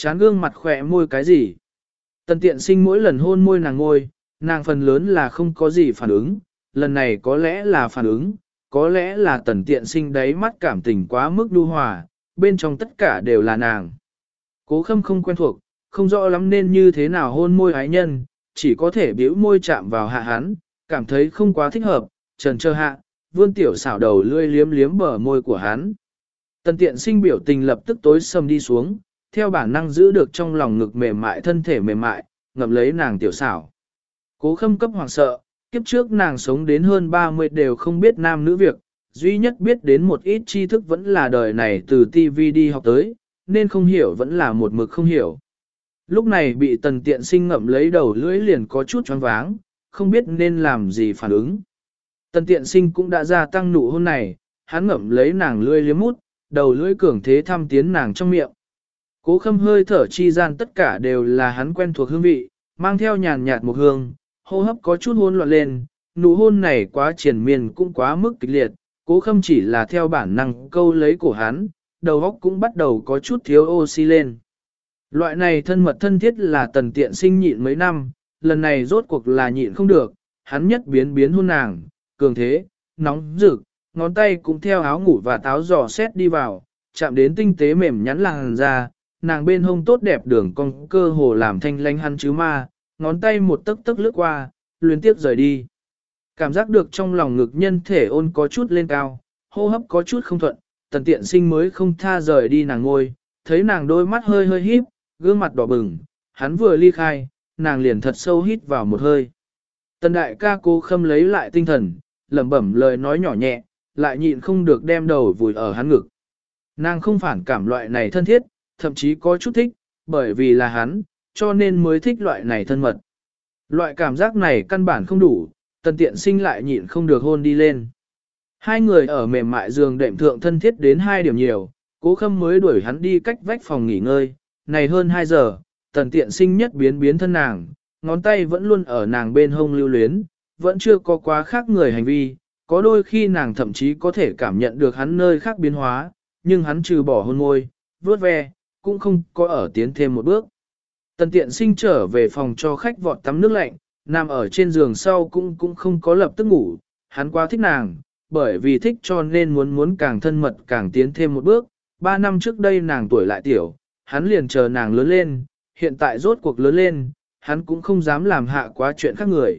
chán gương mặt khỏe môi cái gì. Tần tiện sinh mỗi lần hôn môi nàng ngôi, nàng phần lớn là không có gì phản ứng, lần này có lẽ là phản ứng, có lẽ là tần tiện sinh đáy mắt cảm tình quá mức nhu hòa, bên trong tất cả đều là nàng. Cố Khâm không quen thuộc, không rõ lắm nên như thế nào hôn môi ái nhân, chỉ có thể biểu môi chạm vào hạ hắn, cảm thấy không quá thích hợp, trần trơ hạ, vươn tiểu xảo đầu lươi liếm liếm bờ môi của hắn. Tần tiện sinh biểu tình lập tức tối sầm đi xuống, theo bản năng giữ được trong lòng ngực mềm mại thân thể mềm mại, ngậm lấy nàng tiểu xảo. Cố Khâm cấp hoàng sợ, kiếp trước nàng sống đến hơn 30 đều không biết nam nữ việc, duy nhất biết đến một ít tri thức vẫn là đời này từ TV đi học tới, nên không hiểu vẫn là một mực không hiểu. Lúc này bị tần tiện sinh ngậm lấy đầu lưỡi liền có chút choáng váng, không biết nên làm gì phản ứng. Tần tiện sinh cũng đã gia tăng nụ hôn này, hắn ngậm lấy nàng lưỡi liếm mút, đầu lưỡi cường thế thăm tiến nàng trong miệng. Cố Khâm hơi thở chi gian tất cả đều là hắn quen thuộc hương vị, mang theo nhàn nhạt một hương, hô hấp có chút hôn loạn lên, nụ hôn này quá triền miên cũng quá mức kịch liệt, Cố Khâm chỉ là theo bản năng câu lấy cổ hắn, đầu óc cũng bắt đầu có chút thiếu oxy lên. Loại này thân mật thân thiết là tần tiện sinh nhịn mấy năm, lần này rốt cuộc là nhịn không được, hắn nhất biến hôn nàng, cường thế, nóng rực, ngón tay cũng theo áo ngủ và táo giò xét đi vào, chạm đến tinh tế mềm nhắn làn da, nàng bên hông tốt đẹp đường cong cơ hồ làm thanh lánh hắn chứ ma, ngón tay một tấc tấc lướt qua, luyến tiếp rời đi. Cảm giác được trong lòng ngực nhân thể ôn có chút lên cao, hô hấp có chút không thuận, tần tiện sinh mới không tha rời đi nàng ngôi, thấy nàng đôi mắt hơi hơi híp, gương mặt đỏ bừng, hắn vừa ly khai, nàng liền thật sâu hít vào một hơi. Tần đại ca Cố Khâm lấy lại tinh thần, lẩm bẩm lời nói nhỏ nhẹ, lại nhịn không được đem đầu vùi ở hắn ngực. Nàng không phản cảm loại này thân thiết, thậm chí có chút thích, bởi vì là hắn, cho nên mới thích loại này thân mật. Loại cảm giác này căn bản không đủ, tần tiện sinh lại nhịn không được hôn đi lên. Hai người ở mềm mại giường đệm thượng thân thiết đến 2 điểm nhiều, Cố Khâm mới đuổi hắn đi cách vách phòng nghỉ ngơi, này hơn 2 giờ, tần tiện sinh nhất biến thân nàng, ngón tay vẫn luôn ở nàng bên hông lưu luyến, vẫn chưa có quá khác người hành vi, có đôi khi nàng thậm chí có thể cảm nhận được hắn nơi khác biến hóa, nhưng hắn trừ bỏ hôn môi, vuốt ve, cũng không có ở tiến thêm một bước. Tần tiện sinh trở về phòng cho khách vọt tắm nước lạnh, nằm ở trên giường sau cũng không có lập tức ngủ, hắn quá thích nàng, bởi vì thích cho nên muốn càng thân mật càng tiến thêm một bước. 3 năm trước đây nàng tuổi lại tiểu, hắn liền chờ nàng lớn lên, hiện tại rốt cuộc lớn lên, hắn cũng không dám làm hạ quá chuyện khác người,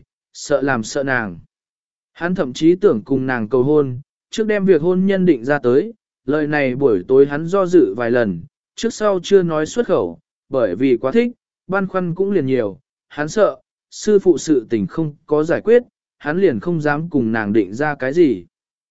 sợ nàng. Hắn thậm chí tưởng cùng nàng cầu hôn, trước đem việc hôn nhân định ra tới, lời này buổi tối hắn do dự vài lần, trước sau chưa nói xuất khẩu, bởi vì quá thích, băn khoăn cũng liền nhiều, hắn sợ, sư phụ sự tình không có giải quyết, hắn liền không dám cùng nàng định ra cái gì.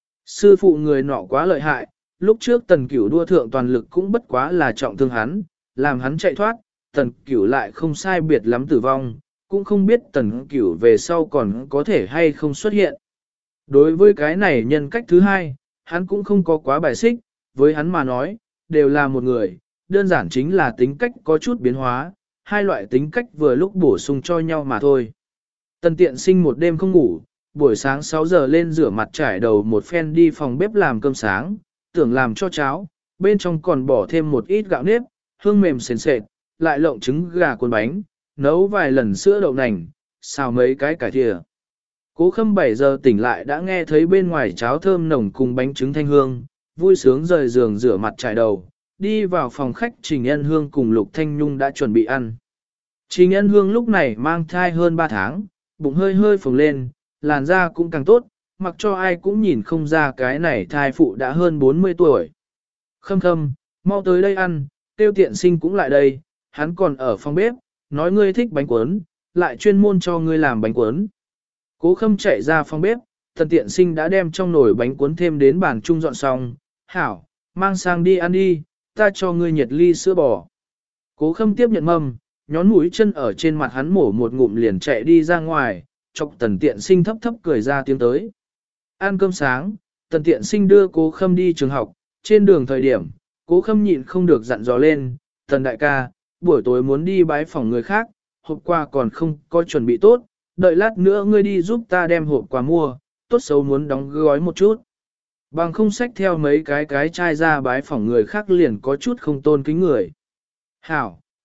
Sư phụ người nọ quá lợi hại, lúc trước tần cửu đua thượng toàn lực cũng bất quá là trọng thương hắn, làm hắn chạy thoát, tần cửu lại không sai biệt lắm tử vong, cũng không biết tần cửu về sau còn có thể hay không xuất hiện. Đối với cái này nhân cách thứ hai, hắn cũng không có quá bài xích, với hắn mà nói, đều là một người, đơn giản chính là tính cách có chút biến hóa, hai loại tính cách vừa lúc bổ sung cho nhau mà thôi. Tần tiện sinh một đêm không ngủ, buổi sáng 6 giờ lên rửa mặt trải đầu một phen đi phòng bếp làm cơm sáng, tưởng làm cho cháo, bên trong còn bỏ thêm một ít gạo nếp, hương mềm sền sệt, lại lộng trứng gà cuốn bánh, nấu vài lần sữa đậu nành, xào mấy cái cải thìa. Cố Khâm 7 giờ tỉnh lại đã nghe thấy bên ngoài cháo thơm nồng cùng bánh trứng thanh hương, vui sướng rời giường rửa mặt trải đầu, đi vào phòng khách Trình Ân Hương cùng Lục Thanh Nhung đã chuẩn bị ăn. Trình Ân Hương lúc này mang thai hơn 3 tháng, bụng hơi hơi phồng lên, làn da cũng càng tốt, mặc cho ai cũng nhìn không ra cái này thai phụ đã hơn 40 tuổi. Khâm Khâm, mau tới đây ăn, tiêu tiện sinh cũng lại đây, hắn còn ở phòng bếp, nói ngươi thích bánh cuốn, lại chuyên môn cho ngươi làm bánh cuốn. Cố Khâm chạy ra phòng bếp, thần tiện sinh đã đem trong nồi bánh cuốn thêm đến bàn chung dọn xong, hảo, mang sang đi ăn đi, ta cho ngươi nhiệt ly sữa bò. Cố Khâm tiếp nhận mâm, nhón mũi chân ở trên mặt hắn mổ một ngụm liền chạy đi ra ngoài, chọc tần tiện sinh thấp thấp cười ra tiếng tới. Ăn cơm sáng, tần tiện sinh đưa Cố Khâm đi trường học, trên đường thời điểm, Cố Khâm nhịn không được dặn dò lên, tần đại ca, buổi tối muốn đi bái phỏng người khác, hộp quà còn không có chuẩn bị tốt, đợi lát nữa ngươi đi giúp ta đem hộp quà mua, tốt xấu muốn đóng gói một chút. Bằng không xách theo mấy cái chai ra bái phỏng người khác liền có chút không tôn kính người. Hảo,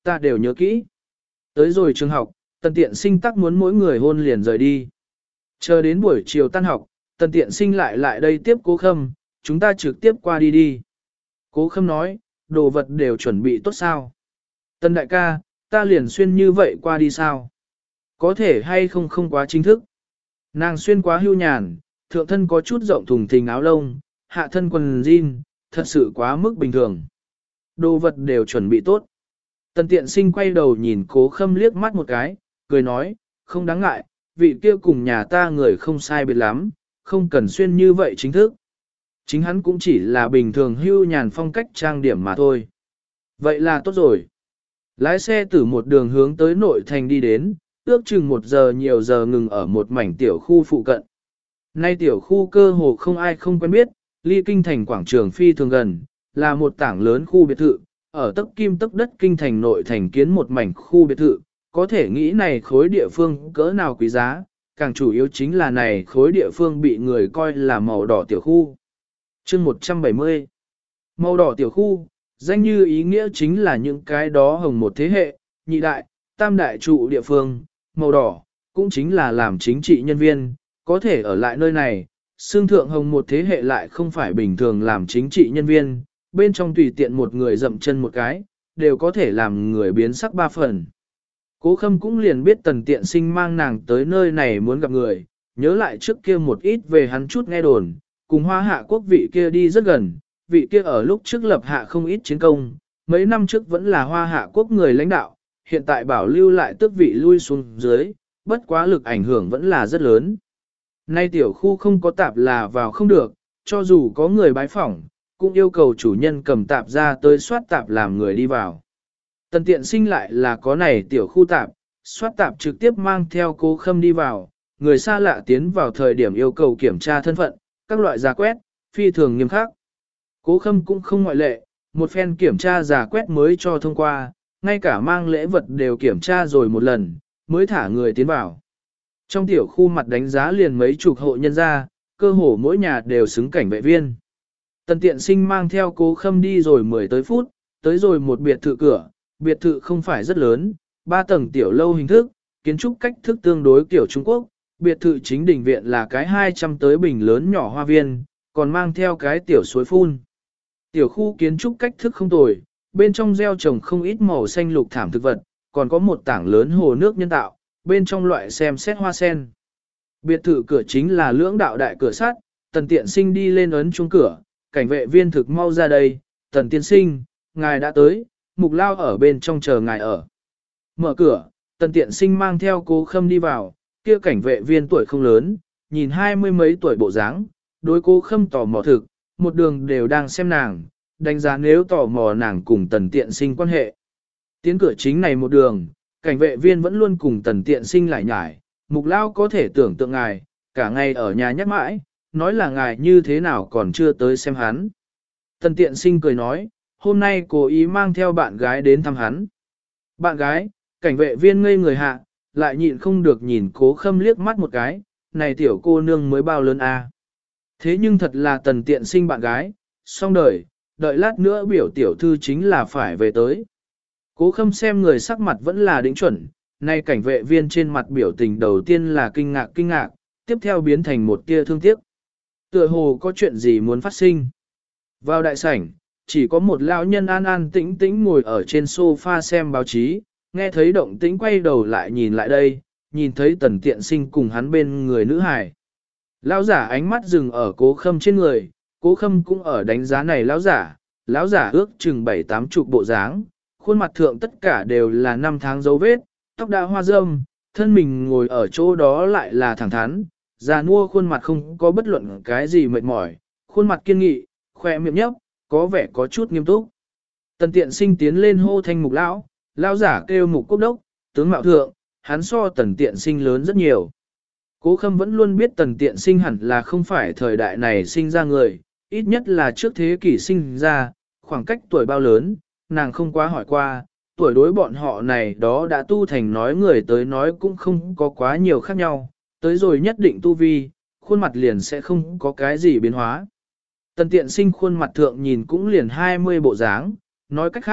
ta đều nhớ kỹ. Tới rồi trường học, Tần Tiện Sinh tắc muốn mỗi người hôn liền rời đi. Chờ đến buổi chiều tan học, Tần Tiện Sinh lại đây tiếp Cố Khâm, chúng ta trực tiếp qua đi đi. Cố Khâm nói, đồ vật đều chuẩn bị tốt sao? Tần đại ca, ta liền xuyên như vậy qua đi sao? Có thể hay không không quá chính thức. Nàng xuyên quá hưu nhàn, thượng thân có chút rộng thùng thình áo lông, hạ thân quần jean, thật sự quá mức bình thường. Đồ vật đều chuẩn bị tốt. Tần Tiện Sinh quay đầu nhìn Cố Khâm liếc mắt một cái, cười nói, không đáng ngại, vị kia cùng nhà ta người không sai biệt lắm, không cần xuyên như vậy chính thức. Chính hắn cũng chỉ là bình thường hưu nhàn phong cách trang điểm mà thôi. Vậy là tốt rồi. Lái xe từ một đường hướng tới nội thành đi đến, ước chừng 1 giờ nhiều giờ ngừng ở một mảnh tiểu khu phụ cận. Nay tiểu khu cơ hồ không ai không quen biết, ly kinh thành quảng trường phi thường gần, là một tảng lớn khu biệt thự, ở tấc kim tấc đất kinh thành nội thành kiến một mảnh khu biệt thự, có thể nghĩ này khối địa phương cỡ nào quý giá, càng chủ yếu chính là này khối địa phương bị người coi là màu đỏ tiểu khu. Chương 170 Màu đỏ tiểu khu, danh như ý nghĩa chính là những cái đó hồng một thế hệ, nhị đại, tam đại trụ địa phương, màu đỏ, cũng chính là làm chính trị nhân viên, có thể ở lại nơi này, xương thượng hồng một thế hệ lại không phải bình thường làm chính trị nhân viên, bên trong tùy tiện một người dậm chân một cái, đều có thể làm người biến sắc 3 phần. Cố Khâm cũng liền biết Tần Tiện Sinh mang nàng tới nơi này muốn gặp người, nhớ lại trước kia một ít về hắn chút nghe đồn, cùng Hoa Hạ quốc vị kia đi rất gần, vị kia ở lúc trước lập hạ không ít chiến công, mấy năm trước vẫn là Hoa Hạ quốc người lãnh đạo, hiện tại bảo lưu lại tước vị lui xuống dưới, bất quá lực ảnh hưởng vẫn là rất lớn. Nay tiểu khu không có tạp là vào không được, cho dù có người bái phỏng, cũng yêu cầu chủ nhân cầm tạp ra tới soát tạp làm người đi vào. Tần Tiện Sinh lại là có này tiểu khu tạp, soát tạp trực tiếp mang theo Cố Khâm đi vào, người xa lạ tiến vào thời điểm yêu cầu kiểm tra thân phận, các loại giả quét, phi thường nghiêm khắc. Cố Khâm cũng không ngoại lệ, một phen kiểm tra giả quét mới cho thông qua, ngay cả mang lễ vật đều kiểm tra rồi một lần, mới thả người tiến vào. Trong tiểu khu mặt đánh giá liền mấy chục hộ nhân gia, cơ hồ mỗi nhà đều xứng cảnh vệ viên. Tần Tiện Sinh mang theo Cố Khâm đi rồi 10 tới phút, tới rồi một biệt thự cửa, biệt thự không phải rất lớn, 3 tầng tiểu lâu hình thức, kiến trúc cách thức tương đối kiểu Trung Quốc, biệt thự chính đỉnh viện là cái 200 tới bình lớn nhỏ hoa viên, còn mang theo cái tiểu suối phun. Tiểu khu kiến trúc cách thức không tồi, bên trong gieo trồng không ít màu xanh lục thảm thực vật, còn có một tảng lớn hồ nước nhân tạo, bên trong loại xem xét hoa sen. Biệt thự cửa chính là lưỡng đạo đại cửa sắt, Tần Tiện Sinh đi lên ấn chuông cửa, cảnh vệ viên thực mau ra đây, Tần Tiên Sinh, ngài đã tới, Mục Lao ở bên trong chờ ngài ở. Mở cửa, Tần Tiện Sinh mang theo Cố Khâm đi vào, kia cảnh vệ viên tuổi không lớn, nhìn 20 mấy tuổi bộ dáng, đối Cố Khâm tò mò thực, một đường đều đang xem nàng, đánh giá nếu tò mò nàng cùng Tần Tiện Sinh quan hệ. Tiến cửa chính này một đường, cảnh vệ viên vẫn luôn cùng Tần Tiện Sinh lại nhải, Mục Lao có thể tưởng tượng ngài, cả ngày ở nhà nhắc mãi, nói là ngài như thế nào còn chưa tới xem hắn. Tần Tiện Sinh cười nói, hôm nay cố ý mang theo bạn gái đến thăm hắn. Bạn gái, cảnh vệ viên ngây người hạ, lại nhịn không được nhìn Cố Khâm liếc mắt một cái, này tiểu cô nương mới bao lớn à. Thế nhưng thật là Tần Tiện Sinh bạn gái, xong đời, đợi lát nữa biểu tiểu thư chính là phải về tới. Cố Khâm xem người sắc mặt vẫn là đỉnh chuẩn, nay cảnh vệ viên trên mặt biểu tình đầu tiên là kinh ngạc, tiếp theo biến thành một tia thương tiếc. Tựa hồ có chuyện gì muốn phát sinh. Vào đại sảnh, chỉ có một lão nhân an an tĩnh tĩnh ngồi ở trên sofa xem báo chí, nghe thấy động tĩnh quay đầu lại nhìn lại đây, nhìn thấy Tần Tiện Sinh cùng hắn bên người nữ hài. Lão giả ánh mắt dừng ở Cố Khâm trên người, Cố Khâm cũng ở đánh giá này lão giả ước chừng 7-8 chục bộ dáng, khuôn mặt thượng tất cả đều là 5 tháng dấu vết, tóc đã hoa râm, thân mình ngồi ở chỗ đó lại là thẳng thắn, già nua khuôn mặt không có bất luận cái gì mệt mỏi, khuôn mặt kiên nghị, khoe miệng nhấp, có vẻ có chút nghiêm túc. Tần Tiện Sinh tiến lên hô thanh Mục lão, lão giả kêu Mục Quốc đốc, tướng mạo thượng, hắn so Tần Tiện Sinh lớn rất nhiều. Cố Khâm vẫn luôn biết Tần Tiện Sinh hẳn là không phải thời đại này sinh ra người, ít nhất là trước thế kỷ sinh ra, khoảng cách tuổi bao lớn, nàng không quá hỏi qua, tuổi đối bọn họ này đó đã tu thành nói người tới nói cũng không có quá nhiều khác nhau, tới rồi nhất định tu vi, khuôn mặt liền sẽ không có cái gì biến hóa. Tần Tiện Sinh khuôn mặt thượng nhìn cũng liền 20 bộ dáng, nói cách khác,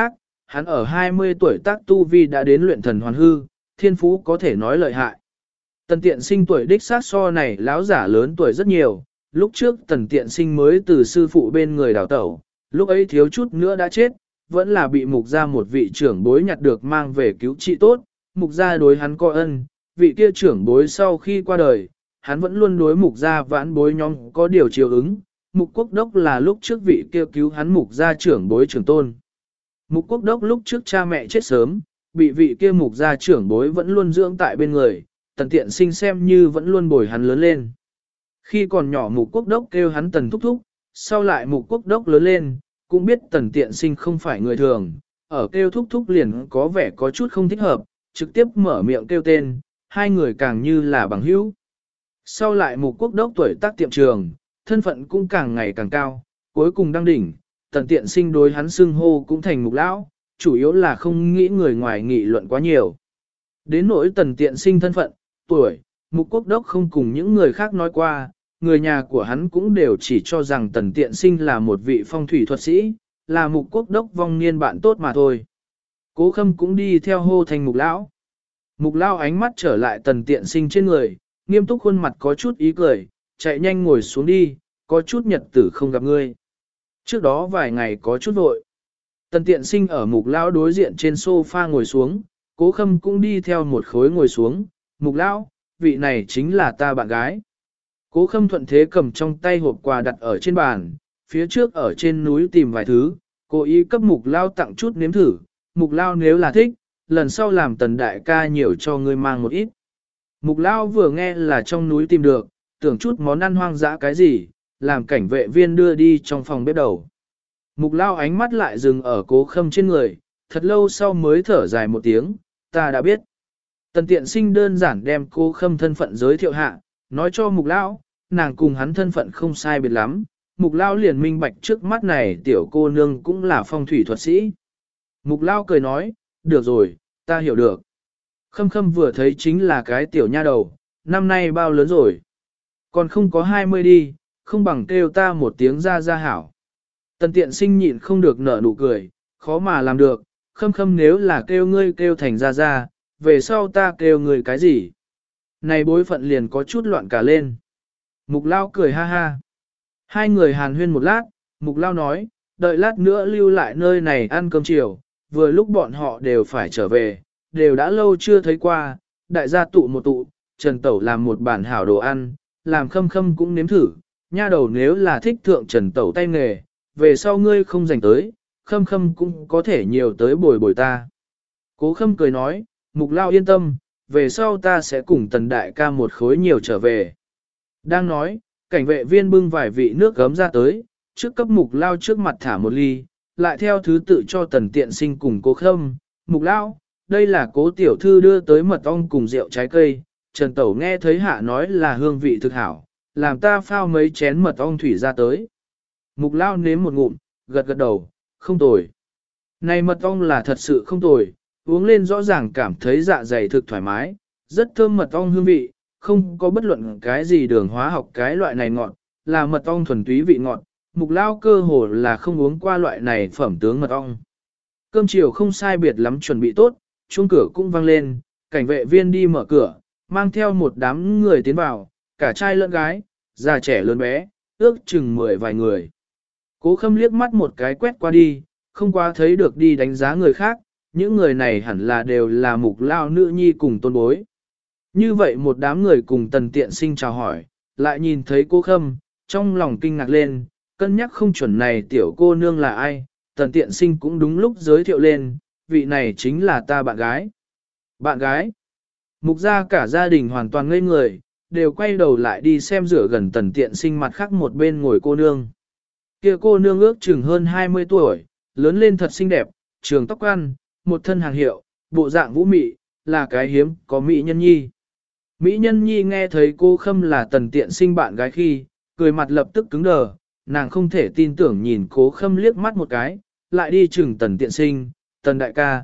hắn ở 20 tuổi tác tu vi đã đến luyện thần hoàn hư, thiên phú có thể nói lợi hại. Tần Tiện Sinh tuổi đích xác so này lão giả lớn tuổi rất nhiều, lúc trước Tần Tiện Sinh mới từ sư phụ bên người đào tẩu, lúc ấy thiếu chút nữa đã chết, vẫn là bị mục gia một vị trưởng bối nhặt được mang về cứu trị tốt, mục gia đối hắn có ân, vị kia trưởng bối sau khi qua đời, hắn vẫn luôn đối mục gia vãn bối nhóm có điều chiều ứng, mục quốc đốc là lúc trước vị kia cứu hắn mục gia trưởng bối trưởng tôn. Mục quốc đốc lúc trước cha mẹ chết sớm, bị vị kia mục gia trưởng bối vẫn luôn dưỡng tại bên người, Tần Tiện Sinh xem như vẫn luôn bồi hắn lớn lên. Khi còn nhỏ mục quốc đốc kêu hắn Tần Thúc Thúc, sau lại mục quốc đốc lớn lên, cũng biết Tần Tiện Sinh không phải người thường, ở kêu Thúc Thúc liền có vẻ có chút không thích hợp, trực tiếp mở miệng kêu tên, hai người càng như là bằng hữu. Sau lại mục quốc đốc tuổi tác tiệm trường, thân phận cũng càng ngày càng cao, cuối cùng đăng đỉnh, Tần Tiện Sinh đối hắn xưng hô cũng thành mục lão, chủ yếu là không nghĩ người ngoài nghị luận quá nhiều. Đến nỗi Tần Tiện Sinh thân phận, tuổi, mục quốc đốc không cùng những người khác nói qua, người nhà của hắn cũng đều chỉ cho rằng Tần Tiện Sinh là một vị phong thủy thuật sĩ, là mục quốc đốc vong niên bạn tốt mà thôi. Cố Khâm cũng đi theo hô thành mục lão. Mục lão ánh mắt trở lại Tần Tiện Sinh trên người, nghiêm túc khuôn mặt có chút ý cười, chạy nhanh ngồi xuống đi, có chút nhật tử không gặp ngươi. Trước đó vài ngày có chút vội. Tần Tiện Sinh ở mục lão đối diện trên sofa ngồi xuống, Cố Khâm cũng đi theo một khối ngồi xuống, mục lão, vị này chính là ta bạn gái. Cố Khâm thuận thế cầm trong tay hộp quà đặt ở trên bàn, phía trước ở trên núi tìm vài thứ, cố ý cấp mục lao tặng chút nếm thử, mục lao nếu là thích, lần sau làm Tần đại ca nhiều cho ngươi mang một ít. Mục lao vừa nghe là trong núi tìm được, tưởng chút món ăn hoang dã cái gì, làm cảnh vệ viên đưa đi trong phòng bếp đầu. Mục lao ánh mắt lại dừng ở Cố Khâm trên người, thật lâu sau mới thở dài một tiếng, ta đã biết. Tần Tiện Sinh đơn giản đem Cố Khâm thân phận giới thiệu hạ, nói cho mục lao, nàng cùng hắn thân phận không sai biệt lắm, mục lao liền minh bạch trước mắt này tiểu cô nương cũng là phong thủy thuật sĩ. Mục lao cười nói, được rồi, ta hiểu được. Khâm Khâm vừa thấy chính là cái tiểu nha đầu, năm nay bao lớn rồi. Còn không có 20 đi, không bằng kêu ta một tiếng ra ra hảo. Tần Tiện Sinh nhịn không được nở nụ cười, khó mà làm được, Khâm Khâm nếu là kêu ngươi kêu thành ra ra, về sau ta kêu ngươi cái gì? Này bối phận liền có chút loạn cả lên. Mục lao cười ha ha. Hai người hàn huyên một lát, mục lao nói, đợi lát nữa lưu lại nơi này ăn cơm chiều, vừa lúc bọn họ đều phải trở về, đều đã lâu chưa thấy qua, đại gia tụ một tụ, Trần Tẩu làm một bản hảo đồ ăn, làm Khâm Khâm cũng nếm thử, nha đầu nếu là thích thượng Trần Tẩu tay nghề, về sau ngươi không dành tới, Khâm Khâm cũng có thể nhiều tới bồi bồi ta. Cố Khâm cười nói, mục lao yên tâm, về sau ta sẽ cùng Tần đại ca một khối nhiều trở về. Đang nói, cảnh vệ viên bưng vài vị nước gấm ra tới, trước cấp mục lao trước mặt thả một ly, lại theo thứ tự cho Tần Tiện Sinh cùng Cố Khâm. Mục lao, đây là Cố tiểu thư đưa tới mật ong cùng rượu trái cây, Trần Tẩu nghe thấy hạ nói là hương vị thực hảo, làm ta phao mấy chén mật ong thủy ra tới. Mục lao nếm một ngụm, gật gật đầu, không tồi. Này mật ong là thật sự không tồi, uống lên rõ ràng cảm thấy dạ dày thực thoải mái, rất thơm mật ong hương vị, không có bất luận cái gì đường hóa học cái loại này ngọt, là mật ong thuần túy vị ngọt, mục lao cơ hồ là không uống qua loại này phẩm tướng mật ong. Cơm chiều không sai biệt lắm chuẩn bị tốt, chuông cửa cũng vang lên, cảnh vệ viên đi mở cửa, mang theo một đám người tiến vào, cả trai lẫn gái, già trẻ lớn bé, ước chừng 10 vài người. Cố Khâm liếc mắt một cái quét qua đi, không qua thấy được đi đánh giá người khác, những người này hẳn là đều là mục lao nữ nhi cùng tôn bối. Như vậy một đám người cùng Tần Tiện Sinh chào hỏi, lại nhìn thấy Cố Khâm, trong lòng kinh ngạc lên, cân nhắc không chuẩn này tiểu cô nương là ai, Tần Tiện Sinh cũng đúng lúc giới thiệu lên, vị này chính là ta bạn gái. Bạn gái? Mục gia cả gia đình hoàn toàn ngây người, đều quay đầu lại đi xem rửa gần Tần Tiện Sinh mặt khác một bên ngồi cô nương. Kia cô nương ước chừng hơn 20 tuổi, lớn lên thật xinh đẹp, trường tóc ăn, một thân hàng hiệu, bộ dạng vũ mị, là cái hiếm có mỹ nhân nhi. Mỹ nhân nhi nghe thấy cô Khâm là Tần Tiện Sinh bạn gái khi, cười mặt lập tức cứng đờ, nàng không thể tin tưởng nhìn Cố Khâm liếc mắt một cái, lại đi chừng Tần Tiện Sinh, Tần đại ca,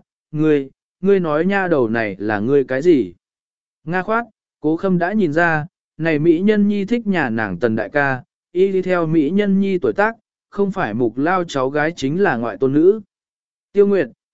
ngươi nói nha đầu này là ngươi cái gì? Nga khoát, Cố Khâm đã nhìn ra, này Mỹ nhân nhi thích nhà nàng Tần đại ca, y đi theo Mỹ nhân nhi tuổi tác, không phải mục lao cháu gái chính là ngoại tôn nữ. Tiêu Nguyệt,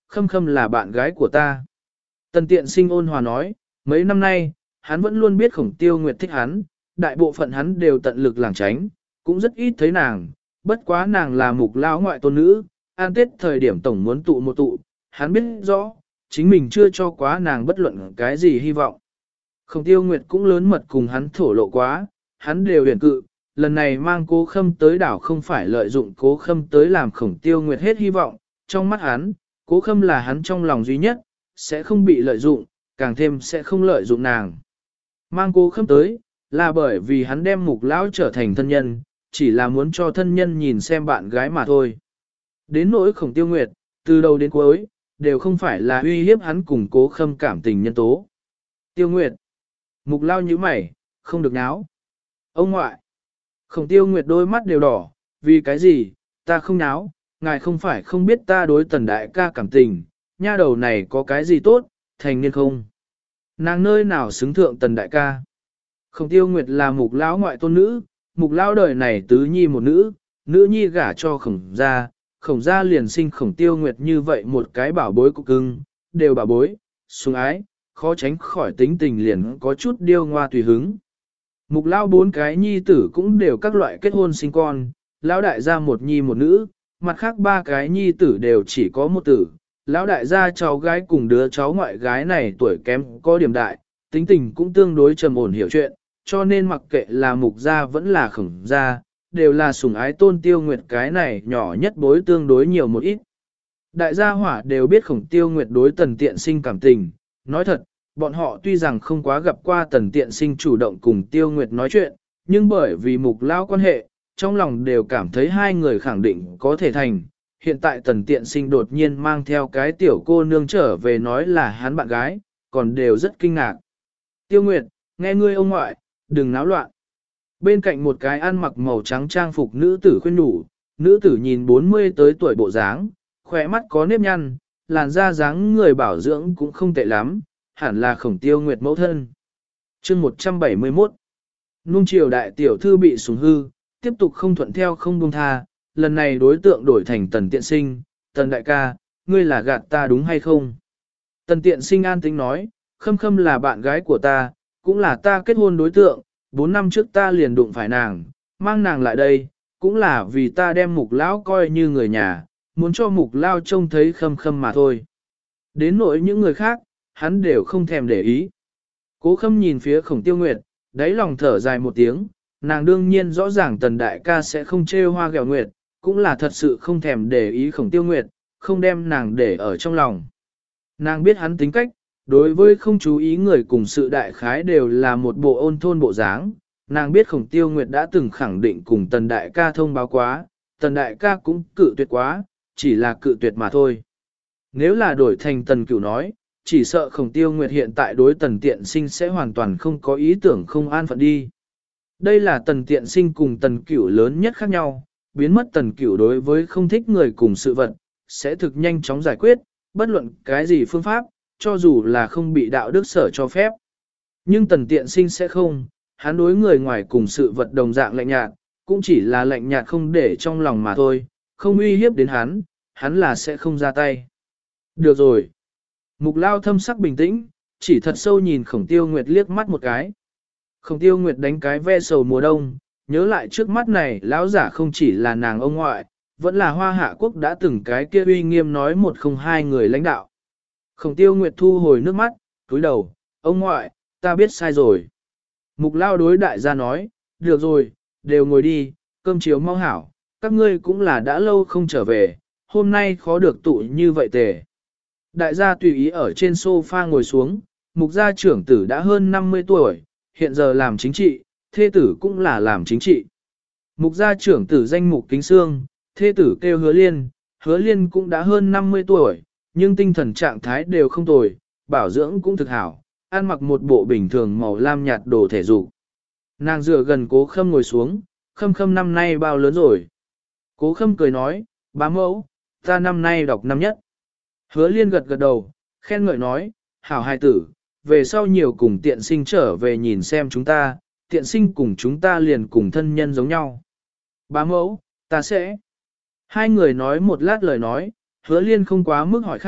Khâm Khâm là bạn gái của ta. Tần Tiện Sinh ôn hòa nói, mấy năm nay, hắn vẫn luôn biết Khổng Tiêu Nguyệt thích hắn, đại bộ phận hắn đều tận lực lảng tránh, cũng rất ít thấy nàng, bất quá nàng là Mục Lao ngoại tôn nữ, an tết thời điểm tổng muốn tụ một tụ, hắn biết rõ, chính mình chưa cho quá nàng bất luận cái gì hy vọng. Khổng Tiêu Nguyệt cũng lớn mật cùng hắn thổ lộ quá, hắn đều huyền cự, lần này mang Cố Khâm tới đảo không phải lợi dụng Cố Khâm tới làm Khổng Tiêu Nguyệt hết hy vọng, trong mắt hắn, Cố Khâm là hắn trong lòng duy nhất, sẽ không bị lợi dụng, càng thêm sẽ không lợi dụng nàng. Mang Cố Khâm tới, là bởi vì hắn đem Mục Lão trở thành thân nhân, chỉ là muốn cho thân nhân nhìn xem bạn gái mà thôi. Đến nỗi Khổng Tiêu Nguyệt, từ đầu đến cuối, đều không phải là uy hiếp hắn cùng Cố Khâm cảm tình nhân tố. Tiêu Nguyệt, Mục Lao nhíu mày, không được náo. Ông ngoại, Khổng Tiêu Nguyệt đôi mắt đều đỏ, vì cái gì, ta không náo, ngài không phải không biết ta đối Tần đại ca cảm tình, nha đầu này có cái gì tốt, thành niên không? Nàng nơi nào xứng thượng Tần đại ca? Khổng Tiêu Nguyệt là Mục Lão ngoại tôn nữ, Mục Lão đời này tứ nhi một nữ, nữ nhi gả cho Khổng gia liền sinh Khổng Tiêu Nguyệt như vậy một cái bảo bối của cưng, đều bảo bối, sủng ái, khó tránh khỏi tính tình liền có chút điêu ngoa tùy hứng. Mục Lão bốn cái nhi tử cũng đều các loại kết hôn sinh con, Lão đại gia một nhi một nữ, mặt khác ba cái nhi tử đều chỉ có một tử. Lão đại gia cháu gái cùng đứa cháu ngoại gái này tuổi kém có điểm đại, tính tình cũng tương đối trầm ổn hiểu chuyện, cho nên mặc kệ là Mục gia vẫn là Khổng gia, đều là sủng ái Tôn Tiêu Nguyệt cái này nhỏ nhất bối tương đối nhiều một ít. Đại gia hỏa đều biết Khổng Tiêu Nguyệt đối Tần Tiện Sinh cảm tình, nói thật, bọn họ tuy rằng không quá gặp qua Tần Tiện Sinh chủ động cùng Tiêu Nguyệt nói chuyện, nhưng bởi vì Mục Lão quan hệ, trong lòng đều cảm thấy hai người khẳng định có thể thành. Hiện tại Tần Tiện Sinh đột nhiên mang theo cái tiểu cô nương trở về nói là hắn bạn gái, còn đều rất kinh ngạc. Tiêu Nguyệt, nghe ngươi ông ngoại, đừng náo loạn. Bên cạnh một cái ăn mặc màu trắng trang phục nữ tử khuyên nhủ, nữ tử nhìn 40 tới tuổi bộ dáng, khỏe mắt có nếp nhăn, làn da dáng người bảo dưỡng cũng không tệ lắm, hẳn là Khổng Tiêu Nguyệt mẫu thân. Chương 171 Nung chiều đại tiểu thư bị sủng hư, tiếp tục không thuận theo không buông tha, lần này đối tượng đổi thành Tần Tiện Sinh, Tần đại ca, ngươi là gạt ta đúng hay không? Tần Tiện Sinh an tĩnh nói, Khâm Khâm là bạn gái của ta, cũng là ta kết hôn đối tượng, 4 năm trước ta liền đụng phải nàng, mang nàng lại đây, cũng là vì ta đem Mục Lão coi như người nhà, muốn cho Mục Lão trông thấy Khâm Khâm mà thôi. Đến nỗi những người khác, hắn đều không thèm để ý. Cố Khâm nhìn phía Khổng Tiêu Nguyệt, đáy lòng thở dài một tiếng, nàng đương nhiên rõ ràng Tần đại ca sẽ không trêu hoa ghẹo nguyệt, cũng là thật sự không thèm để ý Khổng Tiêu Nguyệt, không đem nàng để ở trong lòng. Nàng biết hắn tính cách, đối với không chú ý người cùng sự đại khái đều là một bộ ôn thôn bộ dáng. Nàng biết Khổng Tiêu Nguyệt đã từng khẳng định cùng Tần đại ca thông báo quá, Tần đại ca cũng cự tuyệt quá, chỉ là cự tuyệt mà thôi. Nếu là đổi thành Tần Cửu nói, chỉ sợ Khổng Tiêu Nguyệt hiện tại đối Tần Tiện Sinh sẽ hoàn toàn không có ý tưởng không an phận đi. Đây là Tần Tiện Sinh cùng Tần Cửu lớn nhất khác nhau, biến mất Tần Cửu đối với không thích người cùng sự vật, sẽ thực nhanh chóng giải quyết, bất luận cái gì phương pháp, cho dù là không bị đạo đức sở cho phép. Nhưng Tần Tiện Sinh sẽ không, hắn đối người ngoài cùng sự vật đồng dạng lạnh nhạt, cũng chỉ là lạnh nhạt không để trong lòng mà thôi, không uy hiếp đến hắn là sẽ không ra tay. Được rồi. Mục Lao thâm sắc bình tĩnh, chỉ thật sâu nhìn Khổng Tiêu Nguyệt liếc mắt một cái. Khổng Tiêu Nguyệt đánh cái ve sầu mùa đông, nhớ lại trước mắt này lão giả không chỉ là nàng ông ngoại, vẫn là Hoa Hạ Quốc đã từng cái kia uy nghiêm nói 102 người lãnh đạo. Khổng Tiêu Nguyệt thu hồi nước mắt, cúi đầu, ông ngoại, ta biết sai rồi. Mục Lao đối đại gia nói, được rồi, đều ngồi đi, cơm chiều mau hảo, các ngươi cũng là đã lâu không trở về, hôm nay khó được tụ như vậy tề. Đại gia tùy ý ở trên sofa ngồi xuống, mục gia trưởng tử đã hơn 50 tuổi, hiện giờ làm chính trị, thê tử cũng là làm chính trị. Mục gia trưởng tử danh Mục Kính Sương, thê tử kêu Hứa Liên cũng đã hơn 50 tuổi, nhưng tinh thần trạng thái đều không tồi, bảo dưỡng cũng thực hảo, ăn mặc một bộ bình thường màu lam nhạt đồ thể dục. Nàng dựa gần Cố Khâm ngồi xuống, Khâm năm nay bao lớn rồi? Cố Khâm cười nói, bá mẫu, ta năm nay đọc năm nhất. Hứa Liên gật gật đầu, khen ngợi nói, hảo hài tử, về sau nhiều cùng Tiện Sinh trở về nhìn xem chúng ta, Tiện Sinh cùng chúng ta liền cùng thân nhân giống nhau. Bá mẫu, ta sẽ. Hai người nói một lát lời nói, Hứa Liên không quá mức hỏi khác,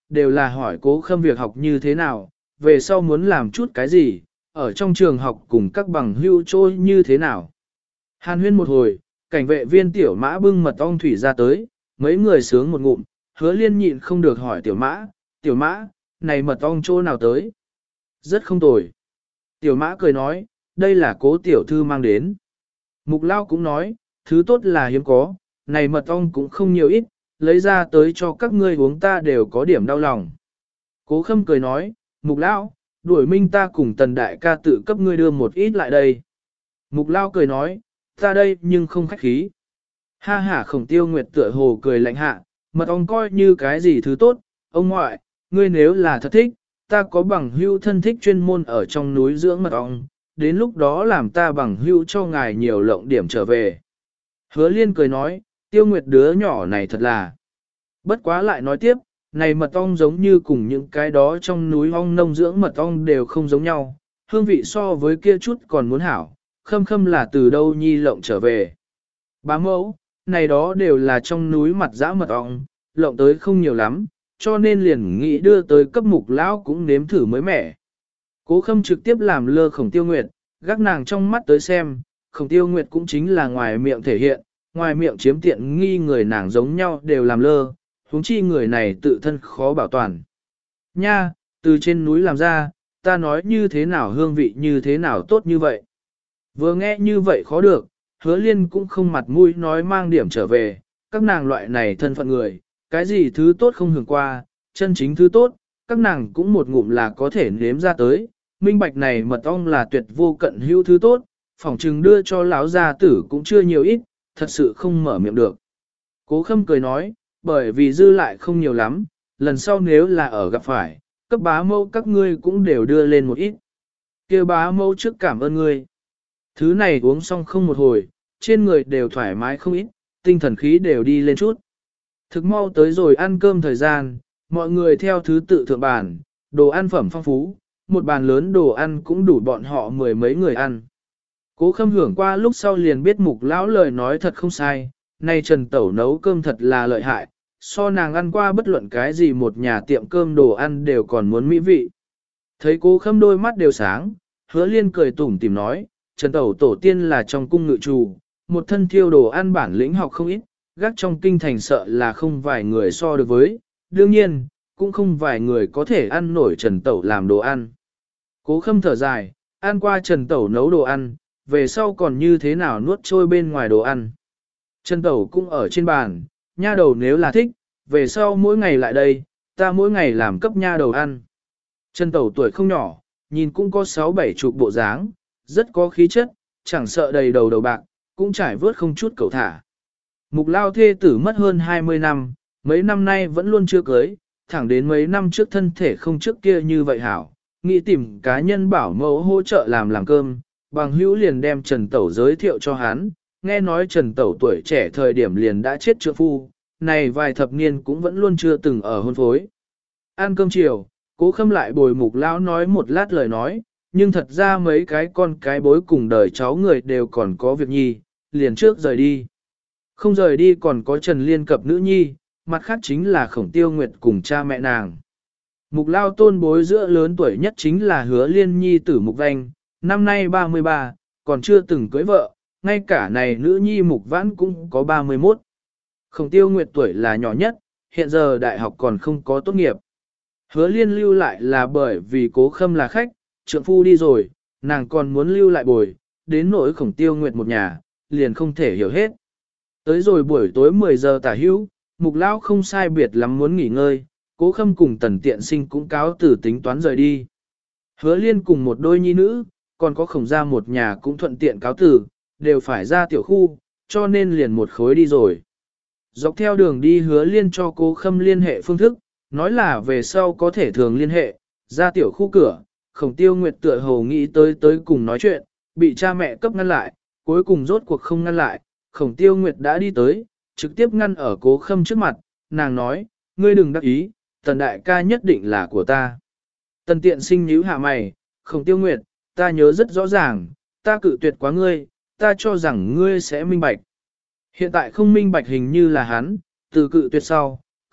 đều là hỏi Cố Khâm việc học như thế nào, về sau muốn làm chút cái gì, ở trong trường học cùng các bằng hữu trôi như thế nào. Hàn huyên một hồi, cảnh vệ viên tiểu mã bưng mật ong thủy ra tới, mấy người sướng một ngụm, Hứa Liên nhịn không được hỏi tiểu mã, này mật ong chỗ nào tới? Rất không tồi. Tiểu mã cười nói, đây là Cố tiểu thư mang đến. Mục Lao cũng nói, thứ tốt là hiếm có, này mật ong cũng không nhiều ít, lấy ra tới cho các ngươi uống ta đều có điểm đau lòng. Cố Khâm cười nói, Mục Lao, đuổi minh ta cùng tần đại ca tự cấp ngươi đưa một ít lại đây. Mục Lao cười nói, ta đây nhưng không khách khí. Ha ha Khổng Tiêu Nguyệt tựa hồ cười lạnh hạ, mật ong coi như cái gì thứ tốt, ông ngoại, ngươi nếu là thật thích, ta có bằng hữu thân thích chuyên môn ở trong núi dưỡng mật ong, đến lúc đó làm ta bằng hữu cho ngài nhiều lộng điểm trở về. Hứa Liên cười nói, Tiêu Nguyệt đứa nhỏ này thật là. Bất quá lại nói tiếp, này mật ong giống như cùng những cái đó trong núi ong nông dưỡng mật ong đều không giống nhau, hương vị so với kia chút còn muốn hảo, Khâm Khâm là từ đâu nhi lộng trở về. Bá mẫu, này đó đều là trong núi mặt dã mật ong, lộng tới không nhiều lắm, cho nên liền nghĩ đưa tới cấp Mục Lão cũng nếm thử mới mẻ. Cố Khâm trực tiếp làm lơ Khổng Tiêu Nguyệt, gác nàng trong mắt tới xem, Khổng Tiêu Nguyệt cũng chính là ngoài miệng thể hiện, ngoài miệng chiếm tiện nghi người nàng giống nhau đều làm lơ, huống chi người này tự thân khó bảo toàn. Nha, từ trên núi làm ra, ta nói như thế nào hương vị như thế nào tốt như vậy. Vừa nghe như vậy khó được, Hứa Liên cũng không mặt mũi nói mang điểm trở về, các nàng loại này thân phận người, cái gì thứ tốt không hưởng qua, chân chính thứ tốt, các nàng cũng một ngụm là có thể nếm ra tới, minh bạch này mật ong là tuyệt vô cận hữu thứ tốt, phỏng chừng đưa cho lão gia tử cũng chưa nhiều ít, thật sự không mở miệng được. Cố Khâm cười nói, bởi vì dư lại không nhiều lắm, lần sau nếu là ở gặp phải, cấp bá mẫu các ngươi cũng đều đưa lên một ít. Kêu bá mẫu trước cảm ơn ngươi. Thứ này uống xong không một hồi, trên người đều thoải mái không ít, tinh thần khí đều đi lên chút. Thực mau tới rồi ăn cơm thời gian, mọi người theo thứ tự thượng bàn, đồ ăn phẩm phong phú, một bàn lớn đồ ăn cũng đủ bọn họ mười mấy người ăn. Cố Khâm hưởng qua lúc sau liền biết Mục Lão lời nói thật không sai, nay Trần Tẩu nấu cơm thật là lợi hại, so nàng ăn qua bất luận cái gì một nhà tiệm cơm đồ ăn đều còn muốn mỹ vị. Thấy Cố Khâm đôi mắt đều sáng, Hứa Liên cười tủm tỉm nói, Trần Tẩu tổ tiên là trong cung ngự trù, một thân thiêu đồ ăn bản lĩnh học không ít, gác trong kinh thành sợ là không vài người so được với, đương nhiên, cũng không vài người có thể ăn nổi Trần Tẩu làm đồ ăn. Cố Khâm thở dài, ăn qua Trần Tẩu nấu đồ ăn, về sau còn như thế nào nuốt trôi bên ngoài đồ ăn. Trần Tẩu cũng ở trên bàn, nha đầu nếu là thích, về sau mỗi ngày lại đây, ta mỗi ngày làm cấp nha đầu ăn. Trần Tẩu tuổi không nhỏ, nhìn cũng có 6-7 chục bộ dáng, rất có khí chất, chẳng sợ đầy đầu đầu bạc, cũng trải vớt không chút cầu thả. Mục Lao thê tử mất hơn 20 năm, mấy năm nay vẫn luôn chưa cưới, thẳng đến mấy năm trước thân thể không trước kia như vậy hảo, nghĩ tìm cá nhân bảo mẫu hỗ trợ làm cơm, bằng hữu liền đem Trần Tẩu giới thiệu cho hắn, nghe nói Trần Tẩu tuổi trẻ thời điểm liền đã chết trượng phu, này vài thập niên cũng vẫn luôn chưa từng ở hôn phối. Ăn cơm chiều, Cố Khâm lại bồi Mục Lão nói một lát lời nói, nhưng thật ra mấy cái con cái bối cùng đời cháu người đều còn có việc nhi, liền trước rời đi. Không rời đi còn có Trần Liên cập nữ nhi, mặt khác chính là Khổng Tiêu Nguyệt cùng cha mẹ nàng. Mục Lao tôn bối giữa lớn tuổi nhất chính là Hứa Liên nhi tử Mục Vanh, năm nay 33, còn chưa từng cưới vợ, ngay cả này nữ nhi Mục Vãn cũng có 31. Khổng Tiêu Nguyệt tuổi là nhỏ nhất, hiện giờ đại học còn không có tốt nghiệp. Hứa Liên lưu lại là bởi vì Cố Khâm là khách, trượng phu đi rồi, nàng còn muốn lưu lại bồi, đến nỗi Khổng Tiêu Nguyệt một nhà, liền không thể hiểu hết. Tới rồi buổi tối 10 giờ tả hữu, Mục Lão không sai biệt lắm muốn nghỉ ngơi, Cố Khâm cùng Tần Tiện Sinh cũng cáo từ tính toán rời đi. Hứa Liên cùng một đôi nhi nữ, còn có Khổng gia một nhà cũng thuận tiện cáo từ, đều phải ra tiểu khu, cho nên liền một khối đi rồi. Dọc theo đường đi Hứa Liên cho Cố Khâm liên hệ phương thức, nói là về sau có thể thường liên hệ, ra tiểu khu cửa, Khổng Tiêu Nguyệt tựa hồ nghĩ tới cùng nói chuyện, bị cha mẹ cấp ngăn lại, cuối cùng rốt cuộc không ngăn lại, Khổng Tiêu Nguyệt đã đi tới, trực tiếp ngăn ở Cố Khâm trước mặt, nàng nói, ngươi đừng đắc ý, Tần đại ca nhất định là của ta. Tần Tiện Sinh nhíu hạ mày, Khổng Tiêu Nguyệt, ta nhớ rất rõ ràng, ta cự tuyệt quá ngươi, ta cho rằng ngươi sẽ minh bạch. Hiện tại không minh bạch hình như là hắn, từ cự tuyệt sau,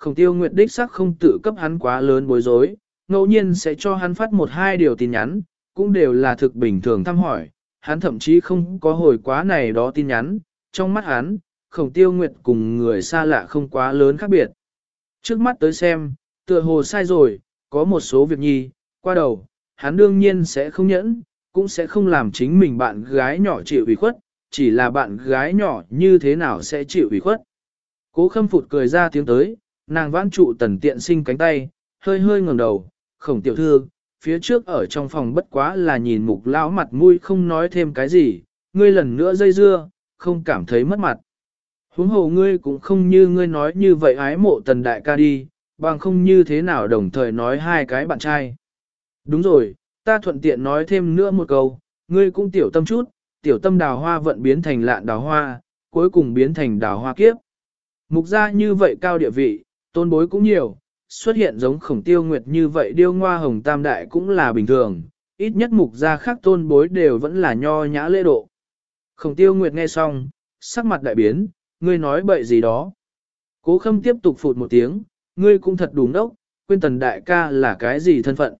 Khổng Tiêu Nguyệt đích sắc không tự cấp hắn quá lớn bối rối, ngẫu nhiên sẽ cho hắn phát một hai điều tin nhắn, cũng đều là thực bình thường thăm hỏi, hắn thậm chí không có hồi quá này đó tin nhắn, trong mắt hắn, Khổng Tiêu Nguyệt cùng người xa lạ không quá lớn khác biệt. Trước mắt tới xem, tựa hồ sai rồi, có một số việc nhi, qua đầu, hắn đương nhiên sẽ không nhẫn, cũng sẽ không làm chính mình bạn gái nhỏ chịu ủy khuất, chỉ là bạn gái nhỏ như thế nào sẽ chịu ủy khuất. Cố Khâm phụt cười ra tiếng tới, nàng vãn trụ Tần Tiện Sinh cánh tay, hơi hơi ngẩng đầu, Khổng tiểu thư, phía trước ở trong phòng bất quá là nhìn Mục lão mặt mũi không nói thêm cái gì, ngươi lần nữa dây dưa, không cảm thấy mất mặt. Huống hồ ngươi cũng không như ngươi nói như vậy ái mộ Tần đại ca đi, bằng không như thế nào đồng thời nói hai cái bạn trai. Đúng rồi, ta thuận tiện nói thêm nữa một câu, ngươi cũng tiểu tâm chút, tiểu tâm đào hoa vận biến thành lạn đào hoa, cuối cùng biến thành đào hoa kiếp. Mục gia như vậy cao địa vị, tôn bối cũng nhiều, xuất hiện giống Khổng Tiêu Nguyệt như vậy điêu ngoa hồng tam đại cũng là bình thường, ít nhất mục gia khác tôn bối đều vẫn là nho nhã lễ độ. Khổng Tiêu Nguyệt nghe xong, sắc mặt đại biến, ngươi nói bậy gì đó. Cố Khâm tiếp tục phụt một tiếng, ngươi cũng thật đúng đốc, quên Tần đại ca là cái gì thân phận.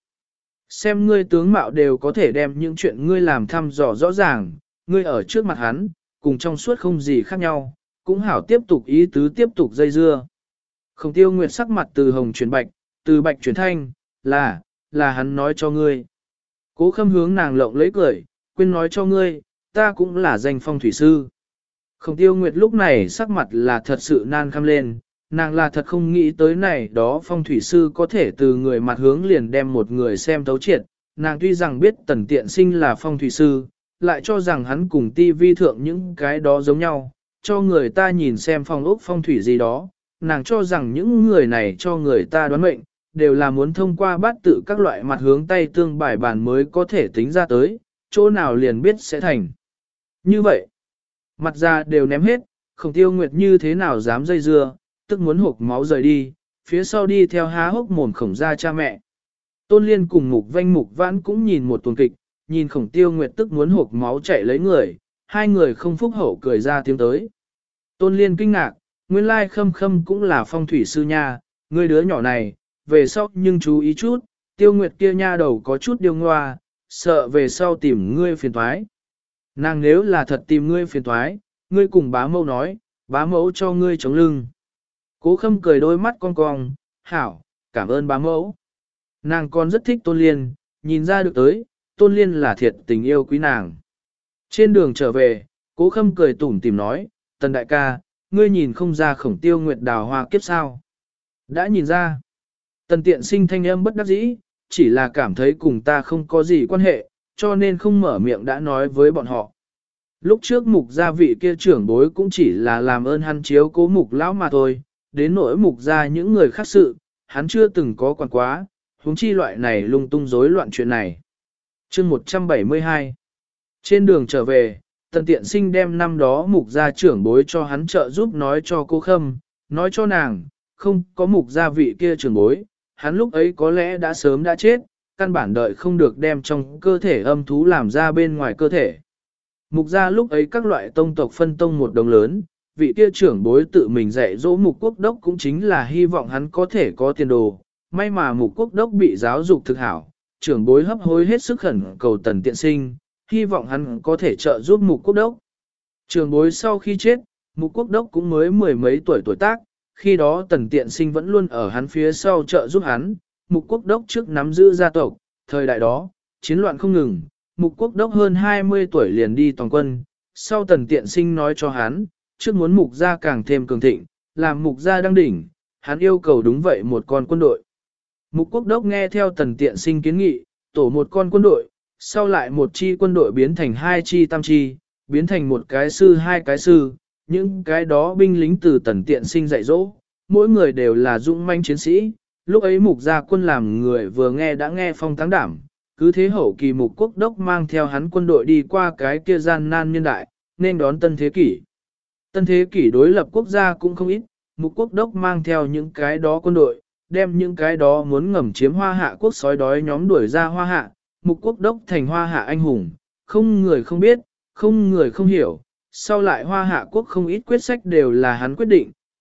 Xem ngươi tướng mạo đều có thể đem những chuyện ngươi làm thăm dò rõ ràng, ngươi ở trước mặt hắn, cùng trong suốt không gì khác nhau, cũng hảo tiếp tục ý tứ tiếp tục dây dưa. Khổng Tiêu Nguyệt sắc mặt từ hồng chuyển bạch, từ bạch chuyển thanh, là hắn nói cho ngươi. Cố Khâm hướng nàng lộng lấy cười, quên nói cho ngươi, ta cũng là danh phong thủy sư. Khổng Tiêu Nguyệt lúc này sắc mặt là thật sự nan khăm lên, nàng là thật không nghĩ tới này đó phong thủy sư có thể từ người mặt hướng liền đem một người xem thấu triệt. Nàng tuy rằng biết Tần Tiện Sinh là phong thủy sư, lại cho rằng hắn cùng tivi thượng những cái đó giống nhau, cho người ta nhìn xem phong ốc phong thủy gì đó. Nàng cho rằng những người này cho người ta đoán mệnh, đều là muốn thông qua bát tự các loại mặt hướng tay tương bài bàn mới có thể tính ra tới, chỗ nào liền biết sẽ thành. Như vậy, mặt ra đều ném hết, Khổng Tiêu Nguyệt như thế nào dám dây dưa, tức muốn hộp máu rời đi, phía sau đi theo há hốc mồm Khổng gia cha mẹ. Tôn Liên cùng Mục Vanh Mục Vãn cũng nhìn một tuần kịch, nhìn Khổng Tiêu Nguyệt tức muốn hộp máu chạy lấy người, hai người không phúc hậu cười ra tiếng tới. Tôn Liên kinh ngạc, nguyên lai Khâm Khâm cũng là phong thủy sư nha, ngươi đứa nhỏ này, về sau nhưng chú ý chút, Tiêu Nguyệt kia nha đầu có chút điêu ngoa, sợ về sau tìm ngươi phiền toái. Nàng nếu là thật tìm ngươi phiền toái, ngươi cùng bá mẫu nói, bá mẫu cho ngươi chống lưng. Cố Khâm cười đôi mắt cong cong, hảo, cảm ơn bá mẫu. Nàng còn rất thích Tôn Liên, nhìn ra được tới, Tôn Liên là thiệt tình yêu quý nàng. Trên đường trở về, Cố Khâm cười tủm tỉm nói, Tần đại ca, ngươi nhìn không ra Khổng Tiêu Nguyệt đào hoa kiếp sao. Đã nhìn ra. Tần Tiện Sinh thanh âm bất đắc dĩ, chỉ là cảm thấy cùng ta không có gì quan hệ, cho nên không mở miệng đã nói với bọn họ. Lúc trước Mục gia vị kia trưởng bối cũng chỉ là làm ơn hắn chiếu cố Mục lão mà thôi, đến nỗi Mục gia những người khác sự, hắn chưa từng có quản quá, huống chi loại này lung tung rối loạn chuyện này. Chương 172. Trên đường trở về, Tần Tiện Sinh đem năm đó Mục gia trưởng bối cho hắn trợ giúp nói cho cô Khâm, nói cho nàng, không có Mục gia vị kia trưởng bối, hắn lúc ấy có lẽ đã sớm đã chết, căn bản đợi không được đem trong cơ thể âm thú làm ra bên ngoài cơ thể. Mục gia lúc ấy các loại tông tộc phân tông một đồng lớn, vị kia trưởng bối tự mình dạy dỗ Mục Quốc Đốc cũng chính là hy vọng hắn có thể có tiền đồ. May mà Mục Quốc Đốc bị giáo dục thực hảo, trưởng bối hấp hối hết sức khẩn cầu Tần Tiện Sinh, hy vọng hắn có thể trợ giúp Mục Quốc Đốc. Trưởng bối sau khi chết, Mục Quốc Đốc cũng mới mười mấy tuổi tuổi tác, khi đó Tần Tiện Sinh vẫn luôn ở hắn phía sau trợ giúp hắn. Mục Quốc Đốc trước nắm giữ gia tộc, thời đại đó, chiến loạn không ngừng. Mục Quốc Đốc hơn 20 tuổi liền đi toàn quân, sau Tần Tiện Sinh nói cho hắn, trước muốn Mục gia càng thêm cường thịnh, làm Mục gia đăng đỉnh, hắn yêu cầu đúng vậy một con quân đội. Mục Quốc Đốc nghe theo Tần Tiện Sinh kiến nghị, tổ một con quân đội, sau lại một chi quân đội biến thành hai chi tam chi, biến thành một cái sư hai cái sư, những cái đó binh lính từ Tần Tiện Sinh dạy dỗ, mỗi người đều là dũng manh chiến sĩ, lúc ấy Mục gia quân làm người vừa nghe đã nghe phong táng đảm. Cứ thế hậu kỳ Mục Quốc Đốc mang theo hắn quân đội đi qua cái kia gian nan niên đại, nên đón tân thế kỷ. Tân thế kỷ đối lập quốc gia cũng không ít, Mục Quốc Đốc mang theo những cái đó quân đội, đem những cái đó muốn ngầm chiếm Hoa Hạ quốc sói đói nhóm đuổi ra Hoa Hạ, Mục Quốc Đốc thành Hoa Hạ anh hùng, không người không biết, không người không hiểu. Sau lại Hoa Hạ quốc không ít quyết sách đều là hắn quyết định,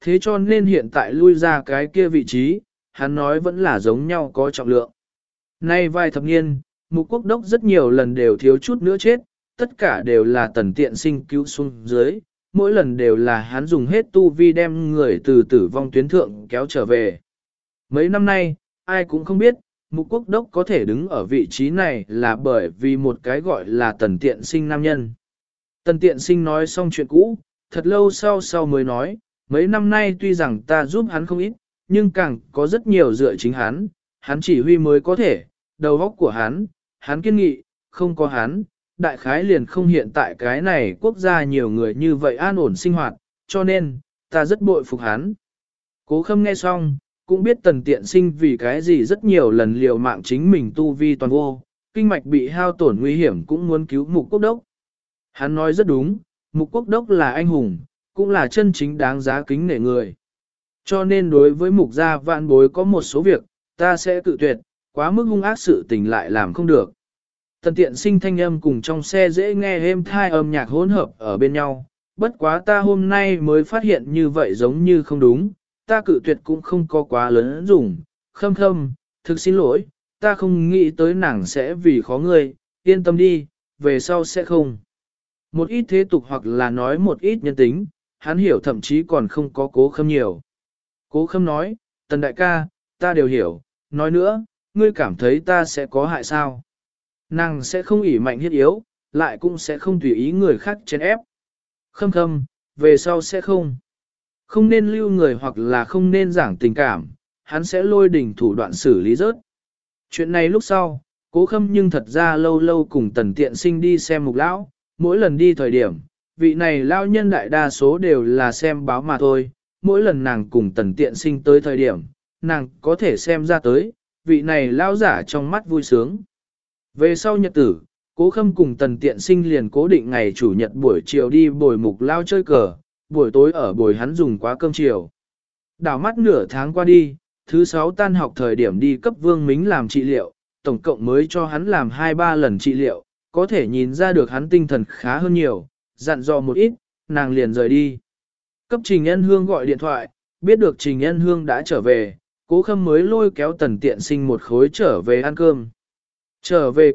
thế cho nên hiện tại lui ra cái kia vị trí, hắn nói vẫn là giống nhau có trọng lượng. Nay vài thập niên, Mục Quốc Đốc rất nhiều lần đều thiếu chút nữa chết, tất cả đều là Tần Tiện Sinh cứu xuống dưới, mỗi lần đều là hắn dùng hết tu vi đem người từ tử vong tuyến thượng kéo trở về. Mấy năm nay, ai cũng không biết, Mục Quốc Đốc có thể đứng ở vị trí này là bởi vì một cái gọi là Tần Tiện Sinh nam nhân. Tần Tiện Sinh nói xong chuyện cũ, thật lâu sau mới nói, mấy năm nay tuy rằng ta giúp hắn không ít, nhưng càng có rất nhiều dựa chính hắn chỉ huy mới có thể, đầu óc của hắn kiên nghị, không có hắn, đại khái liền không hiện tại cái này quốc gia nhiều người như vậy an ổn sinh hoạt, cho nên, ta rất bội phục hắn. Cố Khâm nghe xong, cũng biết Tần Tiện Sinh vì cái gì rất nhiều lần liều mạng chính mình tu vi toàn vô, kinh mạch bị hao tổn nguy hiểm cũng muốn cứu Mục Quốc Đốc. Hắn nói rất đúng, Mục Quốc Đốc là anh hùng, cũng là chân chính đáng giá kính nể người. Cho nên đối với Mục gia vạn bối có một số việc, ta sẽ cự tuyệt, quá mức hung ác sự tình lại làm không được. Tần Tiện Sinh thanh âm cùng trong xe dễ nghe êm thai âm nhạc hỗn hợp ở bên nhau, bất quá ta hôm nay mới phát hiện như vậy giống như không đúng, ta cự tuyệt cũng không có quá lớn dùng, Khâm Khâm, thực xin lỗi, ta không nghĩ tới nàng sẽ vì khó ngươi, yên tâm đi, về sau sẽ không. Một ít thế tục hoặc là nói một ít nhân tính, hắn hiểu thậm chí còn không có Cố Khâm nhiều. Cố Khâm nói, Tần đại ca, ta đều hiểu, nói nữa, ngươi cảm thấy ta sẽ có hại sao? Nàng sẽ không ỷ mạnh hiết yếu, lại cũng sẽ không tùy ý người khác chèn ép. Khâm Khâm, về sau sẽ không. Không nên lưu người hoặc là không nên giảng tình cảm, hắn sẽ lôi đỉnh thủ đoạn xử lý rớt. Chuyện này lúc sau, Cố Khâm nhưng thật ra lâu lâu cùng Tần Tiện Sinh đi xem Mục lão, mỗi lần đi thời điểm, vị này lao nhân đại đa số đều là xem báo mà thôi, mỗi lần nàng cùng Tần Tiện Sinh tới thời điểm, nàng có thể xem ra tới, vị này lao giả trong mắt vui sướng. Về sau nhật tử, Cố Khâm cùng Tần Tiện Sinh liền cố định ngày chủ nhật buổi chiều đi bồi Mục lao chơi cờ, buổi tối ở bồi hắn dùng quá cơm chiều. Đảo mắt nửa tháng qua đi, thứ 6 tan học thời điểm đi cấp Vương Mính làm trị liệu, tổng cộng mới cho hắn làm 2-3 lần trị liệu, có thể nhìn ra được hắn tinh thần khá hơn nhiều, dặn dò một ít, nàng liền rời đi. Cấp Trình Ân Hương gọi điện thoại, biết được Trình Ân Hương đã trở về, Cố Khâm mới lôi kéo Tần Tiện Sinh một khối trở về ăn cơm. Trở về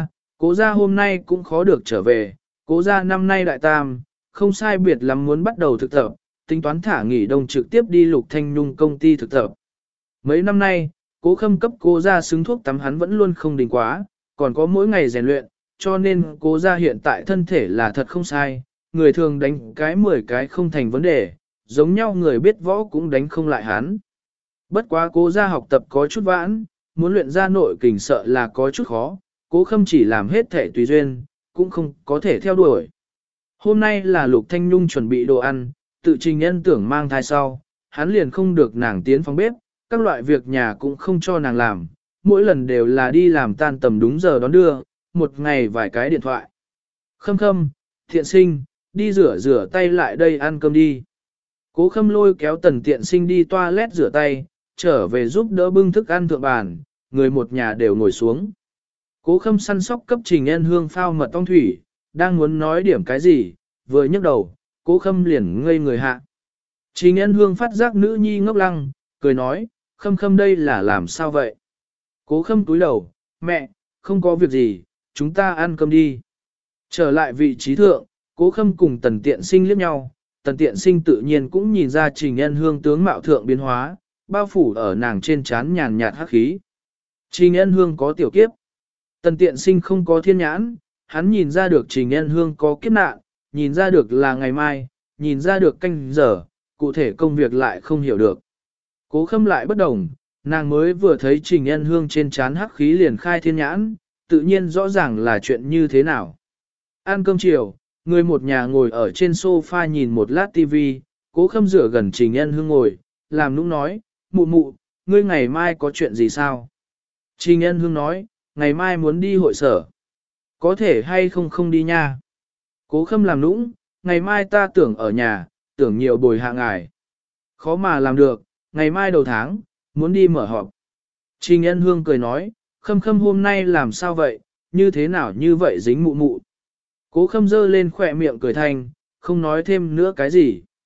Cố gia hôm nay cũng khó được trở về, Cố gia năm nay đại tam, không sai biệt lắm muốn bắt đầu thực tập, tính toán thả nghỉ đông trực tiếp đi Lục Thanh Nhung công ty thực tập. Mấy năm nay, Cố Khâm cấp Cố gia xứng thuốc tắm hắn vẫn luôn không đình quá, còn có mỗi ngày rèn luyện, cho nên Cố gia hiện tại thân thể là thật không sai, người thường đánh cái 10 cái không thành vấn đề, giống nhau người biết võ cũng đánh không lại hắn. Bất quá Cố gia học tập có chút vãn, muốn luyện ra nội kình sợ là có chút khó, Cố Khâm chỉ làm hết thể tùy duyên, cũng không có thể theo đuổi. Hôm nay là Lục Thanh Nhung chuẩn bị đồ ăn, tự Trình Ân tưởng mang thai sau, hắn liền không được nàng tiến phòng bếp, các loại việc nhà cũng không cho nàng làm, mỗi lần đều là đi làm tan tầm đúng giờ đón đưa, một ngày vài cái điện thoại. Khâm Khâm, Thiện Sinh, đi rửa tay lại đây ăn cơm đi. Cố Khâm lôi kéo Tần Tiện Sinh đi toilet rửa tay, trở về giúp đỡ bưng thức ăn thượng bàn, người một nhà đều ngồi xuống. Cố Khâm săn sóc cấp Trình Ân Hương phao mật ong thủy, đang muốn nói điểm cái gì, vừa nhấc đầu, Cố Khâm liền ngây người hạ. Trình Ân Hương phát giác nữ nhi ngốc lăng, cười nói, Khâm Khâm đây là làm sao vậy? Cố Khâm túi đầu, mẹ, không có việc gì, chúng ta ăn cơm đi. Trở lại vị trí thượng, Cố Khâm cùng Tần Tiện Sinh liếc nhau, Tần Tiện Sinh tự nhiên cũng nhìn ra Trình Ân Hương tướng mạo thượng biến hóa, bao phủ ở nàng trên trán nhàn nhạt hắc khí. Trình Ân Hương có tiểu kiếp. Tần Tiện Sinh không có thiên nhãn, hắn nhìn ra được Trình Ân Hương có kiếp nạn, nhìn ra được là ngày mai, nhìn ra được canh giờ, cụ thể công việc lại không hiểu được. Cố Khâm lại bất đồng, nàng mới vừa thấy Trình Ân Hương trên trán hắc khí liền khai thiên nhãn, tự nhiên rõ ràng là chuyện như thế nào. Ăn cơm chiều, người một nhà ngồi ở trên sofa nhìn một lát tivi, Cố Khâm rửa gần Trình Ân Hương ngồi, làm nũng nói, mụ mụ, ngươi ngày mai có chuyện gì sao? Trình Ân Hương nói, ngày mai muốn đi hội sở. Có thể hay không không đi nha. Cố Khâm làm nũng, ngày mai ta tưởng ở nhà, tưởng nhiều bồi hạ ngài. Khó mà làm được, ngày mai đầu tháng, muốn đi mở họp. Trình Ân Hương cười nói, Khâm Khâm hôm nay làm sao vậy, như thế nào như vậy dính mụ mụ. Cố Khâm giơ lên khỏe miệng cười thành, không nói thêm nữa cái gì.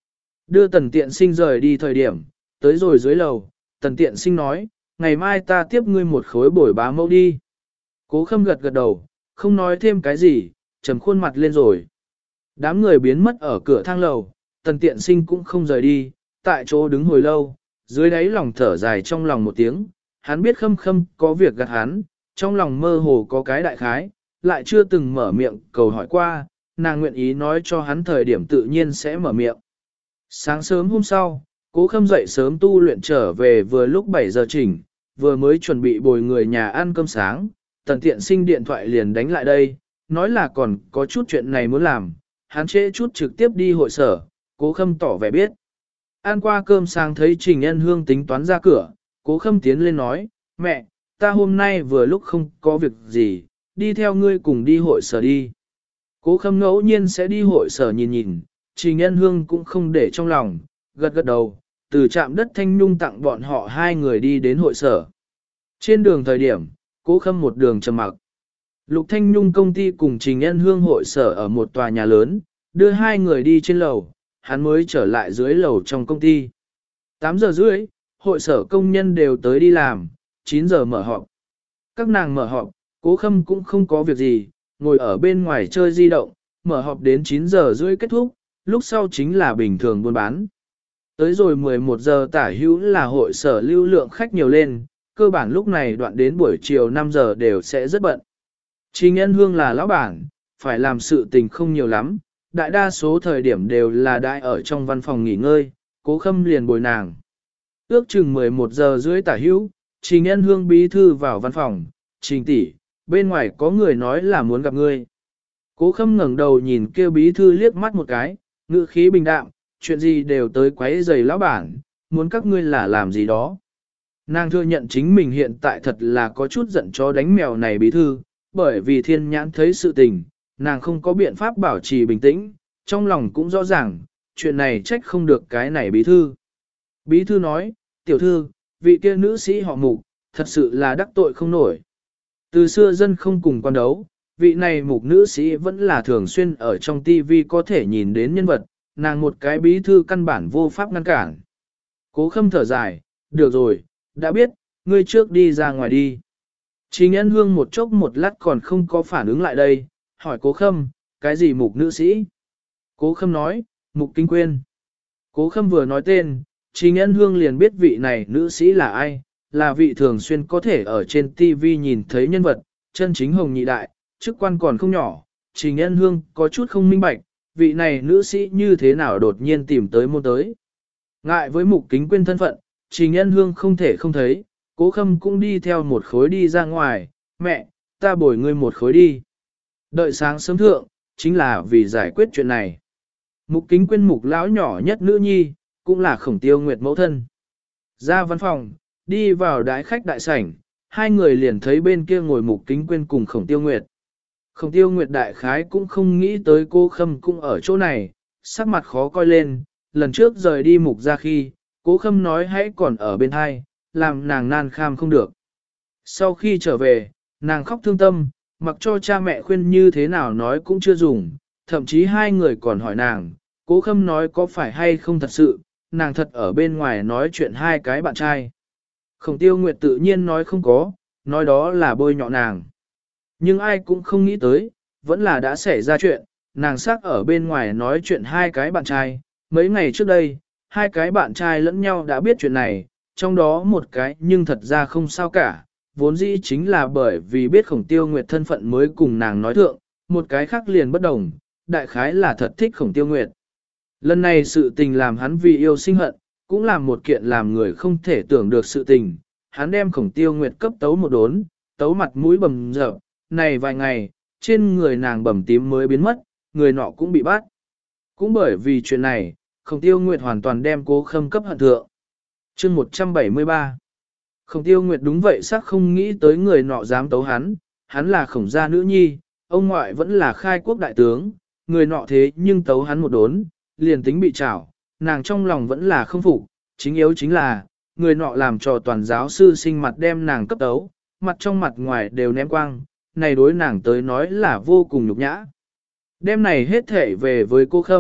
Đưa tần tiện sinh rời đi thời điểm, tới rồi dưới lầu, tần tiện sinh nói, ngày mai ta tiếp ngươi một khối bổi bá mẫu đi. Cố Khâm gật gật đầu, không nói thêm cái gì, trầm khuôn mặt lên rồi. Đám người biến mất ở cửa thang lầu, tần tiện sinh cũng không rời đi, tại chỗ đứng hồi lâu, dưới đáy lòng thở dài trong lòng một tiếng, hắn biết Khâm Khâm có việc gạt hắn, trong lòng mơ hồ có cái đại khái, lại chưa từng mở miệng cầu hỏi qua, nàng nguyện ý nói cho hắn thời điểm tự nhiên sẽ mở miệng. Sáng sớm hôm sau, Cố Khâm dậy sớm tu luyện trở về vừa lúc 7 giờ chỉnh, vừa mới chuẩn bị bồi người nhà ăn cơm sáng, tần tiện sinh điện thoại liền đánh lại đây, nói là còn có chút chuyện này muốn làm, hắn trễ chút trực tiếp đi hội sở, Cố Khâm tỏ vẻ biết. Ăn qua cơm sáng thấy Trình Ân Hương tính toán ra cửa, Cố Khâm tiến lên nói, mẹ, ta hôm nay vừa lúc không có việc gì, đi theo ngươi cùng đi hội sở đi. Cố Khâm ngẫu nhiên sẽ đi hội sở nhìn nhìn, Trình Ân Hương cũng không để trong lòng, gật gật đầu, từ trạm đất Thanh Nhung tặng bọn họ hai người đi đến hội sở. Trên đường thời điểm, Cố Khâm một đường trầm mặc. Lục Thanh Nhung công ty cùng Trình Ân Hương hội sở ở một tòa nhà lớn, đưa hai người đi trên lầu, hắn mới trở lại dưới lầu trong công ty. 8 giờ rưỡi, hội sở công nhân đều tới đi làm, 9 giờ mở họp. Các nàng mở họp, Cố Khâm cũng không có việc gì, ngồi ở bên ngoài chơi di động, mở họp đến 9 giờ rưỡi kết thúc, lúc sau chính là bình thường buôn bán. Tới rồi 11 giờ tả hữu là hội sở lưu lượng khách nhiều lên, cơ bản lúc này đoạn đến buổi chiều 5 giờ đều sẽ rất bận. Trình Ân Hương là lão bản, phải làm sự tình không nhiều lắm, đại đa số thời điểm đều là đại ở trong văn phòng nghỉ ngơi, Cố Khâm liền bồi nàng. Ước chừng 11 giờ rưỡi tả hữu, Trình Ân Hương bí thư vào văn phòng, Trình tỷ, bên ngoài có người nói là muốn gặp ngươi. Cố Khâm ngẩng đầu nhìn kêu bí thư liếc mắt một cái, ngữ khí bình đạm, chuyện gì đều tới quấy rầy lão bản, muốn các ngươi là làm gì đó. Nàng thừa nhận chính mình hiện tại thật là có chút giận chó đánh mèo này bí thư, bởi vì thiên nhãn thấy sự tình, nàng không có biện pháp bảo trì bình tĩnh, trong lòng cũng rõ ràng, chuyện này trách không được cái này bí thư. Bí thư nói, tiểu thư, vị kia nữ sĩ họ Mục, thật sự là đắc tội không nổi. Từ xưa dân không cùng quan đấu, vị này Mục nữ sĩ vẫn là thường xuyên ở trong TV có thể nhìn đến nhân vật, nàng một cái bí thư căn bản vô pháp ngăn cản. Cố Khâm thở dài, được rồi, đã biết, ngươi trước đi ra ngoài đi. Trình Ân Hương một chốc một lát còn không có phản ứng lại đây, hỏi Cố Khâm, cái gì Mục nữ sĩ? Cố Khâm nói, Mục Kinh Quyên. Cố Khâm vừa nói tên, Trình Ân Hương liền biết vị này nữ sĩ là ai, là vị thường xuyên có thể ở trên TV nhìn thấy nhân vật, chân chính hồng nhị đại, chức quan còn không nhỏ. Trình Ân Hương có chút không minh bạch, vị này nữ sĩ như thế nào đột nhiên tìm tới môn tới. Ngại với Mục Kính Quyên thân phận, Trình Ân Hương không thể không thấy, Cố Khâm cũng đi theo một khối đi ra ngoài, mẹ, ta bồi ngươi một khối đi. Đợi sáng sớm thượng, chính là vì giải quyết chuyện này. Mục Kính Quyên Mục lão nhỏ nhất nữ nhi, cũng là Khổng Tiêu Nguyệt mẫu thân. Ra văn phòng, đi vào đái khách đại sảnh, hai người liền thấy bên kia ngồi Mục Kính Quyên cùng Khổng Tiêu Nguyệt. Khổng Tiêu Nguyệt đại khái cũng không nghĩ tới cô Khâm cũng ở chỗ này, sắc mặt khó coi lên, lần trước rời đi Mục ra khi, Cố Khâm nói hãy còn ở bên hai, làm nàng nan kham không được. Sau khi trở về, nàng khóc thương tâm, mặc cho cha mẹ khuyên như thế nào nói cũng chưa dùng, thậm chí hai người còn hỏi nàng, Cố Khâm nói có phải hay không thật sự, nàng thật ở bên ngoài nói chuyện hai cái bạn trai. Khổng Tiêu Nguyệt tự nhiên nói không có, nói đó là bôi nhọ nàng. Nhưng ai cũng không nghĩ tới, vẫn là đã xảy ra chuyện, nàng xác ở bên ngoài nói chuyện hai cái bạn trai. Mấy ngày trước đây, hai cái bạn trai lẫn nhau đã biết chuyện này, trong đó một cái nhưng thật ra không sao cả, vốn dĩ chính là bởi vì biết Khổng Tiêu Nguyệt thân phận mới cùng nàng nói thượng, một cái khác liền bất đồng, đại khái là thật thích Khổng Tiêu Nguyệt. Lần này sự tình làm hắn vì yêu sinh hận, cũng làm một kiện làm người không thể tưởng được sự tình, hắn đem Khổng Tiêu Nguyệt cấp tấu một đốn, tấu mặt mũi bầm dập, này vài ngày, trên người nàng bầm tím mới biến mất, người nọ cũng bị bắt. Cũng bởi vì chuyện này, Khổng Tiêu Nguyệt hoàn toàn đem Cố Khâm cấp hận thượng. Chương 173. Khổng Tiêu Nguyệt đúng vậy xác không nghĩ tới người nọ dám tấu hắn là Khổng gia nữ nhi, ông ngoại vẫn là khai quốc đại tướng, người nọ thế nhưng tấu hắn một đốn, liền tính bị trảo, nàng trong lòng vẫn là không phục, chính yếu chính là, người nọ làm cho toàn giáo sư sinh mặt đem nàng cấp tấu, mặt trong mặt ngoài đều ném quang, này đối nàng tới nói là vô cùng nhục nhã. Đêm này hết thể về với cô Khâm,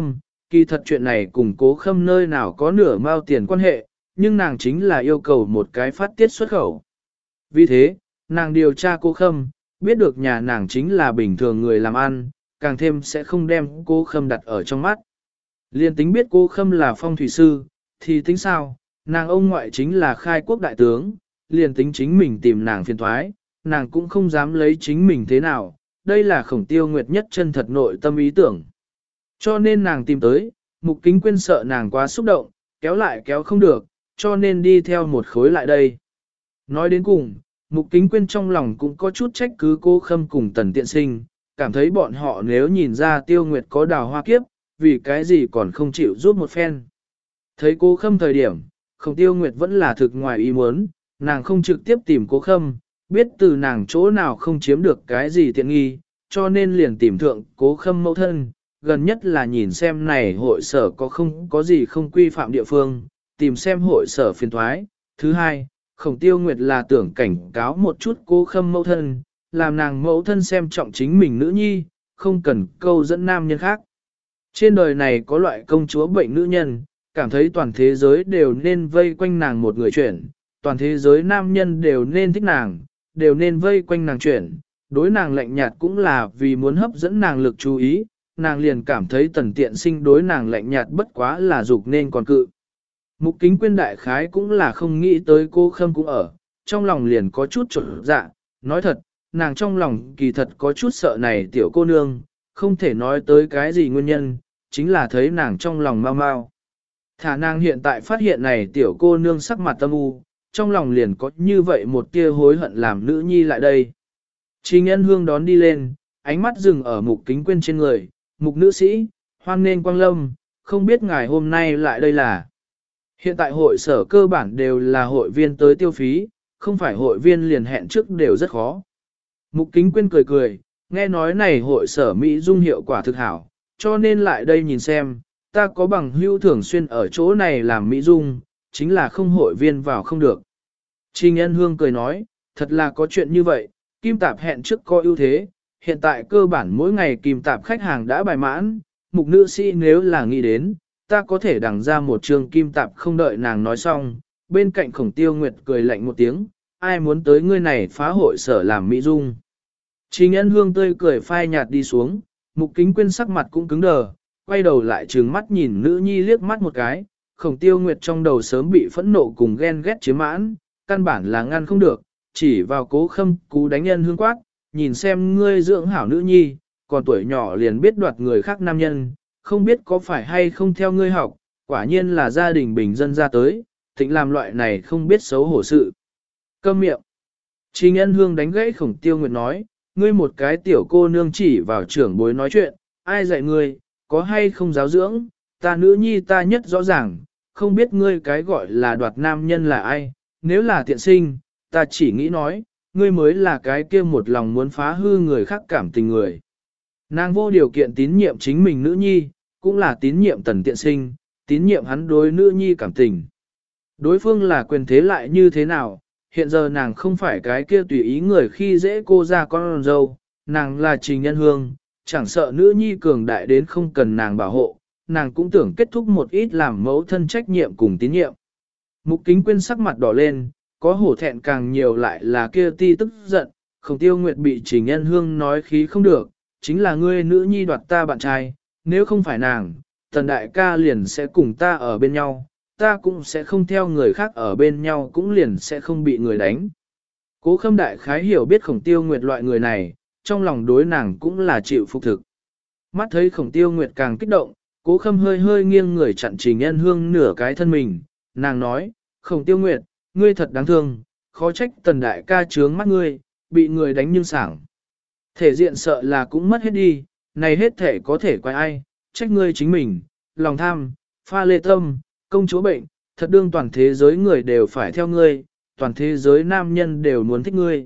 kỳ thật chuyện này cùng cố khâm nơi nào có nửa mao tiền quan hệ, nhưng nàng chính là yêu cầu một cái phát tiết xuất khẩu. Vì thế, nàng điều tra cố khâm, biết được nhà nàng chính là bình thường người làm ăn, càng thêm sẽ không đem cố khâm đặt ở trong mắt. Liên tính biết cố khâm là phong thủy sư, thì tính sao, nàng ông ngoại chính là khai quốc đại tướng, liền tính chính mình tìm nàng phiền thoái, nàng cũng không dám lấy chính mình thế nào, đây là Khổng Tiêu Nguyệt nhất chân thật nội tâm ý tưởng. Cho nên nàng tìm tới, Mục Kính Quyên sợ nàng quá xúc động, kéo lại kéo không được, cho nên đi theo một khối lại đây. Nói đến cùng, Mục Kính Quyên trong lòng cũng có chút trách cứ Cố Khâm cùng Tần Tiện Sinh, cảm thấy bọn họ nếu nhìn ra Tiêu Nguyệt có đào hoa kiếp, vì cái gì còn không chịu giúp một phen. Thấy Cố Khâm thời điểm, Khổng Tiêu Nguyệt vẫn là thực ngoài ý muốn, nàng không trực tiếp tìm Cố Khâm, biết từ nàng chỗ nào không chiếm được cái gì tiện nghi, cho nên liền tìm thượng Cố Khâm mẫu thân, gần nhất là nhìn xem này hội sở có không có gì không quy phạm địa phương, tìm xem hội sở phiền thoái. Thứ hai, Khổng Tiêu Nguyệt là tưởng cảnh cáo một chút Cố Khâm mẫu thân, làm nàng mẫu thân xem trọng chính mình nữ nhi, không cần câu dẫn nam nhân khác. Trên đời này có loại công chúa bệnh nữ nhân, cảm thấy toàn thế giới đều nên vây quanh nàng một người chuyển, toàn thế giới nam nhân đều nên thích nàng, đều nên vây quanh nàng chuyển, đối nàng lạnh nhạt cũng là vì muốn hấp dẫn nàng lực chú ý, nàng liền cảm thấy Tần Tiện Sinh đối nàng lạnh nhạt bất quá là dục nên còn cự. Mục Kính Quyên đại khái cũng là không nghĩ tới Cố Khâm cũng ở, trong lòng liền có chút trột dạ, nói thật, nàng trong lòng kỳ thật có chút sợ này tiểu cô nương, không thể nói tới cái gì nguyên nhân, chính là thấy nàng trong lòng mau mau. Thả nàng hiện tại phát hiện này tiểu cô nương sắc mặt tâm u, trong lòng liền có như vậy một tia hối hận làm nữ nhi lại đây. Trình Ân Hương đón đi lên, ánh mắt dừng ở Mục Kính Quyên trên người, Mục nữ sĩ, hoan nên quang lâm, không biết ngài hôm nay lại đây là. Hiện tại hội sở cơ bản đều là hội viên tới tiêu phí, không phải hội viên liền hẹn trước đều rất khó. Mục Kính Quyên cười cười, nghe nói này hội sở Mỹ Dung hiệu quả thực hảo, cho nên lại đây nhìn xem, ta có bằng hữu thường xuyên ở chỗ này làm Mỹ Dung, chính là không hội viên vào không được. Trình Ân Hương cười nói, thật là có chuyện như vậy, Kim Tạp hẹn trước có ưu thế, hiện tại cơ bản mỗi ngày Kim Tạp khách hàng đã bài mãn, Mục nữ sĩ nếu là nghĩ đến, ta có thể đằng ra một trường Kim Tạp không đợi nàng nói xong, bên cạnh Khổng Tiêu Nguyệt cười lạnh một tiếng, ai muốn tới ngươi này phá hội sở làm Mỹ Dung. Trình Ân Hương tươi cười phai nhạt đi xuống, Mục Kính Quyên sắc mặt cũng cứng đờ, quay đầu lại trừng mắt nhìn nữ nhi liếc mắt một cái, Khổng Tiêu Nguyệt trong đầu sớm bị phẫn nộ cùng ghen ghét chiếm mãn, căn bản là ngăn không được, chỉ vào Cố Khâm cú đánh Ân Hương quát, nhìn xem ngươi dưỡng hảo nữ nhi, còn tuổi nhỏ liền biết đoạt người khác nam nhân, không biết có phải hay không theo ngươi học, quả nhiên là gia đình bình dân ra tới, thịnh làm loại này không biết xấu hổ sự. Câm miệng. Trình Ân Hương đánh gãy Khổng Tiêu Nguyệt nói, ngươi một cái tiểu cô nương chỉ vào trưởng bối nói chuyện, ai dạy ngươi, có hay không giáo dưỡng, ta nữ nhi ta nhất rõ ràng, không biết ngươi cái gọi là đoạt nam nhân là ai, nếu là tiện sinh, ta chỉ nghĩ nói, ngươi mới là cái kia một lòng muốn phá hư người khác cảm tình người. Nàng vô điều kiện tín nhiệm chính mình nữ nhi, cũng là tín nhiệm Tần Tiện Sinh, tín nhiệm hắn đối nữ nhi cảm tình. Đối phương là quyền thế lại như thế nào, hiện giờ nàng không phải cái kia tùy ý người khi dễ cô ra con dâu, nàng là Trình Nhân Hương, chẳng sợ nữ nhi cường đại đến không cần nàng bảo hộ, nàng cũng tưởng kết thúc một ít làm mẫu thân trách nhiệm cùng tín nhiệm. Mục Kính Quyên sắc mặt đỏ lên, có hổ thẹn càng nhiều lại là kia ti tức giận, Khổng Tiêu Nguyệt bị Trình Nhân Hương nói khí không được, chính là ngươi nữ nhi đoạt ta bạn trai, nếu không phải nàng, Tần đại ca liền sẽ cùng ta ở bên nhau, ta cũng sẽ không theo người khác ở bên nhau cũng liền sẽ không bị người đánh. Cố Khâm đại khái hiểu biết Khổng Tiêu Nguyệt loại người này, trong lòng đối nàng cũng là chịu phục thực. Mắt thấy Khổng Tiêu Nguyệt càng kích động, Cố Khâm hơi hơi nghiêng người chặn Trình Nhân Hương nửa cái thân mình, nàng nói, Khổng Tiêu Nguyệt, ngươi thật đáng thương, khó trách Tần đại ca trướng mắt ngươi, bị người đánh nhưng sảng. Thể diện sợ là cũng mất hết đi, này hết thể có thể quay ai, trách ngươi chính mình, lòng tham, pha lê tâm, công chúa bệnh, thật đương toàn thế giới người đều phải theo ngươi, toàn thế giới nam nhân đều muốn thích ngươi.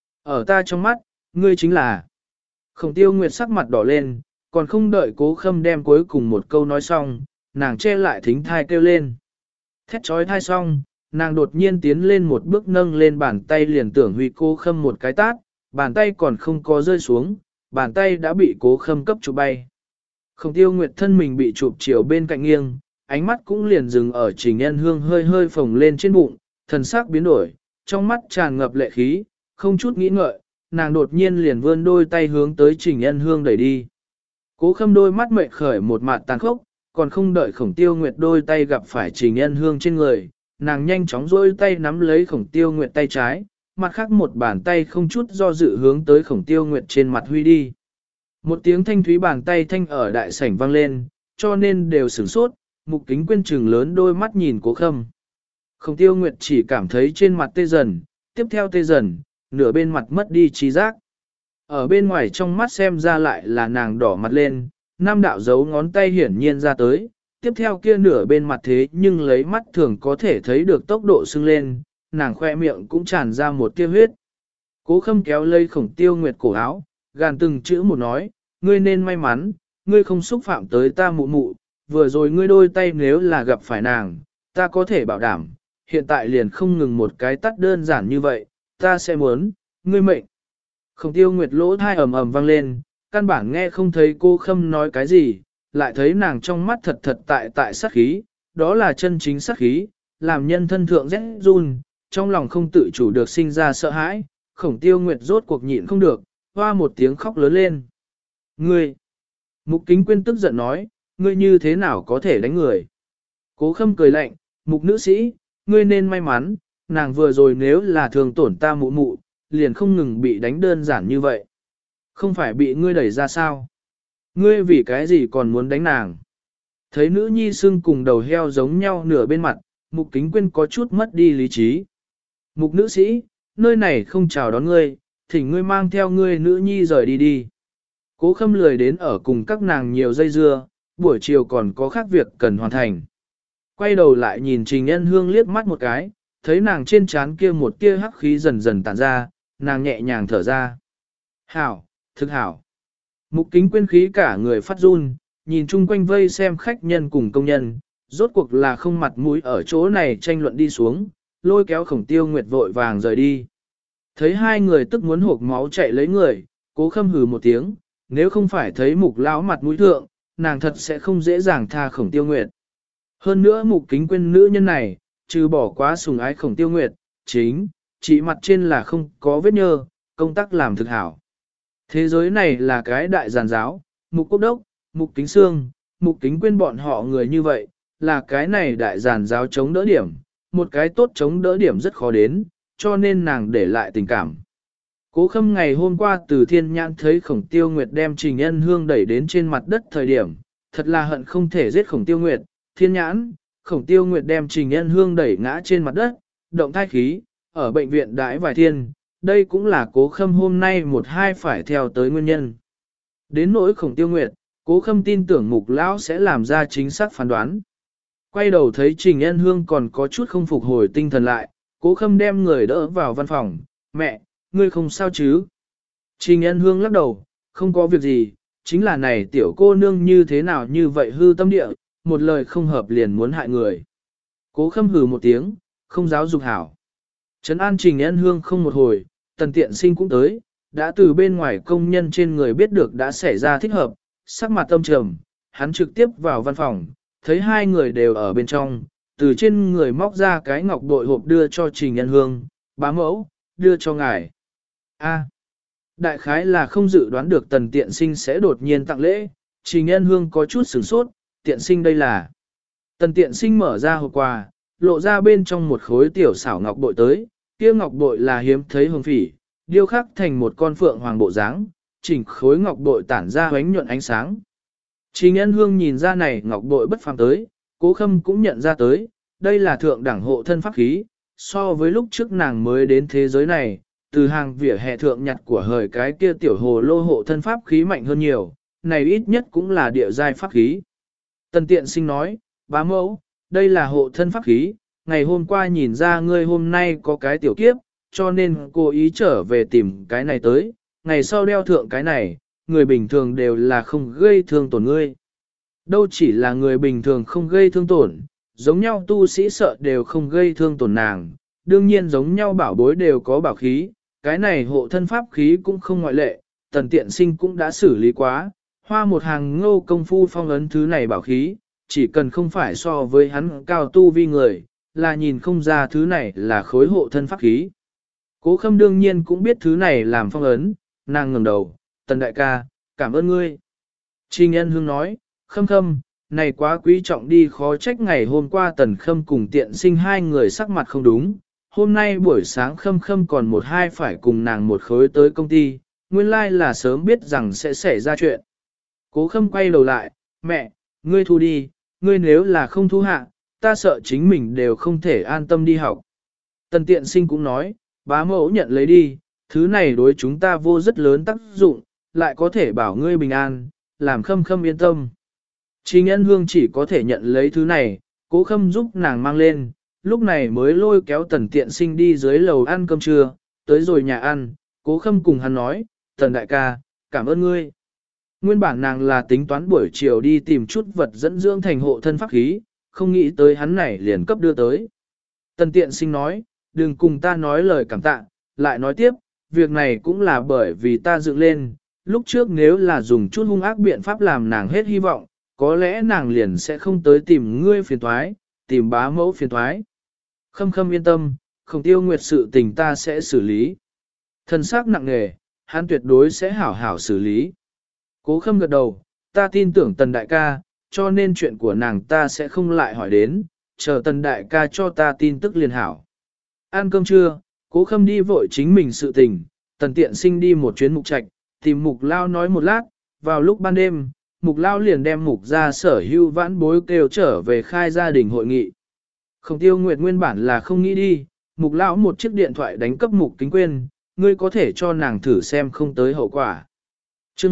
Ở ta trong mắt, ngươi chính là. Khổng Tiêu Nguyệt sắc mặt đỏ lên, còn không đợi Cố Khâm đem cuối cùng một câu nói xong, nàng che lại thính thai kêu lên. Thét trói thai xong, nàng đột nhiên tiến lên một bước nâng lên bàn tay liền tưởng huy Cố Khâm một cái tát, bàn tay còn không có rơi xuống, bàn tay đã bị Cố Khâm cấp chụp bay. Khổng Tiêu Nguyệt thân mình bị chụp chiều bên cạnh nghiêng, ánh mắt cũng liền dừng ở Trình Nhân Hương hơi hơi phồng lên trên bụng, thần sắc biến đổi, trong mắt tràn ngập lệ khí, không chút nghĩ ngợi, nàng đột nhiên liền vươn đôi tay hướng tới Trình Nhân Hương đẩy đi. Cố Khâm đôi mắt mệt khởi một mặt tàn khốc, còn không đợi Khổng Tiêu Nguyệt đôi tay gặp phải Trình Nhân Hương trên người, nàng nhanh chóng duỗi tay nắm lấy Khổng Tiêu Nguyệt tay trái, mặt khác một bàn tay không chút do dự hướng tới Khổng Tiêu Nguyệt trên mặt huy đi. Một tiếng thanh thúy bàn tay thanh ở đại sảnh vang lên, cho nên đều sửng sốt, Mục Kính Quyên trừng lớn đôi mắt nhìn Cố Khâm. Khổng Tiêu Nguyệt chỉ cảm thấy trên mặt tê dần, tiếp theo tê dần, nửa bên mặt mất đi trí giác. Ở bên ngoài trong mắt xem ra lại là nàng đỏ mặt lên, nam đạo dấu ngón tay hiển nhiên ra tới, tiếp theo kia nửa bên mặt thế nhưng lấy mắt thường có thể thấy được tốc độ sưng lên, nàng khoe miệng cũng tràn ra một tia huyết. Cố Khâm kéo lây Khổng Tiêu Nguyệt cổ áo, gàn từng chữ một nói, ngươi nên may mắn, ngươi không xúc phạm tới ta mụ mụ, vừa rồi ngươi đôi tay nếu là gặp phải nàng, ta có thể bảo đảm, hiện tại liền không ngừng một cái tắt đơn giản như vậy, ta sẽ muốn, ngươi mệnh. Khổng Tiêu Nguyệt lỗ thai ầm ầm vang lên, căn bản nghe không thấy cô Khâm nói cái gì, lại thấy nàng trong mắt thật thật tại sát khí, đó là chân chính sát khí, làm nhân thân thượng rét run, trong lòng không tự chủ được sinh ra sợ hãi, Khổng Tiêu Nguyệt rốt cuộc nhịn không được, hoa một tiếng khóc lớn lên. Ngươi! Mục Kính Quyên tức giận nói, ngươi như thế nào có thể đánh người? Cố Khâm cười lạnh, Mục nữ sĩ, ngươi nên may mắn, nàng vừa rồi nếu là thường tổn ta mụ mụ, liền không ngừng bị đánh đơn giản như vậy. Không phải bị ngươi đẩy ra sao? Ngươi vì cái gì còn muốn đánh nàng? Thấy nữ nhi xưng cùng đầu heo giống nhau nửa bên mặt, Mục Kính Quyên có chút mất đi lý trí. Mục nữ sĩ, nơi này không chào đón ngươi, thỉnh ngươi mang theo ngươi nữ nhi rời đi đi. Cố Khâm lười đến ở cùng các nàng nhiều dây dưa, buổi chiều còn có khác việc cần hoàn thành. Quay đầu lại nhìn Trình Nhân Hương liếc mắt một cái, thấy nàng trên trán kia một tia hắc khí dần dần tản ra, nàng nhẹ nhàng thở ra. Hảo, thực hảo. Mục Kính Quyên khí cả người phát run, nhìn chung quanh vây xem khách nhân cùng công nhân, rốt cuộc là không mặt mũi ở chỗ này tranh luận đi xuống, lôi kéo Khổng Tiêu Nguyệt vội vàng rời đi. Thấy hai người tức muốn hộp máu chạy lấy người, Cố Khâm hừ một tiếng, nếu không phải thấy Mục lão mặt mũi thượng, nàng thật sẽ không dễ dàng tha Khổng Tiêu Nguyệt. Hơn nữa Mục Kính Quyên nữ nhân này, trừ bỏ quá sùng ái Khổng Tiêu Nguyệt, chỉ mặt trên là không có vết nhơ, công tác làm thực hảo. Thế giới này là cái đại giàn giáo, Mục Quốc Đốc, Mục Kính Sương, Mục Kính Quyên bọn họ người như vậy, là cái này đại giàn giáo chống đỡ điểm, một cái tốt chống đỡ điểm rất khó đến, cho nên nàng để lại tình cảm. Cố Khâm ngày hôm qua từ thiên nhãn thấy Khổng Tiêu Nguyệt đem Trình Nhân Hương đẩy đến trên mặt đất thời điểm, thật là hận không thể giết Khổng Tiêu Nguyệt, thiên nhãn, Khổng Tiêu Nguyệt đem Trình Nhân Hương đẩy ngã trên mặt đất, động thai khí, ở bệnh viện đãi vài thiên, đây cũng là Cố Khâm hôm nay một hai phải theo tới nguyên nhân. Đến nỗi Khổng Tiêu Nguyệt, Cố Khâm tin tưởng Mục lão sẽ làm ra chính xác phán đoán. Quay đầu thấy Trình Nhân Hương còn có chút không phục hồi tinh thần lại, Cố Khâm đem người đỡ vào văn phòng, mẹ, ngươi không sao chứ? Trình Nhân Hương lắc đầu, không có việc gì, chính là này tiểu cô nương như thế nào như vậy hư tâm địa, một lời không hợp liền muốn hại người. Cố Khâm hừ một tiếng, không giáo dục hảo. Trấn an Trình Nhân Hương không một hồi, Tần Tiện Sinh cũng tới, đã từ bên ngoài công nhân trên người biết được đã xảy ra thích hợp, sắc mặt âm trầm, hắn trực tiếp vào văn phòng, thấy hai người đều ở bên trong, từ trên người móc ra cái ngọc bội hộp đưa cho Trình Nhân Hương, bá mẫu, đưa cho ngài. A. Đại khái là không dự đoán được Tần Tiện Sinh sẽ đột nhiên tặng lễ, Trình Nhân Hương có chút sửng sốt, Tiện Sinh đây là. Tần Tiện Sinh mở ra hộp quà, lộ ra bên trong một khối tiểu xảo ngọc bội tới, kia ngọc bội là hiếm thấy hồng phỉ, điêu khắc thành một con phượng hoàng bộ dáng, chỉnh khối ngọc bội tản ra ánh nhuận ánh sáng. Trình Nhân Hương nhìn ra này ngọc bội bất phàm tới, Cố Khâm cũng nhận ra tới, đây là thượng đẳng hộ thân pháp khí, so với lúc trước nàng mới đến thế giới này, từ hàng vỉa hè thượng nhặt của hời cái kia tiểu hồ lô hộ thân pháp khí mạnh hơn nhiều, này ít nhất cũng là địa giai pháp khí. Tần Tiện Sinh nói, bá mẫu, đây là hộ thân pháp khí, ngày hôm qua nhìn ra ngươi hôm nay có cái tiểu kiếp, cho nên cô ý trở về tìm cái này tới, ngày sau đeo thượng cái này, người bình thường đều là không gây thương tổn ngươi. Đâu chỉ là người bình thường không gây thương tổn, giống nhau tu sĩ sợ đều không gây thương tổn nàng, đương nhiên giống nhau bảo bối đều có bảo khí, cái này hộ thân pháp khí cũng không ngoại lệ, Tần Tiện Sinh cũng đã xử lý quá, Hoa một hàng ngô công phu phong ấn thứ này bảo khí, chỉ cần không phải so với hắn cao tu vi người, là nhìn không ra thứ này là khối hộ thân pháp khí. Cố Khâm đương nhiên cũng biết thứ này làm phong ấn, nàng ngẩng đầu, Tần đại ca, cảm ơn ngươi. Trình Nhân Hương nói, Khâm Khâm, này quá quý trọng đi, khó trách ngày hôm qua Tần Khâm cùng Tiện Sinh hai người sắc mặt không đúng. Hôm nay buổi sáng Khâm Khâm còn một hai phải cùng nàng một khối tới công ty, nguyên lai là sớm biết rằng sẽ xảy ra chuyện. Cố Khâm quay đầu lại, mẹ, ngươi thu đi, ngươi nếu là không thu hạ, ta sợ chính mình đều không thể an tâm đi học. Tần Tiện Sinh cũng nói, bá mẫu nhận lấy đi, thứ này đối chúng ta vô rất lớn tác dụng, lại có thể bảo ngươi bình an, làm Khâm Khâm yên tâm. Trình Nhân Hương chỉ có thể nhận lấy thứ này, Cố Khâm giúp nàng mang lên, lúc này mới lôi kéo Tần Tiện Sinh đi dưới lầu ăn cơm trưa, tới rồi nhà ăn, Cố Khâm cùng hắn nói, Tần đại ca, cảm ơn ngươi. Nguyên bản nàng là tính toán buổi chiều đi tìm chút vật dẫn dưỡng thành hộ thân pháp khí, không nghĩ tới hắn này liền cấp đưa tới. Tần Tiện Sinh nói, đừng cùng ta nói lời cảm tạ, lại nói tiếp, việc này cũng là bởi vì ta dựng lên, lúc trước nếu là dùng chút hung ác biện pháp làm nàng hết hy vọng, có lẽ nàng liền sẽ không tới tìm ngươi phiền thoái, tìm bá mẫu phiền thoái. Khâm Khâm yên tâm, Khổng Tiêu Nguyệt sự tình ta sẽ xử lý. Thần sắc nặng nề, hắn tuyệt đối sẽ hảo hảo xử lý. Cố Khâm gật đầu, ta tin tưởng Tần đại ca, cho nên chuyện của nàng ta sẽ không lại hỏi đến, chờ Tần đại ca cho ta tin tức liền hảo. Ăn cơm trưa, Cố Khâm đi vội chính mình sự tình, Tần Tiện Sinh đi một chuyến Mục Trạch, tìm Mục Lao nói một lát, vào lúc ban đêm, Mục Lao liền đem Mục ra sở hưu vãn bối kêu trở về khai gia đình hội nghị. Khổng Tiêu Nguyệt nguyên bản là không nghĩ đi, Mục Lão một chiếc điện thoại đánh cấp Mục Kính Quyên, ngươi có thể cho nàng thử xem không tới hậu quả. Chương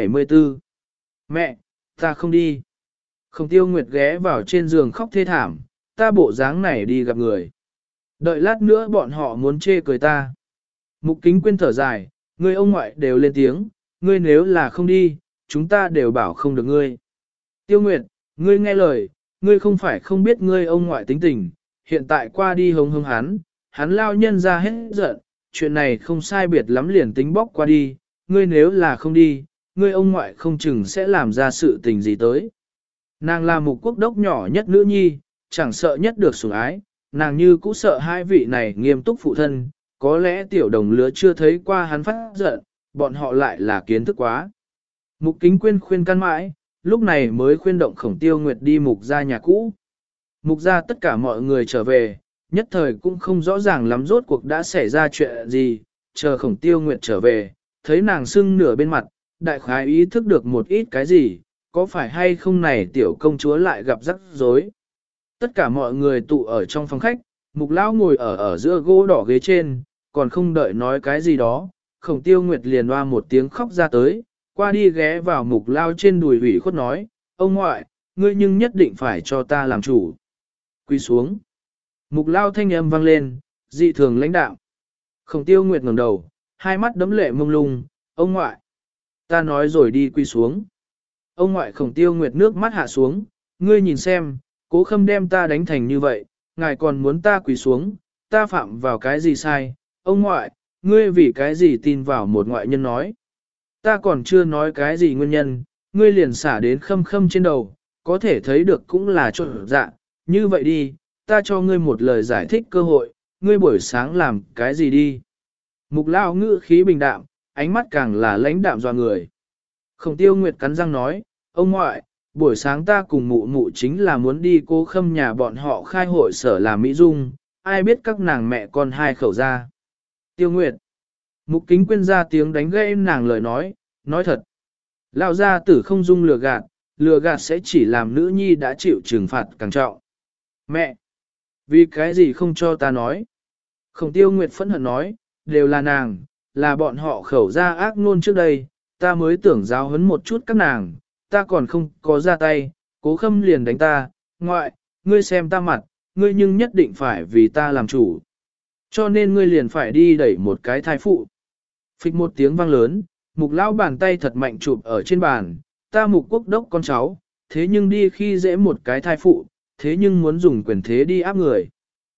174 Mẹ, ta không đi. Khổng Tiêu Nguyệt ghé vào trên giường khóc thê thảm, ta bộ dáng này đi gặp người. Đợi lát nữa bọn họ muốn chê cười ta. Mục Kính Quyên thở dài, ngươi ông ngoại đều lên tiếng, ngươi nếu là không đi, chúng ta đều bảo không được ngươi. Tiêu Nguyệt, ngươi nghe lời, ngươi không phải không biết ngươi ông ngoại tính tình, hiện tại qua đi hống hống hắn lao nhân ra hết giận, chuyện này không sai biệt lắm liền tính bóc qua đi, ngươi nếu là không đi, ngươi ông ngoại không chừng sẽ làm ra sự tình gì tới. Nàng là Mục Quốc đốc nhỏ nhất nữ nhi, chẳng sợ nhất được sủng ái, nàng như cũ sợ hai vị này nghiêm túc phụ thân, có lẽ tiểu đồng lứa chưa thấy qua hắn phát giận, bọn họ lại là kiến thức quá. Mục Kính Quyên khuyên can mãi, lúc này mới khuyên động Khổng Tiêu Nguyệt đi Mục ra nhà cũ. Mục ra tất cả mọi người trở về, nhất thời cũng không rõ ràng lắm rốt cuộc đã xảy ra chuyện gì, chờ Khổng Tiêu Nguyệt trở về, thấy nàng sưng nửa bên mặt, đại khái ý thức được một ít cái gì, có phải hay không này tiểu công chúa lại gặp rắc rối. Tất cả mọi người tụ ở trong phòng khách, Mục Lão ngồi ở giữa gỗ đỏ ghế trên, còn không đợi nói cái gì đó, Khổng Tiêu Nguyệt liền hoa một tiếng khóc ra tới, qua đi ghé vào Mục Lão trên đùi ủy khuất nói, ông ngoại, ngươi nhưng nhất định phải cho ta làm chủ. Quỳ xuống. Mục Lão thanh âm vang lên, dị thường lãnh đạo. Khổng Tiêu Nguyệt ngẩng đầu, hai mắt đẫm lệ mông lung, ông ngoại. Ta nói rồi đi quỳ xuống. Ông ngoại Khổng Tiêu Nguyệt nước mắt hạ xuống, ngươi nhìn xem, Cố Khâm đem ta đánh thành như vậy, ngài còn muốn ta quỳ xuống, ta phạm vào cái gì sai, ông ngoại, ngươi vì cái gì tin vào một ngoại nhân nói. Ta còn chưa nói cái gì nguyên nhân, ngươi liền xả đến Khâm Khâm trên đầu, có thể thấy được cũng là trộn dạ, như vậy đi, ta cho ngươi một lời giải thích cơ hội, ngươi buổi sáng làm cái gì đi. Mục Lão ngữ khí bình đạm, ánh mắt càng là lãnh đạm dọa người. Khổng Tiêu Nguyệt cắn răng nói, ông ngoại, buổi sáng ta cùng mụ mụ chính là muốn đi Cố Khâm nhà bọn họ khai hội sở làm Mỹ Dung, ai biết các nàng mẹ con hai khẩu ra. Tiêu Nguyệt. Mục Kính Quyên ra tiếng đánh gãy nàng lời nói thật. Lão gia tử không dung lừa gạt sẽ chỉ làm nữ nhi đã chịu trừng phạt càng trọng. Mẹ. Vì cái gì không cho ta nói? Khổng Tiêu Nguyệt phẫn hận nói, đều là nàng, là bọn họ khẩu ra ác ngôn trước đây, ta mới tưởng giáo huấn một chút các nàng, ta còn không có ra tay, Cố Khâm liền đánh ta, ngoại, ngươi xem ta mặt, ngươi nhưng nhất định phải vì ta làm chủ. Cho nên ngươi liền phải đi đẩy một cái thai phụ. Phịch một tiếng vang lớn, Mục Lão bàn tay thật mạnh chụp ở trên bàn, ta Mục Quốc đốc con cháu, thế nhưng đi khi dễ một cái thai phụ, thế nhưng muốn dùng quyền thế đi áp người.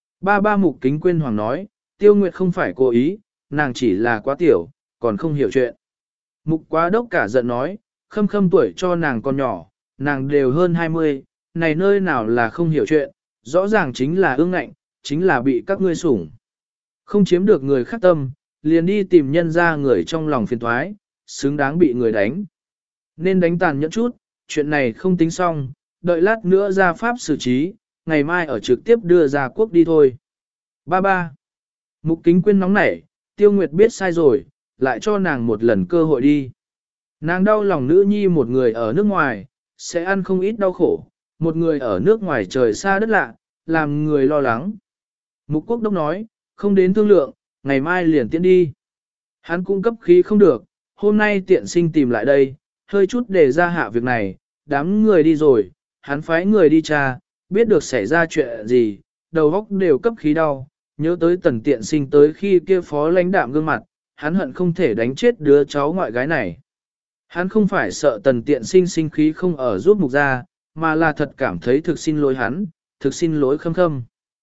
Ba Mục Kính Quyên hoàng nói, Tiêu Nguyệt không phải cố ý, nàng chỉ là quá tiểu, còn không hiểu chuyện. Mục Quá đốc cả giận nói, Khâm Khâm tuổi cho nàng còn nhỏ, nàng đều hơn 20, này nơi nào là không hiểu chuyện, rõ ràng chính là ương ngạnh, chính là bị các ngươi sủng. Không chiếm được người khác tâm, liền đi tìm nhân ra người trong lòng phiền thoái, xứng đáng bị người đánh. Nên đánh tàn nhẫn chút, chuyện này không tính xong, đợi lát nữa ra pháp xử trí, ngày mai ở trực tiếp đưa ra quốc đi thôi. Ba ba. Mục Kính Quyên nóng nảy, Tiêu Nguyệt biết sai rồi, lại cho nàng một lần cơ hội đi. Nàng đau lòng nữ nhi một người ở nước ngoài, sẽ ăn không ít đau khổ, một người ở nước ngoài trời xa đất lạ, làm người lo lắng. Mục Quốc Đốc nói, không đến thương lượng, ngày mai liền tiễn đi. Hắn cung cấp khí không được, hôm nay tiện sinh tìm lại đây, hơi chút để ra hạ việc này, đám người đi rồi, hắn phái người đi tra, biết được xảy ra chuyện gì, đầu óc đều cấp khí đau, nhớ tới tần tiện sinh tới khi kia phó lãnh đạm gương mặt, hắn hận không thể đánh chết đứa cháu ngoại gái này. Hắn không phải sợ tần tiện sinh sinh khí không ở giúp mục ra, mà là thật cảm thấy thực xin lỗi hắn, thực xin lỗi Khâm Khâm.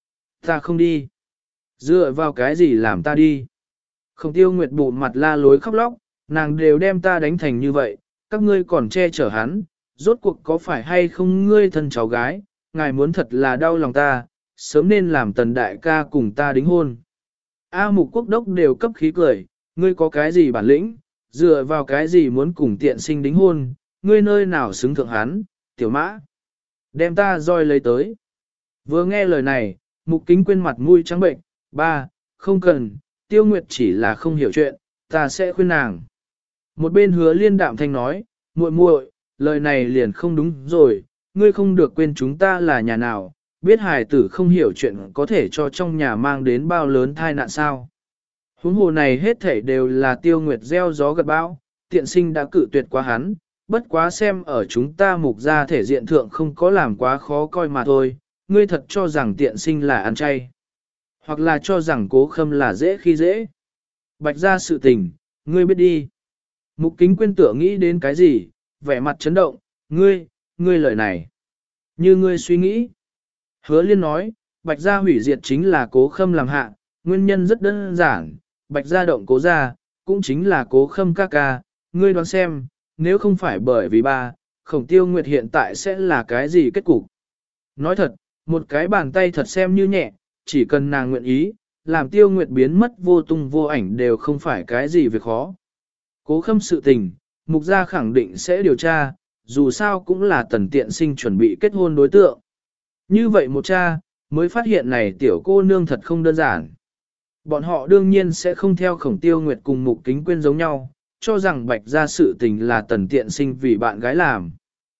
Ta không đi. Dựa vào cái gì làm ta đi? Khổng Tiêu Nguyệt bụng mặt la lối khóc lóc, nàng đều đem ta đánh thành như vậy, các ngươi còn che chở hắn, rốt cuộc có phải hay không ngươi thân cháu gái, ngài muốn thật là đau lòng ta, sớm nên làm tần đại ca cùng ta đính hôn. A Mục Quốc Đốc đều cấp khí cười, ngươi có cái gì bản lĩnh, dựa vào cái gì muốn cùng tiện sinh đính hôn, ngươi nơi nào xứng thượng hắn, tiểu mã. Đem ta roi lấy tới. Vừa nghe lời này, Mục Kính Quyên mặt mũi trắng bệnh, ba, không cần, Tiêu Nguyệt chỉ là không hiểu chuyện, ta sẽ khuyên nàng. Một bên Hứa Liên đạm thanh nói, muội muội, lời này liền không đúng rồi, ngươi không được quên chúng ta là nhà nào, biết hài tử không hiểu chuyện có thể cho trong nhà mang đến bao lớn thai nạn sao. Huống hồ này hết thảy đều là Tiêu Nguyệt gieo gió gặt bão, tiện sinh đã cự tuyệt quá hắn, bất quá xem ở chúng ta mục ra thể diện thượng không có làm quá khó coi mà thôi, ngươi thật cho rằng tiện sinh là ăn chay, hoặc là cho rằng Cố Khâm là dễ khi dễ. Bạch ra sự tình, ngươi biết đi. Mục Kính Quyên tựa nghĩ đến cái gì, vẻ mặt chấn động, ngươi lời này. Như ngươi suy nghĩ. Hứa Liên nói, Bạch gia hủy diệt chính là Cố Khâm làm hạ, nguyên nhân rất đơn giản, Bạch gia động Cố gia, cũng chính là Cố Khâm ca ca, ngươi đoán xem, nếu không phải bởi vì ba, Khổng Tiêu Nguyệt hiện tại sẽ là cái gì kết cục. Nói thật, một cái bàn tay thật xem như nhẹ, chỉ cần nàng nguyện ý, làm Tiêu Nguyệt biến mất vô tung vô ảnh đều không phải cái gì việc khó. Cố Khâm sự tình, mục gia khẳng định sẽ điều tra, dù sao cũng là tần tiện sinh chuẩn bị kết hôn đối tượng. Như vậy một cha, mới phát hiện này tiểu cô nương thật không đơn giản. Bọn họ đương nhiên sẽ không theo Khổng Tiêu Nguyệt cùng Mục Kính Quyên giống nhau, cho rằng Bạch gia sự tình là tần tiện sinh vì bạn gái làm.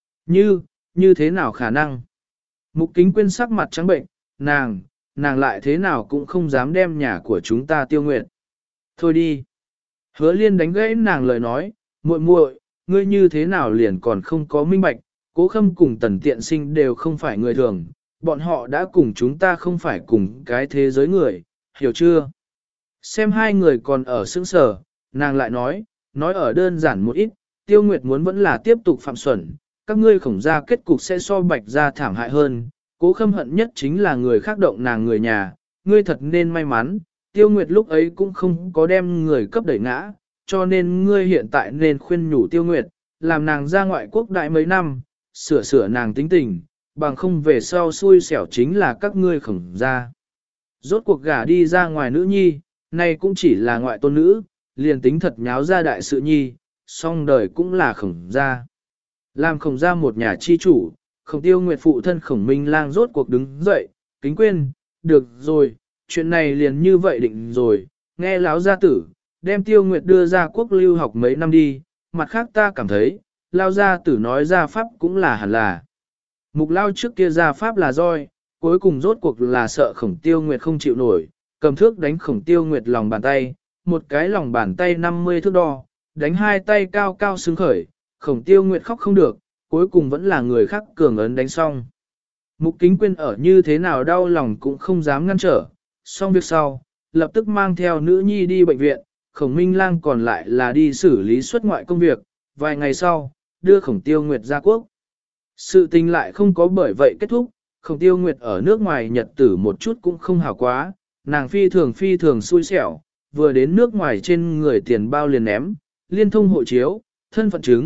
Như thế nào khả năng? Mục Kính Quyên sắc mặt trắng bệnh, nàng lại thế nào cũng không dám đem nhà của chúng ta Tiêu Nguyệt. Thôi đi. Hứa Liên đánh gãy nàng lời nói, muội muội, ngươi như thế nào liền còn không có minh bạch, Cố Khâm cùng tần tiện sinh đều không phải người thường, bọn họ đã cùng chúng ta không phải cùng cái thế giới người, hiểu chưa? Xem hai người còn ở sững sờ, nàng lại nói ở đơn giản một ít, Tiêu Nguyệt muốn vẫn là tiếp tục phạm xuẩn, các ngươi Khổng gia kết cục sẽ so Bạch gia thảm hại hơn, Cố Khâm hận nhất chính là người khác động nàng người nhà, ngươi thật nên may mắn, Tiêu Nguyệt lúc ấy cũng không có đem người cấp đẩy ngã, cho nên ngươi hiện tại nên khuyên nhủ Tiêu Nguyệt, làm nàng ra ngoại quốc đại mấy năm, sửa nàng tính tình, bằng không về sau xui xẻo chính là các ngươi Khổng gia. Rốt cuộc gả đi ra ngoài nữ nhi, nay cũng chỉ là ngoại tôn nữ, liền tính thật nháo ra đại sự nhi, song đời cũng là Khổng gia. Làm Khổng gia một nhà chi chủ, Khổng Tiêu Nguyệt phụ thân Khổng Minh Lang rốt cuộc đứng dậy, Kính Quyên, được rồi, chuyện này liền như vậy định rồi, nghe láo gia tử, đem Tiêu Nguyệt đưa ra quốc lưu học mấy năm đi, mặt khác ta cảm thấy, lao gia tử nói ra pháp cũng là hẳn là. Mục lao trước kia ra pháp là roi, cuối cùng rốt cuộc là sợ Khổng Tiêu Nguyệt không chịu nổi, cầm thước đánh Khổng Tiêu Nguyệt lòng bàn tay, một cái lòng bàn tay 50 thước đo, đánh hai tay cao cao xứng khởi, Khổng Tiêu Nguyệt khóc không được, cuối cùng vẫn là người khác cường ấn đánh xong. Mục Kính Quyên ở như thế nào đau lòng cũng không dám ngăn trở, xong việc sau, lập tức mang theo nữ nhi đi bệnh viện, Khổng Minh Lang còn lại là đi xử lý xuất ngoại công việc, vài ngày sau, đưa Khổng Tiêu Nguyệt ra quốc. Sự tình lại không có bởi vậy kết thúc, Khổng Tiêu Nguyệt ở nước ngoài nhật tử một chút cũng không hảo quá, nàng phi thường xui xẻo, vừa đến nước ngoài trên người tiền bao liền ném, liên thông hộ chiếu, thân phận chứng,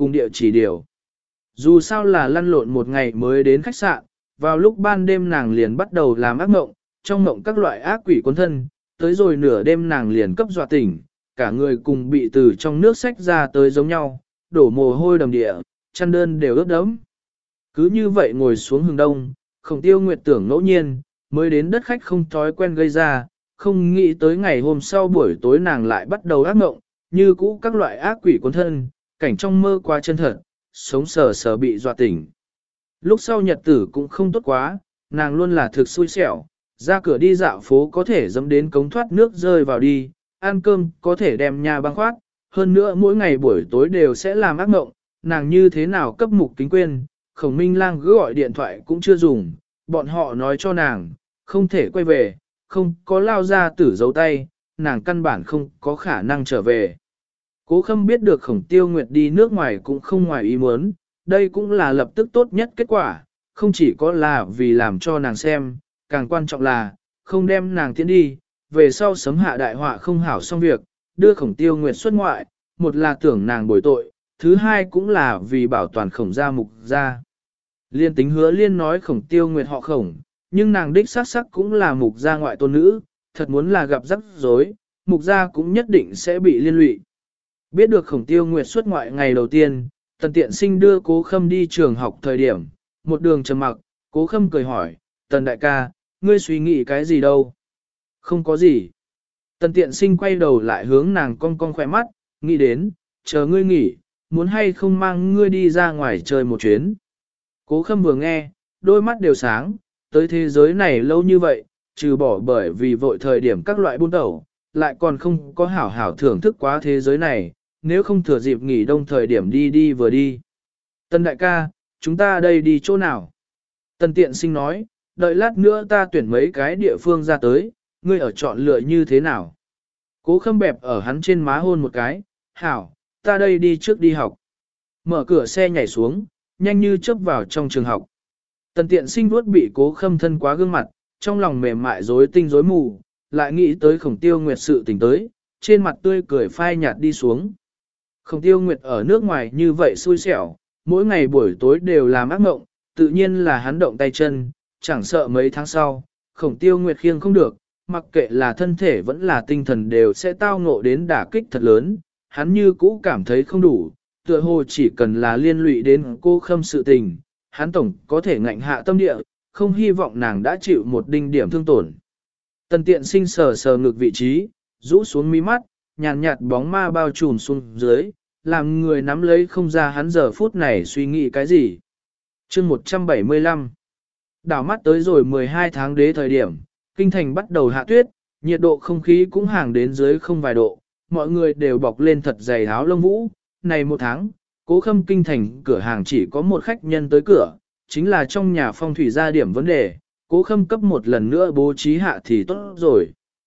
cùng địa chỉ điều. Dù sao là lăn lộn một ngày mới đến khách sạn, vào lúc ban đêm nàng liền bắt đầu làm ác mộng, trong mộng các loại ác quỷ cuốn thân, tới rồi nửa đêm nàng liền cấp dọa tỉnh, cả người cùng bị từ trong nước xách ra tới giống nhau, đổ mồ hôi đầm địa, chăn đơn đều ướt đẫm. Cứ như vậy ngồi xuống hừng đông, Khổng Tiêu Nguyệt tưởng ngẫu nhiên, mới đến đất khách không thói quen gây ra, không nghĩ tới ngày hôm sau buổi tối nàng lại bắt đầu ác mộng, như cũ các loại ác quỷ cuốn thân, cảnh trong mơ qua chân thật, sống sờ sờ bị dọa tỉnh. Lúc sau nhật tử cũng không tốt quá, nàng luôn là thực xui xẻo, ra cửa đi dạo phố có thể dẫm đến cống thoát nước rơi vào đi, ăn cơm có thể đem nhà băng khoát, hơn nữa mỗi ngày buổi tối đều sẽ làm ác mộng, nàng như thế nào cấp mục kính quên, Khổng Minh Lang cứ gọi điện thoại cũng chưa dùng, bọn họ nói cho nàng, không thể quay về, không có lao ra tử dấu tay, nàng căn bản không có khả năng trở về. Cố Khâm biết được Khổng Tiêu Nguyệt đi nước ngoài cũng không ngoài ý muốn, đây cũng là lập tức tốt nhất kết quả, không chỉ có là vì làm cho nàng xem, càng quan trọng là, không đem nàng tiến đi, về sau sấm hạ đại họa không hảo xong việc, đưa Khổng Tiêu Nguyệt xuất ngoại, một là tưởng nàng bồi tội, thứ hai cũng là vì bảo toàn Khổng gia mục gia. Liên tính Hứa Liên nói Khổng Tiêu Nguyệt họ Khổng, nhưng nàng đích xác sắc cũng là mục gia ngoại tôn nữ, thật muốn là gặp rắc rối, mục gia cũng nhất định sẽ bị liên lụy. Biết được Khổng Tiêu Nguyệt xuất ngoại ngày đầu tiên, Tần Tiện Sinh đưa Cố Khâm đi trường học thời điểm, một đường trầm mặc, Cố Khâm cười hỏi, Tần đại ca, ngươi suy nghĩ cái gì đâu? Không có gì. Tần Tiện Sinh quay đầu lại hướng nàng cong cong khỏe mắt, nghĩ đến, chờ ngươi nghỉ, muốn hay không mang ngươi đi ra ngoài chơi một chuyến. Cố Khâm vừa nghe, đôi mắt đều sáng, tới thế giới này lâu như vậy, trừ bỏ bởi vì vội thời điểm các loại buôn tẩu, lại còn không có hảo hảo thưởng thức quá thế giới này, nếu không thừa dịp nghỉ đông thời điểm đi đi vừa đi. Tần đại ca, chúng ta đây đi chỗ nào? Tần Tiện Sinh nói, đợi lát nữa ta tuyển mấy cái địa phương ra tới, ngươi ở chọn lựa như thế nào? Cố Khâm bẹp ở hắn trên má hôn một cái, hảo, ta đây đi trước đi học. Mở cửa xe nhảy xuống, nhanh như chớp vào trong trường học. Tần Tiện Sinh vuốt bị Cố Khâm thân quá gương mặt, trong lòng mềm mại rối tinh rối mù, lại nghĩ tới Khổng Tiêu Nguyệt sự tình tới, trên mặt tươi cười phai nhạt đi xuống. Khổng Tiêu Nguyệt ở nước ngoài như vậy xui xẻo, mỗi ngày buổi tối đều làm ác mộng, tự nhiên là hắn động tay chân, chẳng sợ mấy tháng sau, Khổng Tiêu Nguyệt khiêng không được, mặc kệ là thân thể vẫn là tinh thần đều sẽ tao ngộ đến đả kích thật lớn, hắn như cũ cảm thấy không đủ, tựa hồ chỉ cần là liên lụy đến cô Khâm sự tình, hắn tổng có thể ngạnh hạ tâm địa, không hy vọng nàng đã chịu một đinh điểm thương tổn. Tần Tiện Sinh sờ sờ ngực vị trí, rũ xuống mí mắt, nhàn nhạt bóng ma bao trùm xuống dưới, làm người nắm lấy không ra hắn giờ phút này suy nghĩ cái gì. Chương 175 Đảo mắt tới rồi 12 tháng đế thời điểm, kinh thành bắt đầu hạ tuyết, nhiệt độ không khí cũng hàng đến dưới không vài độ, mọi người đều bọc lên thật dày áo lông vũ. Này một tháng, Cố Khâm kinh thành cửa hàng chỉ có một khách nhân tới cửa, chính là trong nhà phong thủy ra điểm vấn đề, Cố Khâm cấp một lần nữa bố trí hạ thì tốt rồi.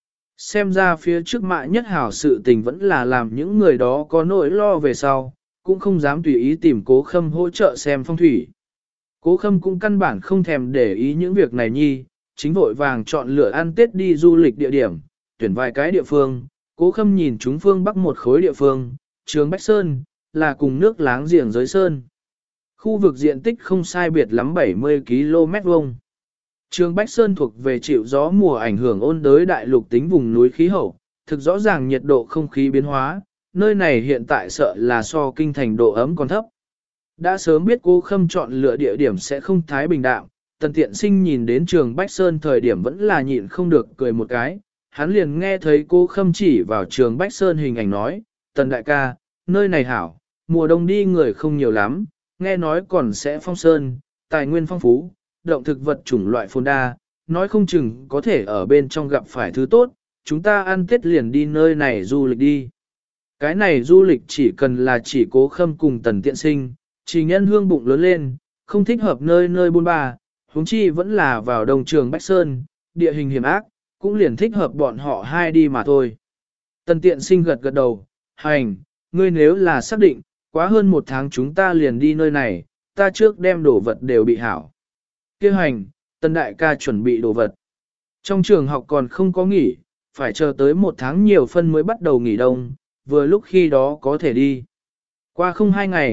Xem ra phía trước mạ nhất hảo sự tình vẫn là làm những người đó có nỗi lo về sau, cũng không dám tùy ý tìm Cố Khâm hỗ trợ xem phong thủy. Cố Khâm cũng căn bản không thèm để ý những việc này nhi, chính vội vàng chọn lựa ăn Tết đi du lịch địa điểm, tuyển vài cái địa phương. Cố Khâm nhìn chúng phương bắc một khối địa phương, Trường Bách Sơn, là cùng nước láng giềng giới Sơn. Khu vực diện tích không sai biệt lắm 70 km vuông. Trường Bách Sơn thuộc về chịu gió mùa ảnh hưởng ôn đới đại lục tính vùng núi khí hậu, thực rõ ràng nhiệt độ không khí biến hóa, nơi này hiện tại sợ là so kinh thành độ ấm còn thấp. Đã sớm biết Cố Khâm chọn lựa địa điểm sẽ không thái bình đạm, Tần Tiện Sinh nhìn đến Trường Bách Sơn thời điểm vẫn là nhịn không được cười một cái, hắn liền nghe thấy Cố Khâm chỉ vào Trường Bách Sơn hình ảnh nói, Tần đại ca, nơi này hảo, mùa đông đi người không nhiều lắm, nghe nói còn sẽ phong sơn, tài nguyên phong phú, động thực vật chủng loại phồn đa, nói không chừng có thể ở bên trong gặp phải thứ tốt, chúng ta ăn Tết liền đi nơi này du lịch đi. Cái này du lịch chỉ cần là chỉ Cố Khâm cùng Tần Tiện Sinh, chỉ nhân hương bụng lớn lên, không thích hợp nơi nơi buôn ba, huống chi vẫn là vào đồng Trường Bách Sơn, địa hình hiểm ác, cũng liền thích hợp bọn họ hai đi mà thôi. Tần Tiện Sinh gật gật đầu, hành, ngươi nếu là xác định, quá hơn một tháng chúng ta liền đi nơi này, ta trước đem đồ vật đều bị hảo. Kêu hành, Tần đại ca chuẩn bị đồ vật. Trong trường học còn không có nghỉ, phải chờ tới một tháng nhiều phân mới bắt đầu nghỉ đông, vừa lúc khi đó có thể đi. Qua không 2 ngày,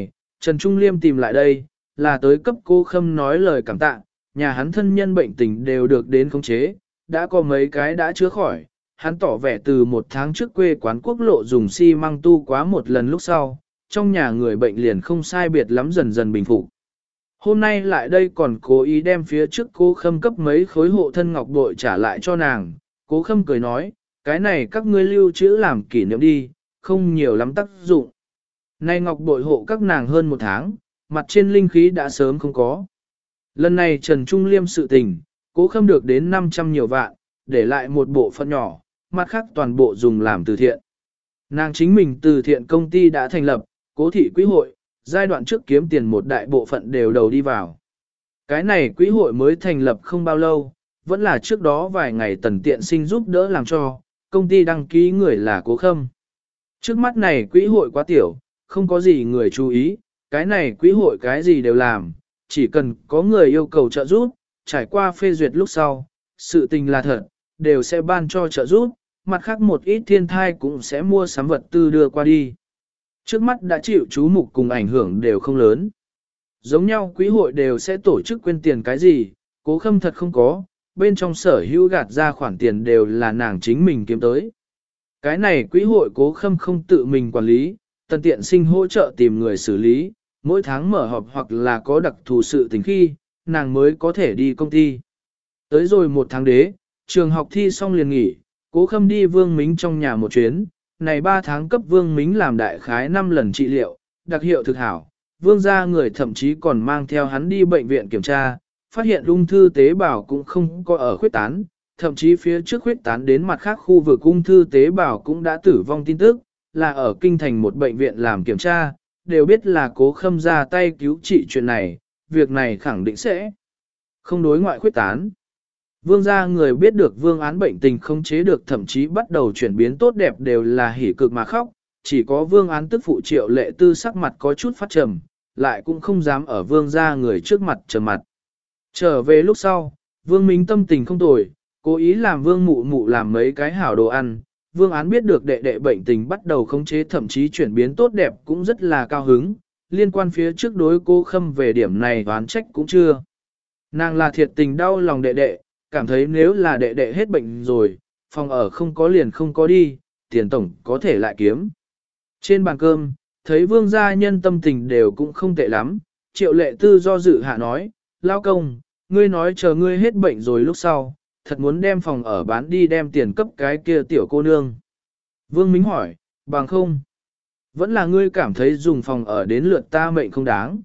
Trần Trung Liêm tìm lại đây, là tới cấp cô Khâm nói lời cảm tạ, nhà hắn thân nhân bệnh tình đều được đến khống chế, đã có mấy cái đã chữa khỏi. Hắn tỏ vẻ từ 1 tháng trước quê quán quốc lộ dùng xi măng tu quá một lần lúc sau, trong nhà người bệnh liền không sai biệt lắm dần dần bình phục. Hôm nay lại đây còn cố ý đem phía trước cô Khâm cấp mấy khối hộ thân ngọc bội trả lại cho nàng. Cố Khâm cười nói, cái này các ngươi lưu trữ làm kỷ niệm đi, không nhiều lắm tác dụng. Nay ngọc bội hộ các nàng hơn 1 tháng, mặt trên linh khí đã sớm không có. Lần này Trần Trung Liêm sự tình, Cố Khâm được đến 500 nhiều vạn, để lại một bộ phận nhỏ, mặt khác toàn bộ dùng làm từ thiện. Nàng chính mình từ thiện công ty đã thành lập, Cố thị quỹ hội, giai đoạn trước kiếm tiền một đại bộ phận đều đầu đi vào. Cái này quỹ hội mới thành lập không bao lâu, vẫn là trước đó vài ngày Tần Tiện Sinh giúp đỡ làm cho, công ty đăng ký người là Cố Khâm. Trước mắt này quỹ hội quá tiểu, không có gì người chú ý, cái này quỹ hội cái gì đều làm, chỉ cần có người yêu cầu trợ giúp, trải qua phê duyệt lúc sau, sự tình là thật, đều sẽ ban cho trợ giúp, mặt khác một ít thiên thai cũng sẽ mua sắm vật tư đưa qua đi. Trước mắt đã chịu chú mục cùng ảnh hưởng đều không lớn. Giống nhau quỹ hội đều sẽ tổ chức quyên tiền cái gì, Cố Khâm thật không có, bên trong sở hữu gạt ra khoản tiền đều là nàng chính mình kiếm tới. Cái này quỹ hội Cố Khâm không tự mình quản lý, Tần Tiện Sinh hỗ trợ tìm người xử lý, mỗi tháng mở họp hoặc là có đặc thù sự tình khi, nàng mới có thể đi công ty. Tới rồi 1 tháng đế, trường học thi xong liền nghỉ, Cố Khâm đi Vương Mính trong nhà một chuyến, này 3 tháng cấp Vương Mính làm đại khái 5 lần trị liệu, đặc hiệu thực hảo. Vương gia người thậm chí còn mang theo hắn đi bệnh viện kiểm tra, phát hiện ung thư tế bào cũng không có ở khuyết tán, thậm chí phía trước khuyết tán đến mặt khác khu vực ung thư tế bào cũng đã tử vong tin tức, là ở kinh thành một bệnh viện làm kiểm tra, đều biết là Cố Khâm ra tay cứu trị chuyện này, việc này khẳng định sẽ không đối ngoại khuyết tán. Vương gia người biết được Vương án bệnh tình không chế được thậm chí bắt đầu chuyển biến tốt đẹp đều là hỉ cực mà khóc, chỉ có Vương án tức phụ Triệu Lệ Tư sắc mặt có chút phát trầm, lại cũng không dám ở Vương gia người trước mặt trầm mặt. Trở về lúc sau, Vương Mính tâm tình không tồi, cố ý làm Vương Mụ Mụ làm mấy cái hảo đồ ăn. Vương án biết được đệ đệ bệnh tình bắt đầu khống chế thậm chí chuyển biến tốt đẹp cũng rất là cao hứng, liên quan phía trước đối Cố Khâm về điểm này oán trách cũng chưa. Nàng là thiệt tình đau lòng đệ đệ, cảm thấy nếu là đệ đệ hết bệnh rồi, phòng ở không có liền không có đi, tiền tổng có thể lại kiếm. Trên bàn cơm, thấy Vương gia nhân tâm tình đều cũng không tệ lắm, Triệu Lệ Tư do dự hạ nói, lao công, ngươi nói chờ ngươi hết bệnh rồi lúc sau, thật muốn đem phòng ở bán đi đem tiền cấp cái kia tiểu cô nương. Vương Mính hỏi, bằng không? Vẫn là ngươi cảm thấy dùng phòng ở đến lượt ta mệnh không đáng.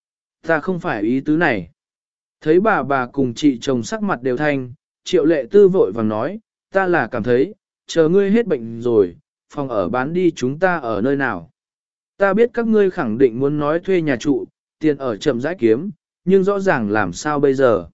Ta không phải ý tứ này. Thấy bà cùng chị chồng sắc mặt đều thanh, Triệu Lệ Tư vội vàng nói, ta là cảm thấy, chờ ngươi hết bệnh rồi, phòng ở bán đi chúng ta ở nơi nào. Ta biết các ngươi khẳng định muốn nói thuê nhà trụ, tiền ở chậm rãi kiếm, nhưng rõ ràng làm sao bây giờ.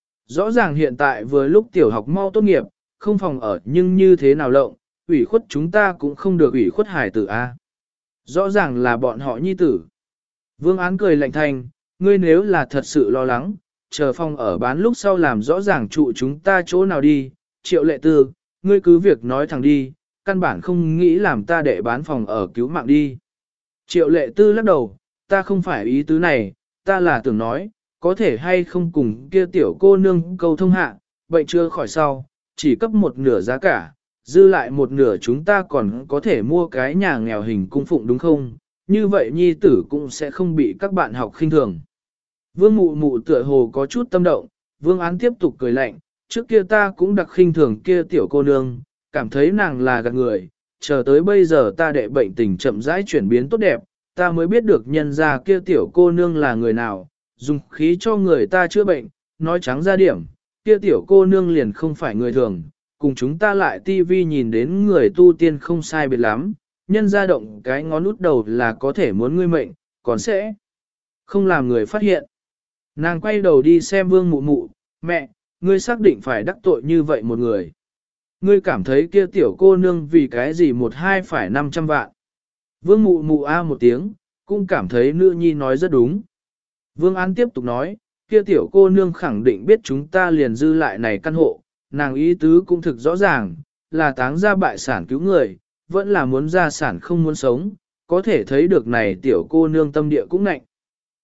Rõ ràng hiện tại vừa lúc tiểu học mau tốt nghiệp, không phòng ở nhưng như thế nào lộng, ủy khuất chúng ta cũng không được ủy khuất hải tử a. Rõ ràng là bọn họ nhi tử. Vương án cười lạnh thanh, ngươi nếu là thật sự lo lắng, chờ phòng ở bán lúc sau làm rõ ràng trụ chúng ta chỗ nào đi, Triệu Lệ Tư, ngươi cứ việc nói thẳng đi, căn bản không nghĩ làm ta để bán phòng ở cứu mạng đi. Triệu Lệ Tư lắc đầu, ta không phải ý tứ này, ta là tưởng nói, có thể hay không cùng kia tiểu cô nương câu thông hạ, bệnh chưa khỏi sau, chỉ cấp một nửa giá cả, dư lại một nửa chúng ta còn có thể mua cái nhà nghèo hình cung phụng đúng không? Như vậy nhi tử cũng sẽ không bị các bạn học khinh thường. Vương Mụ Mụ tựa hồ có chút tâm động, Vương án tiếp tục cười lạnh, trước kia ta cũng đặc khinh thường kia tiểu cô nương, cảm thấy nàng là gạt người, chờ tới bây giờ ta đệ bệnh tình chậm rãi chuyển biến tốt đẹp, ta mới biết được nhân ra kia tiểu cô nương là người nào, dùng khí cho người ta chữa bệnh, nói trắng ra điểm, kia tiểu cô nương liền không phải người thường, cùng chúng ta lại tivi nhìn đến người tu tiên không sai biệt lắm, nhân ra động cái ngón út đầu là có thể muốn ngươi mệnh, còn sẽ không làm người phát hiện. Nàng quay đầu đi xem Vương Mụ Mụ, mẹ, ngươi xác định phải đắc tội như vậy một người. Ngươi cảm thấy kia tiểu cô nương vì cái gì một hai phải 500 vạn. Vương Mụ Mụ a một tiếng, cũng cảm thấy nữ nhi nói rất đúng. Vương An tiếp tục nói, kia tiểu cô nương khẳng định biết chúng ta liền dư lại này căn hộ, nàng ý tứ cũng thực rõ ràng, là táng ra bại sản cứu người, vẫn là muốn gia sản không muốn sống, có thể thấy được này tiểu cô nương tâm địa cũng nạnh.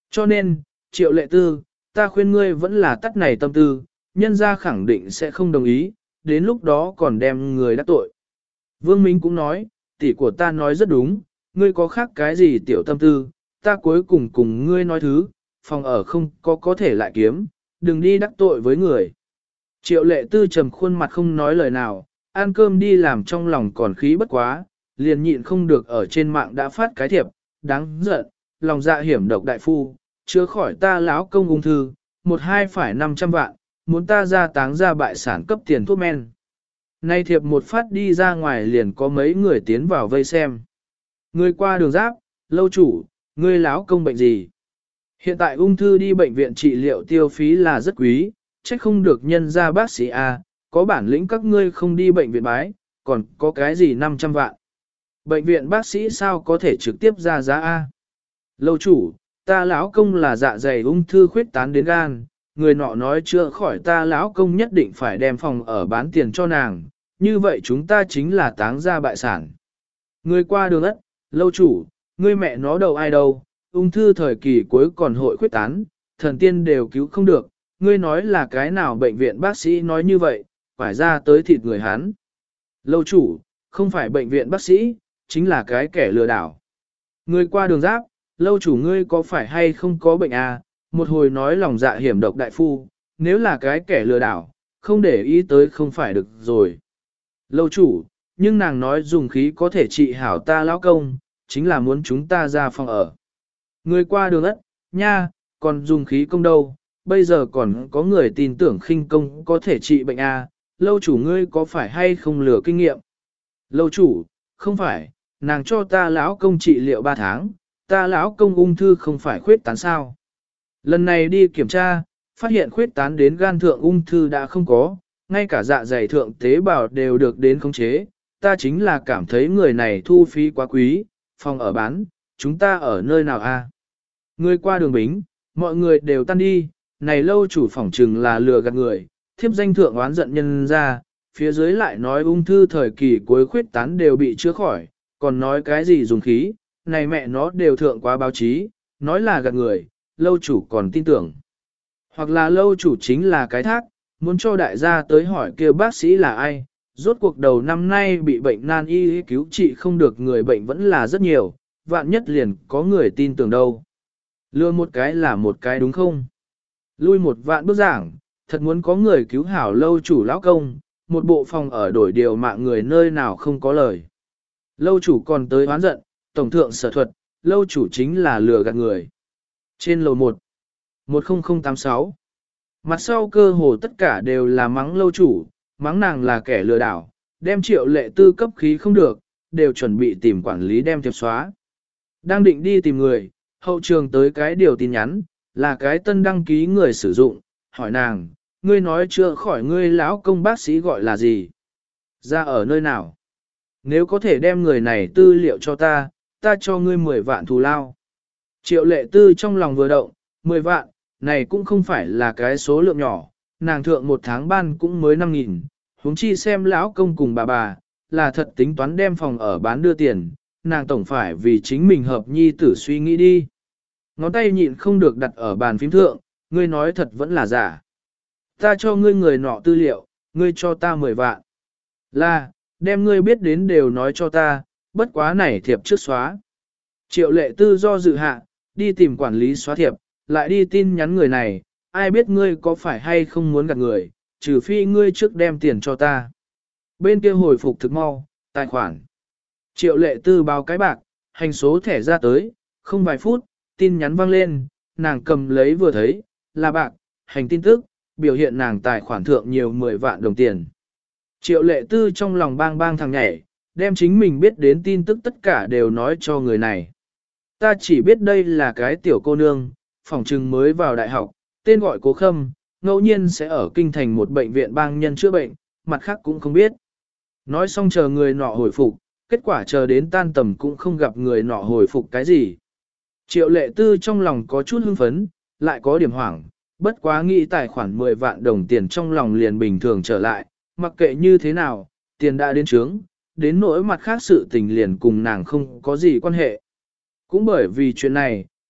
Cho nên, Triệu Lệ Tư, ta khuyên ngươi vẫn là tắt này tâm tư, nhân gia khẳng định sẽ không đồng ý, đến lúc đó còn đem người đắc tội. Vương Minh cũng nói, tỷ của ta nói rất đúng, ngươi có khác cái gì tiểu tâm tư, ta cuối cùng cùng ngươi nói thứ, phòng ở không có thể lại kiếm, đừng đi đắc tội với người. Triệu Lệ Tư trầm khuôn mặt không nói lời nào, ăn cơm đi làm trong lòng còn khí bất quá, liền nhịn không được ở trên mạng đã phát cái thiệp, đáng giận, lòng dạ hiểm độc đại phu, chữa khỏi ta lão công ung thư, một hai phải 500 vạn, muốn ta ra táng ra bại sản cấp tiền thuốc men. Nay thiệp một phát đi ra ngoài liền có mấy người tiến vào vây xem. Người qua đường giáp, lâu chủ, ngươi lão công bệnh gì? Hiện tại ung thư đi bệnh viện trị liệu tiêu phí là rất quý, trách không được nhân ra bác sĩ A, có bản lĩnh các ngươi không đi bệnh viện bái, còn có cái gì 500 vạn. Bệnh viện bác sĩ sao có thể trực tiếp ra giá A? Lâu chủ, ta lão công là dạ dày ung thư khuyết tán đến gan, người nọ nói chữa khỏi ta lão công nhất định phải đem phòng ở bán tiền cho nàng, như vậy chúng ta chính là táng ra bại sản. Người qua đường ất, lâu chủ, ngươi mẹ nó đầu ai đâu, ung thư thời kỳ cuối còn hội khuyết tán, thần tiên đều cứu không được, ngươi nói là cái nào bệnh viện bác sĩ nói như vậy, phải ra tới thịt người hắn. Lâu chủ, không phải bệnh viện bác sĩ, chính là cái kẻ lừa đảo. Người qua đường giáp, lâu chủ ngươi có phải hay không có bệnh à, một hồi nói lòng dạ hiểm độc đại phu, nếu là cái kẻ lừa đảo, không để ý tới không phải được rồi. Lâu chủ, nhưng nàng nói dùng khí có thể trị hảo ta lão công, chính là muốn chúng ta ra phòng ở. Người qua đường ất, nha, còn dùng khí công đâu, bây giờ còn có người tin tưởng khinh công có thể trị bệnh à, lâu chủ ngươi có phải hay không lừa kinh nghiệm. Lâu chủ, không phải, nàng cho ta lão công trị liệu 3 tháng, ta lão công ung thư không phải khuyết tán sao. Lần này đi kiểm tra, phát hiện khuyết tán đến gan thượng ung thư đã không có, ngay cả dạ dày thượng tế bào đều được đến khống chế, ta chính là cảm thấy người này thu phí quá quý, phòng ở bán, chúng ta ở nơi nào a? Người qua đường bính, mọi người đều tan đi, này lâu chủ phỏng trừng là lừa gạt người, thiếp danh thượng oán giận nhân ra, phía dưới lại nói ung thư thời kỳ cuối khuyết tán đều bị chữa khỏi, còn nói cái gì dùng khí, này mẹ nó đều thượng quá báo chí, nói là gạt người, lâu chủ còn tin tưởng. Hoặc là lâu chủ chính là cái thác, muốn cho đại gia tới hỏi kêu bác sĩ là ai, rốt cuộc đầu năm nay bị bệnh nan y cứu trị không được người bệnh vẫn là rất nhiều, vạn nhất liền có người tin tưởng đâu. Lừa một cái là một cái đúng không? Lui một vạn bước giảng, thật muốn có người cứu hảo lâu chủ lão công, một bộ phòng ở đổi điều mạng người nơi nào không có lời. Lâu chủ còn tới oán giận, tổng thượng sở thuật, lâu chủ chính là lừa gạt người. Trên lầu 1, 10086, mặt sau cơ hồ tất cả đều là mắng lâu chủ, mắng nàng là kẻ lừa đảo, đem Triệu Lệ Tư cấp khí không được, đều chuẩn bị tìm quản lý đem thiệp xóa. Đang định đi tìm người, hậu trường tới cái điều tin nhắn, là cái tân đăng ký người sử dụng, hỏi nàng, ngươi nói chưa khỏi ngươi lão công bác sĩ gọi là gì? Ra ở nơi nào? Nếu có thể đem người này tư liệu cho ta, ta cho ngươi 10 vạn thù lao. Triệu Lệ Tư trong lòng vừa động, 10 vạn, này cũng không phải là cái số lượng nhỏ, nàng thượng một tháng ban cũng mới 5.000, huống chi xem lão công cùng bà, là thật tính toán đem phòng ở bán đưa tiền, nàng tổng phải vì chính mình hợp nhi tử suy nghĩ đi. Ngón tay nhịn không được đặt ở bàn phím thượng, ngươi nói thật vẫn là giả. Ta cho ngươi người nọ tư liệu, ngươi cho ta 10 vạn. Là, đem ngươi biết đến đều nói cho ta, bất quá này thiệp trước xóa. Triệu Lệ Tư do dự hạ, đi tìm quản lý xóa thiệp, lại đi tin nhắn người này, ai biết ngươi có phải hay không muốn gạt người, trừ phi ngươi trước đem tiền cho ta. Bên kia hồi phục thực mau, tài khoản. Triệu Lệ Tư báo cái bạc, hành số thẻ ra tới, không vài phút, tin nhắn vang lên, nàng cầm lấy vừa thấy, là bạc, hành tin tức, biểu hiện nàng tài khoản thượng nhiều 10 vạn đồng tiền. Triệu Lệ Tư trong lòng bang bang thằng nhảy, đem chính mình biết đến tin tức tất cả đều nói cho người này. Ta chỉ biết đây là cái tiểu cô nương, phỏng trừng mới vào đại học, tên gọi Cố Khâm, ngẫu nhiên sẽ ở kinh thành một bệnh viện bang nhân chữa bệnh, mặt khác cũng không biết. Nói xong chờ người nọ hồi phục, kết quả chờ đến tan tầm cũng không gặp người nọ hồi phục cái gì. Triệu Lệ Tư trong lòng có chút hưng phấn, lại có điểm hoảng, bất quá nghĩ tài khoản 10 vạn đồng tiền trong lòng liền bình thường trở lại, mặc kệ như thế nào, tiền đã đến trướng, đến nỗi mặt khác sự tình liền cùng nàng không có gì quan hệ. Cũng bởi vì chuyện này,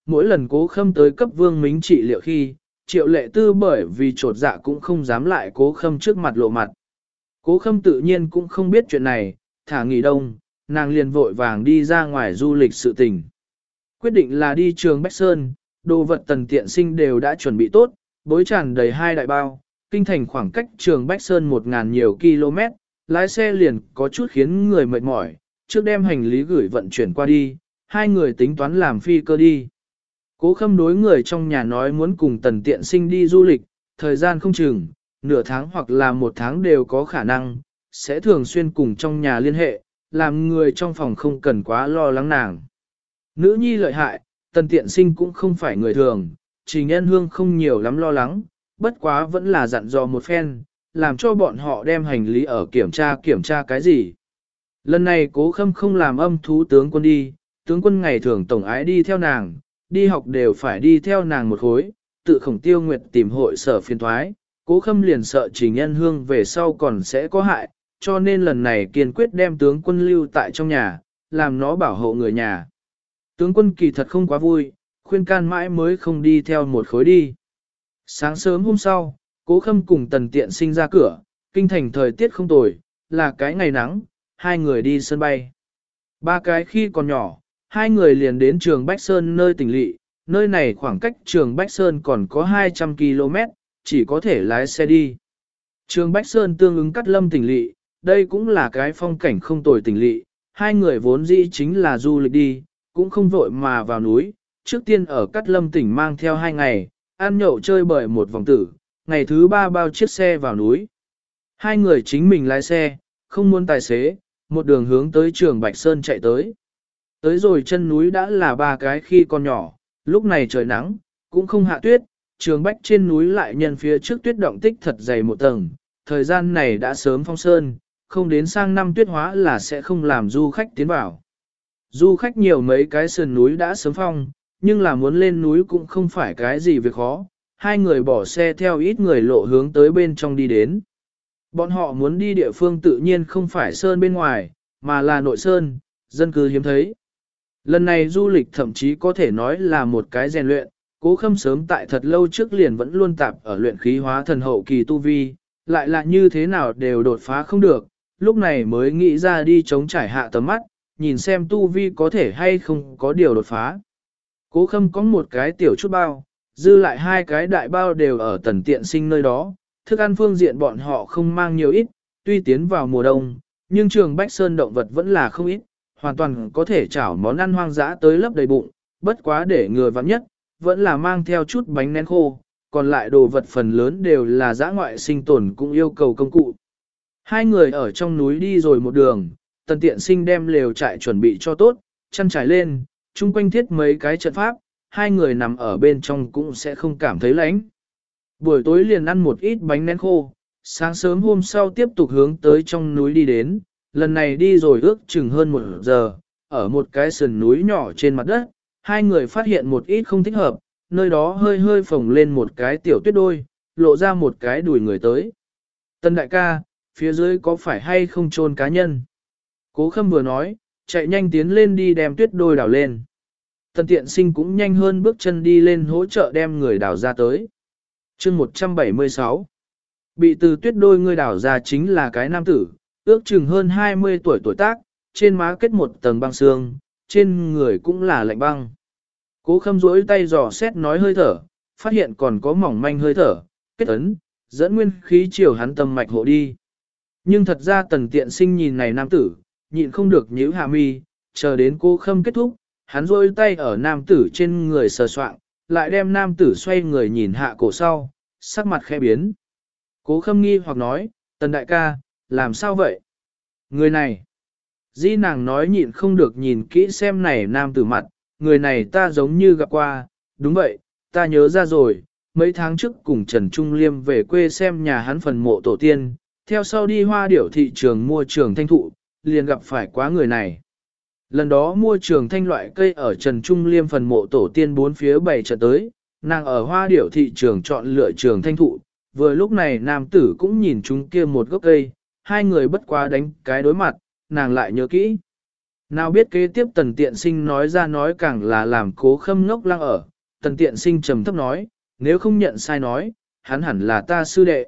mỗi lần Cố Khâm tới cấp Vương Mính trị liệu khi, Triệu Lệ Tư bởi vì trột dạ cũng không dám lại Cố Khâm trước mặt lộ mặt. Cố Khâm tự nhiên cũng không biết chuyện này, thả nghỉ đông, nàng liền vội vàng đi ra ngoài du lịch sự tình. Quyết định là đi trường Bách Sơn, đồ vật Tần Tiện Sinh đều đã chuẩn bị tốt, bối tràn đầy 2 đại bao, kinh thành khoảng cách trường Bách Sơn 1.000 nhiều km, lái xe liền có chút khiến người mệt mỏi, trước đem hành lý gửi vận chuyển qua đi, 2 người tính toán làm phi cơ đi. Cố Khâm đối người trong nhà nói muốn cùng Tần Tiện Sinh đi du lịch, thời gian không chừng, nửa tháng hoặc là 1 tháng đều có khả năng, sẽ thường xuyên cùng trong nhà liên hệ, làm người trong phòng không cần quá lo lắng nàng. Nữ nhi lợi hại, Tần Tiện Sinh cũng không phải người thường, Trình Nhân Hương không nhiều lắm lo lắng, bất quá vẫn là dặn dò một phen, làm cho bọn họ đem hành lý ở kiểm tra cái gì. Lần này Cố Khâm không làm âm thú tướng quân đi, tướng quân ngày thường tổng ái đi theo nàng, đi học đều phải đi theo nàng một khối, tự Khổng Tiêu Nguyệt tìm hội sở phiên thoái, Cố Khâm liền sợ Trình Nhân Hương về sau còn sẽ có hại, cho nên lần này kiên quyết đem tướng quân lưu tại trong nhà, làm nó bảo hộ người nhà. Tướng quân kỳ thật không quá vui, khuyên can mãi mới không đi theo một khối đi. Sáng sớm hôm sau, Cố Khâm cùng Tần Tiện Sinh ra cửa, kinh thành thời tiết không tồi, là cái ngày nắng, 2 người đi sân bay. 3 cái khi còn nhỏ, 2 người liền đến trường Bách Sơn nơi tỉnh lỵ, nơi này khoảng cách trường Bách Sơn còn có 200 km, chỉ có thể lái xe đi. Trường Bách Sơn tương ứng Cát Lâm tỉnh lỵ, đây cũng là cái phong cảnh không tồi tỉnh lỵ, 2 người vốn dĩ chính là du lịch đi, cũng không vội mà vào núi, trước tiên ở Cát Lâm tỉnh mang theo 2 ngày, ăn nhậu chơi bời một vòng tử, ngày thứ 3 bao chiếc xe vào núi. 2 người chính mình lái xe, không muốn tài xế, một đường hướng tới trường Bạch Sơn chạy tới. Tới rồi chân núi đã là 3 cái khi còn nhỏ, lúc này trời nắng, cũng không hạ tuyết, trường Bách trên núi lại nhân phía trước tuyết động tích thật dày một tầng, thời gian này đã sớm phong sơn, không đến sang năm tuyết hóa là sẽ không làm du khách tiến vào. Du khách nhiều mấy cái sườn núi đã sớm phong, nhưng là muốn lên núi cũng không phải cái gì việc khó, 2 người bỏ xe theo ít người lộ hướng tới bên trong đi đến. Bọn họ muốn đi địa phương tự nhiên không phải sơn bên ngoài, mà là nội sơn, dân cư hiếm thấy. Lần này du lịch thậm chí có thể nói là một cái rèn luyện, Cố Khâm sớm tại thật lâu trước liền vẫn luôn tạp ở luyện khí hóa thần hậu kỳ tu vi, lại là như thế nào đều đột phá không được, lúc này mới nghĩ ra đi chống trải hạ tầm mắt, nhìn xem tu vi có thể hay không có điều đột phá. Cố Khâm có một cái tiểu chút bao, dư lại 2 cái đại bao đều ở Tần Tiện Sinh nơi đó, thức ăn phương diện bọn họ không mang nhiều ít, tuy tiến vào mùa đông, nhưng trường Bách Sơn động vật vẫn là không ít, hoàn toàn có thể chảo món ăn hoang dã tới lấp đầy bụng, bất quá để người vắng nhất, vẫn là mang theo chút bánh nén khô, còn lại đồ vật phần lớn đều là dã ngoại sinh tồn cũng yêu cầu công cụ. 2 người ở trong núi đi rồi một đường, Tần Tiện Sinh đem lều trại chuẩn bị cho tốt, chăn trải lên, chung quanh thiết mấy cái trận pháp, 2 người nằm ở bên trong cũng sẽ không cảm thấy lạnh. Buổi tối liền ăn một ít bánh nén khô, sáng sớm hôm sau tiếp tục hướng tới trong núi đi đến, lần này đi rồi ước chừng hơn 1 giờ, ở một cái sườn núi nhỏ trên mặt đất, 2 người phát hiện một ít không thích hợp, nơi đó hơi hơi phồng lên một cái tiểu tuyết đôi, lộ ra một cái đùi người tới. Tân đại ca, phía dưới có phải hay không chôn cá nhân? Cố Khâm vừa nói, chạy nhanh tiến lên đi đem tuyết đôi đào lên. Tần Tiện Sinh cũng nhanh hơn bước chân đi lên hỗ trợ đem người đào ra tới. chương 176 bị từ tuyết đôi người đào ra chính là cái nam tử, ước chừng hơn 20 tuổi tuổi tác, trên má kết một tầng băng xương, trên người cũng là lạnh băng. Cố Khâm duỗi tay dò xét nói hơi thở, phát hiện còn có mỏng manh hơi thở, kết ấn, dẫn nguyên khí chiều hắn tâm mạch hộ đi. Nhưng thật ra Tần Tiện Sinh nhìn này nam tử, nhịn không được nhíu hạ mi, chờ đến Cố Khâm kết thúc, hắn duỗi tay ở nam tử trên người sờ soạng, lại đem nam tử xoay người nhìn hạ cổ sau, sắc mặt khẽ biến. Cố Khâm nghi hoặc nói, Tần đại ca, làm sao vậy? Người này, di nàng nói nhịn không được nhìn kỹ xem này nam tử mặt, người này ta giống như gặp qua, đúng vậy, ta nhớ ra rồi, mấy tháng trước cùng Trần Trung Liêm về quê xem nhà hắn phần mộ tổ tiên, theo sau đi Hoa Điểu thị trường mua trường thanh thụ, liền gặp phải quá người này. Lần đó mua trường thanh loại cây ở Trần Trung Liêm phần mộ tổ tiên 4 phía 7 trận tới, nàng ở Hoa Điểu thị trường chọn lựa trường thanh thụ, vừa lúc này nam tử cũng nhìn chúng kia một gốc cây, 2 người bất quá đánh cái đối mặt, nàng lại nhớ kỹ. Nào biết kế tiếp tần tiện sinh nói ra nói càng là làm Cố Khâm ngốc lăng ở, tần tiện sinh trầm thấp nói, nếu không nhận sai nói, hắn hẳn là ta sư đệ.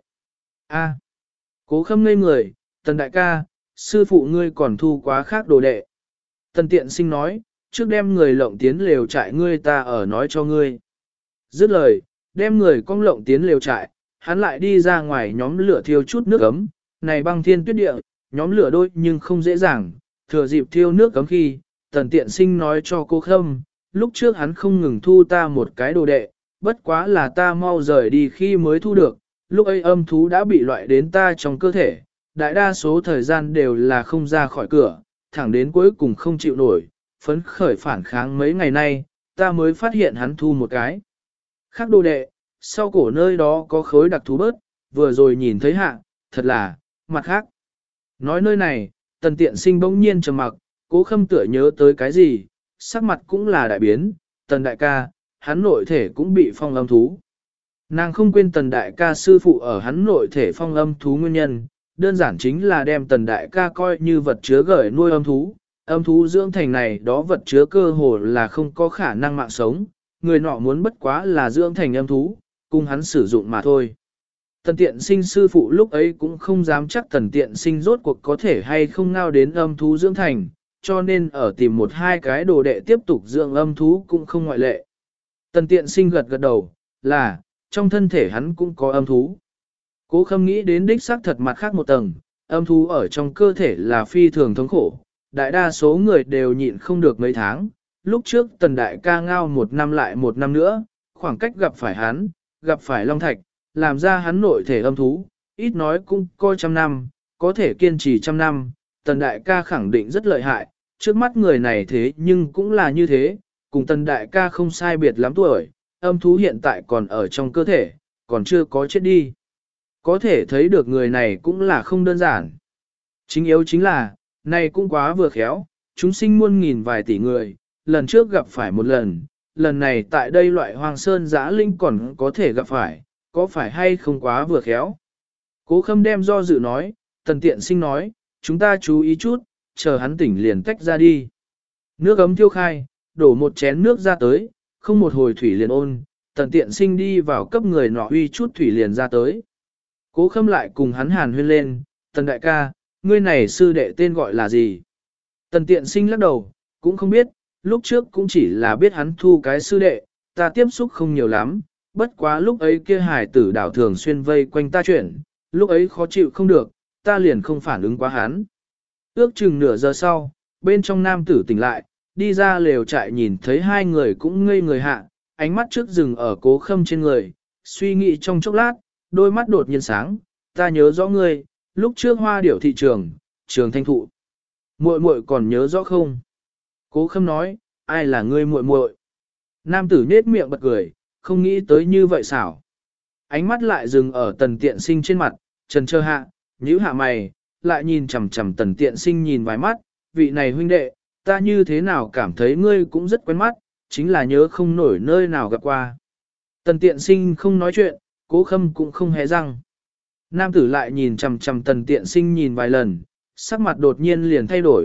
A. Cố Khâm ngây người, tần đại ca, sư phụ ngươi còn thu quá khác đồ đệ. Tần tiện sinh nói, trước đem người lộng tiến lều trại ngươi ta ở nói cho ngươi. Dứt lời, đem người cong lộng tiến lều trại, hắn lại đi ra ngoài nhóm lửa thiêu chút nước ấm, này băng thiên tuyết địa, nhóm lửa đôi nhưng không dễ dàng, thừa dịp thiêu nước ấm khi, tần tiện sinh nói cho cô Khâm, lúc trước hắn không ngừng thu ta một cái đồ đệ, bất quá là ta mau rời đi khi mới thu được, lúc ấy âm thú đã bị loại đến ta trong cơ thể, đại đa số thời gian đều là không ra khỏi cửa, thẳng đến cuối cùng không chịu nổi, phấn khởi phản kháng mấy ngày nay, ta mới phát hiện hắn thu một cái. Khác đồ đệ, sau cổ nơi đó có khối đặc thú bớt, vừa rồi nhìn thấy hạ, thật là, mặt khác. Nói nơi này, tần tiện sinh bỗng nhiên trầm mặc, Cố Khâm tựa nhớ tới cái gì, sắc mặt cũng là đại biến, tần đại ca, hắn nội thể cũng bị phong âm thú. Nàng không quên tần đại ca sư phụ ở hắn nội thể phong âm thú nguyên nhân, đơn giản chính là đem tần đại ca coi như vật chứa gửi nuôi âm thú dưỡng thành này đó vật chứa cơ hồ là không có khả năng mạng sống, người nọ muốn bất quá là dưỡng thành âm thú, cùng hắn sử dụng mà thôi. Tần tiện sinh sư phụ lúc ấy cũng không dám chắc tần tiện sinh rốt cuộc có thể hay không ngao đến âm thú dưỡng thành, cho nên ở tìm một hai cái đồ đệ tiếp tục dưỡng âm thú cũng không ngoại lệ. Tần tiện sinh gật gật đầu, là, trong thân thể hắn cũng có âm thú. Cố Khâm nghĩ đến đích xác thật mặt khác một tầng, âm thú ở trong cơ thể là phi thường thống khổ, đại đa số người đều nhịn không được mấy tháng. Lúc trước tần đại ca ngao một năm lại một năm nữa, khoảng cách gặp phải hắn, gặp phải Long Thạch, làm ra hắn nội thể âm thú, ít nói cũng coi trăm năm, có thể kiên trì trăm năm, tần đại ca khẳng định rất lợi hại, trước mắt người này thế nhưng cũng là như thế, cùng tần đại ca không sai biệt lắm tuổi, âm thú hiện tại còn ở trong cơ thể, còn chưa có chết đi. Có thể thấy được người này cũng là không đơn giản. Chính yếu chính là, này cũng quá vừa khéo, chúng sinh muôn nghìn vài tỷ người, lần trước gặp phải một lần này tại đây loại hoang sơn giã linh còn có thể gặp phải, có phải hay không quá vừa khéo. Cố Khâm đem do dự nói, tần tiện sinh nói, chúng ta chú ý chút, chờ hắn tỉnh liền tách ra đi. Nước ấm thiêu khai, đổ một chén nước ra tới, không một hồi thủy liền ôn, tần tiện sinh đi vào cấp người nọ uy chút thủy liền ra tới. Cố Khâm lại cùng hắn hàn huyên lên, tần đại ca, ngươi này sư đệ tên gọi là gì? Tần tiện sinh lắc đầu, cũng không biết, lúc trước cũng chỉ là biết hắn thu cái sư đệ, ta tiếp xúc không nhiều lắm, bất quá lúc ấy kia hải tử đảo thường xuyên vây quanh ta chuyển, lúc ấy khó chịu không được, ta liền không phản ứng quá hắn. Ước chừng nửa giờ sau, bên trong nam tử tỉnh lại, đi ra lều trại nhìn thấy hai người cũng ngây người hạ, ánh mắt trước rừng ở Cố Khâm trên người, suy nghĩ trong chốc lát, đôi mắt đột nhiên sáng, ta nhớ rõ ngươi, lúc trước hoa điểu thị trường, trường thanh thụ. Muội muội còn nhớ rõ không? Cố Khâm nói, ai là ngươi muội muội? Nam tử nết miệng bật cười, không nghĩ tới như vậy xảo. Ánh mắt lại dừng ở tần tiện sinh trên mặt, trần trơ hạ, nhíu hạ mày, lại nhìn chằm chằm tần tiện sinh nhìn vài mắt, vị này huynh đệ, ta như thế nào cảm thấy ngươi cũng rất quen mắt, chính là nhớ không nổi nơi nào gặp qua. Tần tiện sinh không nói chuyện, Cố Khâm cũng không hé răng. Nam tử lại nhìn chằm chằm tần tiện sinh nhìn vài lần, sắc mặt đột nhiên liền thay đổi,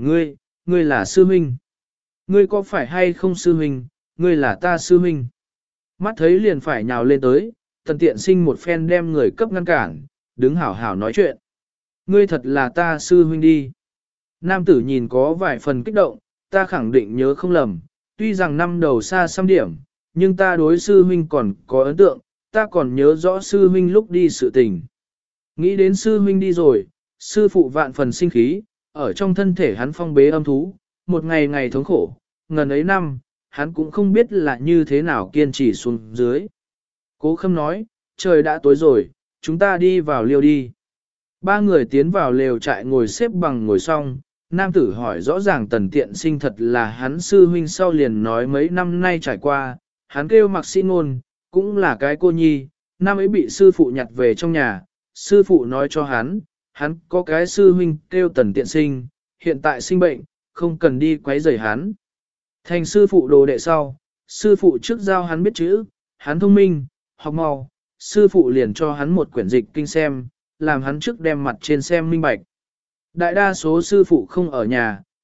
ngươi là sư huynh. Ngươi có phải hay không sư huynh, ngươi là ta sư huynh. Mắt thấy liền phải nhào lên tới, tần tiện sinh một phen đem người cấp ngăn cản, đứng hảo hảo nói chuyện. Ngươi thật là ta sư huynh đi. Nam tử nhìn có vài phần kích động, ta khẳng định nhớ không lầm, tuy rằng năm đầu xa xăm điểm, nhưng ta đối sư huynh còn có ấn tượng, ta còn nhớ rõ sư huynh lúc đi sự tình. Nghĩ đến sư huynh đi rồi, sư phụ vạn phần sinh khí, ở trong thân thể hắn phong bế âm thú, một ngày ngày thống khổ, ngần ấy năm, hắn cũng không biết là như thế nào kiên trì xuống dưới. Cố Khâm nói, trời đã tối rồi, chúng ta đi vào liêu đi. Ba người tiến vào lều trại ngồi xếp bằng ngồi xong, nam tử hỏi rõ ràng tần tiện sinh thật là hắn sư huynh sau liền nói mấy năm nay trải qua, hắn kêu mặc sĩ ngôn, cũng là cái cô nhi, năm ấy bị sư phụ nhặt về trong nhà, sư phụ nói cho hắn có cái sư huynh kêu tần tiện sinh, hiện tại sinh bệnh, không cần đi quấy rầy hắn. Thành sư phụ đồ đệ sau, sư phụ trước giao hắn biết chữ, hắn thông minh, học mau, sư phụ liền cho hắn một quyển dịch kinh xem, làm hắn trước đem mặt trên xem minh bạch. Đại đa số sư phụ không ở nhà,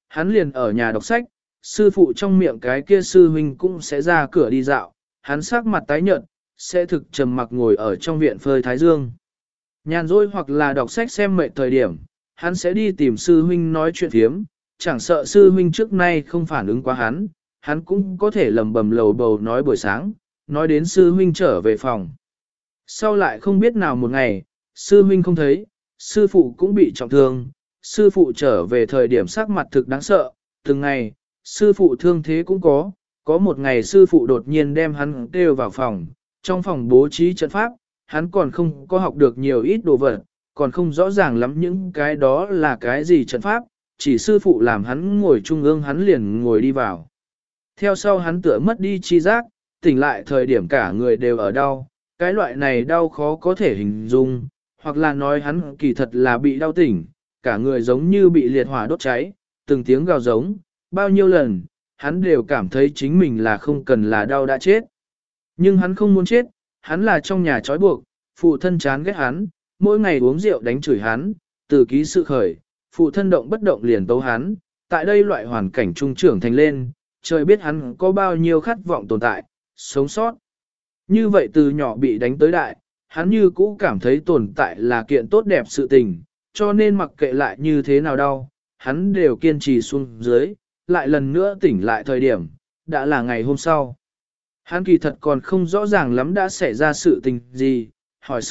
hắn liền ở nhà đọc sách, sư phụ trong miệng cái kia sư huynh cũng sẽ ra cửa đi dạo, hắn sắc mặt tái nhợt, sẽ thực trầm mặc ngồi ở trong viện phơi thái dương. Nhàn rỗi hoặc là đọc sách xem mệt thời điểm, hắn sẽ đi tìm sư huynh nói chuyện thiếm, chẳng sợ sư huynh trước nay không phản ứng quá hắn cũng có thể lầm bầm lầu bầu nói buổi sáng, nói đến sư huynh trở về phòng. Sau lại không biết nào một ngày, sư huynh không thấy, sư phụ cũng bị trọng thương, sư phụ trở về thời điểm sắc mặt thực đáng sợ, từng ngày, sư phụ thương thế cũng có một ngày sư phụ đột nhiên đem hắn kêu vào phòng, trong phòng bố trí trận pháp, hắn còn không có học được nhiều ít đồ vật, còn không rõ ràng lắm những cái đó là cái gì trận pháp, chỉ sư phụ làm hắn ngồi trung ương hắn liền ngồi đi vào. Theo sau hắn tựa mất đi chi giác, tỉnh lại thời điểm cả người đều ở đau, cái loại này đau khó có thể hình dung, hoặc là nói hắn kỳ thật là bị đau tỉnh, cả người giống như bị liệt hỏa đốt cháy, từng tiếng gào giống, bao nhiêu lần, hắn đều cảm thấy chính mình là không cần là đau đã chết. Nhưng hắn không muốn chết, hắn là trong nhà trói buộc, phụ thân chán ghét hắn, mỗi ngày uống rượu đánh chửi hắn, từ ký sự khởi, phụ thân động bất động liền tấu hắn, tại đây loại hoàn cảnh trung trưởng thành lên, trời biết hắn có bao nhiêu khát vọng tồn tại, sống sót. Như vậy từ nhỏ bị đánh tới đại, hắn như cũ cảm thấy tồn tại là kiện tốt đẹp sự tình, cho nên mặc kệ lại như thế nào đau, hắn đều kiên trì xuống dưới, lại lần nữa tỉnh lại thời điểm, đã là ngày hôm sau. Hắn kỳ thật còn không rõ ràng lắm đã xảy ra sự tình gì, hỏi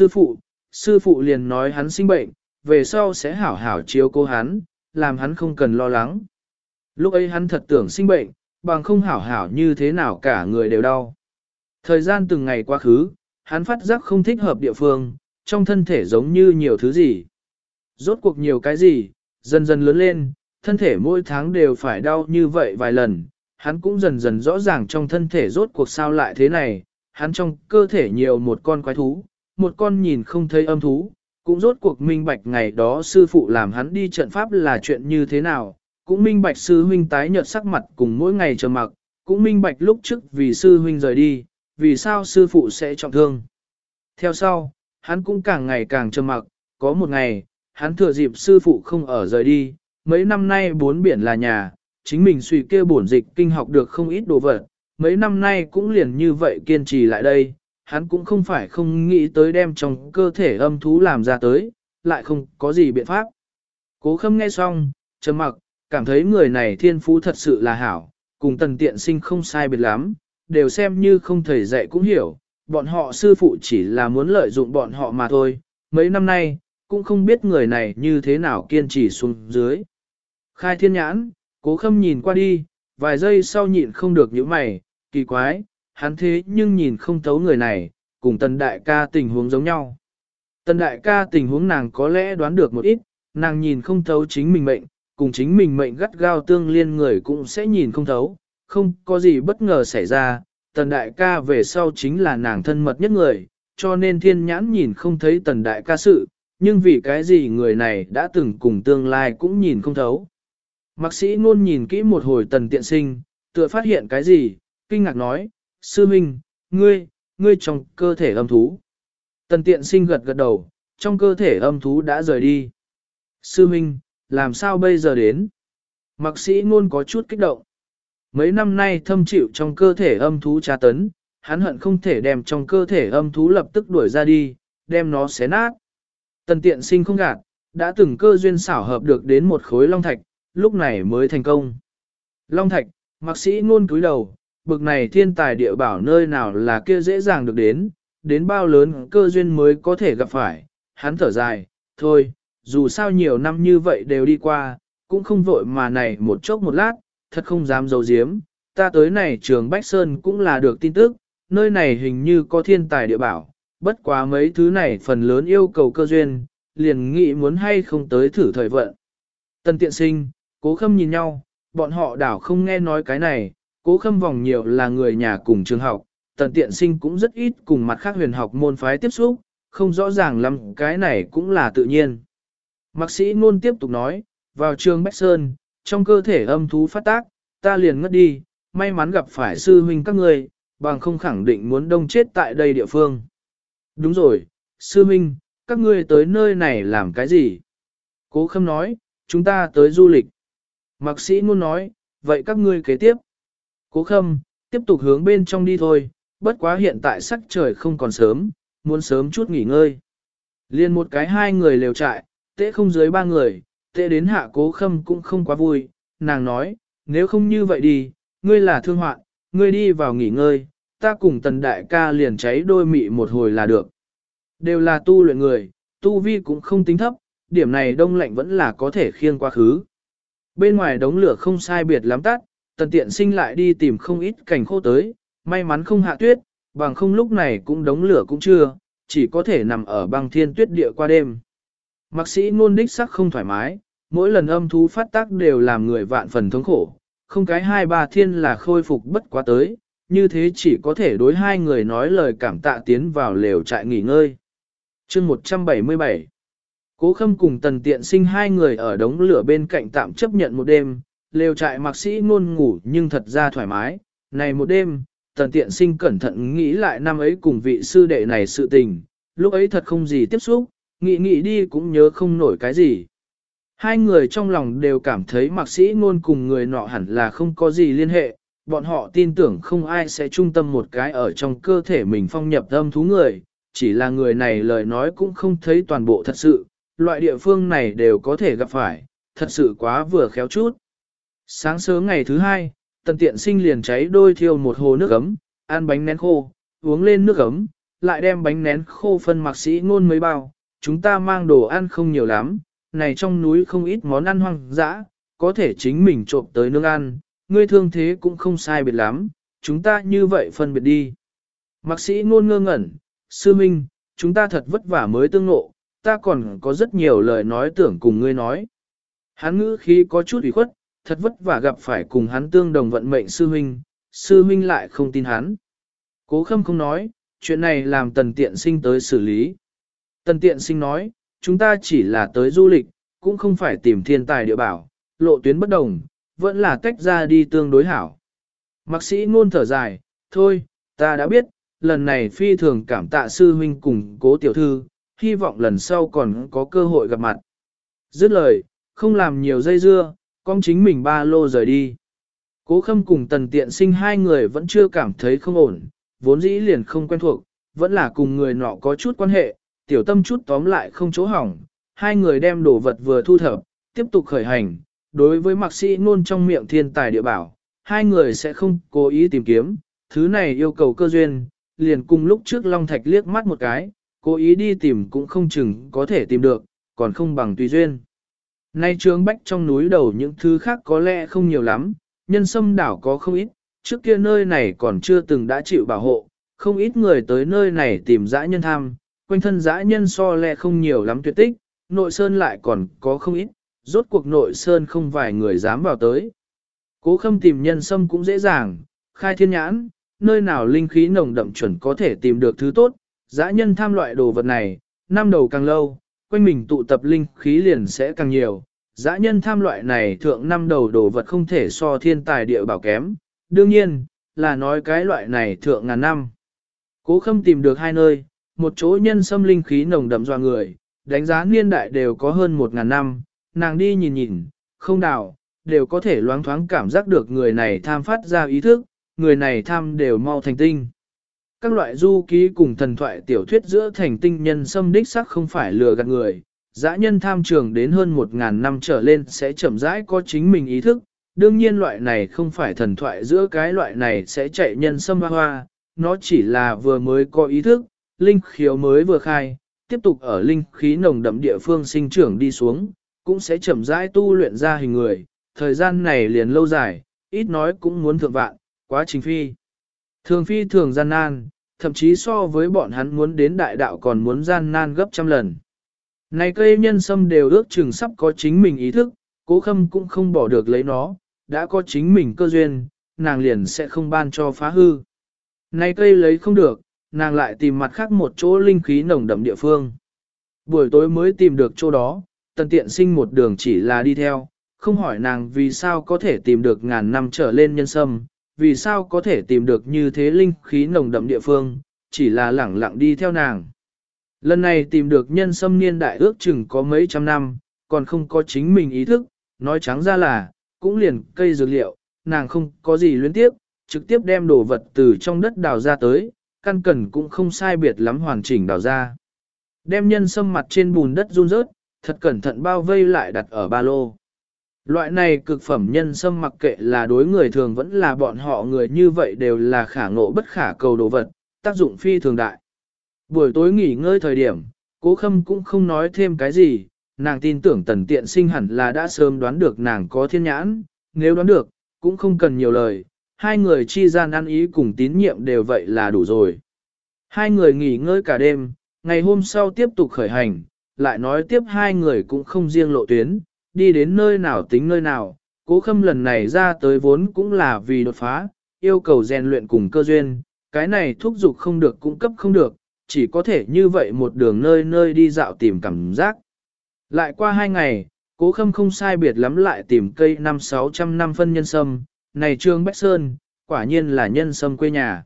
sư phụ liền nói hắn sinh bệnh, về sau sẽ hảo hảo chiếu cố hắn, làm hắn không cần lo lắng. Lúc ấy hắn thật tưởng sinh bệnh, bằng không hảo hảo như thế nào cả người đều đau. Thời gian từng ngày quá khứ, hắn phát giác không thích hợp địa phương, trong thân thể giống như nhiều thứ gì. Rốt cuộc nhiều cái gì, dần dần lớn lên, thân thể mỗi tháng đều phải đau như vậy vài lần, hắn cũng dần dần rõ ràng trong thân thể rốt cuộc sao lại thế này, hắn trong cơ thể nhiều một con quái thú, một con nhìn không thấy âm thú, cũng rốt cuộc minh bạch ngày đó sư phụ làm hắn đi trận pháp là chuyện như thế nào, cũng minh bạch sư huynh tái nhợt sắc mặt cùng mỗi ngày chờ mặc, cũng minh bạch lúc trước vì sư huynh rời đi, vì sao sư phụ sẽ trọng thương. Theo sau, hắn cũng càng ngày càng trầm mặc, có một ngày, hắn thừa dịp sư phụ không ở rời đi, mấy năm nay bốn biển là nhà, chính mình suy kia bổn dịch kinh học được không ít đồ vật, mấy năm nay cũng liền như vậy kiên trì lại đây, hắn cũng không phải không nghĩ tới đem trong cơ thể âm thú làm ra tới, lại không có gì biện pháp. Cố Khâm nghe xong, trầm mặc, cảm thấy người này thiên phú thật sự là hảo, cùng Tần Tiện Sinh không sai biệt lắm, đều xem như không thầy dạy cũng hiểu, bọn họ sư phụ chỉ là muốn lợi dụng bọn họ mà thôi, mấy năm nay, cũng không biết người này như thế nào kiên trì xuống dưới. Khai thiên nhãn, Cố Khâm nhìn qua đi, vài giây sau nhịn không được những mày, kỳ quái, hắn thế nhưng nhìn không thấu người này, cùng Tần Đại ca tình huống giống nhau. Tần Đại ca tình huống nàng có lẽ đoán được một ít, nàng nhìn không thấu chính mình mệnh, cùng chính mình mệnh gắt gao tương liên người cũng sẽ nhìn không thấu, không có gì bất ngờ xảy ra, Tần Đại ca về sau chính là nàng thân mật nhất người, cho nên thiên nhãn nhìn không thấy Tần Đại ca sự, nhưng vì cái gì người này đã từng cùng tương lai cũng nhìn không thấu. Mạc sĩ ngôn nhìn kỹ một hồi Tần Tiện Sinh, tựa phát hiện cái gì, kinh ngạc nói, sư minh, ngươi trong cơ thể âm thú. Tần Tiện Sinh gật gật đầu, trong cơ thể âm thú đã rời đi. Sư minh, làm sao bây giờ đến? Mạc sĩ ngôn có chút kích động. Mấy năm nay thâm chịu trong cơ thể âm thú tra tấn, hắn hận không thể đem trong cơ thể âm thú lập tức đuổi ra đi, đem nó xé nát. Tần Tiện Sinh không gạt, đã từng cơ duyên xảo hợp được đến một khối long thạch, lúc này mới thành công. Long thạch, Mạc sĩ ngôn cúi đầu, bực này thiên tài địa bảo nơi nào là kia dễ dàng được đến bao lớn cơ duyên mới có thể gặp phải, hắn thở dài, thôi, dù sao nhiều năm như vậy đều đi qua, cũng không vội mà này một chốc một lát, thật không dám giấu giếm, ta tới này trường Bách Sơn cũng là được tin tức, nơi này hình như có thiên tài địa bảo, bất quá mấy thứ này phần lớn yêu cầu cơ duyên, liền nghĩ muốn hay không tới thử thời vận. Tần Tiện Sinh, Cố Khâm nhìn nhau, bọn họ đảo không nghe nói cái này, Cố Khâm vòng nhiều là người nhà cùng trường học, Tần Tiện Sinh cũng rất ít cùng mặt khác huyền học môn phái tiếp xúc, không rõ ràng lắm cái này cũng là tự nhiên. Mạc sĩ ngôn tiếp tục nói, vào trường Bách Sơn, trong cơ thể âm thú phát tác, ta liền ngất đi, may mắn gặp phải sư huynh các người, bằng không khẳng định muốn đông chết tại đây địa phương. Đúng rồi, sư huynh, các ngươi tới nơi này làm cái gì? Cố Khâm nói, chúng ta tới du lịch. Mạc sĩ ngôn nói, vậy các ngươi kế tiếp. Cố Khâm, tiếp tục hướng bên trong đi thôi, bất quá hiện tại sắc trời không còn sớm, muốn sớm chút nghỉ ngơi. Liên một cái hai người lều trại, tệ không dưới ba người, tệ đến hạ Cố Khâm cũng không quá vui, nàng nói, nếu không như vậy đi, ngươi là thương hoạn, ngươi đi vào nghỉ ngơi, ta cùng tần đại ca liền cháy đôi mị một hồi là được. Đều là tu luyện người, tu vi cũng không tính thấp, điểm này đông lạnh vẫn là có thể khiêng quá khứ. Bên ngoài đống lửa không sai biệt lắm tắt, tần tiện sinh lại đi tìm không ít cảnh khô tới, may mắn không hạ tuyết, bằng không lúc này cũng đống lửa cũng chưa, chỉ có thể nằm ở băng thiên tuyết địa qua đêm. Mạc sĩ ngôn đích sắc không thoải mái, mỗi lần âm thú phát tác đều làm người vạn phần thống khổ, không cái hai ba thiên là khôi phục bất quá tới, như thế chỉ có thể đối hai người nói lời cảm tạ tiến vào lều trại nghỉ ngơi. Chương 177 Cố Khâm cùng tần tiện sinh hai người ở đống lửa bên cạnh tạm chấp nhận một đêm, lều trại mạc sĩ ngôn ngủ nhưng thật ra thoải mái, này một đêm, tần tiện sinh cẩn thận nghĩ lại năm ấy cùng vị sư đệ này sự tình, lúc ấy thật không gì tiếp xúc, nghĩ đi cũng nhớ không nổi cái gì. Hai người trong lòng đều cảm thấy mạc sĩ ngôn cùng người nọ hẳn là không có gì liên hệ, bọn họ tin tưởng không ai sẽ trung tâm một cái ở trong cơ thể mình phong nhập âm thú người, chỉ là người này lời nói cũng không thấy toàn bộ thật sự, loại địa phương này đều có thể gặp phải, thật sự quá vừa khéo chút. Sáng sớm ngày thứ hai, tần tiện sinh liền cháy đôi thiêu một hồ nước ấm, ăn bánh nén khô, uống lên nước ấm, lại đem bánh nén khô phân mạc sĩ ngôn mấy bao, chúng ta mang đồ ăn không nhiều lắm, này trong núi không ít món ăn hoang dã, có thể chính mình trộm tới nướng ăn, ngươi thương thế cũng không sai biệt lắm, chúng ta như vậy phân biệt đi. Mạc sĩ ngôn ngơ ngẩn, sư minh, chúng ta thật vất vả mới tương ngộ, ta còn có rất nhiều lời nói tưởng cùng ngươi nói. Hắn ngữ khí có chút ủy khuất, thật vất vả gặp phải cùng hắn tương đồng vận mệnh sư huynh lại không tin hắn. Cố Khâm không nói, chuyện này làm tần tiện sinh tới xử lý. Tần tiện sinh nói, chúng ta chỉ là tới du lịch, cũng không phải tìm thiên tài địa bảo, lộ tuyến bất đồng, vẫn là tách ra đi tương đối hảo. Mạc sĩ ngôn thở dài, thôi, ta đã biết, lần này phi thường cảm tạ sư huynh cùng Cố tiểu thư, hy vọng lần sau còn có cơ hội gặp mặt. Dứt lời, không làm nhiều dây dưa, con chính mình ba lô rời đi. Cố Khâm cùng tần tiện sinh hai người vẫn chưa cảm thấy không ổn, vốn dĩ liền không quen thuộc, vẫn là cùng người nọ có chút quan hệ, tiểu tâm chút tóm lại không chỗ hỏng. Hai người đem đồ vật vừa thu thập, tiếp tục khởi hành. Đối với mạc sĩ ngôn trong miệng thiên tài địa bảo, hai người sẽ không cố ý tìm kiếm, thứ này yêu cầu cơ duyên, liền cùng lúc trước Long Thạch liếc mắt một cái, cố ý đi tìm cũng không chừng có thể tìm được, còn không bằng tùy duyên. Nay trướng bách trong núi đầu những thứ khác có lẽ không nhiều lắm, nhân sâm đảo có không ít, trước kia nơi này còn chưa từng đã chịu bảo hộ, không ít người tới nơi này tìm dã nhân tham, quanh thân dã nhân so lẹ không nhiều lắm tuyệt tích, nội sơn lại còn có không ít, rốt cuộc nội sơn không vài người dám vào tới. Cố Khâm tìm nhân sâm cũng dễ dàng, khai thiên nhãn, nơi nào linh khí nồng đậm chuẩn có thể tìm được thứ tốt, dã nhân tham loại đồ vật này, năm đầu càng lâu, quanh mình tụ tập linh khí liền sẽ càng nhiều. Dã nhân tham loại này thượng năm đầu đồ vật không thể so thiên tài địa bảo kém, đương nhiên, là nói cái loại này thượng ngàn năm. Cố Khâm tìm được hai nơi, một chỗ nhân sâm linh khí nồng đậm doa người, đánh giá niên đại đều có hơn 1.000 năm, nàng đi nhìn nhìn, không đào, đều có thể loáng thoáng cảm giác được người này tham phát ra ý thức, người này tham đều mau thành tinh. Các loại du ký cùng thần thoại tiểu thuyết giữa thành tinh nhân sâm đích sắc không phải lừa gạt người, dã nhân tham trường đến hơn 1.000 năm trở lên sẽ chậm rãi có chính mình ý thức, đương nhiên loại này không phải thần thoại giữa cái loại này sẽ chạy nhân sâm hoa hoa, nó chỉ là vừa mới có ý thức, linh khiếu mới vừa khai, tiếp tục ở linh khí nồng đậm địa phương sinh trưởng đi xuống, cũng sẽ chậm rãi tu luyện ra hình người, thời gian này liền lâu dài, ít nói cũng muốn thượng vạn, quá trình phi thường gian nan, thậm chí so với bọn hắn muốn đến đại đạo còn muốn gian nan gấp trăm lần. Này cây nhân sâm đều ước chừng sắp có chính mình ý thức, Cố Khâm cũng không bỏ được lấy nó, đã có chính mình cơ duyên, nàng liền sẽ không ban cho phá hư. Này cây lấy không được, nàng lại tìm mặt khác một chỗ linh khí nồng đậm địa phương. Buổi tối mới tìm được chỗ đó, tần tiện sinh một đường chỉ là đi theo, không hỏi nàng vì sao có thể tìm được ngàn năm trở lên nhân sâm, vì sao có thể tìm được như thế linh khí nồng đậm địa phương, chỉ là lẳng lặng đi theo nàng. Lần này tìm được nhân sâm niên đại ước chừng có mấy trăm năm, còn không có chính mình ý thức, nói trắng ra là, cũng liền cây dược liệu, nàng không có gì luyến tiếp, trực tiếp đem đồ vật từ trong đất đào ra tới, căn cần cũng không sai biệt lắm hoàn chỉnh đào ra. Đem nhân sâm mặt trên bùn đất run rớt, thật cẩn thận bao vây lại đặt ở ba lô. Loại này cực phẩm nhân sâm mặc kệ là đối người thường vẫn là bọn họ người như vậy đều là khả ngộ bất khả cầu đồ vật, tác dụng phi thường đại. Buổi tối nghỉ ngơi thời điểm, Cố Khâm cũng không nói thêm cái gì, nàng tin tưởng Tần Tiện Sinh hẳn là đã sớm đoán được nàng có thiên nhãn, nếu đoán được, cũng không cần nhiều lời, hai người chi gian ăn ý cùng tín nhiệm đều vậy là đủ rồi. Hai người nghỉ ngơi cả đêm, ngày hôm sau tiếp tục khởi hành, lại nói tiếp hai người cũng không riêng lộ tuyến, đi đến nơi nào tính nơi nào, Cố Khâm lần này ra tới vốn cũng là vì đột phá, yêu cầu rèn luyện cùng cơ duyên, cái này thúc giục không được cung cấp không được, chỉ có thể như vậy một đường nơi nơi đi dạo tìm cảm giác. Lại qua 2 ngày, Cố Khâm không sai biệt lắm lại tìm cây 5-600 năm phân nhân sâm, này Trương Bách Sơn, quả nhiên là nhân sâm quê nhà.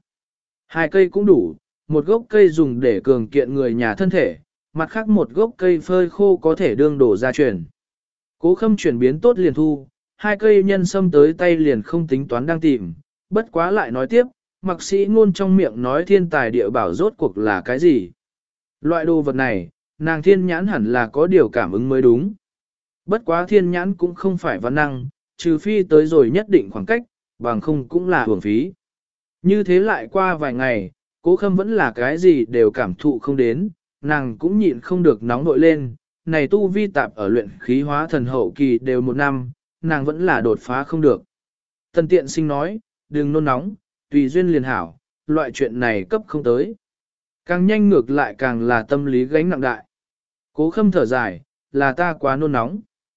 2 cây cũng đủ, một gốc cây dùng để cường kiện người nhà thân thể, mặt khác một gốc cây phơi khô có thể đương đổ ra chuyển. Cố Khâm chuyển biến tốt liền thu, 2 cây nhân sâm tới tay liền không tính toán đang tìm, bất quá lại nói tiếp, Mạc Sĩ Ngôn trong miệng nói thiên tài địa bảo rốt cuộc là cái gì. Loại đồ vật này, nàng thiên nhãn hẳn là có điều cảm ứng mới đúng. Bất quá thiên nhãn cũng không phải văn năng, trừ phi tới rồi nhất định khoảng cách, bằng không cũng là hưởng phí. Như thế lại qua vài ngày, Cố Khâm vẫn là cái gì đều cảm thụ không đến, nàng cũng nhịn không được nóng nội lên, này tu vi tạp ở luyện khí hóa thần hậu kỳ đều 1 năm, nàng vẫn là đột phá không được. Tần Tiện Sinh nói, đừng nôn nóng, tùy duyên liền hảo, loại chuyện này cấp không tới. Càng nhanh ngược lại càng là tâm lý gánh nặng đại. Cố Khâm thở dài, là ta quá nôn nóng.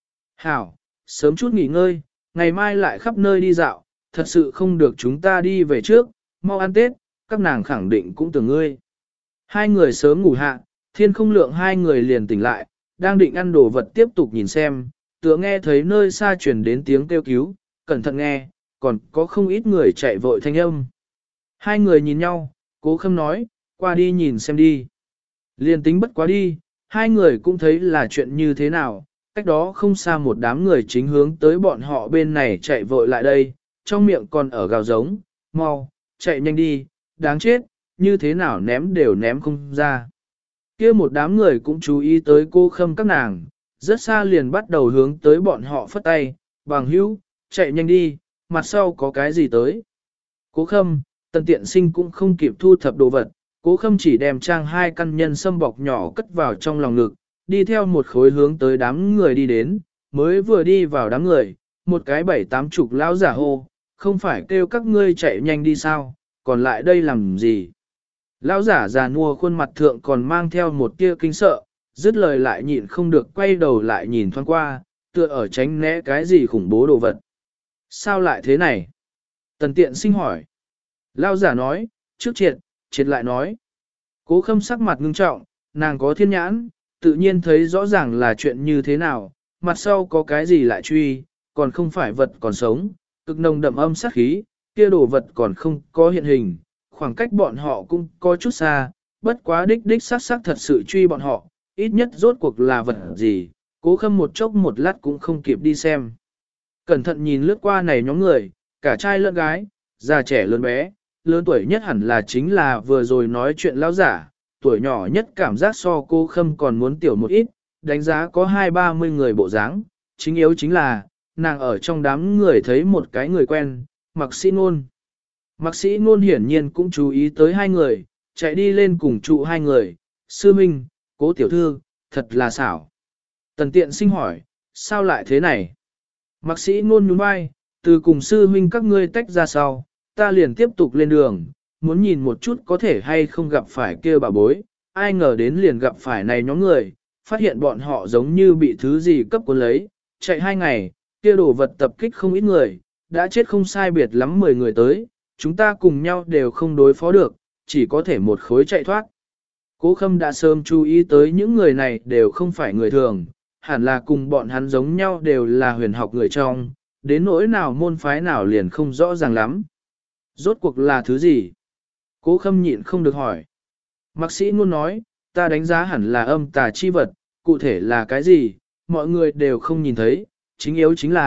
Hảo, sớm chút nghỉ ngơi, ngày mai lại khắp nơi đi dạo, thật sự không được chúng ta đi về trước, mau ăn Tết, các nàng khẳng định cũng tưởng ngươi. Hai người sớm ngủ hạ, thiên không lượng hai người liền tỉnh lại, đang định ăn đồ vật tiếp tục nhìn xem, tựa nghe thấy nơi xa truyền đến tiếng kêu cứu, cẩn thận nghe, còn có không ít người chạy vội thanh âm. Hai người nhìn nhau, Cố Khâm nói, qua đi nhìn xem đi. Liền tính bất quá đi, hai người cũng thấy là chuyện như thế nào, cách đó không xa một đám người chính hướng tới bọn họ bên này chạy vội lại đây, trong miệng còn ở gào giống, mau, chạy nhanh đi, đáng chết, như thế nào ném đều ném không ra. Kia một đám người cũng chú ý tới Cố Khâm các nàng, rất xa liền bắt đầu hướng tới bọn họ phất tay, bằng hữu, chạy nhanh đi, mặt sau có cái gì tới. Cố Khâm, Tần Tiện Sinh cũng không kịp thu thập đồ vật, Cố Khâm chỉ đem trang 2 căn nhân sâm bọc nhỏ cất vào trong lòng ngực, đi theo một khối hướng tới đám người đi đến, mới vừa đi vào đám người, một cái 7-80 lão giả hô, không phải kêu các ngươi chạy nhanh đi sao, còn lại đây làm gì. Lão giả già nua khuôn mặt thượng còn mang theo một tia kinh sợ, dứt lời lại nhịn không được quay đầu lại nhìn thoáng qua, tựa ở tránh né cái gì khủng bố đồ vật. Sao lại thế này? Tần Tiện Sinh hỏi. Lão giả nói, trước triệt lại nói. Cố Khâm sắc mặt ngưng trọng, nàng có thiên nhãn, tự nhiên thấy rõ ràng là chuyện như thế nào, mặt sau có cái gì lại truy, còn không phải vật còn sống, cực nồng đậm âm sát khí, kia đồ vật còn không có hiện hình, khoảng cách bọn họ cũng có chút xa, bất quá đích xác thật sự truy bọn họ, ít nhất rốt cuộc là vật gì, Cố Khâm một chốc một lát cũng không kịp đi xem. Cẩn thận nhìn lướt qua này nhóm người, cả trai lẫn gái, già trẻ lớn bé, lớn tuổi nhất hẳn là chính là vừa rồi nói chuyện lão giả, tuổi nhỏ nhất cảm giác so Cố Khâm còn muốn tiểu một ít, đánh giá có 20-30 người bộ dáng, chính yếu chính là, nàng ở trong đám người thấy một cái người quen, Mạc Sĩ Ngôn. Mạc Sĩ Ngôn hiển nhiên cũng chú ý tới hai người, chạy đi lên cùng trụ hai người, sư minh, Cố tiểu thư, thật là xảo. Tần Tiện Sinh hỏi, sao lại thế này? Mạc Sĩ Ngôn nhún vai, từ cùng sư huynh các ngươi tách ra sau, ta liền tiếp tục lên đường, muốn nhìn một chút có thể hay không gặp phải kia bà bối, ai ngờ đến liền gặp phải này nhóm người, phát hiện bọn họ giống như bị thứ gì cấp cuốn lấy, chạy 2 ngày, kia đồ vật tập kích không ít người, đã chết không sai biệt lắm 10 người tới, chúng ta cùng nhau đều không đối phó được, chỉ có thể một khối chạy thoát. Cố Khâm đã sớm chú ý tới những người này đều không phải người thường, hẳn là cùng bọn hắn giống nhau đều là huyền học người trong, đến nỗi nào môn phái nào liền không rõ ràng lắm. Rốt cuộc là thứ gì? Cố Khâm nhịn không được hỏi. Mạc Sĩ Ngôn nói, ta đánh giá hẳn là âm tà chi vật, cụ thể là cái gì, mọi người đều không nhìn thấy, chính yếu chính là,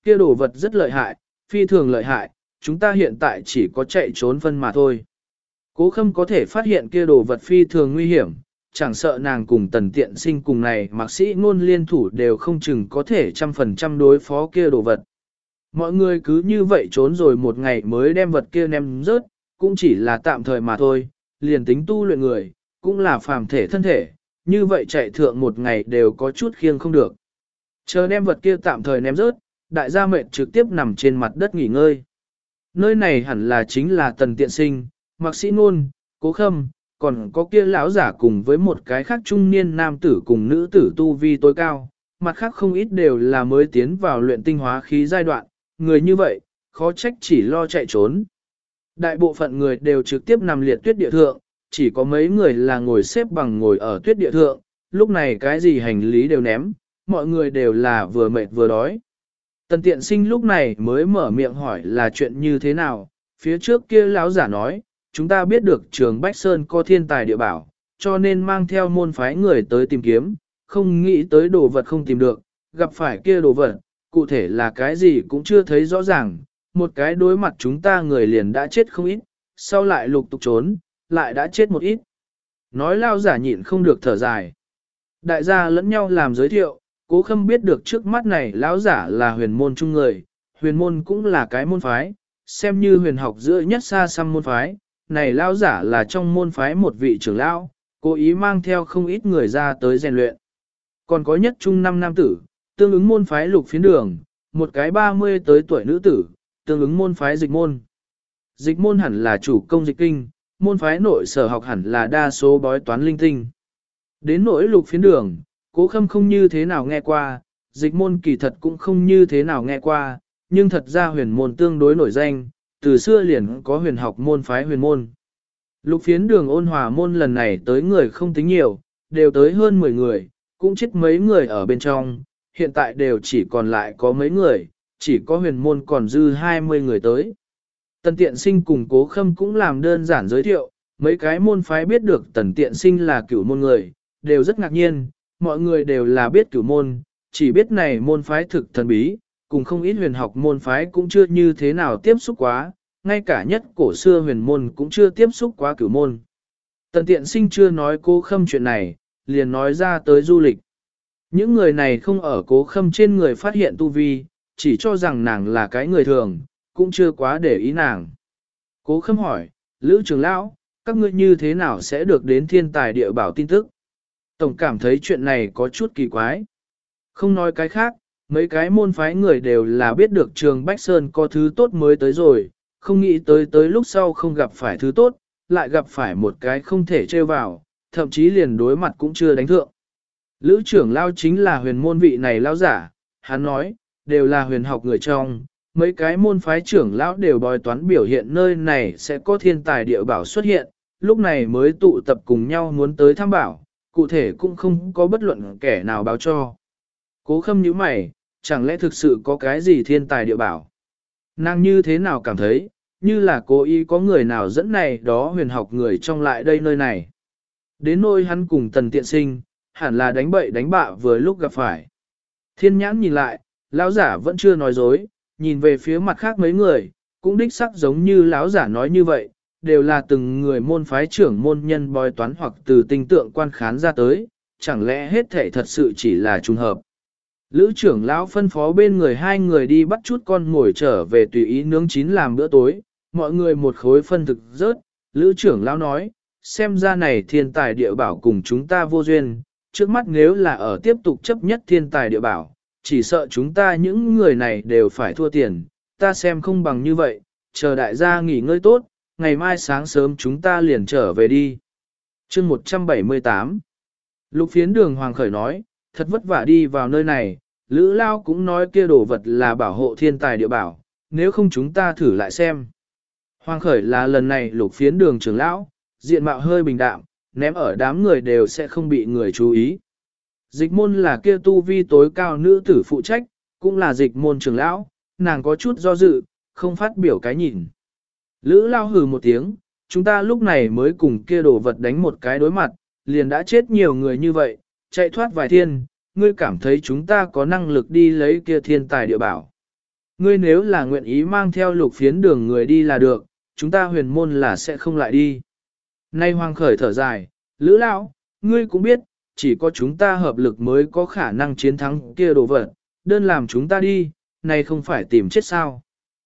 kia đồ vật rất lợi hại, phi thường lợi hại, chúng ta hiện tại chỉ có chạy trốn phân mà thôi. Cố Khâm có thể phát hiện kia đồ vật phi thường nguy hiểm, chẳng sợ nàng cùng Tần Tiện Sinh cùng này mạc sĩ ngôn liên thủ đều không chừng có thể 100% đối phó kia đồ vật. Mọi người cứ như vậy trốn rồi một ngày mới đem vật kia ném rớt, cũng chỉ là tạm thời mà thôi, liền tính tu luyện người, cũng là phàm thể thân thể, như vậy chạy thượng một ngày đều có chút khiêng không được. Chờ đem vật kia tạm thời ném rớt, đại gia mệnh trực tiếp nằm trên mặt đất nghỉ ngơi. Nơi này hẳn là chính là Tần Tiện Sinh, Mạc Sĩ Ngôn, Cố Khâm, còn có kia lão giả cùng với một cái khác trung niên nam tử cùng nữ tử tu vi tối cao, mặt khác không ít đều là mới tiến vào luyện tinh hóa khí giai đoạn, người như vậy, khó trách chỉ lo chạy trốn. Đại bộ phận người đều trực tiếp nằm liệt tuyết địa thượng, chỉ có mấy người là ngồi xếp bằng ngồi ở tuyết địa thượng, lúc này cái gì hành lý đều ném, mọi người đều là vừa mệt vừa đói. Tần Tiện Sinh lúc này mới mở miệng hỏi là chuyện như thế nào, phía trước kia lão giả nói, chúng ta biết được trường Bách Sơn có thiên tài địa bảo, cho nên mang theo môn phái người tới tìm kiếm, không nghĩ tới đồ vật không tìm được, gặp phải kia đồ vật, cụ thể là cái gì cũng chưa thấy rõ ràng, một cái đối mặt chúng ta người liền đã chết không ít, sau lại lục tục trốn, lại đã chết một ít. Nói lao giả nhịn không được thở dài. Đại gia lẫn nhau làm giới thiệu, Cố Khâm biết được trước mắt này lão giả là huyền môn chung người, huyền môn cũng là cái môn phái, xem như huyền học giữa nhất xa xăm môn phái, này lão giả là trong môn phái một vị trưởng lão, cố ý mang theo không ít người ra tới rèn luyện. Còn có nhất trung năm nam tử, tương ứng môn phái lục phiến đường, một cái 30 tới tuổi nữ tử, tương ứng môn phái dịch môn. Dịch môn hẳn là chủ công dịch kinh, môn phái nội sở học hẳn là đa số bói toán linh tinh. Đến nỗi lục phiến đường, Cố Khâm không như thế nào nghe qua, dịch môn kỳ thật cũng không như thế nào nghe qua, nhưng thật ra huyền môn tương đối nổi danh, từ xưa liền có huyền học môn phái huyền môn. Lục phiến đường Ôn Hòa môn lần này tới người không tính nhiều, đều tới hơn 10 người, cũng chết mấy người ở bên trong, hiện tại đều chỉ còn lại có mấy người, chỉ có huyền môn còn dư 20 người tới. Tần Tiện Sinh cùng Cố Khâm cũng làm đơn giản giới thiệu, mấy cái môn phái biết được Tần Tiện Sinh là cửu môn người, đều rất ngạc nhiên, mọi người đều là biết cửu môn, chỉ biết này môn phái thực thần bí, cùng không ít huyền học môn phái cũng chưa như thế nào tiếp xúc quá, ngay cả nhất cổ xưa huyền môn cũng chưa tiếp xúc quá cửu môn. Tần Tiện Sinh chưa nói Cố Khâm chuyện này, liền nói ra tới du lịch. Những người này không ở Cố Khâm trên người phát hiện tu vi, chỉ cho rằng nàng là cái người thường, cũng chưa quá để ý nàng. Cố Khâm hỏi, Lữ trưởng lão, các ngươi như thế nào sẽ được đến thiên tài địa bảo tin tức? Tổng cảm thấy chuyện này có chút kỳ quái. Không nói cái khác, mấy cái môn phái người đều là biết được trường Bách Sơn có thứ tốt mới tới rồi, không nghĩ tới lúc sau không gặp phải thứ tốt, lại gặp phải một cái không thể trêu vào, thậm chí liền đối mặt cũng chưa đánh thượng. Lữ trưởng lao chính là huyền môn vị này lao giả, hắn nói, đều là huyền học người trong, mấy cái môn phái trưởng lão đều bói toán biểu hiện nơi này sẽ có thiên tài địa bảo xuất hiện, lúc này mới tụ tập cùng nhau muốn tới thăm bảo, cụ thể cũng không có bất luận kẻ nào báo cho. Cố Khâm nhíu mày, chẳng lẽ thực sự có cái gì thiên tài địa bảo? Nàng như thế nào cảm thấy, như là cố ý có người nào dẫn này đó huyền học người trong lại đây nơi này. Đến nỗi hắn cùng Tần Tiện Sinh, hẳn là đánh bậy đánh bạ vừa lúc gặp phải. Thiên nhãn nhìn lại, lão giả vẫn chưa nói dối, nhìn về phía mặt khác mấy người, cũng đích sắc giống như lão giả nói như vậy, đều là từng người môn phái trưởng môn nhân bói toán hoặc từ tinh tượng quan khán ra tới, chẳng lẽ hết thể thật sự chỉ là trùng hợp. Lữ trưởng lão phân phó bên người hai người đi bắt chút con ngồi trở về tùy ý nướng chín làm bữa tối, mọi người một khối phân thực rớt, Lữ trưởng lão nói, xem ra này thiên tài địa bảo cùng chúng ta vô duyên, trước mắt nếu là ở tiếp tục chấp nhất thiên tài địa bảo, chỉ sợ chúng ta những người này đều phải thua tiền, ta xem không bằng như vậy, chờ đại gia nghỉ ngơi tốt, ngày mai sáng sớm chúng ta liền trở về đi. Chương 178 Lục phiến đường Hoàng Khởi nói, thật vất vả đi vào nơi này, Lữ Lao cũng nói kia đồ vật là bảo hộ thiên tài địa bảo, nếu không chúng ta thử lại xem. Hoàng Khởi là lần này lục phiến đường trưởng lão, diện mạo hơi bình đạm, ném ở đám người đều sẽ không bị người chú ý. Dịch môn là kia tu vi tối cao nữ tử phụ trách, cũng là dịch môn trưởng lão, nàng có chút do dự, không phát biểu cái nhìn. Lữ Lao hừ một tiếng, chúng ta lúc này mới cùng kia đồ vật đánh một cái đối mặt, liền đã chết nhiều người như vậy, chạy thoát vài thiên, ngươi cảm thấy chúng ta có năng lực đi lấy kia thiên tài địa bảo. Ngươi nếu là nguyện ý mang theo lục phiến đường người đi là được, chúng ta huyền môn là sẽ không lại đi. Nay Hoàng Khởi thở dài, Lữ lão, ngươi cũng biết, chỉ có chúng ta hợp lực mới có khả năng chiến thắng kia đồ vật, đơn làm chúng ta đi, này không phải tìm chết sao.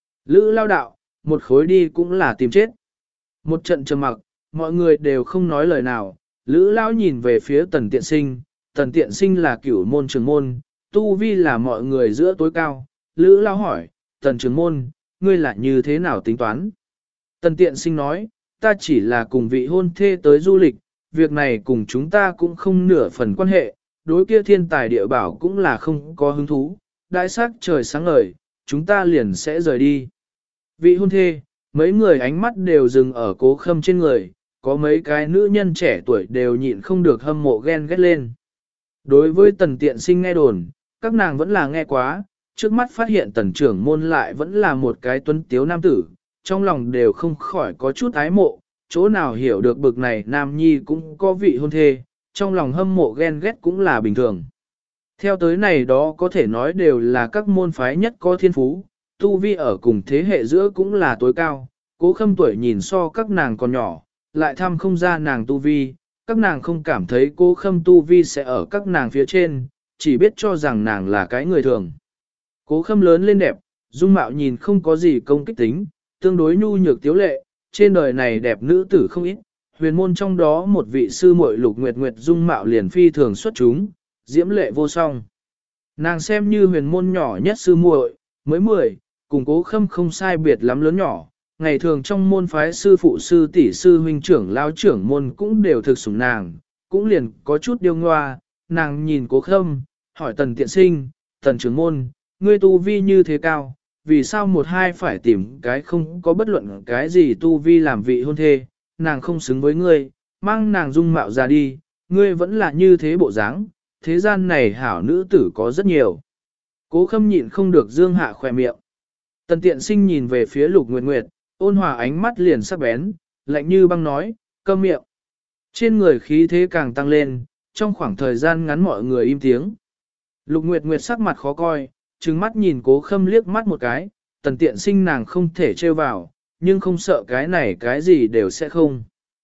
Lữ lao đạo, một khối đi cũng là tìm chết. Một trận trầm mặc, mọi người đều không nói lời nào, Lữ lão nhìn về phía Tần Tiện Sinh là cửu môn trưởng môn, tu vi là mọi người giữa tối cao. Lữ lão hỏi, Tần trưởng môn, ngươi là như thế nào tính toán? Tần Tiện Sinh nói, ta chỉ là cùng vị hôn thê tới du lịch, việc này cùng chúng ta cũng không nửa phần quan hệ, đối kia thiên tài địa bảo cũng là không có hứng thú, đại sắc trời sáng ngời, chúng ta liền sẽ rời đi. Vị hôn thê, mấy người ánh mắt đều dừng ở Cố Khâm trên người, có mấy cái nữ nhân trẻ tuổi đều nhịn không được hâm mộ ghen ghét lên. Đối với Tần Tiện Sinh nghe đồn, các nàng vẫn là nghe quá, trước mắt phát hiện Tần trưởng môn lại vẫn là một cái tuấn tiếu nam tử, trong lòng đều không khỏi có chút ái mộ, chỗ nào hiểu được bực này nam nhi cũng có vị hôn thê, trong lòng hâm mộ ghen ghét cũng là bình thường. Theo tới này đó có thể nói đều là các môn phái nhất có thiên phú, tu vi ở cùng thế hệ giữa cũng là tối cao, Cố Khâm tuổi nhìn so các nàng còn nhỏ, lại thăm không ra nàng tu vi, các nàng không cảm thấy Cố Khâm tu vi sẽ ở các nàng phía trên, chỉ biết cho rằng nàng là cái người thường. Cố Khâm lớn lên đẹp, dung mạo nhìn không có gì công kích tính, tương đối nhu nhược tiếu lệ, trên đời này đẹp nữ tử không ít, huyền môn trong đó một vị sư muội Lục Nguyệt Nguyệt dung mạo liền phi thường xuất chúng, diễm lệ vô song. Nàng xem như huyền môn nhỏ nhất sư muội, mới 10, cùng Cố Khâm không sai biệt lắm lớn nhỏ, ngày thường trong môn phái sư phụ sư tỷ sư huynh trưởng lao trưởng môn cũng đều thực sủng nàng, cũng liền có chút điêu ngoa, nàng nhìn Cố Khâm, hỏi Tần Tiện Sinh, Tần trưởng môn, ngươi tu vi như thế cao, vì sao một hai phải tìm cái không có bất luận cái gì tu vi làm vị hôn thê, nàng không xứng với ngươi, mang nàng dung mạo ra đi, ngươi vẫn là như thế bộ dáng, thế gian này hảo nữ tử có rất nhiều. Cố Khâm nhịn không được dương hạ khỏe miệng. Tần Tiện Sinh nhìn về phía Lục Nguyệt Nguyệt, ôn hòa ánh mắt liền sắc bén, lạnh như băng nói, câm miệng. Trên người khí thế càng tăng lên, trong khoảng thời gian ngắn mọi người im tiếng. Lục Nguyệt Nguyệt sắc mặt khó coi, trừng mắt nhìn Cố Khâm liếc mắt một cái, Tần Tiện Sinh nàng không thể trêu vào, nhưng không sợ cái này cái gì đều sẽ không.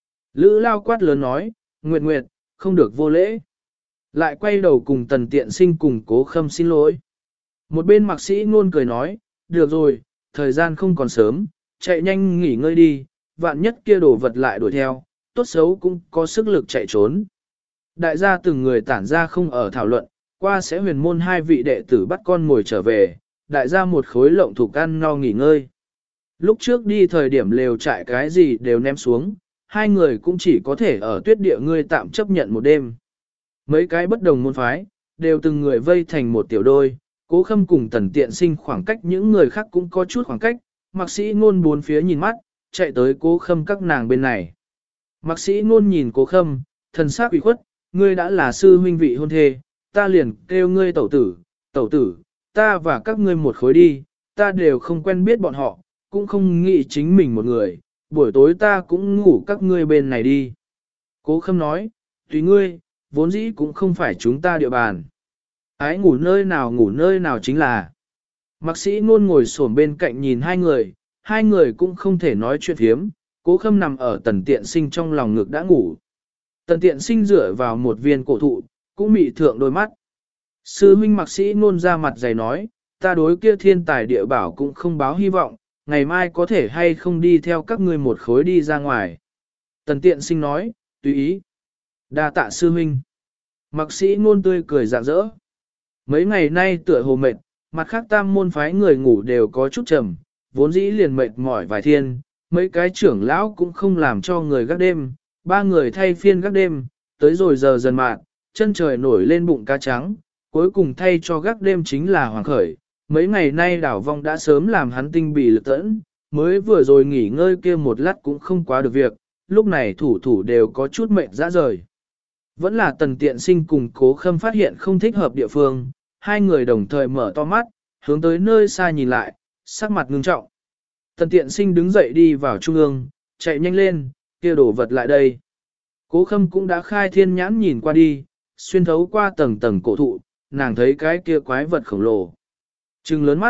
Lữ lao quát lớn nói, Nguyệt Nguyệt, không được vô lễ. Lại quay đầu cùng Tần Tiện Sinh cùng Cố Khâm xin lỗi. Một bên Mạc Sĩ Ngôn cười nói, được rồi, thời gian không còn sớm, chạy nhanh nghỉ ngơi đi, vạn nhất kia đổ vật lại đuổi theo, tốt xấu cũng có sức lực chạy trốn. Đại gia từng người tản ra không ở thảo luận, qua sẽ huyền môn hai vị đệ tử bắt con ngồi trở về, đại gia một khối lộng thủ ăn no nghỉ ngơi. Lúc trước đi thời điểm lều trại cái gì đều ném xuống, hai người cũng chỉ có thể ở tuyết địa ngươi tạm chấp nhận một đêm. Mấy cái bất đồng môn phái, đều từng người vây thành một tiểu đôi, Cố Khâm cùng Tần Tiện Sinh khoảng cách những người khác cũng có chút khoảng cách, Mạc Sĩ Ngôn bốn phía nhìn mắt, chạy tới Cố Khâm các nàng bên này. Mạc Sĩ Ngôn nhìn Cố Khâm, thần sắc ủy khuất, ngươi đã là sư huynh vị hôn thê, ta liền kêu ngươi tẩu tử, ta và các ngươi một khối đi, ta đều không quen biết bọn họ, cũng không nghĩ chính mình một người, buổi tối ta cũng ngủ các ngươi bên này đi. Cố Khâm nói, tùy ngươi, vốn dĩ cũng không phải chúng ta địa bàn. Ái ngủ nơi nào chính là. Mạc Sĩ Ngôn ngồi xổm bên cạnh nhìn hai người cũng không thể nói chuyện thiếm, Cố Khâm nằm ở Tần Tiện Sinh trong lòng ngực đã ngủ. Tần Tiện Sinh dựa vào một viên cổ thụ, cũng mị thượng đôi mắt. Sư huynh Mạc Sĩ Ngôn ra mặt dày nói, ta đối kia thiên tài địa bảo cũng không báo hy vọng, ngày mai có thể hay không đi theo các ngươi một khối đi ra ngoài. Tần Tiện Sinh nói, tùy ý. Đa tạ sư huynh. Mạc Sĩ Ngôn tươi cười rạng rỡ. Mấy ngày nay tựa hồ mệt, mặt khác tam môn phái người ngủ đều có chút trầm, vốn dĩ liền mệt mỏi vài thiên, mấy cái trưởng lão cũng không làm cho người gác đêm, ba người thay phiên gác đêm, tới rồi giờ dần mạn, chân trời nổi lên bụng cá trắng, cuối cùng thay cho gác đêm chính là Hoàng Khởi. Mấy ngày nay đảo vong đã sớm làm hắn tinh bị lực tẫn, mới vừa rồi nghỉ ngơi kia một lát cũng không quá được việc, lúc này thủ đều có chút mệt ra rời. Vẫn là Tần Tiện Sinh cùng Cố Khâm phát hiện không thích hợp địa phương, hai người đồng thời mở to mắt, hướng tới nơi xa nhìn lại, sắc mặt ngưng trọng. Tần Tiện Sinh đứng dậy đi vào trung ương, chạy nhanh lên, kia đổ vật lại đây. Cố Khâm cũng đã khai thiên nhãn nhìn qua đi, xuyên thấu qua tầng tầng cổ thụ, nàng thấy cái kia quái vật khổng lồ. Trừng lớn mắt,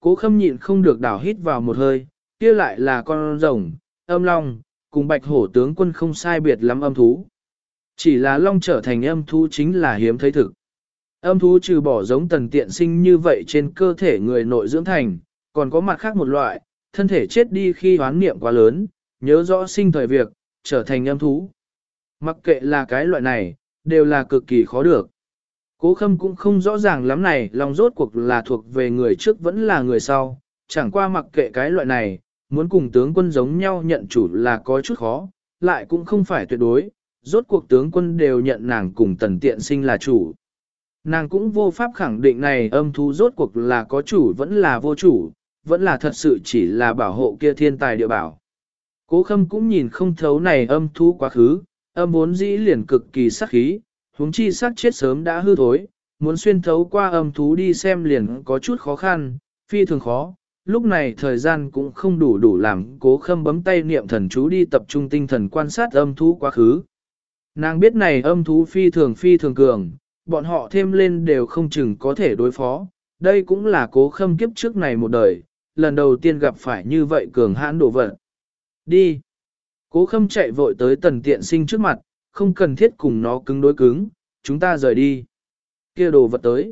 Cố Khâm nhịn không được đảo hít vào một hơi, kia lại là con rồng, âm long, cùng bạch hổ tướng quân không sai biệt lắm âm thú. Chỉ là long trở thành âm thú chính là hiếm thấy thực. Âm thú trừ bỏ giống tần tiện sinh như vậy trên cơ thể người nội dưỡng thành, còn có mặt khác một loại, thân thể chết đi khi hoán niệm quá lớn, nhớ rõ sinh thời việc, trở thành âm thú. Mặc kệ là cái loại này, đều là cực kỳ khó được. Cố Khâm cũng không rõ ràng lắm này, lòng rốt cuộc là thuộc về người trước vẫn là người sau, chẳng qua mặc kệ cái loại này, muốn cùng tướng quân giống nhau nhận chủ là có chút khó, lại cũng không phải tuyệt đối, rốt cuộc tướng quân đều nhận nàng cùng tần tiện sinh là chủ. Nàng cũng vô pháp khẳng định này âm thú rốt cuộc là có chủ vẫn là vô chủ, vẫn là thật sự chỉ là bảo hộ kia thiên tài địa bảo. Cố Khâm cũng nhìn không thấu này âm thú quá khứ, âm vốn dĩ liền cực kỳ sắc khí, huống chi sắc chết sớm đã hư thối, muốn xuyên thấu qua âm thú đi xem liền có chút khó khăn, phi thường khó. Lúc này thời gian cũng không đủ làm Cố Khâm bấm tay niệm thần chú đi tập trung tinh thần quan sát âm thú quá khứ. Nàng biết này âm thú phi thường cường, bọn họ thêm lên đều không chừng có thể đối phó, đây cũng là Cố Khâm kiếp trước này một đời, lần đầu tiên gặp phải như vậy cường hãn đồ vật. Đi! Cố Khâm chạy vội tới tần tiện sinh trước mặt, không cần thiết cùng nó cứng đối cứng, chúng ta rời đi. Kia đồ vật tới.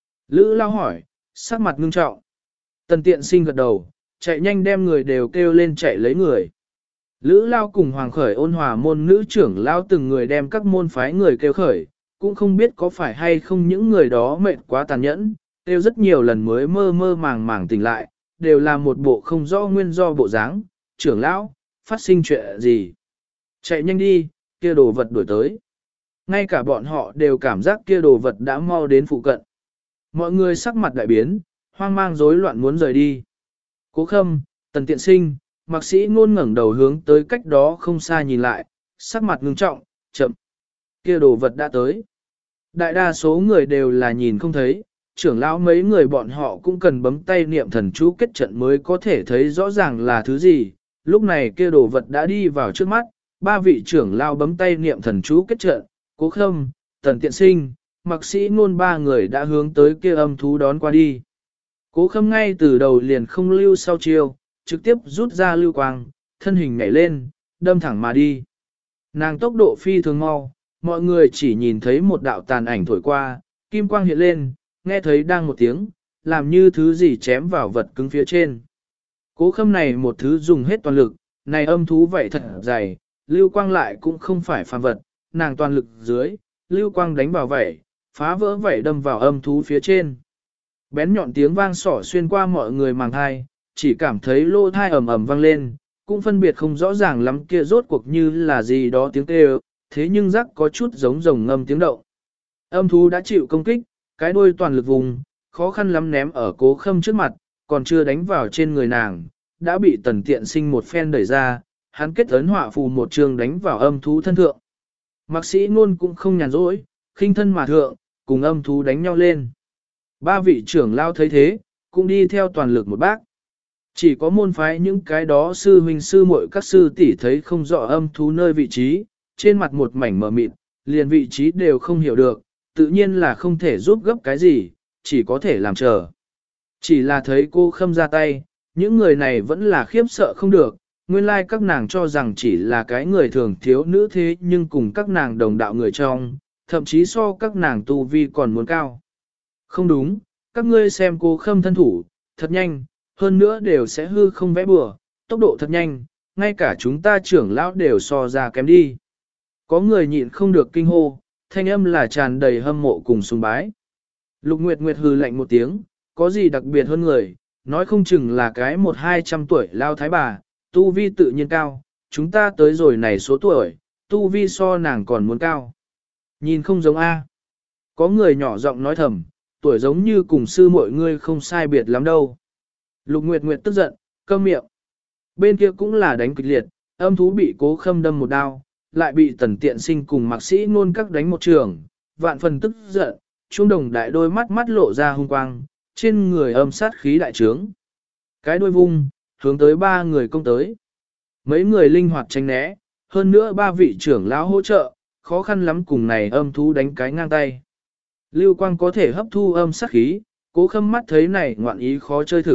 Lữ Lao hỏi, sắc mặt ngưng trọng. Tần tiện sinh gật đầu, chạy nhanh đem người đều kêu lên chạy lấy người. Lữ Lao cùng Hoàng Khởi Ôn Hòa môn nữ trưởng Lao từng người đem các môn phái người kêu khởi, cũng không biết có phải hay không những người đó mệt quá tàn nhẫn, kêu rất nhiều lần mới mơ mơ màng màng tỉnh lại, đều là một bộ không rõ nguyên do bộ dáng. Trưởng Lão, phát sinh chuyện gì? Chạy nhanh đi, kia đồ vật đuổi tới. Ngay cả bọn họ đều cảm giác kia đồ vật đã mau đến phụ cận. Mọi người sắc mặt đại biến, hoang mang rối loạn muốn rời đi. Cố Khâm, Tần Tiện Sinh, Mạc Sĩ Ngôn ngẩng đầu hướng tới cách đó không xa nhìn lại, sắc mặt ngưng trọng, chậm. Kia đồ vật đã tới. Đại đa số người đều là nhìn không thấy, trưởng lão mấy người bọn họ cũng cần bấm tay niệm thần chú kết trận mới có thể thấy rõ ràng là thứ gì. Lúc này kia đồ vật đã đi vào trước mắt, ba vị trưởng lão bấm tay niệm thần chú kết trận, Cố Khâm, Tần Tiện Sinh, Mạc Sĩ Ngôn ba người đã hướng tới kia âm thú đón qua đi. Cố Khâm ngay từ đầu liền không lưu sau chiêu, trực tiếp rút ra lưu quang, thân hình nhảy lên, đâm thẳng mà đi. Nàng tốc độ phi thường mau, mọi người chỉ nhìn thấy một đạo tàn ảnh thổi qua, kim quang hiện lên, nghe thấy đang một tiếng, làm như thứ gì chém vào vật cứng phía trên. Cố Khâm này một thứ dùng hết toàn lực, này âm thú vậy thật dày, lưu quang lại cũng không phải phàm vật, nàng toàn lực dưới, lưu quang đánh vào vảy, phá vỡ vảy đâm vào âm thú phía trên. Bén nhọn tiếng vang sỏ xuyên qua mọi người màng thai, chỉ cảm thấy lô thai ầm ầm vang lên, cũng phân biệt không rõ ràng lắm kia rốt cuộc như là gì đó tiếng kêu, thế nhưng rắc có chút giống rồng ngâm tiếng động. Âm thú đã chịu công kích, cái đuôi toàn lực vùng, khó khăn lắm ném ở Cố Khâm trước mặt, còn chưa đánh vào trên người nàng, đã bị Tần Tiện Sinh một phen đẩy ra, hắn kết ấn họa phù một trường đánh vào âm thú thân thượng. Mạc Sĩ Ngôn cũng không nhàn rỗi, khinh thân mà thượng, cùng âm thú đánh nhau lên. Ba vị trưởng lao thấy thế, cũng đi theo toàn lực một bác. Chỉ có môn phái những cái đó sư huynh sư muội các sư tỷ thấy không rõ âm thú nơi vị trí, trên mặt một mảnh mờ mịt, liền vị trí đều không hiểu được, tự nhiên là không thể giúp gấp cái gì, chỉ có thể làm chờ. Chỉ là thấy cô Khâm ra tay, những người này vẫn là khiếp sợ không được, nguyên lai các nàng cho rằng chỉ là cái người thường thiếu nữ thế nhưng cùng các nàng đồng đạo người trong, thậm chí so các nàng tu vi còn muốn cao. Không đúng, các ngươi xem cô Khâm thân thủ, thật nhanh, hơn nữa đều sẽ hư không vẽ bừa, tốc độ thật nhanh, ngay cả chúng ta trưởng lão đều so ra kém đi. Có người nhịn không được kinh hô, thanh âm là tràn đầy hâm mộ cùng sùng bái. Lục Nguyệt Nguyệt hừ lạnh một tiếng, có gì đặc biệt hơn người, nói không chừng là cái 100-200 tuổi lao thái bà, tu vi tự nhiên cao, chúng ta tới rồi này số tuổi, tu vi so nàng còn muốn cao. Nhìn không giống A. Có người nhỏ giọng nói thầm, tuổi giống như cùng sư mọi người không sai biệt lắm đâu. Lục Nguyệt Nguyệt tức giận, câm miệng. Bên kia cũng là đánh kịch liệt, âm thú bị Cố Khâm đâm một đao, lại bị Tần Tiện Sinh cùng Mạc Sĩ Ngôn các đánh một trường, vạn phần tức giận, trung đồng đại đôi mắt mắt lộ ra hung quang, trên người âm sát khí đại trướng. Cái đuôi vung, hướng tới ba người công tới. Mấy người linh hoạt tránh né, hơn nữa ba vị trưởng lão hỗ trợ, khó khăn lắm cùng này âm thú đánh cái ngang tay. Lưu quang có thể hấp thu âm sát khí, Cố Khâm mắt thấy này ngoạn ý khó chơi thực,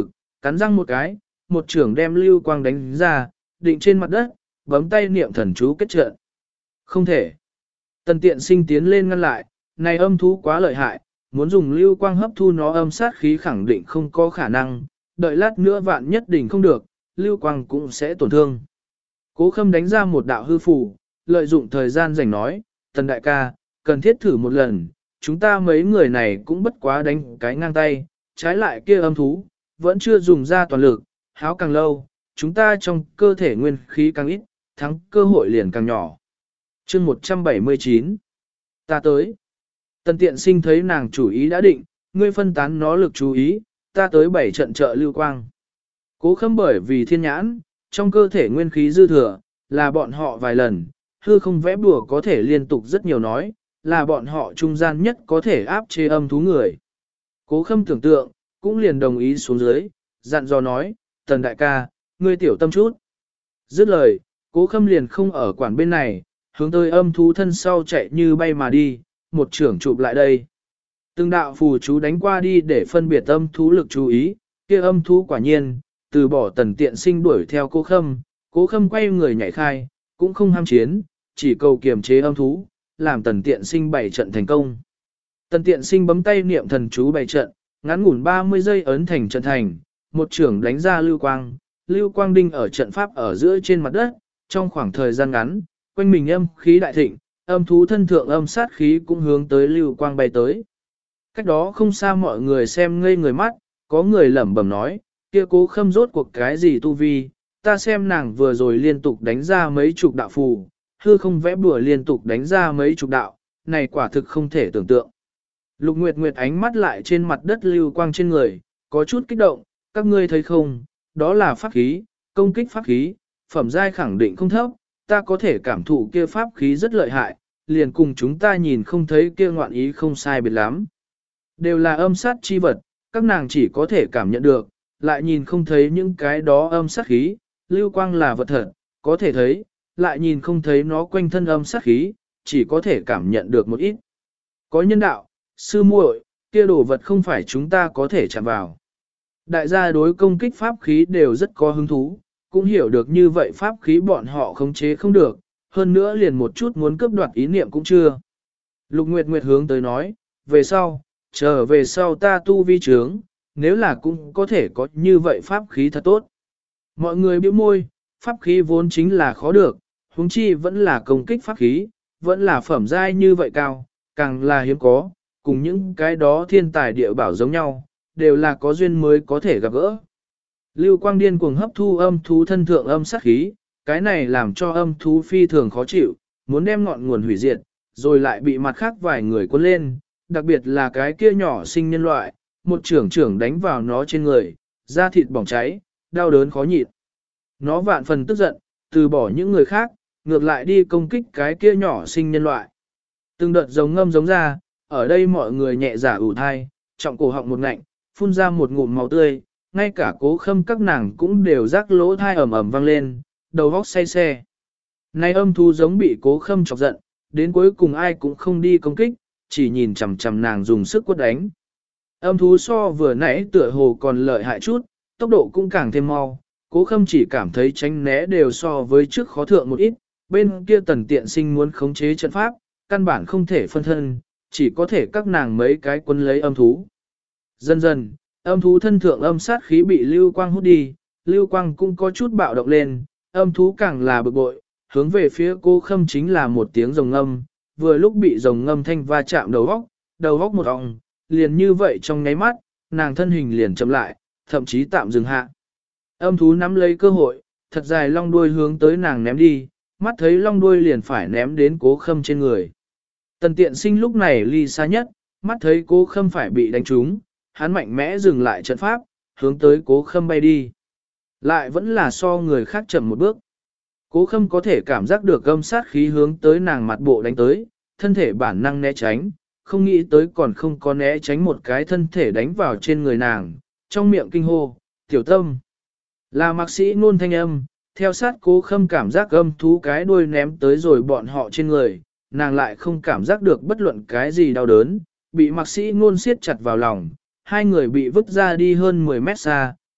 cắn răng một cái, một trưởng đem lưu quang đánh ra, định trên mặt đất, bấm tay niệm thần chú kết trận. Không thể. Tần tiện sinh tiến lên ngăn lại, này âm thú quá lợi hại, muốn dùng lưu quang hấp thu nó âm sát khí khẳng định không có khả năng, đợi lát nữa vạn nhất định không được, lưu quang cũng sẽ tổn thương. Cố Khâm đánh ra một đạo hư phù, lợi dụng thời gian rảnh nói, Tần đại ca, cần thiết thử một lần, chúng ta mấy người này cũng bất quá đánh cái ngang tay, trái lại kia âm thú, vẫn chưa dùng ra toàn lực, háo càng lâu, chúng ta trong cơ thể nguyên khí càng ít, thắng cơ hội liền càng nhỏ. Chương 179 Ta tới. Tần tiện sinh thấy nàng chủ ý đã định, ngươi phân tán nó lực chú ý, ta tới 7 trận trợ lưu quang. Cố Khâm bởi vì thiên nhãn, trong cơ thể nguyên khí dư thừa, là bọn họ vài lần, hư không vẽ bùa có thể liên tục rất nhiều nói, là bọn họ trung gian nhất có thể áp chế âm thú người. Cố Khâm tưởng tượng, cũng liền đồng ý xuống dưới, dặn dò nói, Tần đại ca, ngươi tiểu tâm chút. Dứt lời, Cố Khâm liền không ở quản bên này, hướng tới âm thú thân sau chạy như bay mà đi, một trưởng chụp lại đây. Từng đạo phù chú đánh qua đi để phân biệt âm thú lực chú ý, kia âm thú quả nhiên, từ bỏ Tần tiện sinh đuổi theo Cố Khâm quay người nhảy khai, cũng không ham chiến, chỉ cầu kiềm chế âm thú, làm Tần tiện sinh 7 trận thành công. Tần tiện sinh bấm tay niệm thần chú 7 trận, ngắn ngủn 30 giây ấn thành trận thành, một trưởng đánh ra lưu quang đinh ở trận pháp ở giữa trên mặt đất, trong khoảng thời gian ngắn, quanh mình âm khí đại thịnh, âm thú thân thượng âm sát khí cũng hướng tới lưu quang bay tới. Cách đó không xa mọi người xem ngây người mắt, có người lẩm bẩm nói, kia Cố Khâm rốt cuộc cái gì tu vi, ta xem nàng vừa rồi liên tục đánh ra mấy chục đạo phù, hư không vẽ bùa liên tục đánh ra mấy chục đạo, này quả thực không thể tưởng tượng. Lục Nguyệt Nguyệt ánh mắt lại trên mặt đất lưu quang trên người, có chút kích động, các ngươi thấy không, đó là pháp khí, công kích pháp khí, phẩm giai khẳng định không thấp, ta có thể cảm thụ kia pháp khí rất lợi hại, liền cùng chúng ta nhìn không thấy kia ngoạn ý không sai biệt lắm. Đều là âm sát chi vật, các nàng chỉ có thể cảm nhận được, lại nhìn không thấy những cái đó âm sát khí, lưu quang là vật thật, có thể thấy, lại nhìn không thấy nó quanh thân âm sát khí, chỉ có thể cảm nhận được một ít. Có nhân đạo, sư muội, kia đồ vật không phải chúng ta có thể chạm vào. Đại gia đối công kích pháp khí đều rất có hứng thú, cũng hiểu được như vậy pháp khí bọn họ khống chế không được, hơn nữa liền một chút muốn cướp đoạt ý niệm cũng chưa. Lục Nguyệt Nguyệt hướng tới nói, trở về sau ta tu vi trướng, nếu là cũng có thể có như vậy pháp khí thật tốt. Mọi người bĩu môi, pháp khí vốn chính là khó được, huống chi vẫn là công kích pháp khí, vẫn là phẩm giai như vậy cao, càng là hiếm có, cùng những cái đó thiên tài địa bảo giống nhau, đều là có duyên mới có thể gặp gỡ. Lưu quang điên cuồng hấp thu âm thú thân thượng âm sát khí, cái này làm cho âm thú phi thường khó chịu, muốn đem ngọn nguồn hủy diệt, rồi lại bị mặt khác vài người cuốn lên, đặc biệt là cái kia nhỏ sinh nhân loại, một trưởng đánh vào nó trên người, da thịt bỏng cháy, đau đớn khó nhịn. Nó vạn phần tức giận, từ bỏ những người khác, ngược lại đi công kích cái kia nhỏ sinh nhân loại. Từng đợt giống ngâm giống ra, ở đây mọi người nhẹ giả ủ thai, trọng cổ họng một ngạnh, phun ra một ngụm máu tươi, ngay cả Cố Khâm các nàng cũng đều rắc lỗ thai ầm ầm vang lên, đầu óc say xe. Này âm thú giống bị Cố Khâm chọc giận, đến cuối cùng ai cũng không đi công kích, chỉ nhìn chằm chằm nàng dùng sức quất đánh. Âm thú so vừa nãy tựa hồ còn lợi hại chút, tốc độ cũng càng thêm mau, Cố Khâm chỉ cảm thấy tránh né đều so với trước khó thượng một ít, bên kia Tần tiện sinh muốn khống chế trận pháp, căn bản không thể phân thân, chỉ có thể các nàng mấy cái quân lấy âm thú. Dần dần, âm thú thân thượng âm sát khí bị lưu quang hút đi, lưu quang cũng có chút bạo động lên, âm thú càng là bực bội, hướng về phía Cố Khâm chính là một tiếng rồng ngâm, vừa lúc bị rồng ngâm thanh va chạm đầu góc một ong, liền như vậy trong nháy mắt, nàng thân hình liền chậm lại, thậm chí tạm dừng hạ. Âm thú nắm lấy cơ hội, thật dài long đuôi hướng tới nàng ném đi, mắt thấy long đuôi liền phải ném đến Cố Khâm trên người. Tần tiện sinh lúc này ly xa nhất, mắt thấy Cố Khâm phải bị đánh trúng, hắn mạnh mẽ dừng lại trận pháp, hướng tới Cố Khâm bay đi. Lại vẫn là so người khác chậm một bước. Cố Khâm có thể cảm giác được âm sát khí hướng tới nàng mặt bộ đánh tới, thân thể bản năng né tránh, không nghĩ tới còn không có né tránh một cái thân thể đánh vào trên người nàng, trong miệng kinh hô, tiểu tâm. Là mạc sĩ ngôn thanh âm, theo sát Cố Khâm cảm giác âm thú cái đuôi ném tới rồi bọn họ trên người, nàng lại không cảm giác được bất luận cái gì đau đớn, bị mạc sĩ ngôn siết chặt vào lòng, hai người bị vứt ra đi hơn 10 mét xa,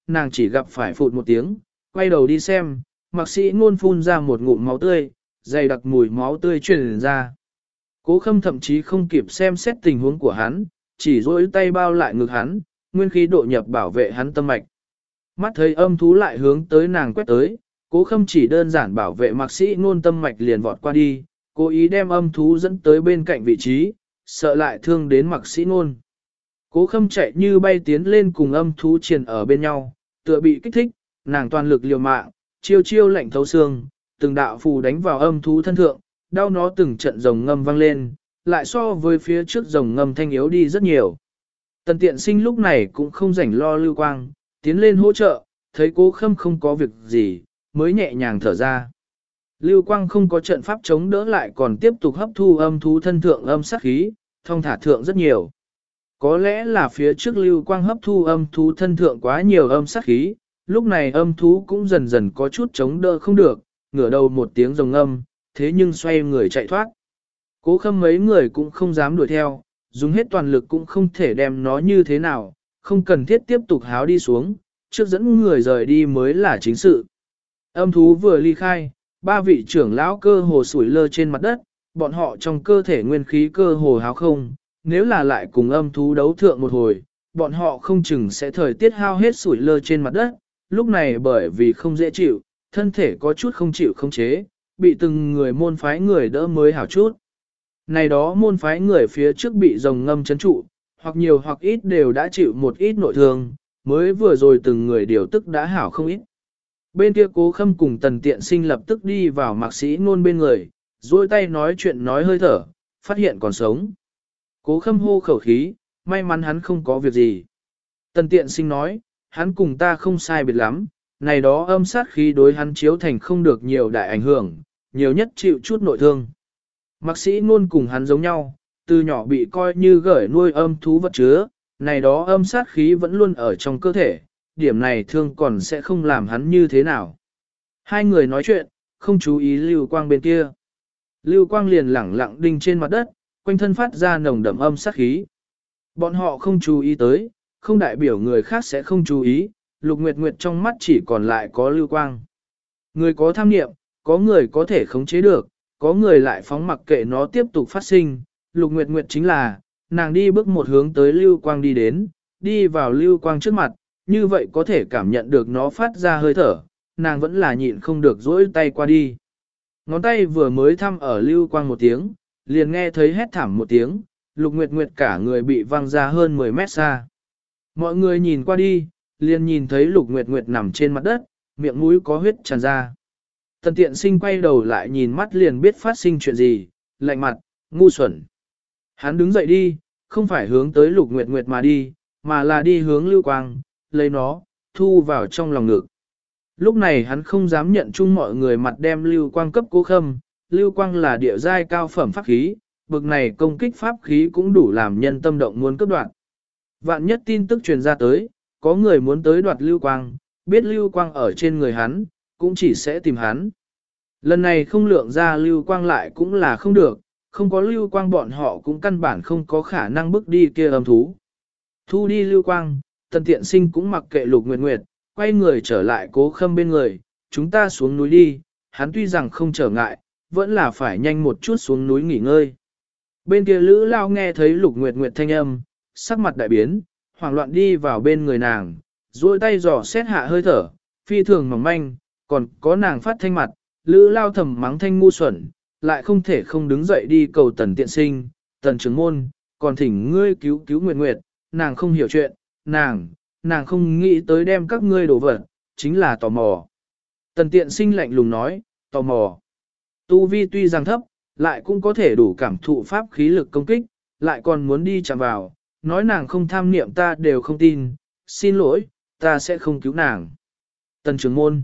nàng chỉ gặp phải phụt một tiếng, quay đầu đi xem, Mạc Sĩ Ngôn phun ra một ngụm máu tươi, dày đặc mùi máu tươi truyền ra. Cố Khâm thậm chí không kịp xem xét tình huống của hắn, chỉ duỗi tay bao lại ngực hắn, nguyên khí độ nhập bảo vệ hắn tâm mạch. Mắt thấy âm thú lại hướng tới nàng quét tới, Cố Khâm chỉ đơn giản bảo vệ Mạc Sĩ Ngôn tâm mạch liền vọt qua đi, cố ý đem âm thú dẫn tới bên cạnh vị trí, sợ lại thương đến Mạc Sĩ Ngôn. Cố Khâm chạy như bay tiến lên cùng âm thú triền ở bên nhau, tựa bị kích thích, nàng toàn lực liều mạng, chiêu chiêu lạnh thấu xương, từng đạo phù đánh vào âm thú thân thượng, đau nó từng trận rồng ngâm vang lên, lại so với phía trước rồng ngâm thanh yếu đi rất nhiều. Tần Tiện Sinh lúc này cũng không rảnh lo Lưu Quang, tiến lên hỗ trợ, thấy Cố Khâm không có việc gì, mới nhẹ nhàng thở ra. Lưu Quang không có trận pháp chống đỡ lại còn tiếp tục hấp thu âm thú thân thượng âm sát khí, thông thả thượng rất nhiều. Có lẽ là phía trước Lưu Quang hấp thu âm thú thân thượng quá nhiều âm sát khí, lúc này âm thú cũng dần dần có chút chống đỡ không được, ngửa đầu một tiếng rồng âm, thế nhưng xoay người chạy thoát. Cố Khâm mấy người cũng không dám đuổi theo, dùng hết toàn lực cũng không thể đem nó như thế nào, không cần thiết tiếp tục háo đi xuống, trước dẫn người rời đi mới là chính sự. Âm thú vừa ly khai, ba vị trưởng lão cơ hồ sủi lơ trên mặt đất, bọn họ trong cơ thể nguyên khí cơ hồ háo không, nếu là lại cùng âm thú đấu thượng một hồi, bọn họ không chừng sẽ thời tiết hao hết sủi lơ trên mặt đất, lúc này bởi vì không dễ chịu, thân thể có chút không chịu không chế, bị từng người môn phái người đỡ mới hảo chút. Này đó môn phái người phía trước bị rồng ngâm chấn trụ, hoặc nhiều hoặc ít đều đã chịu một ít nội thương, mới vừa rồi từng người điều tức đã hảo không ít. Bên kia Cố Khâm cùng Tần Tiện Sinh lập tức đi vào Mạc Sĩ Ngôn bên người, duỗi tay nói chuyện nói hơi thở, phát hiện còn sống. Cố Khâm hô khẩu khí, may mắn hắn không có việc gì. Tần Tiện Sinh nói, hắn cùng ta không sai biệt lắm, này đó âm sát khí đối hắn chiếu thành không được nhiều đại ảnh hưởng, nhiều nhất chịu chút nội thương. Mạc Sĩ Ngôn cùng hắn giống nhau, từ nhỏ bị coi như gởi nuôi âm thú vật chứa, này đó âm sát khí vẫn luôn ở trong cơ thể, điểm này thương còn sẽ không làm hắn như thế nào. Hai người nói chuyện, không chú ý Lưu Quang bên kia. Lưu Quang liền lẳng lặng đinh trên mặt đất, quanh thân phát ra nồng đậm âm sát khí. Bọn họ không chú ý tới, không đại biểu người khác sẽ không chú ý, Lục Nguyệt Nguyệt trong mắt chỉ còn lại có Lưu Quang. Người có tham niệm, có người có thể khống chế được, có người lại phóng mặc kệ nó tiếp tục phát sinh. Lục Nguyệt Nguyệt chính là, nàng đi bước một hướng tới Lưu Quang đi đến, đi vào Lưu Quang trước mặt, như vậy có thể cảm nhận được nó phát ra hơi thở, nàng vẫn là nhịn không được dỗi tay qua đi. Ngón tay vừa mới thăm ở Lưu Quang một tiếng, liền nghe thấy hét thảm một tiếng, Lục Nguyệt Nguyệt cả người bị văng ra hơn 10 mét xa. Mọi người nhìn qua đi, liền nhìn thấy Lục Nguyệt Nguyệt nằm trên mặt đất, miệng mũi có huyết tràn ra. Tần Tiện Sinh quay đầu lại nhìn mắt liền biết phát sinh chuyện gì, lạnh mặt, ngu xuẩn. Hắn đứng dậy đi, không phải hướng tới Lục Nguyệt Nguyệt mà đi, mà là đi hướng Lưu Quang, lấy nó, thu vào trong lòng ngực. Lúc này hắn không dám nhận chung mọi người mặt đem Lưu Quang cấp Cố Khâm, Lưu Quang là địa giai cao phẩm pháp khí, bực này công kích pháp khí cũng đủ làm nhân tâm động muốn cấp đoạn. Vạn nhất tin tức truyền ra tới, có người muốn tới đoạt Lưu Quang, biết Lưu Quang ở trên người hắn, cũng chỉ sẽ tìm hắn. Lần này không lượng ra Lưu Quang lại cũng là không được, không có Lưu Quang bọn họ cũng căn bản không có khả năng bước đi kia âm thú. Thu đi Lưu Quang, Tần Tiện Sinh cũng mặc kệ Lục Nguyệt Nguyệt, quay người trở lại Cố Khâm bên người, chúng ta xuống núi đi, hắn tuy rằng không trở ngại, vẫn là phải nhanh một chút xuống núi nghỉ ngơi. Bên kia Lữ Lao nghe thấy Lục Nguyệt Nguyệt thanh âm, sắc mặt đại biến, hoảng loạn đi vào bên người nàng, duỗi tay dò xét hạ hơi thở, phi thường mỏng manh, còn có nàng phát thanh mặt, Lữ Lao thầm mắng thanh ngu xuẩn, lại không thể không đứng dậy đi cầu Tần Tiện Sinh, Tần Trưởng Môn, còn thỉnh ngươi cứu cứu Nguyệt Nguyệt, nàng không hiểu chuyện, nàng không nghĩ tới đem các ngươi đổ vật, chính là tò mò. Tần Tiện Sinh lạnh lùng nói, tò mò. Tu vi tuy rằng thấp, lại cũng có thể đủ cảm thụ pháp khí lực công kích, lại còn muốn đi chạm vào, nói nàng không tham niệm ta đều không tin, xin lỗi, ta sẽ không cứu nàng. Tần Trưởng Môn.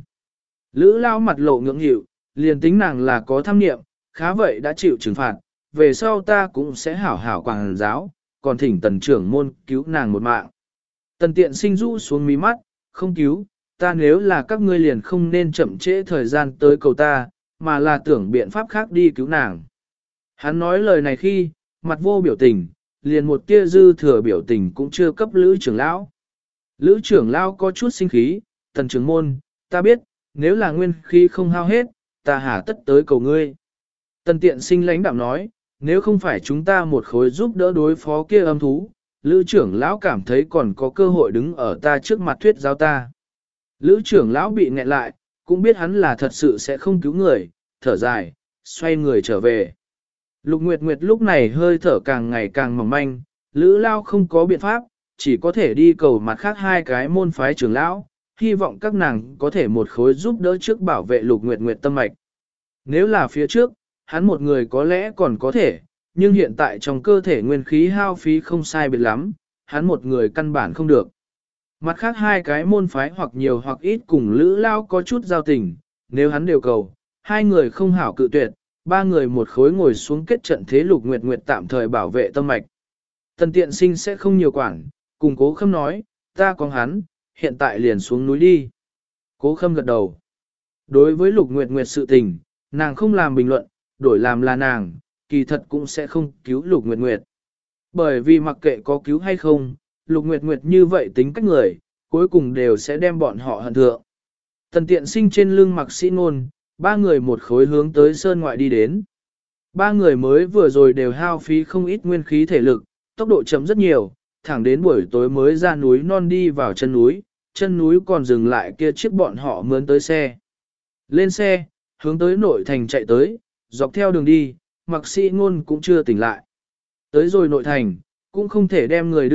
Lữ Lao mặt lộ ngưỡng hiệu, liền tính nàng là có tham niệm, khá vậy đã chịu trừng phạt, về sau ta cũng sẽ hảo hảo quảng giáo, còn thỉnh Tần Trưởng Môn cứu nàng một mạng. Tần Tiện Sinh rũ xuống mí mắt, không cứu, ta nếu là các ngươi liền không nên chậm trễ thời gian tới cầu ta, mà là tưởng biện pháp khác đi cứu nàng. Hắn nói lời này khi, mặt vô biểu tình, liền một tia dư thừa biểu tình cũng chưa cấp Lữ trưởng lão. Lữ trưởng lão có chút sinh khí, Tần trưởng môn, ta biết, nếu là nguyên khí không hao hết, ta hà tất tới cầu ngươi. Tần tiện sinh lãnh đạm nói, nếu không phải chúng ta một khối giúp đỡ đối phó kia âm thú, Lữ trưởng lão cảm thấy còn có cơ hội đứng ở ta trước mặt thuyết giáo ta. Lữ trưởng lão bị nghẹn lại, cũng biết hắn là thật sự sẽ không cứu người, thở dài, xoay người trở về. Lục Nguyệt Nguyệt lúc này hơi thở càng ngày càng mỏng manh, Lữ Lao không có biện pháp, chỉ có thể đi cầu mặt khác hai cái môn phái trưởng lão, hy vọng các nàng có thể một khối giúp đỡ trước bảo vệ Lục Nguyệt Nguyệt tâm mạch. Nếu là phía trước, hắn một người có lẽ còn có thể, nhưng hiện tại trong cơ thể nguyên khí hao phí không sai biệt lắm, hắn một người căn bản không được. Mặt khác hai cái môn phái hoặc nhiều hoặc ít cùng Lữ Lao có chút giao tình, nếu hắn đều cầu, hai người không hảo cự tuyệt, ba người một khối ngồi xuống kết trận thế Lục Nguyệt Nguyệt tạm thời bảo vệ tâm mạch. Tần tiện sinh sẽ không nhiều quản, cùng Cố Khâm nói, ta có hắn, hiện tại liền xuống núi đi. Cố Khâm gật đầu. Đối với Lục Nguyệt Nguyệt sự tình, nàng không làm bình luận, đổi làm là nàng, kỳ thật cũng sẽ không cứu Lục Nguyệt Nguyệt. Bởi vì mặc kệ có cứu hay không, Lục Nguyệt Nguyệt như vậy tính cách người, cuối cùng đều sẽ đem bọn họ hận thượng. Tần tiện sinh trên lưng Mặc Sĩ Ngôn, ba người một khối hướng tới sơn ngoại đi đến. Ba người mới vừa rồi đều hao phí không ít nguyên khí thể lực, tốc độ chậm rất nhiều, thẳng đến buổi tối mới ra núi non đi vào chân núi còn dừng lại kia chiếc bọn họ mướn tới xe. Lên xe, hướng tới nội thành chạy tới, dọc theo đường đi, Mặc Sĩ Ngôn cũng chưa tỉnh lại. Tới rồi nội thành, cũng không thể đem người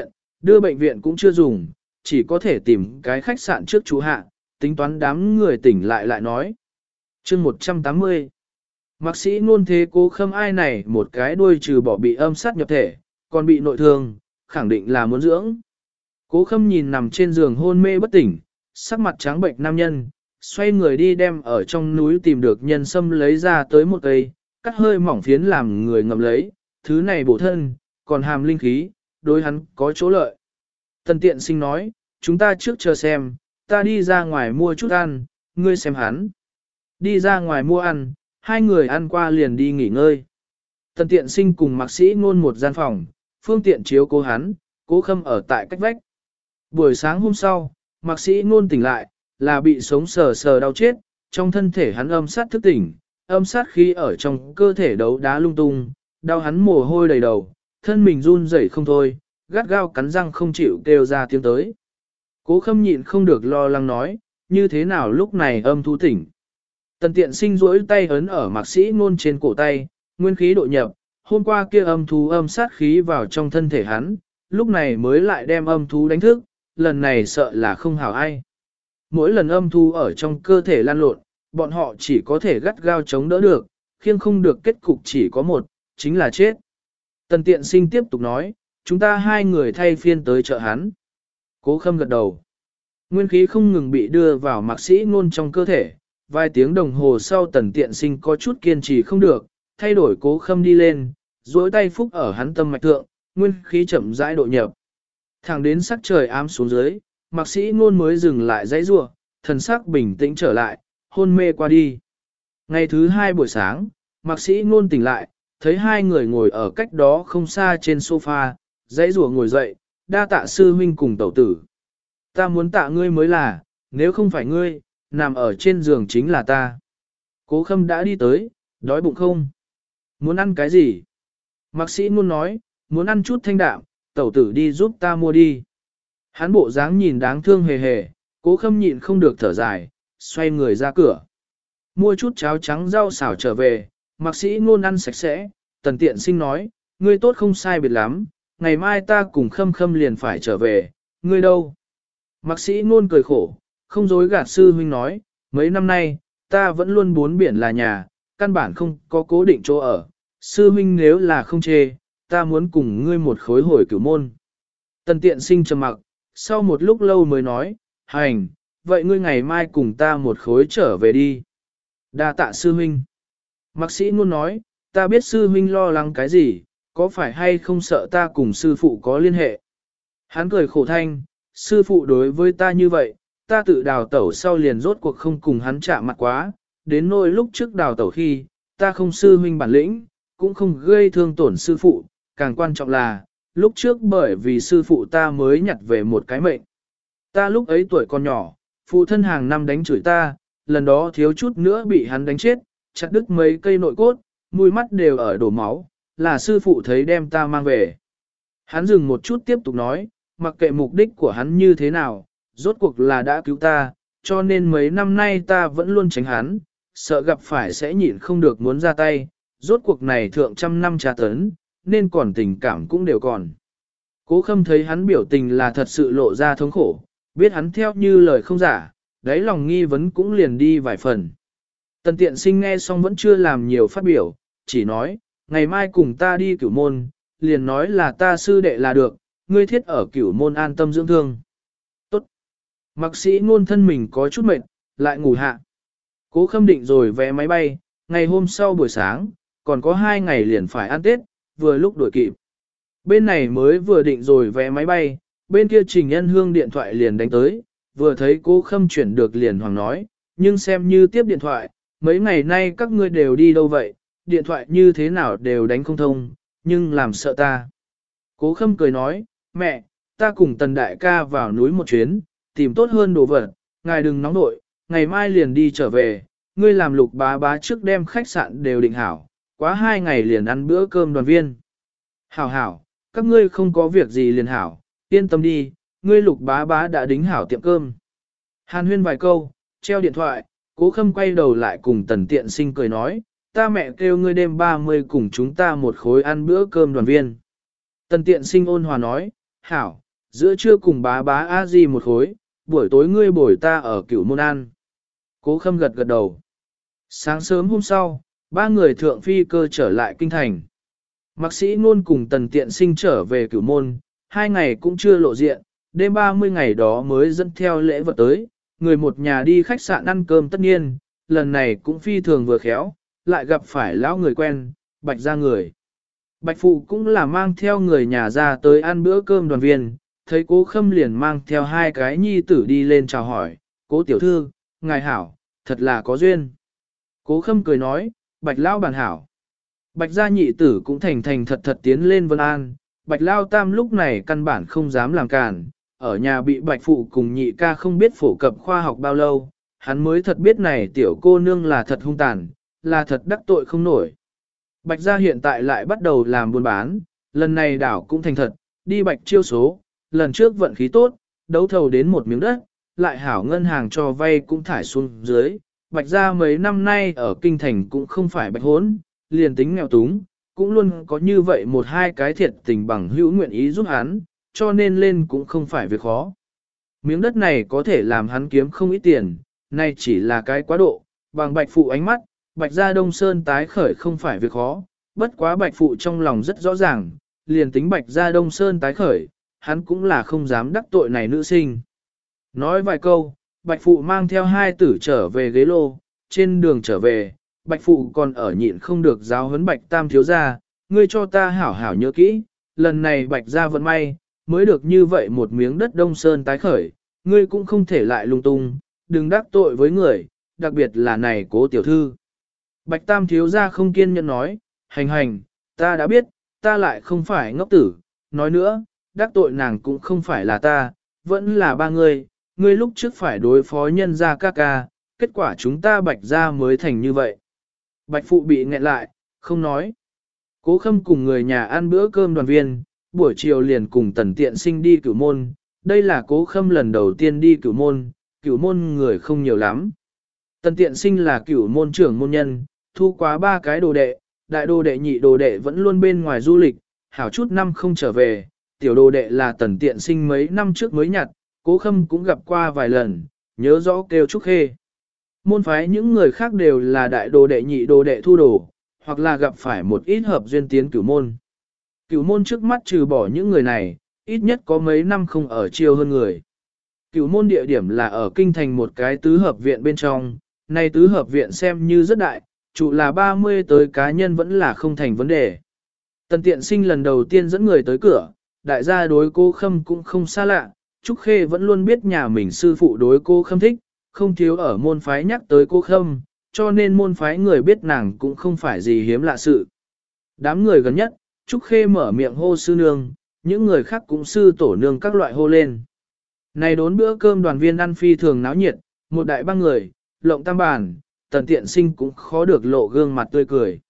đưa bệnh viện cũng chưa dùng, chỉ có thể tìm cái khách sạn trước trú hạ, tính toán đám người tỉnh lại nói. Chương 180 Mạc Sĩ Ngôn thế Cố Khâm ai này một cái đuôi trừ bỏ bị âm sát nhập thể, còn bị nội thương, khẳng định là muốn dưỡng. Cố Khâm nhìn nằm trên giường hôn mê bất tỉnh, sắc mặt trắng bệnh nam nhân, xoay người đi đem ở trong núi tìm được nhân sâm lấy ra tới một cây, cắt hơi mỏng phiến làm người ngậm lấy, thứ này bổ thân, còn hàm linh khí, đối hắn có chỗ lợi. Tần tiện sinh nói, chúng ta trước chờ xem, ta đi ra ngoài mua chút ăn, ngươi xem hắn. Đi ra ngoài mua ăn, hai người ăn qua liền đi nghỉ ngơi. Tần tiện sinh cùng Mạc Sĩ Ngôn một gian phòng, phương tiện chiếu cố hắn, Cố Khâm ở tại cách vách. Buổi sáng hôm sau, Mạc Sĩ Ngôn tỉnh lại, là bị sống sờ đau chết, trong thân thể hắn âm sát thức tỉnh, âm sát khí ở trong cơ thể đấu đá lung tung, đau hắn mồ hôi đầy đầu, thân mình run rẩy không thôi, gắt gao cắn răng không chịu kêu ra tiếng tới. Cố Khâm nhịn không được lo lắng nói, như thế nào lúc này âm thú tỉnh. Tần tiện sinh duỗi tay ấn ở Mạc Sĩ Ngôn trên cổ tay, nguyên khí độ nhập, hôm qua kia âm thú âm sát khí vào trong thân thể hắn, lúc này mới lại đem âm thú đánh thức, lần này sợ là không hảo ai. Mỗi lần âm thú ở trong cơ thể lan lộn, bọn họ chỉ có thể gắt gao chống đỡ được, khiêng không được kết cục chỉ có một, chính là chết. Tần tiện sinh tiếp tục nói, chúng ta hai người thay phiên tới chợ hắn. Cố Khâm gật đầu. Nguyên khí không ngừng bị đưa vào Mạc Sĩ Ngôn trong cơ thể, vài tiếng đồng hồ sau tần tiện sinh có chút kiên trì không được, thay đổi Cố Khâm đi lên, duỗi tay phúc ở hắn tâm mạch thượng, nguyên khí chậm rãi độ nhập. Thẳng đến sắc trời ám xuống dưới, Mạc Sĩ Ngôn mới dừng lại dãy rủa, thần sắc bình tĩnh trở lại, hôn mê qua đi. Ngày thứ hai buổi sáng, Mạc Sĩ Ngôn tỉnh lại, thấy hai người ngồi ở cách đó không xa trên sofa, dãy rủa ngồi dậy, đa tạ sư huynh cùng tẩu tử. Ta muốn tạ ngươi mới là, nếu không phải ngươi, nằm ở trên giường chính là ta. Cố Khâm đã đi tới, đói bụng không? Muốn ăn cái gì? Mạc Sĩ Ngôn nói, muốn ăn chút thanh đạm, tẩu tử đi giúp ta mua đi. Hắn bộ dáng nhìn đáng thương hề hề, Cố Khâm nhịn không được thở dài, xoay người ra cửa. Mua chút cháo trắng rau xào trở về, Mạc Sĩ Ngôn ăn sạch sẽ, tần tiện sinh nói, ngươi tốt không sai biệt lắm, ngày mai ta cùng Khâm Khâm liền phải trở về, ngươi đâu? Mạc Sĩ Ngôn cười khổ, không dối gạt sư huynh nói, mấy năm nay, ta vẫn luôn bốn biển là nhà, căn bản không có cố định chỗ ở, sư huynh nếu là không chê, ta muốn cùng ngươi một khối hồi cửu môn. Tần tiện sinh trầm mặc, sau một lúc lâu mới nói, hành, vậy ngươi ngày mai cùng ta một khối trở về đi. Đa tạ sư huynh. Mạc Sĩ Ngôn nói, ta biết sư huynh lo lắng cái gì, có phải hay không sợ ta cùng sư phụ có liên hệ. Hắn cười khổ thanh, sư phụ đối với ta như vậy, ta tự đào tẩu sau liền rốt cuộc không cùng hắn chạm mặt quá, đến nỗi lúc trước đào tẩu khi, ta không sư huynh bản lĩnh, cũng không gây thương tổn sư phụ, càng quan trọng là, lúc trước bởi vì sư phụ ta mới nhặt về một cái mệnh. Ta lúc ấy tuổi còn nhỏ, phụ thân hàng năm đánh chửi ta, lần đó thiếu chút nữa bị hắn đánh chết, chặt đứt mấy cây nội cốt, mũi mắt đều ở đổ máu, là sư phụ thấy đem ta mang về. Hắn dừng một chút tiếp tục nói, mặc kệ mục đích của hắn như thế nào, rốt cuộc là đã cứu ta, cho nên mấy năm nay ta vẫn luôn tránh hắn, sợ gặp phải sẽ nhịn không được muốn ra tay, rốt cuộc này thượng trăm năm tra tấn, nên còn tình cảm cũng đều còn. Cố Khâm thấy hắn biểu tình là thật sự lộ ra thống khổ, biết hắn theo như lời không giả, đáy lòng nghi vấn cũng liền đi vài phần. Tần Tiện Sinh nghe xong vẫn chưa làm nhiều phát biểu, chỉ nói, ngày mai cùng ta đi Cửu Môn, liền nói là ta sư đệ là được, ngươi thiết ở Cửu Môn an tâm dưỡng thương. Tốt. Mạc sĩ ngôn thân mình có chút mệt, lại ngủ hạ. Cố Khâm định rồi vé máy bay, ngày hôm sau buổi sáng, còn có 2 ngày liền phải ăn Tết, vừa lúc đuổi kịp. Bên này mới vừa định rồi vé máy bay, bên kia Trình Nhân Hương điện thoại liền đánh tới, vừa thấy Cố Khâm chuyển được liền hoàng nói, nhưng xem như tiếp điện thoại, mấy ngày nay các ngươi đều đi đâu vậy, điện thoại như thế nào đều đánh không thông, nhưng làm sợ ta. Cố Khâm cười nói, mẹ, ta cùng Tần Đại ca vào núi một chuyến, tìm tốt hơn đồ vật, ngài đừng nóng nội, ngày mai liền đi trở về, ngươi làm Lục bá bá trước đem khách sạn đều định hảo, quá 2 ngày liền ăn bữa cơm đoàn viên. Hảo hảo, các ngươi không có việc gì liền hảo, yên tâm đi, ngươi Lục bá bá đã đính hảo tiệm cơm. Hàn huyên vài câu, treo điện thoại, Cố Khâm quay đầu lại cùng Tần Tiện Sinh cười nói, ta mẹ kêu ngươi đêm 30 cùng chúng ta một khối ăn bữa cơm đoàn viên. Tần Tiện Sinh ôn hòa nói, hảo, giữa trưa cùng bá bá a di một khối, buổi tối ngươi bồi ta ở Cửu Môn ăn. Cố Khâm gật gật đầu. Sáng sớm hôm sau, 3 người thượng phi cơ trở lại kinh thành. Mạc sĩ ngôn cùng Tần Tiện Sinh trở về Cửu Môn, 2 ngày cũng chưa lộ diện, đêm 30 ngày đó mới dẫn theo lễ vật tới, người một nhà đi khách sạn ăn cơm tất nhiên, lần này cũng phi thường vừa khéo, lại gặp phải lão người quen, Bạch gia người. Bạch phụ cũng là mang theo người nhà ra tới ăn bữa cơm đoàn viên, thấy Cố Khâm liền mang theo 2 cái nhi tử đi lên chào hỏi, Cố tiểu thư, ngài hảo, thật là có duyên. Cố Khâm cười nói, Bạch lão bản hảo. Bạch gia nhị tử cũng thành thành thật thật tiến lên vân an, Bạch lao tam lúc này căn bản không dám làm cản, ở nhà bị Bạch phụ cùng nhị ca không biết phổ cập khoa học bao lâu, hắn mới thật biết này tiểu cô nương là thật hung tàn, là thật đắc tội không nổi. Bạch gia hiện tại lại bắt đầu làm buôn bán, lần này đảo cũng thành thật, đi Bạch chiêu số, lần trước vận khí tốt, đấu thầu đến một miếng đất, lại hảo ngân hàng cho vay cũng thải xuống dưới. Bạch gia mấy năm nay ở kinh thành cũng không phải bạch hốn, liền tính nghèo túng, cũng luôn có như vậy một hai cái thiệt tình bằng hữu nguyện ý giúp hắn, cho nên lên cũng không phải việc khó. Miếng đất này có thể làm hắn kiếm không ít tiền, nay chỉ là cái quá độ, bằng Bạch phụ ánh mắt, Bạch gia Đông Sơn tái khởi không phải việc khó, bất quá Bạch phụ trong lòng rất rõ ràng, liền tính Bạch gia Đông Sơn tái khởi, hắn cũng là không dám đắc tội này nữ sinh. Nói vài câu, Bạch phụ mang theo 2 tử trở về ghế lô, trên đường trở về, Bạch phụ còn ở nhịn không được giáo huấn Bạch tam thiếu gia, ngươi cho ta hảo hảo nhớ kỹ, lần này Bạch gia vận may, mới được như vậy một miếng đất Đông Sơn tái khởi, ngươi cũng không thể lại lung tung, đừng đắc tội với người, đặc biệt là này Cố tiểu thư. Bạch tam thiếu gia không kiên nhẫn nói, hành, ta đã biết, ta lại không phải ngốc tử, nói nữa, đắc tội nàng cũng không phải là ta, vẫn là ba người, ngươi lúc trước phải đối phó nhân gia ca ca, kết quả chúng ta Bạch gia mới thành như vậy. Bạch phụ bị nghẹn lại, không nói. Cố Khâm cùng người nhà ăn bữa cơm đoàn viên, buổi chiều liền cùng Tần Tiện Sinh đi Cửu Môn, đây là Cố Khâm lần đầu tiên đi Cửu Môn người không nhiều lắm. Tần Tiện Sinh là Cửu Môn trưởng môn nhân, thu quá 3 cái đồ đệ, đại đồ đệ nhị đồ đệ vẫn luôn bên ngoài du lịch, hảo chút năm không trở về, tiểu đồ đệ là Tần Tiện Sinh mấy năm trước mới nhặt, Cố Khâm cũng gặp qua vài lần, nhớ rõ kêu Trúc Khê. Môn phái những người khác đều là đại đồ đệ nhị đồ đệ thu đồ, hoặc là gặp phải một ít hợp duyên tiến Cửu Môn. Cửu Môn trước mắt trừ bỏ những người này, ít nhất có mấy năm không ở chiêu hơn người. Cửu Môn địa điểm là ở kinh thành một cái tứ hợp viện bên trong, này tứ hợp viện xem như rất đại, trụ là 30 tới cá nhân vẫn là không thành vấn đề. Tần Tiện Sinh lần đầu tiên dẫn người tới cửa, đại gia đối Cố Khâm cũng không xa lạ, Trúc Khê vẫn luôn biết nhà mình sư phụ đối Cố Khâm thích, không thiếu ở môn phái nhắc tới Cố Khâm, cho nên môn phái người biết nàng cũng không phải gì hiếm lạ sự. Đám người gần nhất, Trúc Khê mở miệng hô sư nương, những người khác cũng sư tổ nương các loại hô lên. Này đốn bữa cơm đoàn viên ăn phi thường náo nhiệt, một đại ba người, lộng tam bàn, Tần Tiện Sinh cũng khó được lộ gương mặt tươi cười.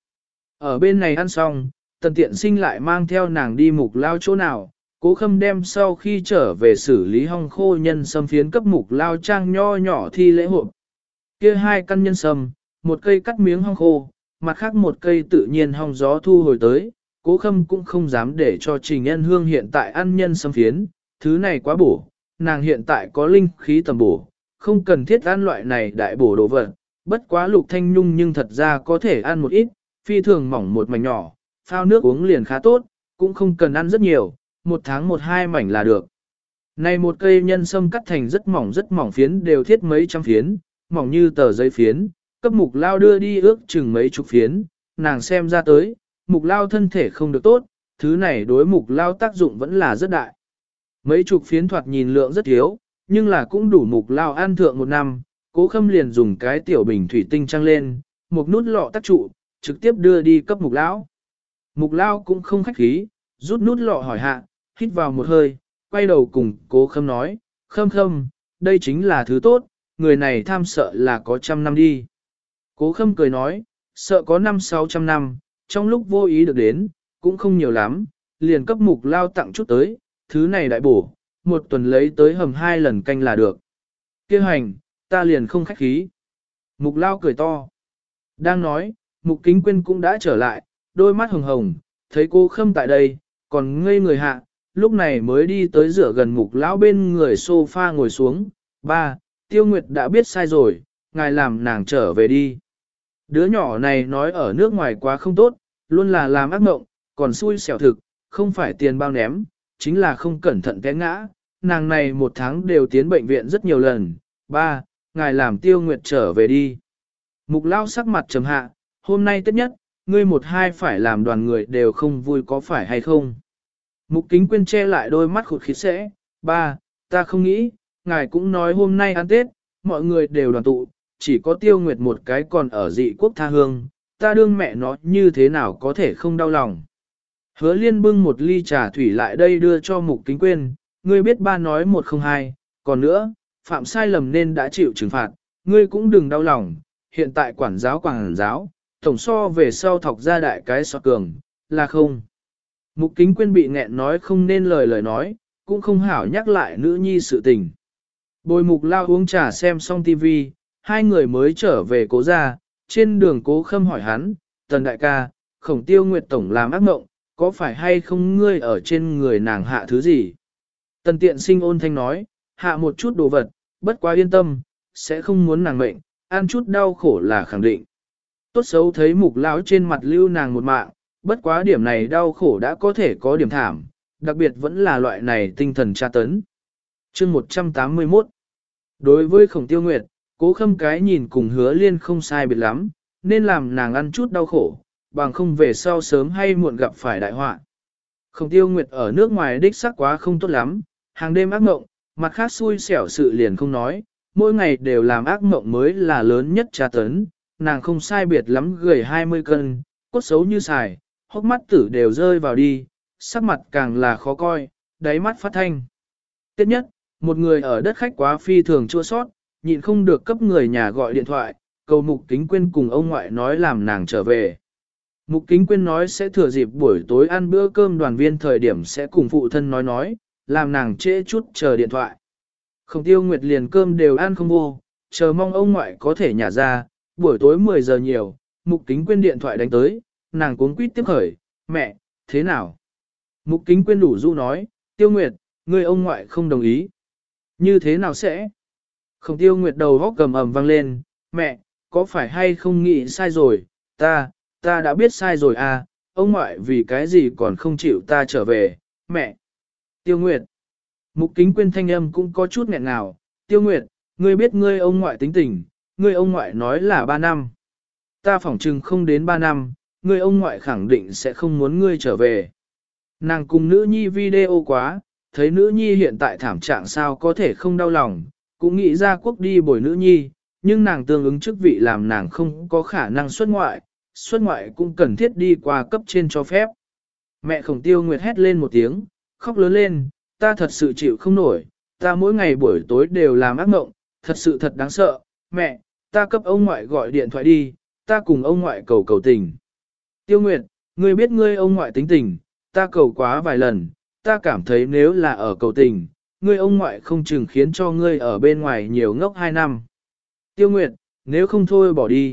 Ở bên này ăn xong, Tần Tiện Sinh lại mang theo nàng đi Mục Lao chỗ nào, Cố Khâm đem sau khi trở về xử lý hong khô nhân sâm phiến cấp Mục Lao trang nho nhỏ thi lễ hộp. Kia 2 căn nhân sâm, một cây cắt miếng hong khô, mặt khác một cây tự nhiên hong gió thu hồi tới, Cố Khâm cũng không dám để cho Trình Nhân Hương hiện tại ăn nhân sâm phiến, thứ này quá bổ, nàng hiện tại có linh khí tầm bổ, không cần thiết ăn loại này đại bổ đồ vật, bất quá Lục Thanh Nhung nhưng thật ra có thể ăn một ít, phi thường mỏng một mảnh nhỏ, phao nước uống liền khá tốt, cũng không cần ăn rất nhiều, 1 tháng 1-2 mảnh là được. Này một cây nhân sâm cắt thành rất mỏng phiến đều thiết mấy trăm phiến, mỏng như tờ giấy phiến, cấp Mục Lao đưa đi ước chừng mấy chục phiến, nàng xem ra tới, Mục Lao thân thể không được tốt, thứ này đối Mục Lao tác dụng vẫn là rất đại. Mấy chục phiến thoạt nhìn lượng rất thiếu, nhưng là cũng đủ Mục Lao ăn thượng 1 năm, Cố Khâm liền dùng cái tiểu bình thủy tinh trăng lên, một nút lọ tắc trụ, trực tiếp đưa đi cấp Mục Lão. Mục Lao cũng không khách khí, rút nút lọ hỏi hạ, hít vào một hơi, quay đầu cùng Cố Khâm nói, Khâm, đây chính là thứ tốt, người này tham sợ là có 100 năm đi. Cố Khâm cười nói, sợ có 500-600 năm, trong lúc vô ý được đến, cũng không nhiều lắm, liền cấp Mục Lao tặng chút tới, thứ này đại bổ, 1 tuần lấy tới hầm 2 lần canh là được. Kêu hành, ta liền không khách khí. Mục Lao cười to. Đang nói, Mục Kính Quyên cũng đã trở lại, đôi mắt hồng hồng, thấy Cố Khâm tại đây, còn ngây người hạ, lúc này mới đi tới rửa gần Mục Lão bên người sofa ngồi xuống. Ba, Tiêu Nguyệt đã biết sai rồi, ngài làm nàng trở về đi. Đứa nhỏ này nói ở nước ngoài quá không tốt, luôn là làm ác mộng, còn xui xẻo thực, không phải tiền bao ném, chính là không cẩn thận té ngã. Nàng này 1 tháng đều tiến bệnh viện rất nhiều lần. Ba, ngài làm Tiêu Nguyệt trở về đi. Mục Lao sắc mặt trầm hạ, hôm nay Tết nhất, ngươi 1-2 phải làm đoàn người đều không vui có phải hay không. Mục Kính Quyên che lại đôi mắt khụt khít sẽ, ba, ta không nghĩ, ngài cũng nói hôm nay ăn Tết, mọi người đều đoàn tụ, chỉ có Tiêu Nguyệt một cái còn ở dị quốc tha hương, ta đương mẹ nó như thế nào có thể không đau lòng. Hứa Liên bưng một ly trà thủy lại đây đưa cho Mục Kính Quyên, ngươi biết ba nói 1 không 2, còn nữa, phạm sai lầm nên đã chịu trừng phạt, ngươi cũng đừng đau lòng, hiện tại quản giáo, tổng so về sau thọc ra đại cái so cường, là không. Mục Kính Quyên bị nghẹn nói không nên lời nói, cũng không hảo nhắc lại nữ nhi sự tình. Bồi Mục Lao uống trà xem xong tivi, 2 người mới trở về Cố gia, trên đường Cố Khâm hỏi hắn, Tần đại ca, Khổng Tiêu Nguyệt tổng làm ác mộng, có phải hay không ngươi ở trên người nàng hạ thứ gì? Tần Tiện Sinh ôn thanh nói, hạ một chút đồ vật, bất quá yên tâm, sẽ không muốn nàng mệnh, ăn chút đau khổ là khẳng định. Tốt xấu thấy Mục Lão trên mặt lưu nàng một mạng, bất quá điểm này đau khổ đã có thể có điểm thảm, đặc biệt vẫn là loại này tinh thần tra tấn. Chương 181. Đối với Khổng Tiêu Nguyệt, Cố Khâm cái nhìn cùng Hứa Liên không sai biệt lắm, nên làm nàng ăn chút đau khổ, bằng không về sau sớm hay muộn gặp phải đại họa. Khổng Tiêu Nguyệt ở nước ngoài đích xác quá không tốt lắm, hàng đêm ác mộng, mặt khác xui xẻo sự liền không nói, mỗi ngày đều làm ác mộng mới là lớn nhất tra tấn, nàng không sai biệt lắm gầy 20 cân, cốt xấu như xài, hốc mắt tử đều rơi vào đi, sắc mặt càng là khó coi, đáy mắt phát thanh. Tiếp nhất, một người ở đất khách quá phi thường chua sót, nhịn không được cấp người nhà gọi điện thoại, cầu Mục Kính Quyên cùng ông ngoại nói làm nàng trở về. Mục Kính Quyên nói sẽ thừa dịp buổi tối ăn bữa cơm đoàn viên thời điểm sẽ cùng phụ thân nói, làm nàng trễ chút chờ điện thoại. Khổng Tiêu Nguyệt liền cơm đều ăn không vô, chờ mong ông ngoại có thể nhả ra, buổi tối 10 giờ nhiều, Mục Kính Quyên điện thoại đánh tới, nàng cuống quýt tiếp khởi, mẹ, thế nào? Mục Kính Quyên đủ dụ nói, Tiêu Nguyệt, người ông ngoại không đồng ý. Như thế nào sẽ? Khổng Tiêu Nguyệt đầu góc cầm ầm vang lên, mẹ, có phải hay không nghĩ sai rồi, ta đã biết sai rồi à, ông ngoại vì cái gì còn không chịu ta trở về, mẹ. Tiêu Nguyệt. Mục Kính Quyên thanh âm cũng có chút nghẹn ngào, Tiêu Nguyệt, ngươi biết ngươi ông ngoại tính tình, ngươi ông ngoại nói là 3 năm. Ta phỏng chừng không đến 3 năm, ngươi ông ngoại khẳng định sẽ không muốn ngươi trở về. Nàng cùng nữ nhi video quá, thấy nữ nhi hiện tại thảm trạng sao có thể không đau lòng, cũng nghĩ ra quốc đi bồi nữ nhi, nhưng nàng tương ứng chức vị làm nàng không có khả năng xuất ngoại cũng cần thiết đi qua cấp trên cho phép. Mẹ Khổng Tiêu Nguyệt hét lên một tiếng, khóc lớn lên, ta thật sự chịu không nổi, ta mỗi ngày buổi tối đều làm ác mộng, thật sự thật đáng sợ, mẹ, ta cấp ông ngoại gọi điện thoại đi, ta cùng ông ngoại cầu cầu tình. Tiêu Nguyệt, ngươi biết ngươi ông ngoại tính tình, ta cầu quá vài lần, ta cảm thấy nếu là ở cầu tình, ngươi ông ngoại không chừng khiến cho ngươi ở bên ngoài nhiều ngốc 2 năm. Tiêu Nguyệt, nếu không thôi bỏ đi,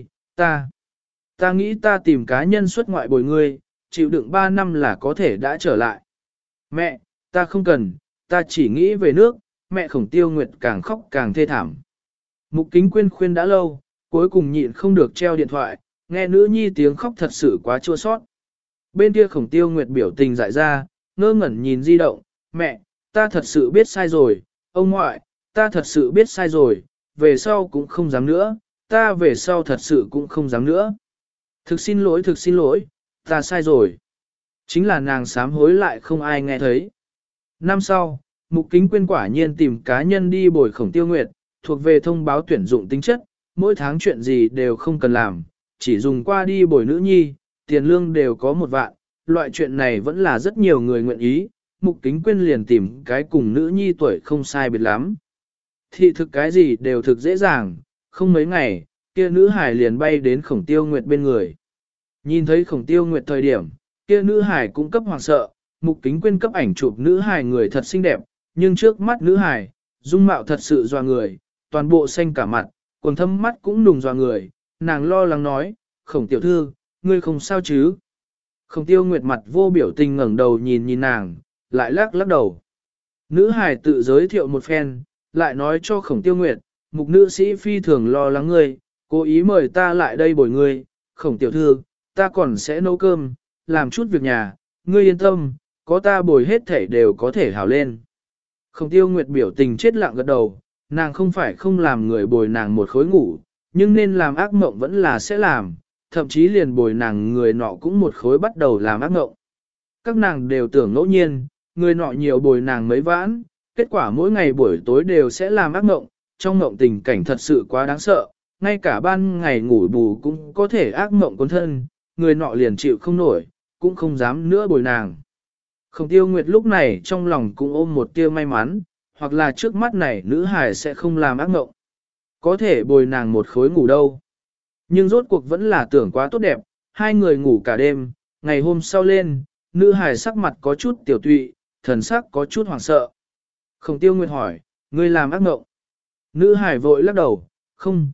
ta nghĩ ta tìm cá nhân xuất ngoại bồi ngươi, chịu đựng 3 năm là có thể đã trở lại. Mẹ, ta không cần, ta chỉ nghĩ về nước, mẹ Khổng Tiêu Nguyệt càng khóc càng thê thảm. Mục Kính Quyên khuyên đã lâu, cuối cùng nhịn không được treo điện thoại, nghe nữ nhi tiếng khóc thật sự quá chua sót. Bên kia Khổng Tiêu Nguyệt biểu tình dại ra, ngơ ngẩn nhìn di động, mẹ, ta thật sự biết sai rồi, ông ngoại, ta thật sự biết sai rồi, về sau cũng không dám nữa, ta về sau thật sự cũng không dám nữa. Thực xin lỗi, ta sai rồi. Chính là nàng sám hối lại không ai nghe thấy. Năm sau, Mục Kính Quyên quả nhiên tìm cá nhân đi bồi Khổng Tiêu Nguyệt, thuộc về thông báo tuyển dụng tính chất, mỗi tháng chuyện gì đều không cần làm, chỉ dùng qua đi bồi nữ nhi, tiền lương đều có 1 vạn, loại chuyện này vẫn là rất nhiều người nguyện ý, Mục Kính Quyên liền tìm cái cùng nữ nhi tuổi không sai biệt lắm. Thị thực cái gì đều thực dễ dàng, không mấy ngày, kia nữ hải liền bay đến Khổng Tiêu Nguyệt bên người. Nhìn thấy Khổng Tiêu Nguyệt thời điểm, kia nữ hải cũng cấp hoàng sợ, Mục Kính Quyên cấp ảnh chụp nữ hải người thật xinh đẹp, nhưng trước mắt nữ hải, dung mạo thật sự doa người, toàn bộ xanh cả mặt, quần thâm mắt cũng nùng doa người, nàng lo lắng nói, Khổng tiểu thư, ngươi không sao chứ? Khổng Tiêu Nguyệt mặt vô biểu tình ngẩng đầu nhìn nàng, lại lắc đầu. Nữ hải tự giới thiệu một phen, lại nói cho Khổng Tiêu Nguyệt, Mục nữ sĩ phi thường lo lắng ngươi, cố ý mời ta lại đây bồi ngươi, Khổng tiểu thư, ta còn sẽ nấu cơm, làm chút việc nhà, ngươi yên tâm, có ta bồi hết thể đều có thể hào lên. Khổng Tiêu Nguyệt biểu tình chết lặng gật đầu, nàng không phải không làm người bồi nàng một khối ngủ, nhưng nên làm ác mộng vẫn là sẽ làm, thậm chí liền bồi nàng người nọ cũng một khối bắt đầu làm ác mộng. Các nàng đều tưởng ngẫu nhiên, người nọ nhiều bồi nàng mấy vãn, kết quả mỗi ngày buổi tối đều sẽ làm ác mộng, trong mộng tình cảnh thật sự quá đáng sợ, ngay cả ban ngày ngủ bù cũng có thể ác mộng cuốn thân, người nọ liền chịu không nổi, cũng không dám nữa bồi nàng. Khổng Tiêu Nguyệt lúc này trong lòng cũng ôm một tia may mắn, hoặc là trước mắt này nữ hài sẽ không làm ác mộng. Có thể bồi nàng một khối ngủ đâu. Nhưng rốt cuộc vẫn là tưởng quá tốt đẹp, hai người ngủ cả đêm, ngày hôm sau lên, nữ hài sắc mặt có chút tiểu tụy, thần sắc có chút hoảng sợ. Khổng Tiêu Nguyệt hỏi, ngươi làm ác mộng. Nữ hài vội lắc đầu, không,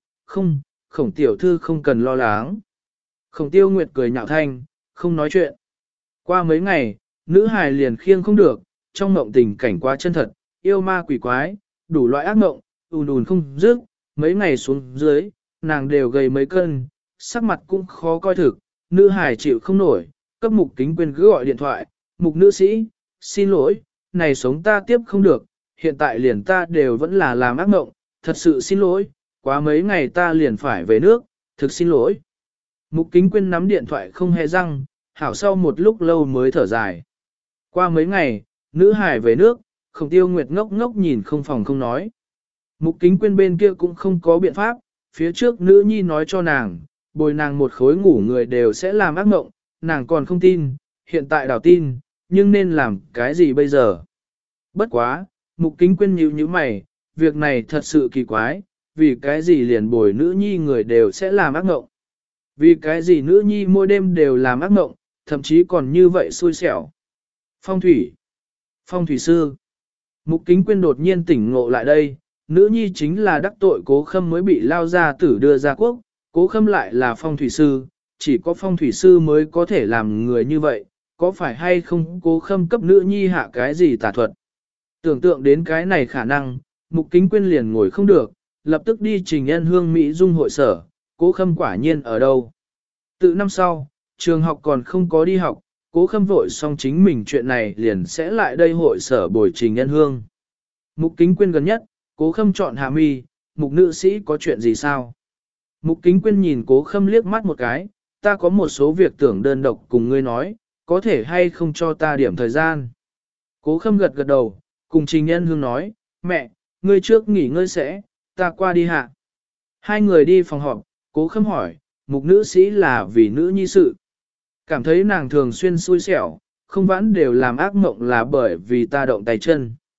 Khổng tiểu thư không cần lo lắng. Khổng Tiêu Nguyệt cười nhạo thanh, không nói chuyện. Qua mấy ngày, nữ hài liền khiêng không được, trong mộng tình cảnh quá chân thật, yêu ma quỷ quái, đủ loại ác mộng, ùn không dứt, mấy ngày xuống dưới, nàng đều gầy mấy cân, sắc mặt cũng khó coi thực, nữ hài chịu không nổi, cấp Mục Kính Quyên cứ gọi điện thoại, Mục nữ sĩ, xin lỗi, này sống ta tiếp không được, hiện tại liền ta đều vẫn là làm ác mộng, thật sự xin lỗi, quá mấy ngày ta liền phải về nước, thực xin lỗi. Mục Kính Quyên nắm điện thoại không hề răng, hảo sau một lúc lâu mới thở dài. Qua mấy ngày, nữ hải về nước, Khổng Tiêu Nguyệt ngốc ngốc nhìn không phòng không nói. Mục Kính Quyên bên kia cũng không có biện pháp, phía trước nữ nhi nói cho nàng, bồi nàng một khối ngủ người đều sẽ làm ác mộng, nàng còn không tin, hiện tại đào tin, nhưng nên làm cái gì bây giờ? Bất quá, Mục Kính Quyên nhíu mày, việc này thật sự kỳ quái, vì cái gì liền bồi nữ nhi người đều sẽ làm ác mộng? Vì cái gì nữ nhi mỗi đêm đều làm ác mộng, thậm chí còn như vậy xui xẻo? Phong thủy sư. Mục Kính Quyên đột nhiên tỉnh ngộ lại đây, nữ nhi chính là đắc tội Cố Khâm mới bị lao ra tử đưa ra quốc, Cố Khâm lại là phong thủy sư, chỉ có phong thủy sư mới có thể làm người như vậy, có phải hay không Cố Khâm cấp nữ nhi hạ cái gì tà thuật? Tưởng tượng đến cái này khả năng, Mục Kính Quyên liền ngồi không được, lập tức đi trình Ân Hương Mỹ Dung hội sở, Cố Khâm quả nhiên ở đâu. Từ năm sau, trường học còn không có đi học, Cố Khâm vội xong chính mình chuyện này liền sẽ lại đây hội sở bồi trình Ân Hương. Mục Kính Quyên gần nhất, Cố Khâm chọn hạ mi, Mục nữ sĩ có chuyện gì sao? Mục Kính Quyên nhìn Cố Khâm liếc mắt một cái, ta có một số việc tưởng đơn độc cùng ngươi nói, có thể hay không cho ta điểm thời gian. Cố Khâm gật gật đầu, cùng trình Ân Hương nói, mẹ, ngươi trước nghỉ ngơi sẽ, ta qua đi hạ. Hai người đi phòng họp, Cố Khâm hỏi, Mục nữ sĩ là vì nữ nhi sự. Cảm thấy nàng thường xuyên xui xẻo, không vãn đều làm ác mộng là bởi vì ta động tay chân.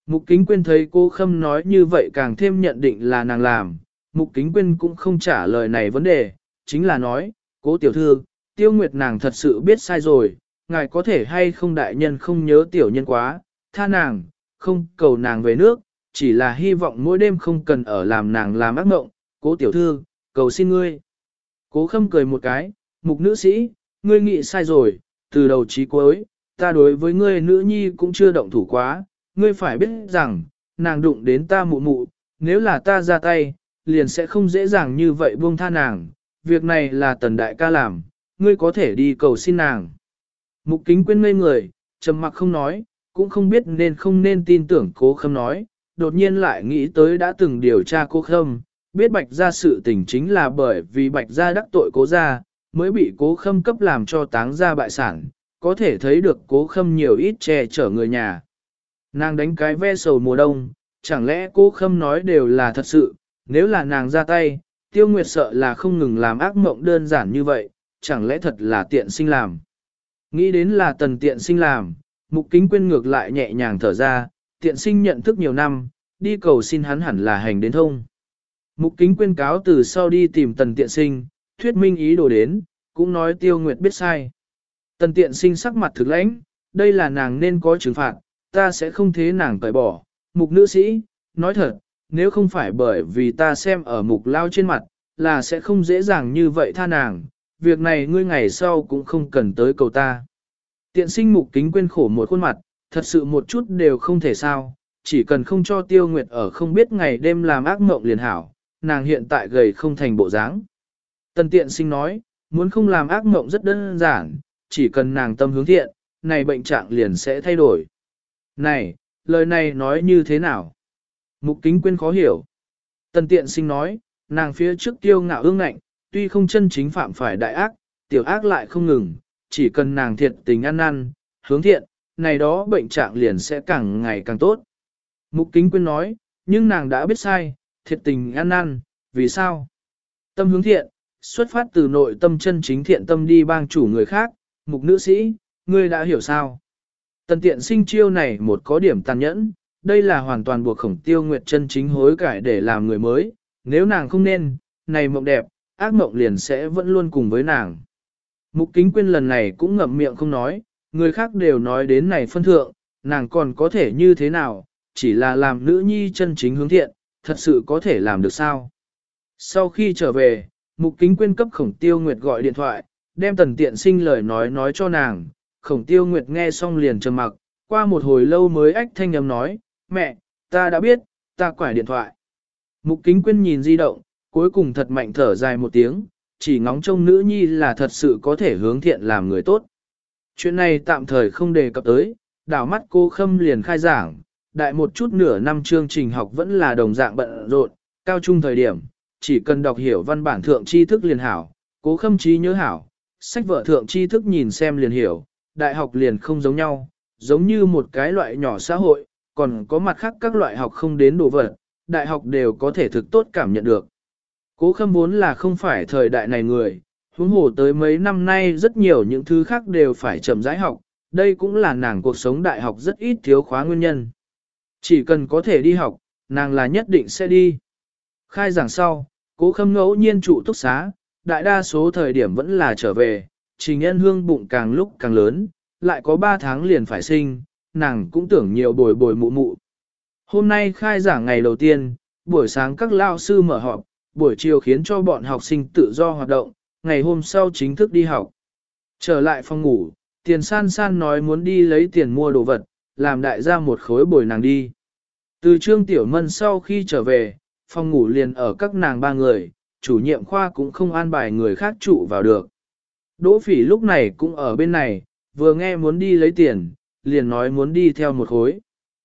Mục Kính Quyên thấy cô Khâm nói như vậy càng thêm nhận định là nàng làm, Mục Kính Quyên cũng không trả lời này vấn đề, chính là nói, cố tiểu thư, Tiêu Nguyệt nàng thật sự biết sai rồi, ngài có thể hay không đại nhân không nhớ tiểu nhân quá, tha nàng, không cầu nàng về nước, chỉ là hy vọng mỗi đêm không cần ở làm nàng làm ác mộng, cố tiểu thư, cầu xin ngươi. Cố Khâm cười một cái, Mục nữ sĩ, ngươi nghĩ sai rồi, từ đầu chí cuối, ta đối với ngươi nữ nhi cũng chưa động thủ quá, ngươi phải biết rằng, nàng đụng đến ta mụ mụ, nếu là ta ra tay, liền sẽ không dễ dàng như vậy buông tha nàng, việc này là Tần đại ca làm, ngươi có thể đi cầu xin nàng. Mục Kính Quyên ngây người, trầm mặc không nói, cũng không biết nên không nên tin tưởng Cố Khâm nói, đột nhiên lại nghĩ tới đã từng điều tra Cố Khâm, biết Bạch gia sự tình chính là bởi vì Bạch gia đắc tội Cố gia, mới bị Cố Khâm cấp làm cho táng gia bại sản, có thể thấy được Cố Khâm nhiều ít che chở người nhà. Nàng đánh cái ve sầu mùa đông, chẳng lẽ Cố Khâm nói đều là thật sự, nếu là nàng ra tay, Tiêu Nguyệt sợ là không ngừng làm ác mộng đơn giản như vậy, chẳng lẽ thật là tiện sinh làm. Nghĩ đến là Tần tiện sinh làm, Mục Kính Quyên ngược lại nhẹ nhàng thở ra, tiện sinh nhận thức nhiều năm, đi cầu xin hắn hẳn là hành đến thông. Mục Kính Quyên cáo từ sau đi tìm Tần tiện sinh, thuyết minh ý đồ đến, cũng nói Tiêu Nguyệt biết sai. Tần tiện sinh sắc mặt thực lãnh, đây là nàng nên có trừng phạt, ta sẽ không thế nàng cởi bỏ. Mục nữ sĩ, nói thật, nếu không phải bởi vì ta xem ở mục lao trên mặt, là sẽ không dễ dàng như vậy tha nàng, việc này ngươi ngày sau cũng không cần tới cầu ta. Tiện sinh Mục Kính Quyên khổ một khuôn mặt, thật sự một chút đều không thể sao, chỉ cần không cho Tiêu Nguyệt ở không biết ngày đêm làm ác mộng liền hảo, nàng hiện tại gầy không thành bộ dáng. Tần tiện sinh nói, muốn không làm ác mộng rất đơn giản, chỉ cần nàng tâm hướng thiện, này bệnh trạng liền sẽ thay đổi. Này, lời này nói như thế nào? Mục Kính Quyên khó hiểu. Tần tiện sinh nói, nàng phía trước kiêu ngạo ương ngạnh, tuy không chân chính phạm phải đại ác, tiểu ác lại không ngừng, chỉ cần nàng thiệt tình ăn năn, hướng thiện, này đó bệnh trạng liền sẽ càng ngày càng tốt. Mục Kính Quyên nói, nhưng nàng đã biết sai, thiệt tình ăn năn, vì sao? Tâm hướng thiện, xuất phát từ nội tâm chân chính thiện tâm đi bang chủ người khác, Mục nữ sĩ, ngươi đã hiểu sao? Tần tiện sinh chiêu này một có điểm tàn nhẫn, đây là hoàn toàn buộc Khổng Tiêu Nguyệt chân chính hối cải để làm người mới, nếu nàng không nên, này mộng đẹp, ác mộng liền sẽ vẫn luôn cùng với nàng. Mục Kính Quyên lần này cũng ngậm miệng không nói, người khác đều nói đến này phân thượng, nàng còn có thể như thế nào, chỉ là làm nữ nhi chân chính hướng thiện, thật sự có thể làm được sao. Sau khi trở về, Mục Kính Quyên cấp Khổng Tiêu Nguyệt gọi điện thoại, đem Tần tiện sinh lời nói cho nàng, Khổng Tiêu Nguyệt nghe xong liền trầm mặc, qua một hồi lâu mới ách thanh âm nói, mẹ, ta đã biết, ta quải điện thoại. Mục Kính Quyên nhìn di động, cuối cùng thật mạnh thở dài một tiếng, chỉ ngóng trông nữ nhi là thật sự có thể hướng thiện làm người tốt. Chuyện này tạm thời không đề cập tới, đảo mắt cô Khâm liền khai giảng, đại một chút nửa năm chương trình học vẫn là đồng dạng bận rộn, cao trung thời điểm, chỉ cần đọc hiểu văn bản thượng tri thức liền hảo, Cố Khâm trí nhớ hảo, sách vở thượng tri thức nhìn xem liền hiểu, đại học liền không giống nhau, giống như một cái loại nhỏ xã hội, còn có mặt khác các loại học không đến đồ vật, đại học đều có thể thực tốt cảm nhận được. Cố Khâm vốn là không phải thời đại này người, huống hồ tới mấy năm nay rất nhiều những thứ khác đều phải chậm rãi học, đây cũng là nàng cuộc sống đại học rất ít thiếu khóa nguyên nhân. Chỉ cần có thể đi học, nàng là nhất định sẽ đi. Khai giảng sau, Cố Khâm ngẫu nhiên trụ túc xá, đại đa số thời điểm vẫn là trở về, Trình Nhân Hương bụng càng lúc càng lớn, lại có 3 tháng liền phải sinh, nàng cũng tưởng nhiều bồi bồi mụ mụ. Hôm nay khai giảng ngày đầu tiên, buổi sáng các lao sư mở họp, buổi chiều khiến cho bọn học sinh tự do hoạt động, ngày hôm sau chính thức đi học. Trở lại phòng ngủ, Tiền San San nói muốn đi lấy tiền mua đồ vật, làm đại gia một khối bồi nàng đi. Từ Trương Tiểu Mân sau khi trở về, phòng ngủ liền ở các nàng 3 người, chủ nhiệm khoa cũng không an bài người khác trụ vào được. Đỗ Phỉ lúc này cũng ở bên này, vừa nghe muốn đi lấy tiền, liền nói muốn đi theo một khối.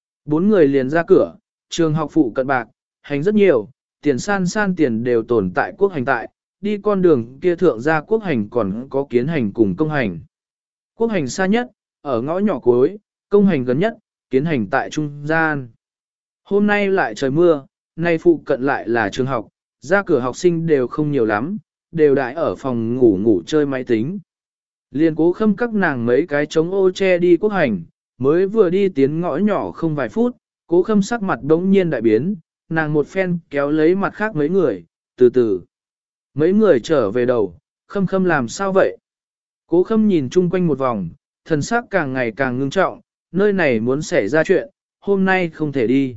4 người liền ra cửa, trường học phụ cận bạc, hành rất nhiều, Tiền San San tiền đều tồn tại quốc hành tại, đi con đường kia thượng ra quốc hành còn có kiến hành cùng công hành. Quốc hành xa nhất, ở ngõ nhỏ cuối, công hành gần nhất, kiến hành tại trung gian. Hôm nay lại trời mưa, nay phụ cận lại là trường học, ra cửa học sinh đều không nhiều lắm, đều đãi ở phòng ngủ chơi máy tính. Liên Cố Khâm các nàng mấy cái chống ô che đi quốc hành, mới vừa đi tiến ngõ nhỏ không vài phút, Cố Khâm sắc mặt đống nhiên đại biến, nàng một phen kéo lấy mặt khác mấy người, từ từ. Mấy người trở về đầu, Khâm làm sao vậy? Cố Khâm nhìn chung quanh một vòng, thần sắc càng ngày càng ngưng trọng, nơi này muốn xảy ra chuyện, hôm nay không thể đi.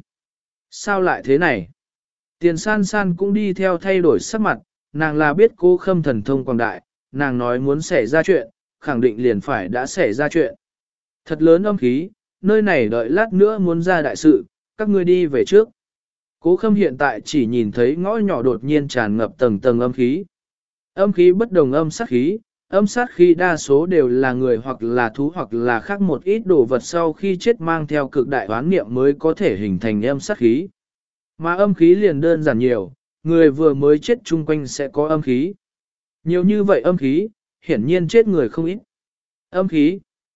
Sao lại thế này? Tiền san san cũng đi theo thay đổi sắc mặt, nàng là biết Cố Khâm thần thông quảng đại, nàng nói muốn xảy ra chuyện, khẳng định liền phải đã xảy ra chuyện. Thật lớn âm khí, nơi này đợi lát nữa muốn ra đại sự, các ngươi đi về trước. Cố Khâm hiện tại chỉ nhìn thấy ngõ nhỏ đột nhiên tràn ngập tầng tầng âm khí. Âm khí bất đồng âm sát khí đa số đều là người hoặc là thú hoặc là khác một ít đồ vật sau khi chết mang theo cực đại hoán niệm mới có thể hình thành âm sát khí. Mà âm khí liền đơn giản nhiều, người vừa mới chết chung quanh sẽ có âm khí. Nhiều như vậy âm khí, hiển nhiên chết người không ít. Âm khí.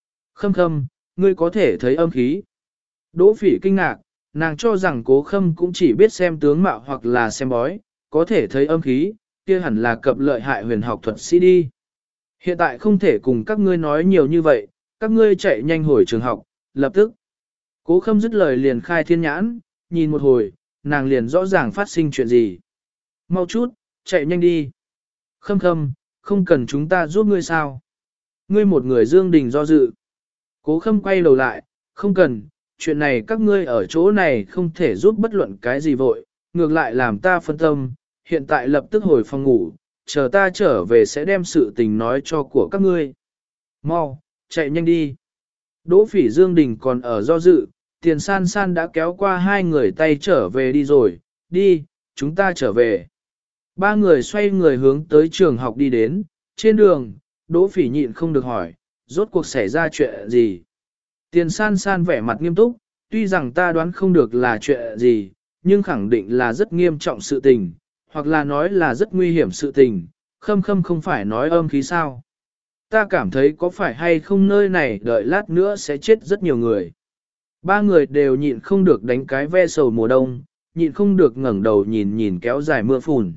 Khâm, ngươi có thể thấy âm khí. Đỗ Phỉ kinh ngạc, nàng cho rằng Cố Khâm cũng chỉ biết xem tướng mạo hoặc là xem bói, có thể thấy âm khí, kia hẳn là cập lợi hại huyền học thuật sĩ đi. Hiện tại không thể cùng các ngươi nói nhiều như vậy, các ngươi chạy nhanh hồi trường học, lập tức. Cố Khâm dứt lời liền khai thiên nhãn, nhìn một hồi, nàng liền rõ ràng phát sinh chuyện gì. Mau chút, chạy nhanh đi. Khâm, không cần chúng ta giúp ngươi sao? Ngươi một người Dương Đình do dự. Cố Khâm quay đầu lại, không cần, chuyện này các ngươi ở chỗ này không thể giúp bất luận cái gì vội, ngược lại làm ta phân tâm, hiện tại lập tức hồi phòng ngủ, chờ ta trở về sẽ đem sự tình nói cho của các ngươi. Mau, chạy nhanh đi. Đỗ Phỉ Dương Đình còn ở do dự, Tiền San San đã kéo qua hai người tay trở về đi rồi, đi, chúng ta trở về. Ba người xoay người hướng tới trường học đi đến, trên đường, Đỗ Phỉ nhịn không được hỏi, rốt cuộc xảy ra chuyện gì. Tiền San San vẻ mặt nghiêm túc, tuy rằng ta đoán không được là chuyện gì, nhưng khẳng định là rất nghiêm trọng sự tình, hoặc là nói là rất nguy hiểm sự tình, Khâm không phải nói âm khí sao. Ta cảm thấy có phải hay không nơi này đợi lát nữa sẽ chết rất nhiều người. Ba người đều nhịn không được đánh cái ve sầu mùa đông, nhịn không được ngẩng đầu nhìn kéo dài mưa phùn.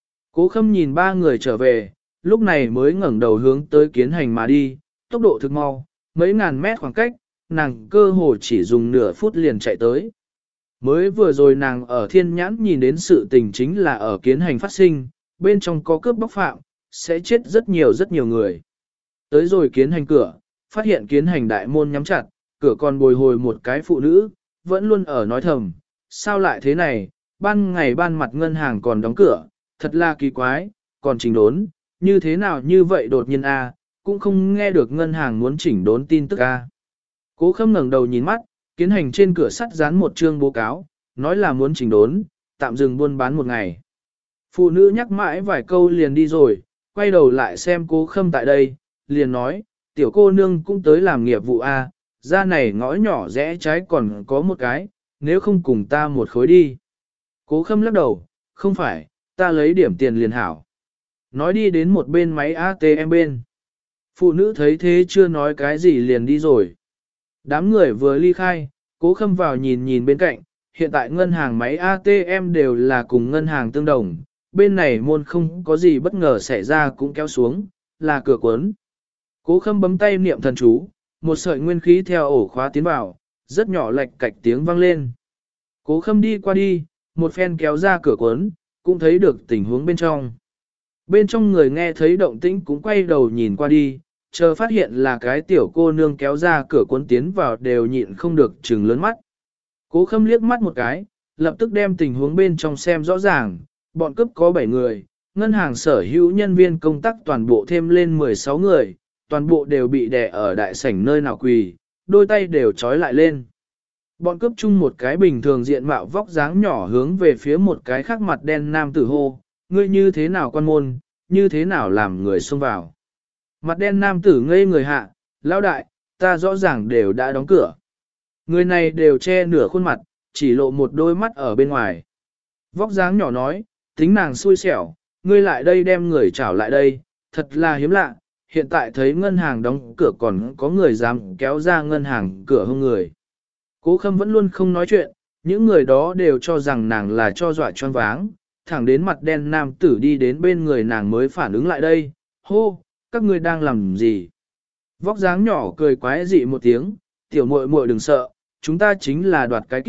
Cố Khâm nhìn ba người trở về, lúc này mới ngẩng đầu hướng tới Kiến Hành mà đi, tốc độ thực mau, mấy ngàn mét khoảng cách, nàng cơ hồ chỉ dùng nửa phút liền chạy tới. Mới vừa rồi nàng ở thiên nhãn nhìn đến sự tình chính là ở Kiến Hành phát sinh, bên trong có cướp bóc phạm, sẽ chết rất nhiều người. Tới rồi Kiến Hành cửa, phát hiện Kiến Hành đại môn nhắm chặt, cửa còn bồi hồi một cái phụ nữ, vẫn luôn ở nói thầm, sao lại thế này, ban ngày ban mặt ngân hàng còn đóng cửa, thật là kỳ quái, còn chỉnh đốn, như thế nào như vậy đột nhiên a, cũng không nghe được ngân hàng muốn chỉnh đốn tin tức a. Cố Khâm ngẩng đầu nhìn mắt, Kiến Hành trên cửa sắt dán một chương báo cáo, nói là muốn chỉnh đốn, tạm dừng buôn bán một ngày. Phụ nữ nhắc mãi vài câu liền đi rồi, quay đầu lại xem Cố Khâm tại đây, liền nói, tiểu cô nương cũng tới làm nghiệp vụ a, ra này ngõ nhỏ rẽ trái còn có một cái, nếu không cùng ta một khối đi. Cố Khâm lắc đầu, không phải, ta lấy điểm tiền liền hảo. Nói đi đến một bên máy ATM bên. Phụ nữ thấy thế chưa nói cái gì liền đi rồi. Đám người vừa ly khai, Cố Khâm vào nhìn bên cạnh, hiện tại ngân hàng máy ATM đều là cùng ngân hàng tương đồng, bên này môn không có gì bất ngờ xảy ra cũng kéo xuống, là cửa cuốn. Cố Khâm bấm tay niệm thần chú, một sợi nguyên khí theo ổ khóa tiến vào, rất nhỏ lệch cạch tiếng vang lên. Cố Khâm đi qua đi, một phen kéo ra cửa cuốn, cũng thấy được tình huống bên trong. Bên trong người nghe thấy động tĩnh cũng quay đầu nhìn qua đi, chờ phát hiện là cái tiểu cô nương kéo ra cửa cuốn tiến vào đều nhịn không được trừng lớn mắt. Cố Khâm liếc mắt một cái, lập tức đem tình huống bên trong xem rõ ràng, bọn cướp có 7 người, ngân hàng sở hữu nhân viên công tác toàn bộ thêm lên 16 người, toàn bộ đều bị đè ở đại sảnh nơi nào quỳ, đôi tay đều trói lại lên. Bọn cướp chung một cái bình thường diện mạo vóc dáng nhỏ hướng về phía một cái khác mặt đen nam tử hô, ngươi như thế nào quan môn, như thế nào làm người xông vào. Mặt đen nam tử ngây người hạ, lão đại, ta rõ ràng đều đã đóng cửa. Người này đều che nửa khuôn mặt, chỉ lộ một đôi mắt ở bên ngoài. Vóc dáng nhỏ nói, tính nàng xui xẻo, ngươi lại đây đem người trảo lại đây, thật là hiếm lạ, hiện tại thấy ngân hàng đóng cửa còn có người dám kéo ra ngân hàng cửa hông người. Cố Khâm vẫn luôn không nói chuyện, những người đó đều cho rằng nàng là cho dọa choáng váng, thẳng đến mặt đen nam tử đi đến bên người nàng mới phản ứng lại đây, hô, các ngươi đang làm gì? Vóc dáng nhỏ cười quái dị một tiếng, tiểu muội muội đừng sợ, chúng ta chính là đoạt cái kiếp,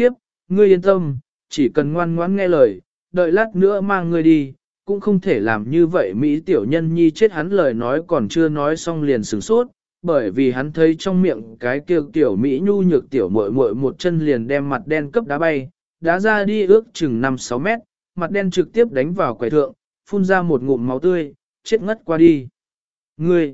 ngươi yên tâm, chỉ cần ngoan ngoãn nghe lời, đợi lát nữa mang ngươi đi, cũng không thể làm như vậy Mỹ tiểu nhân nhi chết. Hắn lời nói còn chưa nói xong liền sửng sốt, bởi vì hắn thấy trong miệng cái kia tiểu Mỹ nhu nhược tiểu muội muội một chân liền đem mặt đen cấp đá bay, đá ra đi ước chừng 5-6 mét, mặt đen trực tiếp đánh vào quầy thượng, phun ra một ngụm máu tươi, chết ngất qua đi. Ngươi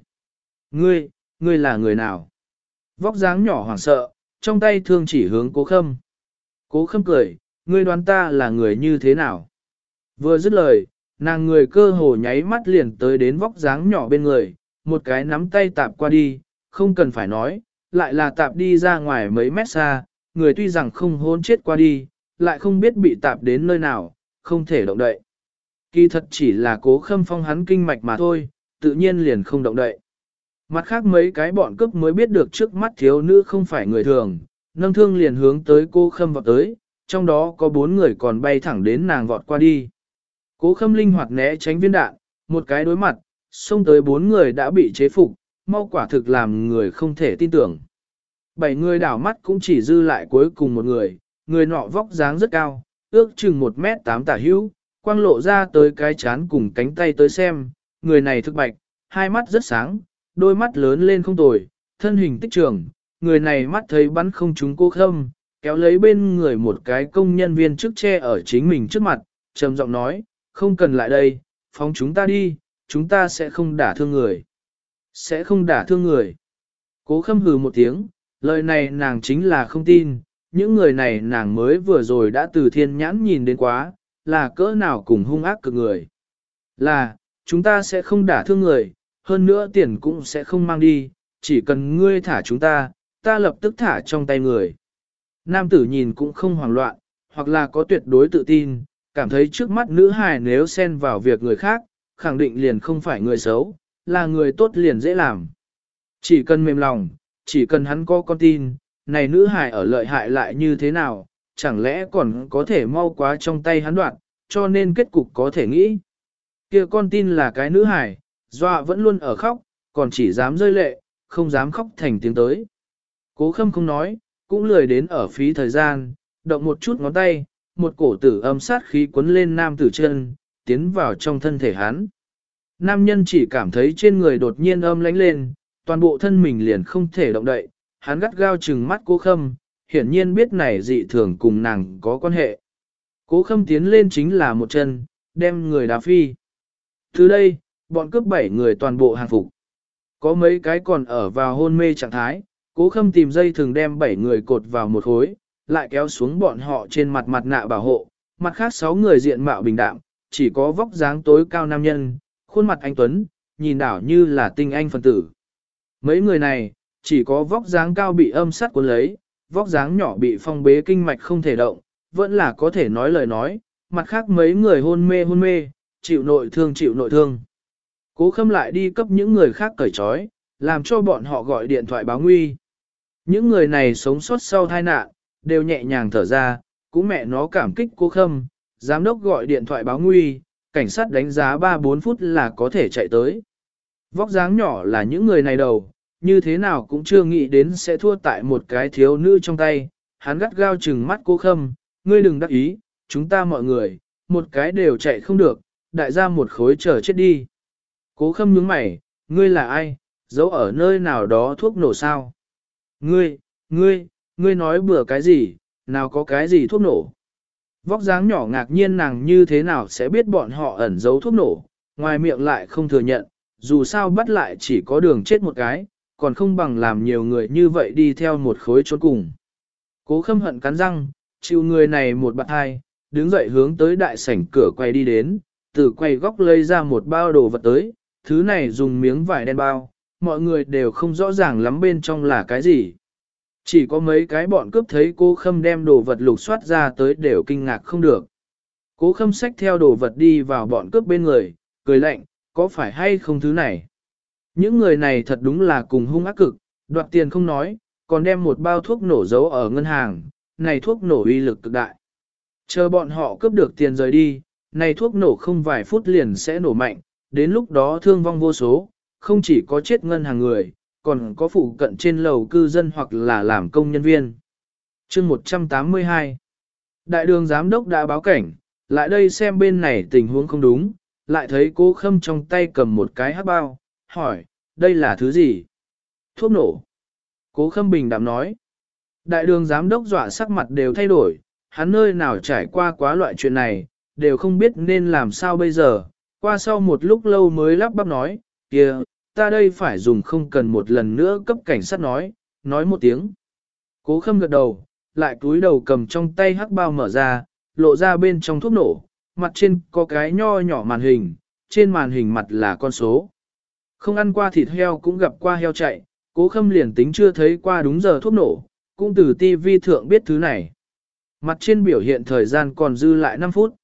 là người nào? Vóc dáng nhỏ hoảng sợ, trong tay thương chỉ hướng Cố Khâm. Cố Khâm cười, ngươi đoán ta là người như thế nào? Vừa dứt lời, nàng người cơ hồ nháy mắt liền tới đến vóc dáng nhỏ bên người, một cái nắm tay tạp qua đi, không cần phải nói, lại là tạp đi ra ngoài mấy mét xa, người tuy rằng không hôn chết qua đi, lại không biết bị tạp đến nơi nào, không thể động đậy. Kỳ thật chỉ là Cố Khâm phong hắn kinh mạch mà thôi, tự nhiên liền không động đậy. Mặt khác mấy cái bọn cướp mới biết được trước mắt thiếu nữ không phải người thường, nâng thương liền hướng tới Cố Khâm vọt tới, trong đó có 4 người còn bay thẳng đến nàng vọt qua đi. Cố Khâm linh hoạt né tránh viên đạn, một cái đối mặt, xông tới 4 người đã bị chế phục, mau quả thực làm người không thể tin tưởng. 7 người đảo mắt cũng chỉ dư lại cuối cùng một người nọ vóc dáng rất cao, ước chừng 1m8 tả hữu, quang lộ ra tới cái chán cùng cánh tay tới xem, người này thực bạch, hai mắt rất sáng, đôi mắt lớn lên không tồi, thân hình tích trường, người này mắt thấy bắn không trúng Cố Khâm, kéo lấy bên người một cái công nhân viên trước che ở chính mình trước mặt, trầm giọng nói, không cần lại đây, phóng chúng ta đi, chúng ta sẽ không đả thương người. Sẽ không đả thương người. Cố Khâm hừ một tiếng, lời này nàng chính là không tin, những người này nàng mới vừa rồi đã từ thiên nhãn nhìn đến quá, là cỡ nào cùng hung ác cực người. Là, chúng ta sẽ không đả thương người, hơn nữa tiền cũng sẽ không mang đi, chỉ cần ngươi thả chúng ta, ta lập tức thả trong tay người. Nam tử nhìn cũng không hoảng loạn, hoặc là có tuyệt đối tự tin, cảm thấy trước mắt nữ hài nếu xen vào việc người khác, khẳng định liền không phải người xấu, là người tốt liền dễ làm. Chỉ cần mềm lòng, chỉ cần hắn có con tin, này nữ hài ở lợi hại lại như thế nào, chẳng lẽ còn có thể mau quá trong tay hắn đoạn, cho nên kết cục có thể nghĩ. Kia con tin là cái nữ hài, dọa vẫn luôn ở khóc, còn chỉ dám rơi lệ, không dám khóc thành tiếng tới. Cố Khâm không nói, cũng lười đến ở phí thời gian, động một chút ngón tay, một cổ tử âm sát khí cuốn lên nam tử chân, tiến vào trong thân thể hắn. Nam nhân chỉ cảm thấy trên người đột nhiên âm lánh lên, toàn bộ thân mình liền không thể động đậy, hắn gắt gao trừng mắt Cố Khâm, hiển nhiên biết này dị thường cùng nàng có quan hệ. Cố Khâm tiến lên chính là một chân, đem người đá phi. Từ đây, bọn cướp 7 người toàn bộ hàng phục. Có mấy cái còn ở vào hôn mê trạng thái, Cố Khâm tìm dây thường đem 7 người cột vào một khối, lại kéo xuống bọn họ trên mặt mặt nạ bảo hộ, mặt khác 6 người diện mạo bình đạm, chỉ có vóc dáng tối cao nam nhân, khuôn mặt anh tuấn, nhìn đảo như là tinh anh phân tử. Mấy người này, chỉ có vóc dáng cao bị âm sát cuốn lấy, vóc dáng nhỏ bị phong bế kinh mạch không thể động, vẫn là có thể nói lời nói, mặt khác mấy người hôn mê, chịu nội thương. Cố Khâm lại đi cấp những người khác cởi trói, làm cho bọn họ gọi điện thoại báo nguy. Những người này sống sót sau tai nạn, đều nhẹ nhàng thở ra, cũng mẹ nó cảm kích Cố Khâm, giám đốc gọi điện thoại báo nguy, cảnh sát đánh giá 3-4 phút là có thể chạy tới. Vóc dáng nhỏ là những người này đầu, như thế nào cũng chưa nghĩ đến sẽ thua tại một cái thiếu nữ trong tay, hắn gắt gao trừng mắt Cố Khâm, ngươi đừng đắc ý, chúng ta mọi người, một cái đều chạy không được, đại gia một khối chờ chết đi. Cố Khâm nhướng mày, ngươi là ai, giấu ở nơi nào đó thuốc nổ sao? Ngươi nói bừa cái gì, nào có cái gì thuốc nổ? Vóc dáng nhỏ ngạc nhiên nàng như thế nào sẽ biết bọn họ ẩn giấu thuốc nổ, ngoài miệng lại không thừa nhận, dù sao bắt lại chỉ có đường chết một cái, còn không bằng làm nhiều người như vậy đi theo một khối trốn cùng. Cố Khâm hận cắn răng, chịu người này một bạn hai, đứng dậy hướng tới đại sảnh cửa quay đi đến, từ quay góc lấy ra một bao đồ vật tới, thứ này dùng miếng vải đen bao, mọi người đều không rõ ràng lắm bên trong là cái gì. Chỉ có mấy cái bọn cướp thấy Cố Khâm đem đồ vật lục soát ra tới đều kinh ngạc không được. Cố Khâm xách theo đồ vật đi vào bọn cướp bên người, cười lạnh, có phải hay không thứ này? Những người này thật đúng là cùng hung ác cực, đoạt tiền không nói, còn đem một bao thuốc nổ giấu ở ngân hàng, này thuốc nổ uy lực cực đại. Chờ bọn họ cướp được tiền rời đi, này thuốc nổ không vài phút liền sẽ nổ mạnh, đến lúc đó thương vong vô số, không chỉ có chết ngân hàng người, còn có phụ cận trên lầu cư dân hoặc là làm công nhân viên. Chương 182 Đại đường giám đốc đã báo cảnh, lại đây xem bên này tình huống không đúng, lại thấy Cố Khâm trong tay cầm một cái hắc bao, hỏi, đây là thứ gì? Thuốc nổ. Cố Khâm bình đạm nói. Đại đường giám đốc dọa sắc mặt đều thay đổi, hắn nơi nào trải qua quá loại chuyện này, đều không biết nên làm sao bây giờ. Qua sau một lúc lâu mới lắp bắp nói, kìa, ta đây phải dùng không cần một lần nữa cấp cảnh sát nói một tiếng. Cố Khâm gật đầu, lại cúi đầu cầm trong tay hắc bao mở ra, lộ ra bên trong thuốc nổ, mặt trên có cái nho nhỏ màn hình, trên màn hình mặt là con số. Không ăn qua thịt heo cũng gặp qua heo chạy, Cố Khâm liền tính chưa thấy qua đúng giờ thuốc nổ, cũng từ tivi thượng biết thứ này. Mặt trên biểu hiện thời gian còn dư lại 5 phút.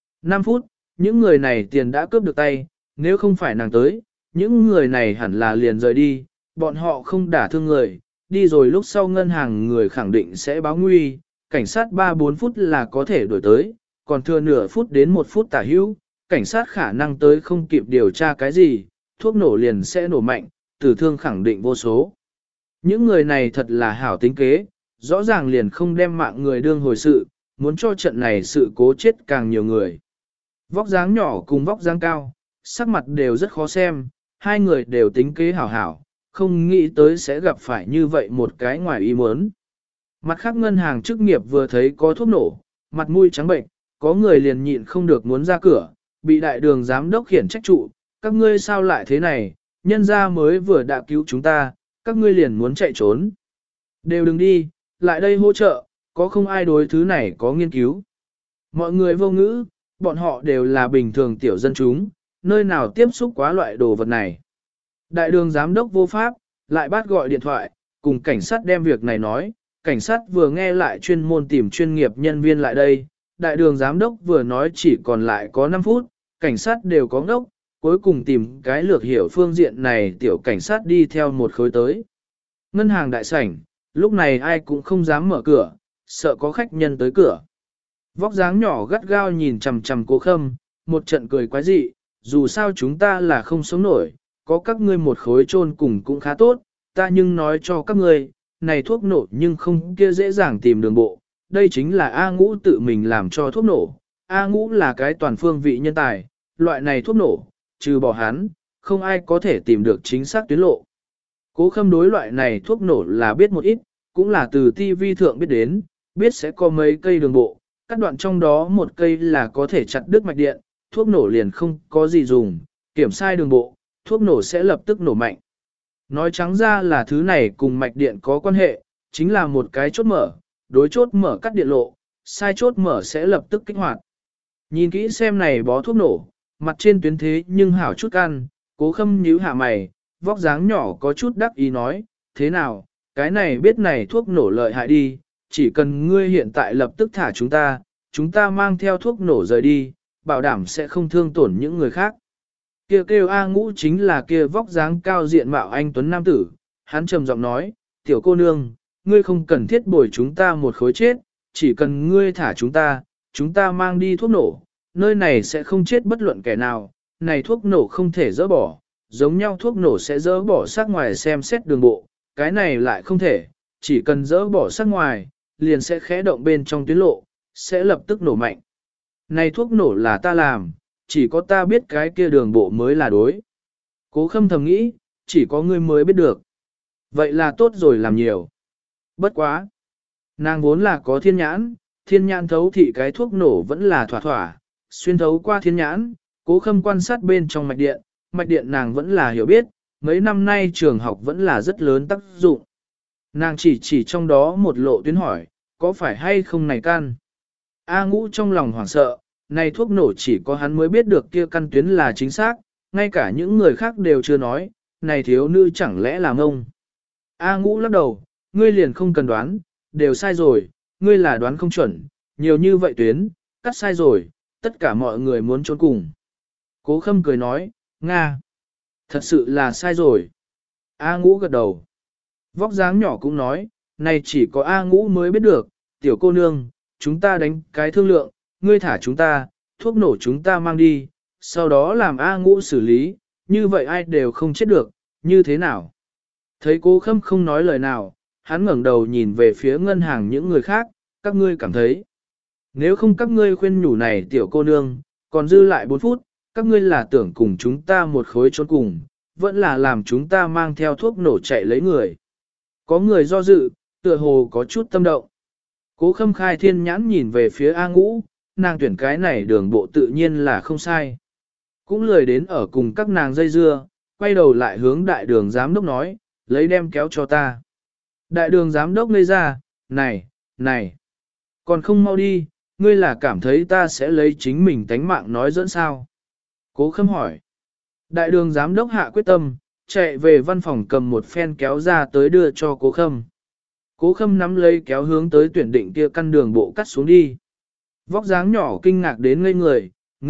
5 phút, những người này tiền đã cướp được tay, nếu không phải nàng tới, những người này hẳn là liền rời đi, bọn họ không đả thương người, đi rồi lúc sau ngân hàng người khẳng định sẽ báo nguy, cảnh sát 3-4 phút là có thể đổi tới, còn thừa nửa phút đến 1 phút tả hữu, cảnh sát khả năng tới không kịp điều tra cái gì, thuốc nổ liền sẽ nổ mạnh, tử thương khẳng định vô số. Những người này thật là hảo tính kế, rõ ràng liền không đem mạng người đương hồi sự, muốn cho trận này sự cố chết càng nhiều người. Vóc dáng nhỏ cùng vóc dáng cao, sắc mặt đều rất khó xem, hai người đều tính kế hảo hảo, không nghĩ tới sẽ gặp phải như vậy một cái ngoài ý muốn. Mặt khác ngân hàng chức nghiệp vừa thấy có thuốc nổ, mặt mũi trắng bệnh, có người liền nhịn không được muốn ra cửa, bị đại đường giám đốc khiển trách trụ, các ngươi sao lại thế này, nhân gia mới vừa đã cứu chúng ta, các ngươi liền muốn chạy trốn. Đều đừng đi, lại đây hỗ trợ, có không ai đối thứ này có nghiên cứu. Mọi người vô ngữ, bọn họ đều là bình thường tiểu dân chúng, nơi nào tiếp xúc quá loại đồ vật này. Đại đường giám đốc vô pháp, lại bắt gọi điện thoại, cùng cảnh sát đem việc này nói, cảnh sát vừa nghe lại chuyên môn tìm chuyên nghiệp nhân viên lại đây, đại đường giám đốc vừa nói chỉ còn lại có 5 phút, cảnh sát đều có ngốc, cuối cùng tìm cái lược hiểu phương diện này tiểu cảnh sát đi theo một khối tới. Ngân hàng đại sảnh, lúc này ai cũng không dám mở cửa, sợ có khách nhân tới cửa. Vóc dáng nhỏ gắt gao nhìn chằm chằm Cố Khâm, một trận cười quái dị, dù sao chúng ta là không sống nổi, có các ngươi một khối chôn cùng cũng khá tốt, ta nhưng nói cho các ngươi, này thuốc nổ nhưng không kia dễ dàng tìm đường bộ, đây chính là A Ngũ tự mình làm cho thuốc nổ, A Ngũ là cái toàn phương vị nhân tài, loại này thuốc nổ, trừ bỏ hắn, không ai có thể tìm được chính xác tuyến lộ. Cố Khâm đối loại này thuốc nổ là biết một ít, cũng là từ TV thượng biết đến, biết sẽ có mấy cây đường bộ, các đoạn trong đó một cây là có thể chặt đứt mạch điện, thuốc nổ liền không có gì dùng, kiểm sai đường bộ, thuốc nổ sẽ lập tức nổ mạnh. Nói trắng ra là thứ này cùng mạch điện có quan hệ, chính là một cái chốt mở, đối chốt mở cắt điện lộ, sai chốt mở sẽ lập tức kích hoạt. Nhìn kỹ xem này bó thuốc nổ, mặt trên tuyến thế nhưng hảo chút ăn, Cố Khâm nhíu hạ mày, vóc dáng nhỏ có chút đắc ý nói, thế nào, cái này biết này thuốc nổ lợi hại đi, chỉ cần ngươi hiện tại lập tức thả chúng ta mang theo thuốc nổ rời đi, bảo đảm sẽ không thương tổn những người khác. Kêu A Ngũ chính là kia vóc dáng cao diện mạo anh tuấn nam tử, hắn trầm giọng nói, tiểu cô nương, ngươi không cần thiết bồi chúng ta một khối chết, chỉ cần ngươi thả chúng ta mang đi thuốc nổ, nơi này sẽ không chết bất luận kẻ nào, này thuốc nổ không thể dỡ bỏ, giống nhau thuốc nổ sẽ dỡ bỏ sát ngoài xem xét đường bộ, cái này lại không thể, chỉ cần dỡ bỏ sát ngoài, liền sẽ khẽ động bên trong tuyến lộ, sẽ lập tức nổ mạnh. Này thuốc nổ là ta làm, chỉ có ta biết cái kia đường bộ mới là đối. Cố Khâm thầm nghĩ, chỉ có ngươi mới biết được. Vậy là tốt rồi làm nhiều. Bất quá. Nàng vốn là có thiên nhãn thấu thị cái thuốc nổ vẫn là thỏa thỏa, xuyên thấu qua thiên nhãn, Cố Khâm quan sát bên trong mạch điện nàng vẫn là hiểu biết, mấy năm nay trường học vẫn là rất lớn tác dụng. Nàng chỉ trong đó một lộ tuyến hỏi, có phải hay không này căn? A Ngũ trong lòng hoảng sợ, này thuốc nổ chỉ có hắn mới biết được kia căn tuyến là chính xác, ngay cả những người khác đều chưa nói, này thiếu nữ chẳng lẽ là ngông. A Ngũ lắc đầu, ngươi liền không cần đoán, đều sai rồi, ngươi là đoán không chuẩn, nhiều như vậy tuyến, cắt sai rồi, tất cả mọi người muốn trốn cùng. Cố Khâm cười nói, Nga, thật sự là sai rồi. A Ngũ gật đầu. Vóc dáng nhỏ cũng nói, này chỉ có A Ngũ mới biết được, tiểu cô nương, chúng ta đánh cái thương lượng, ngươi thả chúng ta, thuốc nổ chúng ta mang đi, sau đó làm A Ngũ xử lý, như vậy ai đều không chết được, như thế nào? Thấy Cố Khâm không nói lời nào, hắn ngẩng đầu nhìn về phía ngân hàng những người khác, các ngươi cảm thấy. Nếu không các ngươi khuyên nhủ này tiểu cô nương, còn dư lại 4 phút, các ngươi là tưởng cùng chúng ta một khối trốn cùng, vẫn là làm chúng ta mang theo thuốc nổ chạy lấy người. Có người do dự, tựa hồ có chút tâm động. Cố Khâm khai thiên nhãn nhìn về phía A Ngũ, nàng tuyển cái này đường bộ tự nhiên là không sai. Cũng lười đến ở cùng các nàng dây dưa, quay đầu lại hướng đại đường giám đốc nói, lấy đem kéo cho ta. Đại đường giám đốc ngây ra, này, còn không mau đi, ngươi là cảm thấy ta sẽ lấy chính mình tánh mạng nói dẫn sao? Cố Khâm hỏi. Đại đường giám đốc hạ quyết tâm, chạy về văn phòng cầm một phen kéo ra tới đưa cho Cố Khâm. Cố Khâm nắm lấy kéo hướng tới tuyển định kia căn đường bộ cắt xuống đi. Vóc dáng nhỏ kinh ngạc đến ngây người,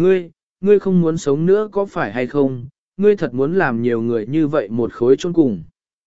ngươi không muốn sống nữa có phải hay không, ngươi thật muốn làm nhiều người như vậy một khối chôn cùng.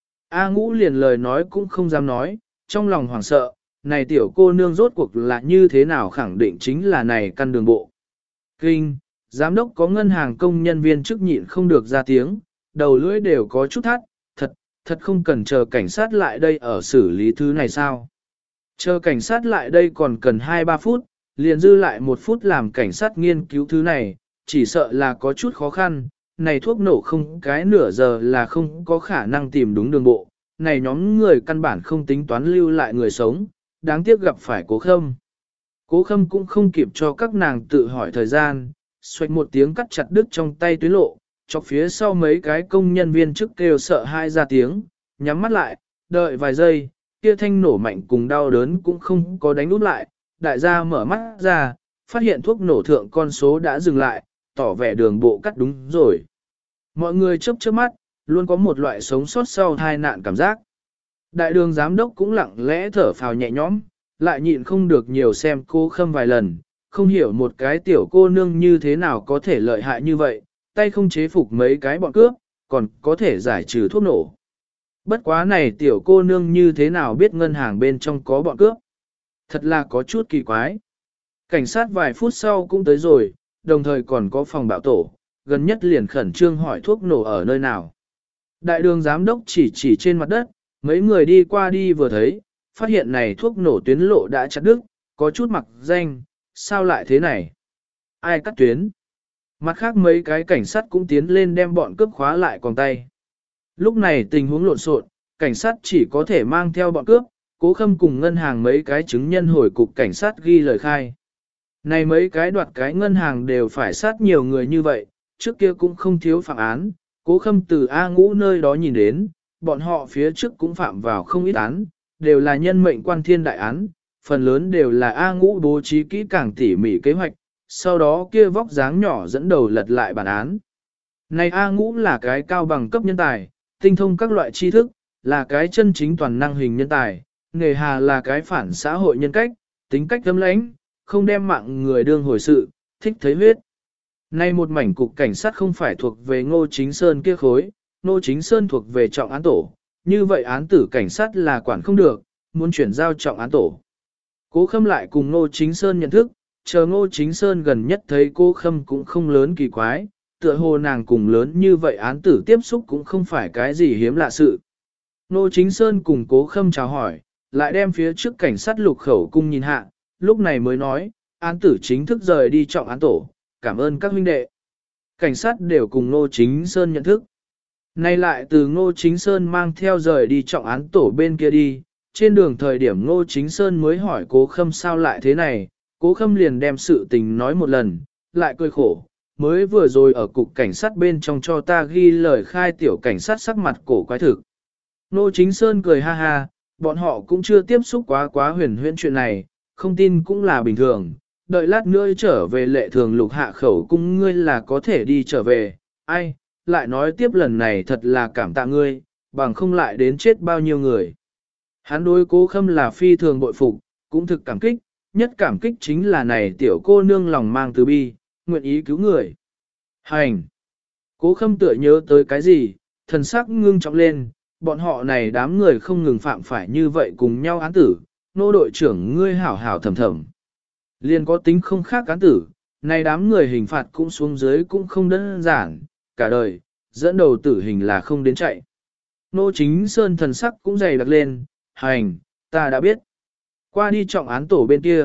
A Ngũ liền lời nói cũng không dám nói, trong lòng hoảng sợ, này tiểu cô nương rốt cuộc là như thế nào khẳng định chính là này căn đường bộ. Kinh, giám đốc có ngân hàng công nhân viên chức nhịn không được ra tiếng, đầu lưỡi đều có chút thắt, thật không cần chờ cảnh sát lại đây ở xử lý thứ này sao. Chờ cảnh sát lại đây còn cần 2-3 phút, liền dư lại 1 phút làm cảnh sát nghiên cứu thứ này, chỉ sợ là có chút khó khăn, này thuốc nổ không cái nửa giờ là không có khả năng tìm đúng đường bộ, này nhóm người căn bản không tính toán lưu lại người sống, đáng tiếc gặp phải Cố Khâm. Cố Khâm cũng không kịp cho các nàng tự hỏi thời gian, xoạch một tiếng cắt chặt đứt trong tay tuyến lộ, chọc phía sau mấy cái công nhân viên chức kêu sợ hai ra tiếng, nhắm mắt lại, đợi vài giây, kia thanh nổ mạnh cùng đau đớn cũng không có đánh úp lại, đại gia mở mắt ra, phát hiện thuốc nổ thượng con số đã dừng lại, tỏ vẻ đường bộ cắt đúng rồi. Mọi người chớp chớp mắt, luôn có một loại sống sót sau tai nạn cảm giác. Đại đường giám đốc cũng lặng lẽ thở phào nhẹ nhõm, lại nhịn không được nhiều xem Cố Khâm vài lần, không hiểu một cái tiểu cô nương như thế nào có thể lợi hại như vậy, tay không chế phục mấy cái bọn cướp, còn có thể giải trừ thuốc nổ. Bất quá này tiểu cô nương như thế nào biết ngân hàng bên trong có bọn cướp. Thật là có chút kỳ quái. Cảnh sát vài phút sau cũng tới rồi, đồng thời còn có phòng bạo tổ, gần nhất liền khẩn trương hỏi thuốc nổ ở nơi nào. Đại đường giám đốc chỉ trên mặt đất, mấy người đi qua đi vừa thấy, phát hiện này thuốc nổ tuyến lộ đã chặt đứt, có chút mặc danh, sao lại thế này? Ai cắt tuyến? Mặt khác mấy cái cảnh sát cũng tiến lên đem bọn cướp khóa lại còn tay. Lúc này tình huống lộn xộn, cảnh sát chỉ có thể mang theo bọn cướp, Cố Khâm cùng ngân hàng mấy cái chứng nhân hồi cục cảnh sát ghi lời khai. Này mấy cái đoạt cái ngân hàng đều phải sát nhiều người như vậy, trước kia cũng không thiếu phạm án, Cố Khâm từ A Ngũ nơi đó nhìn đến, bọn họ phía trước cũng phạm vào không ít án, đều là nhân mệnh quan thiên đại án, phần lớn đều là A Ngũ bố trí kỹ càng tỉ mỉ kế hoạch, sau đó kia vóc dáng nhỏ dẫn đầu lật lại bản án. Này A Ngũ là cái cao bằng cấp nhân tài, tinh thông các loại tri thức, là cái chân chính toàn năng hình nhân tài, nghề hà là cái phản xã hội nhân cách, tính cách thâm lãnh, không đem mạng người đương hồi sự, thích thấy huyết. Nay một mảnh cục cảnh sát không phải thuộc về Ngô Chính Sơn kia khối, Ngô Chính Sơn thuộc về trọng án tổ, như vậy án tử cảnh sát là quản không được, muốn chuyển giao trọng án tổ. Cố Khâm lại cùng Ngô Chính Sơn nhận thức, chờ Ngô Chính Sơn gần nhất thấy Cố Khâm cũng không lớn kỳ quái, tựa hồ nàng cùng lớn như vậy án tử tiếp xúc cũng không phải cái gì hiếm lạ sự. Ngô Chính Sơn cùng Cố Khâm chào hỏi, lại đem phía trước cảnh sát lục khẩu cung nhìn hạ, lúc này mới nói, án tử chính thức rời đi trọng án tổ, cảm ơn các huynh đệ. Cảnh sát đều cùng Ngô Chính Sơn nhận thức. Nay lại từ Ngô Chính Sơn mang theo rời đi trọng án tổ bên kia đi, trên đường thời điểm Ngô Chính Sơn mới hỏi Cố Khâm sao lại thế này, Cố Khâm liền đem sự tình nói một lần, lại cười khổ, mới vừa rồi ở cục cảnh sát bên trong cho ta ghi lời khai tiểu cảnh sát sắc mặt cổ quái thực. Ngô Chính Sơn cười ha ha, bọn họ cũng chưa tiếp xúc quá huyền huyễn chuyện này, không tin cũng là bình thường, đợi lát nữa trở về lệ thường lục hạ khẩu cung ngươi là có thể đi trở về, ai, lại nói tiếp lần này thật là cảm tạ ngươi, bằng không lại đến chết bao nhiêu người. Hắn đối Cố Khâm là phi thường bội phục, cũng thực cảm kích, nhất cảm kích chính là này tiểu cô nương lòng mang từ bi, nguyện ý cứu người. Hành! Cố Khâm tựa nhớ tới cái gì, thần sắc ngưng trọng lên, bọn họ này đám người không ngừng phạm phải như vậy cùng nhau án tử, nô đội trưởng ngươi hảo hảo thầm thầm. Liên có tính không khác án tử, này đám người hình phạt cũng xuống dưới cũng không đơn giản, cả đời, dẫn đầu tử hình là không đến chạy. Nô Chính Sơn thần sắc cũng dày đặc lên, hành, ta đã biết. Qua đi trọng án tổ bên kia,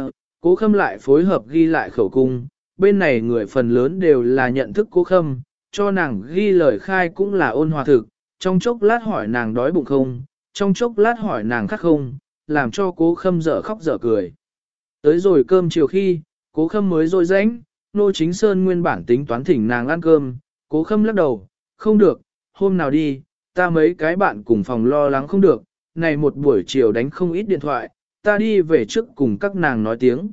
Cố Khâm lại phối hợp ghi lại khẩu cung, bên này người phần lớn đều là nhận thức Cố Khâm, cho nàng ghi lời khai cũng là ôn hòa thực, trong chốc lát hỏi nàng đói bụng không, trong chốc lát hỏi nàng khát không, làm cho Cố Khâm dở khóc dở cười. Tới rồi cơm chiều khi, Cố Khâm mới rỗi rãnh, Nô Chính Sơn nguyên bản tính toán thỉnh nàng ăn cơm, Cố Khâm lắc đầu, không được, hôm nào đi, ta mấy cái bạn cùng phòng lo lắng không được, này một buổi chiều đánh không ít điện thoại, ta đi về trước cùng các nàng nói tiếng.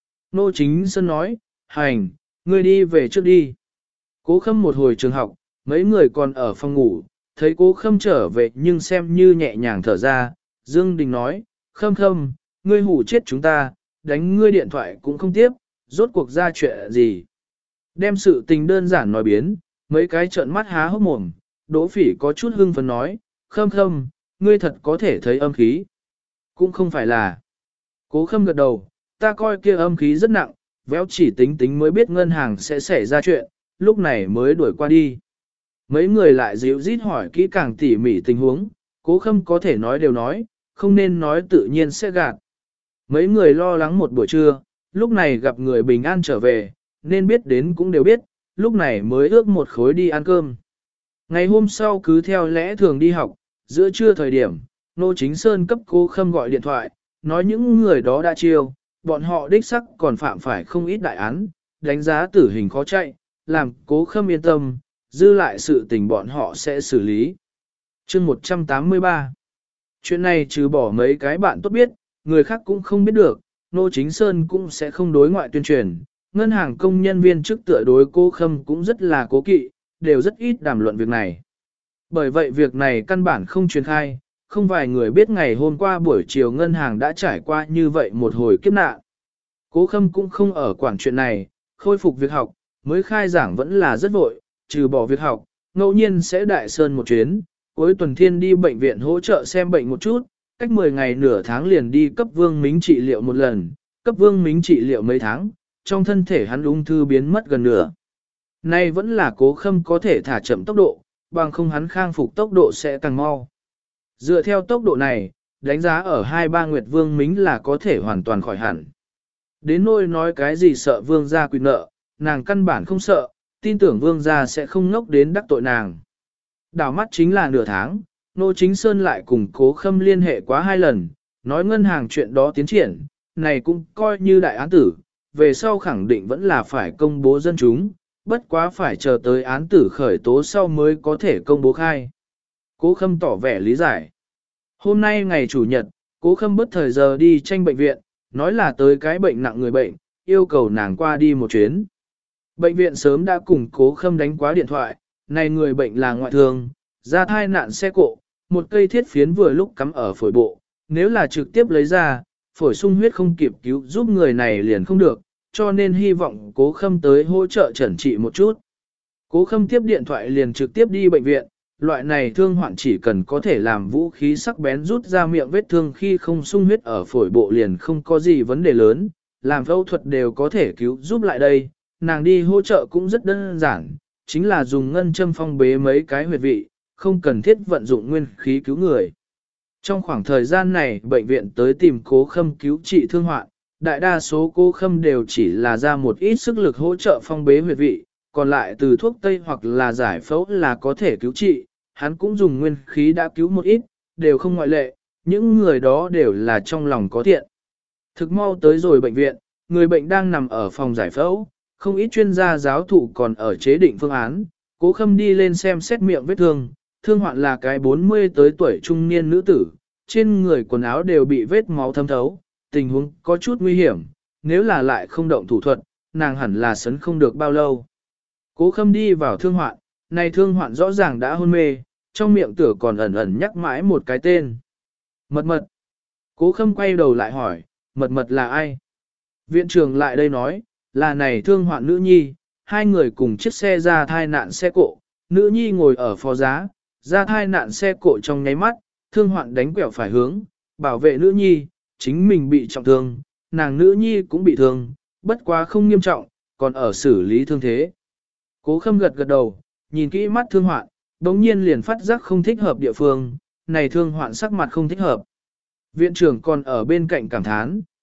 Nô Chính Sơn nói, hành, ngươi đi về trước đi. Cố Khâm một hồi trường học, mấy người còn ở phòng ngủ, thấy Cố Khâm trở về nhưng xem như nhẹ nhàng thở ra, Dương Đình nói, Khâm Khâm, ngươi hủ chết chúng ta, đánh ngươi điện thoại cũng không tiếp, rốt cuộc ra chuyện gì. Đem sự tình đơn giản nói biến, mấy cái trợn mắt há hốc mồm, Đỗ Phỉ có chút hưng phấn nói, Khâm Khâm, ngươi thật có thể thấy âm khí. Cũng không phải là. Cố Khâm gật đầu, ta coi kia âm khí rất nặng, véo chỉ tính tính mới biết ngân hàng sẽ xảy ra chuyện, lúc này mới đuổi qua đi. Mấy người lại dịu rít hỏi kỹ càng tỉ mỉ tình huống, Cố Khâm có thể nói đều nói, không nên nói tự nhiên sẽ gạt. Mấy người lo lắng một buổi trưa, lúc này gặp người bình an trở về, nên biết đến cũng đều biết, lúc này mới ước một khối đi ăn cơm. Ngày hôm sau cứ theo lẽ thường đi học, giữa trưa thời điểm, Nô Chính Sơn cấp Cố Khâm gọi điện thoại, nói những người đó đã chiêu, bọn họ đích sắc còn phạm phải không ít đại án, đánh giá tử hình khó chạy, làm Cố Khâm yên tâm, dư lại sự tình bọn họ sẽ xử lý. Chương 183. Chuyện này trừ bỏ mấy cái bạn tốt biết, người khác cũng không biết được, Nô Chính Sơn cũng sẽ không đối ngoại tuyên truyền. Ngân hàng công nhân viên trước tựa đối Cố Khâm cũng rất là cố kỵ, đều rất ít đàm luận việc này. Bởi vậy việc này căn bản không truyền khai, không vài người biết ngày hôm qua buổi chiều ngân hàng đã trải qua như vậy một hồi kiếp nạn. Cố Khâm cũng không ở quản chuyện này, khôi phục việc học, mới khai giảng vẫn là rất vội, trừ bỏ việc học, ngẫu nhiên sẽ đại sơn một chuyến, cuối tuần thiên đi bệnh viện hỗ trợ xem bệnh một chút, cách 10 ngày nửa tháng liền đi cấp Vương Mính trị liệu một lần, cấp Vương Mính trị liệu mấy tháng, trong thân thể hắn ung thư biến mất gần nửa. Nay vẫn là Cố Khâm có thể thả chậm tốc độ, bằng không hắn khang phục tốc độ sẽ càng mau. Dựa theo tốc độ này, đánh giá ở 2-3 nguyệt Vương Mính là có thể hoàn toàn khỏi hẳn. Đến nỗi nói cái gì sợ Vương gia quy nợ, nàng căn bản không sợ, tin tưởng Vương gia sẽ không ngốc đến đắc tội nàng. Đảo mắt chính là nửa tháng, Nô Chính Sơn lại cùng Cố Khâm liên hệ quá 2 lần, nói ngân hàng chuyện đó tiến triển, này cũng coi như đại án tử, về sau khẳng định vẫn là phải công bố dân chúng, bất quá phải chờ tới án tử khởi tố sau mới có thể công bố khai. Cố Khâm tỏ vẻ lý giải. Hôm nay ngày Chủ nhật, Cố Khâm bất thời giờ đi tranh bệnh viện, nói là tới cái bệnh nặng người bệnh, yêu cầu nàng qua đi một chuyến. Bệnh viện sớm đã cùng Cố Khâm đánh quá điện thoại, này người bệnh là ngoại thương, ra thai nạn xe cộ, một cây thiết phiến vừa lúc cắm ở phổi bộ, nếu là trực tiếp lấy ra, phổi sung huyết không kịp cứu giúp người này liền không được, cho nên hy vọng Cố Khâm tới hỗ trợ chẩn trị một chút. Cố Khâm tiếp điện thoại liền trực tiếp đi bệnh viện, loại này thương hoạn chỉ cần có thể làm vũ khí sắc bén rút ra miệng vết thương khi không sung huyết ở phổi bộ liền không có gì vấn đề lớn, làm phẫu thuật đều có thể cứu giúp lại đây, nàng đi hỗ trợ cũng rất đơn giản, chính là dùng ngân châm phong bế mấy cái huyệt vị, không cần thiết vận dụng nguyên khí cứu người. Trong khoảng thời gian này bệnh viện tới tìm Cố Khâm cứu trị thương hoạn, đại đa số Cố Khâm đều chỉ là ra một ít sức lực hỗ trợ phong bế huyệt vị, còn lại từ thuốc tây hoặc là giải phẫu là có thể cứu trị, hắn cũng dùng nguyên khí đã cứu một ít, đều không ngoại lệ, những người đó đều là trong lòng có thiện. Thực mau tới rồi bệnh viện, người bệnh đang nằm ở phòng giải phẫu, không ít chuyên gia giáo thụ còn ở chế định phương án, Cố Khâm đi lên xem xét miệng vết thương, thương hoạn là cái 40 tới tuổi trung niên nữ tử, trên người quần áo đều bị vết máu thấm thấu, tình huống có chút nguy hiểm, nếu là lại không động thủ thuật, nàng hẳn là sấn không được bao lâu. Cố Khâm đi vào thương hoạn, này thương hoạn rõ ràng đã hôn mê, trong miệng tử còn ẩn ẩn nhắc mãi một cái tên. Mật mật. Cố Khâm quay đầu lại hỏi, mật mật là ai? Viện trưởng lại đây nói, là này thương hoạn nữ nhi, hai người cùng chiếc xe ra thai nạn xe cộ, nữ nhi ngồi ở phó giá, ra thai nạn xe cộ trong nháy mắt, thương hoạn đánh quẹo phải hướng, bảo vệ nữ nhi, chính mình bị trọng thương, nàng nữ nhi cũng bị thương, bất quá không nghiêm trọng, còn ở xử lý thương thế. Cố Khâm gật gật đầu, nhìn kỹ mắt thương hoạn, đống nhiên liền phát giác không thích hợp địa phương, này thương hoạn sắc mặt không thích hợp. Viện trưởng còn ở bên cạnh cảm thán,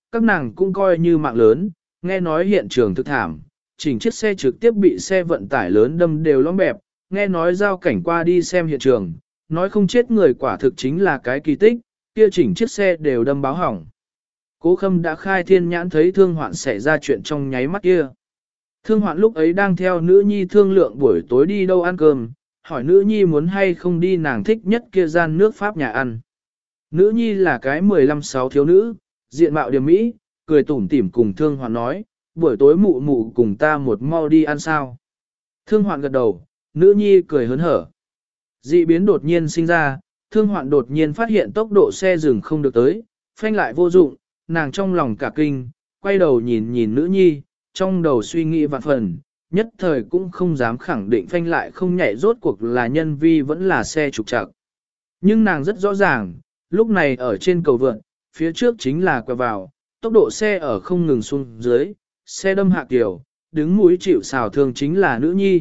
các nàng cũng coi như mạng lớn, nghe nói hiện trường thực thảm, chỉnh chiếc xe trực tiếp bị xe vận tải lớn đâm đều lõm bẹp, nghe nói giao cảnh qua đi xem hiện trường, nói không chết người quả thực chính là cái kỳ tích, kia chỉnh chiếc xe đều đâm báo hỏng. Cố Khâm đã khai thiên nhãn thấy Thương Hoạn xảy ra chuyện trong nháy mắt kia. Thương Hoạn lúc ấy đang theo nữ nhi thương lượng buổi tối đi đâu ăn cơm, hỏi nữ nhi muốn hay không đi nàng thích nhất kia gian nước Pháp nhà ăn. Nữ nhi là cái 15-6 thiếu nữ, diện mạo điềm mỹ, cười tủm tỉm cùng Thương Hoạn nói, buổi tối mụ mụ cùng ta một mau đi ăn sao. Thương Hoạn gật đầu, nữ nhi cười hớn hở. Dị biến đột nhiên sinh ra, Thương Hoạn đột nhiên phát hiện tốc độ xe dừng không được tới, phanh lại vô dụng, nàng trong lòng cả kinh, quay đầu nhìn nhìn nữ nhi, trong đầu suy nghĩ vạn phần, nhất thời cũng không dám khẳng định phanh lại không nhảy rốt cuộc là nhân vi vẫn là xe trục trặc. Nhưng nàng rất rõ ràng, lúc này ở trên cầu vượt, phía trước chính là quẹo vào, tốc độ xe ở không ngừng xuống dưới, xe đâm hạ kiểu, đứng mũi chịu xào thương chính là nữ nhi,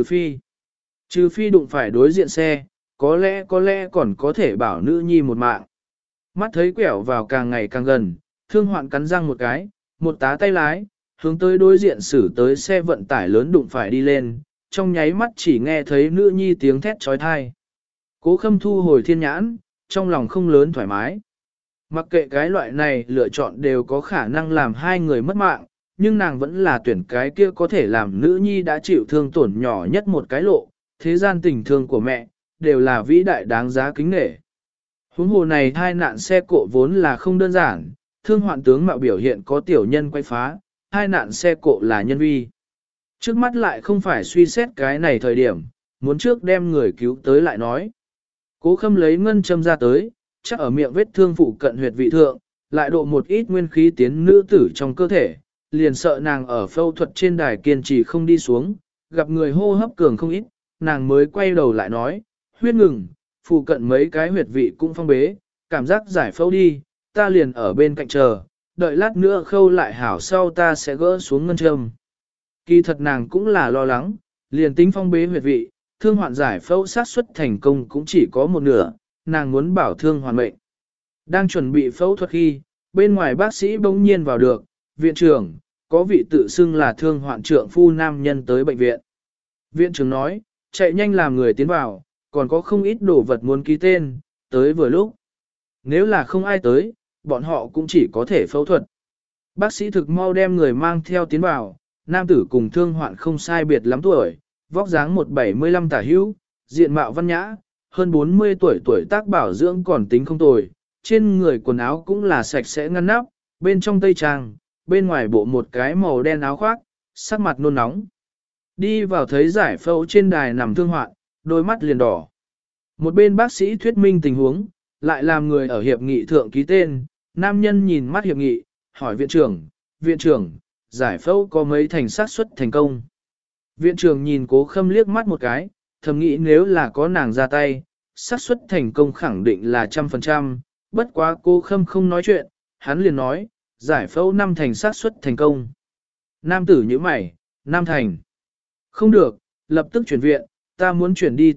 trừ phi đụng phải đối diện xe, có lẽ còn có thể bảo nữ nhi một mạng. Mắt thấy quẹo vào càng ngày càng gần, Thương Hoạn cắn răng một cái, một tá tay lái, hướng tới đối diện xử tới xe vận tải lớn đụng phải đi lên, trong nháy mắt chỉ nghe thấy nữ nhi tiếng thét trói thai. Cố Khâm thu hồi thiên nhãn, trong lòng không lớn thoải mái. Mặc kệ cái loại này lựa chọn đều có khả năng làm hai người mất mạng, nhưng nàng vẫn là tuyển cái kia có thể làm nữ nhi đã chịu thương tổn nhỏ nhất một cái lộ, thế gian tình thương của mẹ, đều là vĩ đại đáng giá kính nể. Huống hồ này hai nạn xe cộ vốn là không đơn giản, Thương Hoạn tướng mạo biểu hiện có tiểu nhân quay phá, hai nạn xe cộ là nhân vi. Trước mắt lại không phải suy xét cái này thời điểm, muốn trước đem người cứu tới lại nói. Cố Khâm lấy ngân châm ra tới, chắc ở miệng vết thương phụ cận huyệt vị thượng, lại độ một ít nguyên khí tiến nữ tử trong cơ thể, liền sợ nàng ở phẫu thuật trên đài kiên trì không đi xuống, gặp người hô hấp cường không ít, nàng mới quay đầu lại nói, huyết ngừng, phụ cận mấy cái huyệt vị cũng phong bế, cảm giác giải phẫu đi, ta liền ở bên cạnh chờ, đợi lát nữa khâu lại hảo sau ta sẽ gỡ xuống ngân châm. Kỳ thật nàng cũng là lo lắng, liền tính phong bế huyệt vị, Thương Hoạn giải phẫu sát suất thành công cũng chỉ có một nửa, nàng muốn bảo Thương Hoạn mệnh. Đang chuẩn bị phẫu thuật khi, bên ngoài bác sĩ bỗng nhiên vào được, viện trưởng, có vị tự xưng là Thương Hoạn trượng phu nam nhân tới bệnh viện. Viện trưởng nói, chạy nhanh làm người tiến vào, còn có không ít đồ vật muốn ký tên, tới vừa lúc. Nếu là không ai tới, bọn họ cũng chỉ có thể phẫu thuật. Bác sĩ thực mau đem người mang theo tiến vào, nam tử cùng Thương Hoạn không sai biệt lắm tuổi, vóc dáng 175 tả hữu, diện mạo văn nhã, hơn 40 tuổi tác bảo dưỡng còn tính không tồi, trên người quần áo cũng là sạch sẽ ngăn nắp, bên trong tây trang, bên ngoài bộ một cái màu đen áo khoác, sắc mặt nôn nóng. Đi vào thấy giải phẫu trên đài nằm Thương Hoạn, đôi mắt liền đỏ. Một bên bác sĩ thuyết minh tình huống, lại làm người ở hiệp nghị thượng ký tên, nam nhân nhìn mắt hiệp nghị, hỏi viện trưởng, giải phẫu có mấy thành xác suất thành công. Viện trưởng nhìn Cố Khâm liếc mắt một cái, thầm nghĩ nếu là có nàng ra tay, xác suất thành công khẳng định là 100%, bất quá Cố Khâm không nói chuyện, hắn liền nói, giải phẫu 5 thành xác suất thành công. Nam tử như mày, 5 thành. Không được, lập tức chuyển viện, ta muốn chuyển đi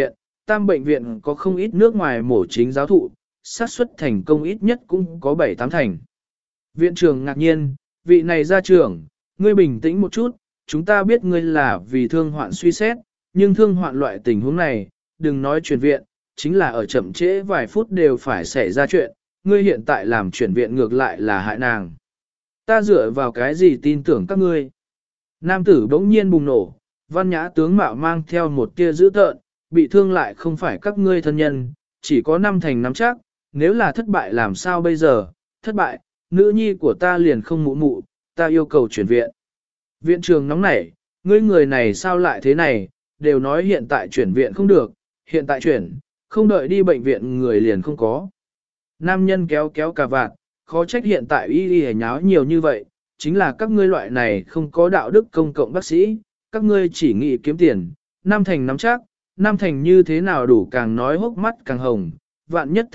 Tam bệnh viện có không ít nước ngoài mổ chính giáo thụ, xác suất thành công ít nhất cũng có 7-8 thành. Viện trưởng ngạc nhiên, vị này gia trưởng, ngươi bình tĩnh một chút, chúng ta biết ngươi là vì Thương Hoạn suy xét, nhưng Thương Hoạn loại tình huống này, đừng nói chuyển viện, chính là ở chậm trễ vài phút đều phải xảy ra chuyện, ngươi hiện tại làm chuyển viện ngược lại là hại nàng. Ta dựa vào cái gì tin tưởng các ngươi? Nam tử bỗng nhiên bùng nổ, văn nhã tướng mạo mang theo một tia dữ tợn, bị thương lại không phải các ngươi thân nhân, chỉ có 5 thành nắm chắc, nếu là thất bại làm sao bây giờ, thất bại, nữ nhi của ta liền không mụ, ta yêu cầu chuyển viện. Viện trường nóng nảy, ngươi người này sao lại thế này, đều nói hiện tại chuyển viện không được, hiện tại chuyển, không đợi đi bệnh viện người liền không có. Nam nhân kéo cà vạt, khó trách hiện tại y nháo nhiều như vậy, chính là các ngươi loại này không có đạo đức công cộng bác sĩ, các ngươi chỉ nghĩ kiếm tiền, 5 thành nắm chắc, 5 thành như thế nào đủ càng nói hốc mắt càng hồng, vạn nhất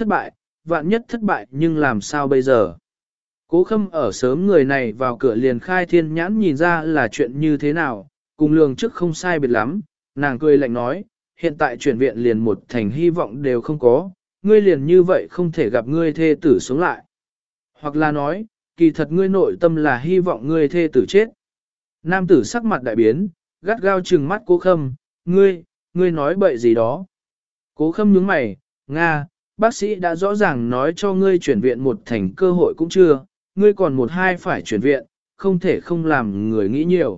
thất bại nhưng làm sao bây giờ. Cố Khâm ở sớm người này vào cửa liền khai thiên nhãn nhìn ra là chuyện như thế nào, cùng lường trước không sai biệt lắm, nàng cười lạnh nói, hiện tại chuyển viện liền 1 thành hy vọng đều không có, ngươi liền như vậy không thể gặp ngươi thê tử sống lại. Hoặc là nói, kỳ thật ngươi nội tâm là hy vọng ngươi thê tử chết. Nam tử sắc mặt đại biến, gắt gao trừng mắt Cố Khâm, ngươi nói bậy gì đó. Cố Khâm nhướng mày, Nga, bác sĩ đã rõ ràng nói cho ngươi chuyển viện một thành cơ hội cũng chưa, ngươi còn một hai phải chuyển viện, không thể không làm người nghĩ nhiều.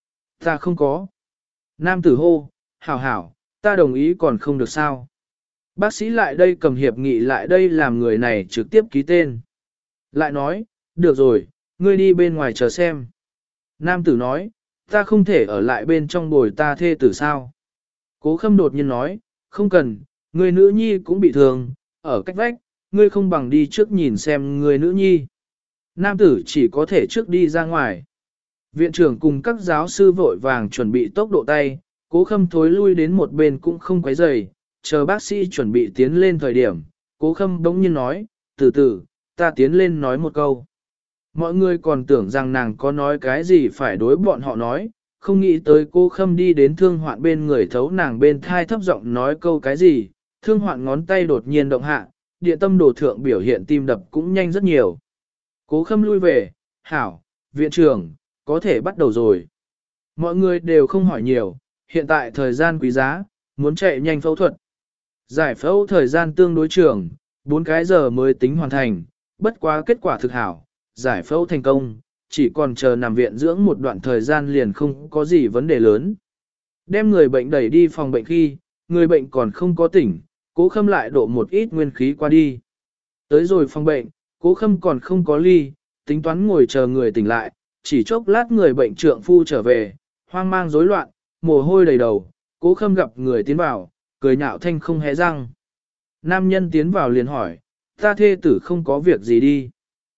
Ta không có. Nam tử hô, hảo hảo, ta đồng ý còn không được sao. Bác sĩ lại đây cầm hiệp nghị lại đây làm người này trực tiếp ký tên. Lại nói, được rồi, ngươi đi bên ngoài chờ xem. Nam tử nói, ta không thể ở lại bên trong bồi ta thê tử sao. Cố Khâm đột nhiên nói, không cần, người nữ nhi cũng bị thương, ở cách vách, ngươi không bằng đi trước nhìn xem người nữ nhi. Nam tử chỉ có thể trước đi ra ngoài. Viện trưởng cùng các giáo sư vội vàng chuẩn bị tốc độ tay, Cố Khâm thối lui đến một bên cũng không quấy rầy, chờ bác sĩ chuẩn bị tiến lên thời điểm. Cố Khâm bỗng nhiên nói, từ từ, ta tiến lên nói một câu. Mọi người còn tưởng rằng nàng có nói cái gì phải đối bọn họ nói, không nghĩ tới Cố Khâm đi đến thương hoạn bên người thấu nàng bên thai thấp giọng nói câu cái gì, thương hoạn ngón tay đột nhiên động hạ, địa tâm đồ thượng biểu hiện tim đập cũng nhanh rất nhiều. Cố Khâm lui về, hảo, viện trưởng, có thể bắt đầu rồi. Mọi người đều không hỏi nhiều, hiện tại thời gian quý giá, muốn chạy nhanh phẫu thuật. Giải phẫu thời gian tương đối trường, 4 cái giờ mới tính hoàn thành, bất quá kết quả thực hảo, giải phẫu thành công, chỉ còn chờ nằm viện dưỡng một đoạn thời gian liền không có gì vấn đề lớn. Đem người bệnh đẩy đi phòng bệnh khi, người bệnh còn không có tỉnh, Cố Khâm lại đổ một ít nguyên khí qua đi. Tới rồi phòng bệnh, Cố Khâm còn không có ly, tính toán ngồi chờ người tỉnh lại, chỉ chốc lát người bệnh trượng phu trở về, hoang mang rối loạn, mồ hôi đầy đầu, Cố Khâm gặp người tiến vào, cười nhạo thanh không hé răng. Nam nhân tiến vào liền hỏi, ta thê tử không có việc gì đi.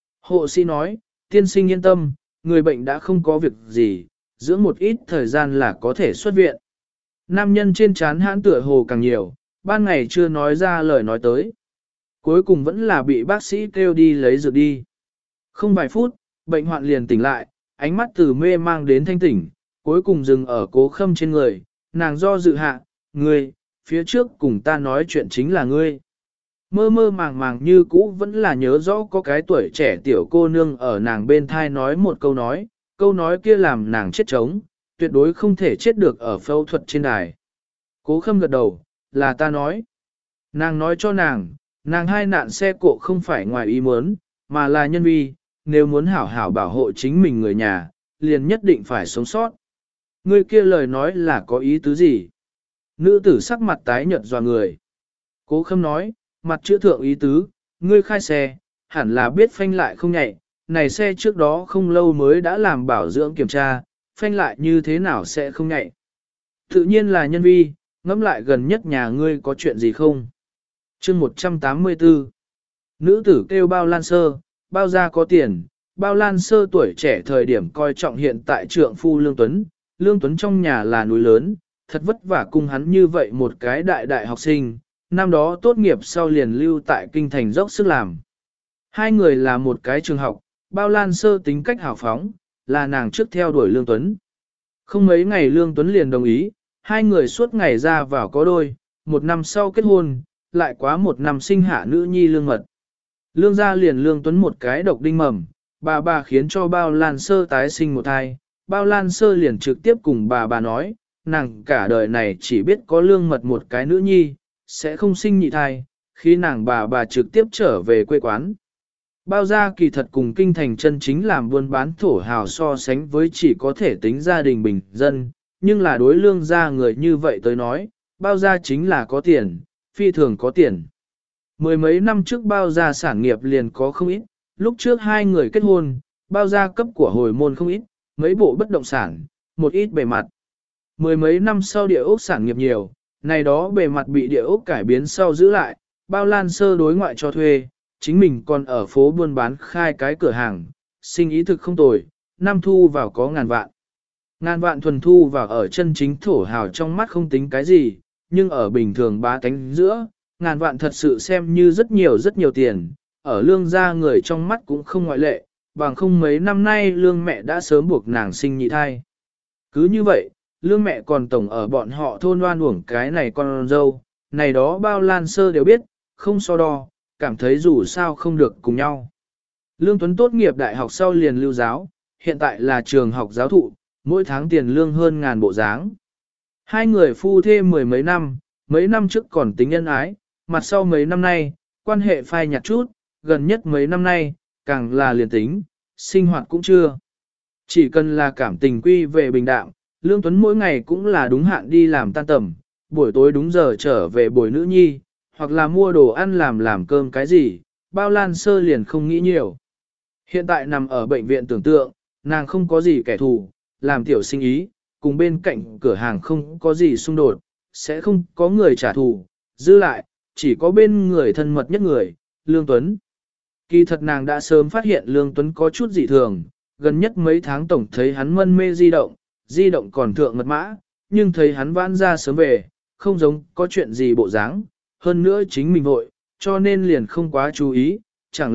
Hộ sĩ nói, tiên sinh yên tâm, người bệnh đã không có việc gì, dưỡng một ít thời gian là có thể xuất viện. Nam nhân trên trán hãn tựa hồ càng nhiều, ban ngày chưa nói ra lời nói tới. Cuối cùng vẫn là bị bác sĩ kêu đi lấy dược đi. Không vài phút, bệnh hoạn liền tỉnh lại, ánh mắt từ mê mang đến thanh tỉnh, cuối cùng dừng ở Cố Khâm trên người, nàng do dự hạ, ngươi, phía trước cùng ta nói chuyện chính là ngươi. Mơ mơ màng màng như cũ vẫn là nhớ rõ có cái tuổi trẻ tiểu cô nương ở nàng bên thai nói một câu nói kia làm nàng chết trống, tuyệt đối không thể chết được ở phẫu thuật trên đài. Cố Khâm gật đầu, là ta nói. Nàng nói cho nàng hai nạn xe cộ không phải ngoài ý muốn, mà là nhân vi, nếu muốn hảo hảo bảo hộ chính mình người nhà, liền nhất định phải sống sót. Người kia lời nói là có ý tứ gì? Nữ tử sắc mặt tái nhợt dò người. Cố Khâm nói, mặt chữ thượng ý tứ, ngươi khai xe, hẳn là biết phanh lại không nhạy, này xe trước đó không lâu mới đã làm bảo dưỡng kiểm tra, phanh lại như thế nào sẽ không nhạy. Tự nhiên là nhân vi, ngẫm lại gần nhất nhà ngươi có chuyện gì không? Chương 184 Nữ tử kêu Bao Lan Sơ, bao gia có tiền, Bao Lan Sơ tuổi trẻ thời điểm coi trọng hiện tại trượng phu Lương Tuấn, Lương Tuấn trong nhà là núi lớn, thật vất vả cùng hắn như vậy một cái đại học sinh, năm đó tốt nghiệp sau liền lưu tại kinh thành dốc sức làm. Hai người là một cái trường học, Bao Lan Sơ tính cách hào phóng, là nàng trước theo đuổi Lương Tuấn. Không mấy ngày Lương Tuấn liền đồng ý, hai người suốt ngày ra vào có đôi, 1 năm sau kết hôn, lại quá 1 năm sinh hạ nữ nhi Lương Mật. Lương gia liền Lương Tuấn một cái độc đinh mầm, bà khiến cho Bao Lan Sơ tái sinh một thai, Bao Lan Sơ liền trực tiếp cùng bà nói, nàng cả đời này chỉ biết có Lương Mật một cái nữ nhi, sẽ không sinh nhị thai, khi nàng bà trực tiếp trở về quê quán. Bao gia kỳ thật cùng kinh thành chân chính làm buôn bán thổ hào so sánh với chỉ có thể tính gia đình bình dân, nhưng là đối Lương gia người như vậy tới nói, Bao gia chính là có tiền, phi thường có tiền. Mười mấy năm trước Bao gia sản nghiệp liền có không ít, lúc trước hai người kết hôn, Bao gia cấp của hồi môn không ít, mấy bộ bất động sản, một ít bề mặt. Mười mấy năm sau địa ốc sản nghiệp nhiều, này đó bề mặt bị địa ốc cải biến sau giữ lại, Bao Lan Sơ đối ngoại cho thuê, chính mình còn ở phố buôn bán khai cái cửa hàng, sinh ý thực không tồi, năm thu vào có ngàn vạn. Ngàn vạn thuần thu vào ở chân chính thổ hào trong mắt không tính cái gì, nhưng ở bình thường bá tánh giữa, ngàn vạn thật sự xem như rất nhiều tiền, ở Lương gia người trong mắt cũng không ngoại lệ, bằng không mấy năm nay Lương mẹ đã sớm buộc nàng sinh nhị thai. Cứ như vậy, Lương mẹ còn tổng ở bọn họ thôn oan uổng cái này con dâu, này đó Bao Lan Sơ đều biết, không so đo, cảm thấy dù sao không được cùng nhau. Lương Tuấn tốt nghiệp đại học sau liền lưu giáo, hiện tại là trường học giáo thụ, mỗi tháng tiền lương hơn ngàn bộ dáng. Hai người phu thê mười mấy năm trước còn tính nhân ái, mặt sau mấy năm nay, quan hệ phai nhạt chút, gần nhất mấy năm nay, càng là liền tính, sinh hoạt cũng chưa. Chỉ cần là cảm tình quy về bình đạm, Lương Tuấn mỗi ngày cũng là đúng hạn đi làm tan tầm, buổi tối đúng giờ trở về bồi nữ nhi, hoặc là mua đồ ăn làm cơm cái gì, Bao Lan Sơ liền không nghĩ nhiều. Hiện tại nằm ở bệnh viện tưởng tượng, nàng không có gì kẻ thù, làm tiểu sinh ý, cùng bên cạnh cửa hàng không có gì xung đột, sẽ không có người trả thù, dư lại, chỉ có bên người thân mật nhất người, Lương Tuấn. Kỳ thật nàng đã sớm phát hiện Lương Tuấn có chút dị thường, gần nhất mấy tháng tổng thấy hắn mân mê di động còn thượng mật mã, nhưng thấy hắn vãn ra sớm về, không giống có chuyện gì bộ dáng, hơn nữa chính mình vội, cho nên liền không quá chú ý, chẳng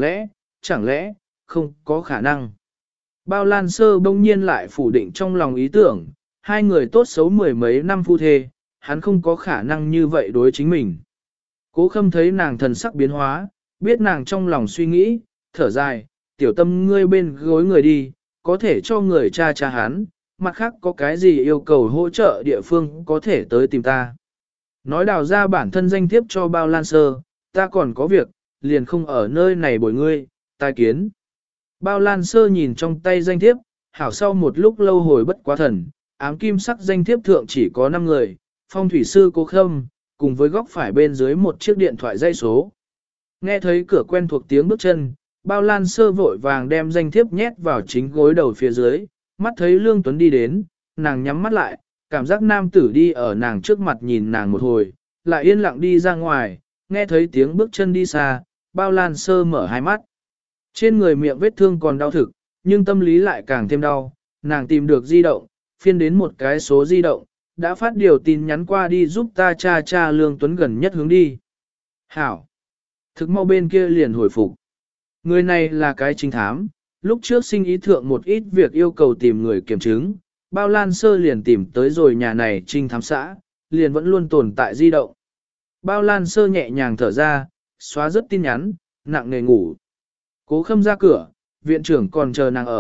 lẽ, không có khả năng. Bao Lan Sơ bỗng nhiên lại phủ định trong lòng ý tưởng, hai người tốt xấu mười mấy năm phu thê, hắn không có khả năng như vậy đối chính mình. Cố Khâm thấy nàng thần sắc biến hóa, biết nàng trong lòng suy nghĩ, thở dài, tiểu tâm ngươi bên gối người đi, có thể cho người cha hắn, mặt khác có cái gì yêu cầu hỗ trợ địa phương có thể tới tìm ta. Nói đào ra bản thân danh thiếp cho Bao Lan Sơ, ta còn có việc, liền không ở nơi này bồi ngươi, tai kiến. Bao Lan Sơ nhìn trong tay danh thiếp, hảo sau một lúc lâu hồi bất quá thần, ám kim sắc danh thiếp thượng chỉ có 5 người, phong thủy sư Cố Khâm, cùng với góc phải bên dưới một chiếc điện thoại dây số. Nghe thấy cửa quen thuộc tiếng bước chân, Bao Lan Sơ vội vàng đem danh thiếp nhét vào chính gối đầu phía dưới, mắt thấy Lương Tuấn đi đến, nàng nhắm mắt lại, cảm giác nam tử đi ở nàng trước mặt nhìn nàng một hồi, lại yên lặng đi ra ngoài, nghe thấy tiếng bước chân đi xa, Bao Lan Sơ mở hai mắt. Trên người miệng vết thương còn đau thực, nhưng tâm lý lại càng thêm đau, nàng tìm được di động, phiên đến một cái số di động, đã phát điều tin nhắn qua đi giúp ta cha Lương Tuấn gần nhất hướng đi. Hảo! Thực mau bên kia liền hồi phục. Người này là cái trinh thám, lúc trước sinh ý thượng một ít việc yêu cầu tìm người kiểm chứng, Bao Lan Sơ liền tìm tới rồi nhà này trinh thám xã, liền vẫn luôn tồn tại di động. Bao Lan Sơ nhẹ nhàng thở ra, xóa rất tin nhắn, nặng nề ngủ. Cố Khâm ra cửa, viện trưởng còn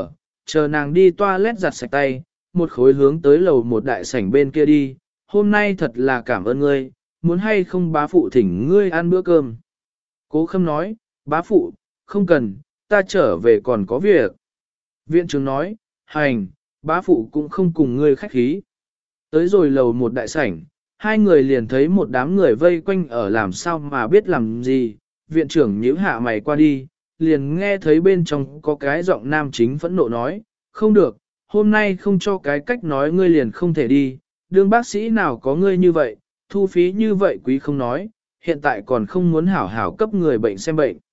chờ nàng đi toilet giặt sạch tay, một khối hướng tới lầu một đại sảnh bên kia đi, hôm nay thật là cảm ơn ngươi, muốn hay không bá phụ thỉnh ngươi ăn bữa cơm. Cố Khâm nói, bá phụ, không cần, ta trở về còn có việc. Viện trưởng nói, hành, bá phụ cũng không cùng ngươi khách khí. Tới rồi lầu một đại sảnh, hai người liền thấy một đám người vây quanh ở làm sao mà biết làm gì, viện trưởng nhíu hạ mày qua đi, liền nghe thấy bên trong có cái giọng nam chính phẫn nộ nói, không được, hôm nay không cho cái cách nói ngươi liền không thể đi, đương bác sĩ nào có ngươi như vậy, thu phí như vậy quý không nói, hiện tại còn không muốn hảo hảo cấp người bệnh xem bệnh.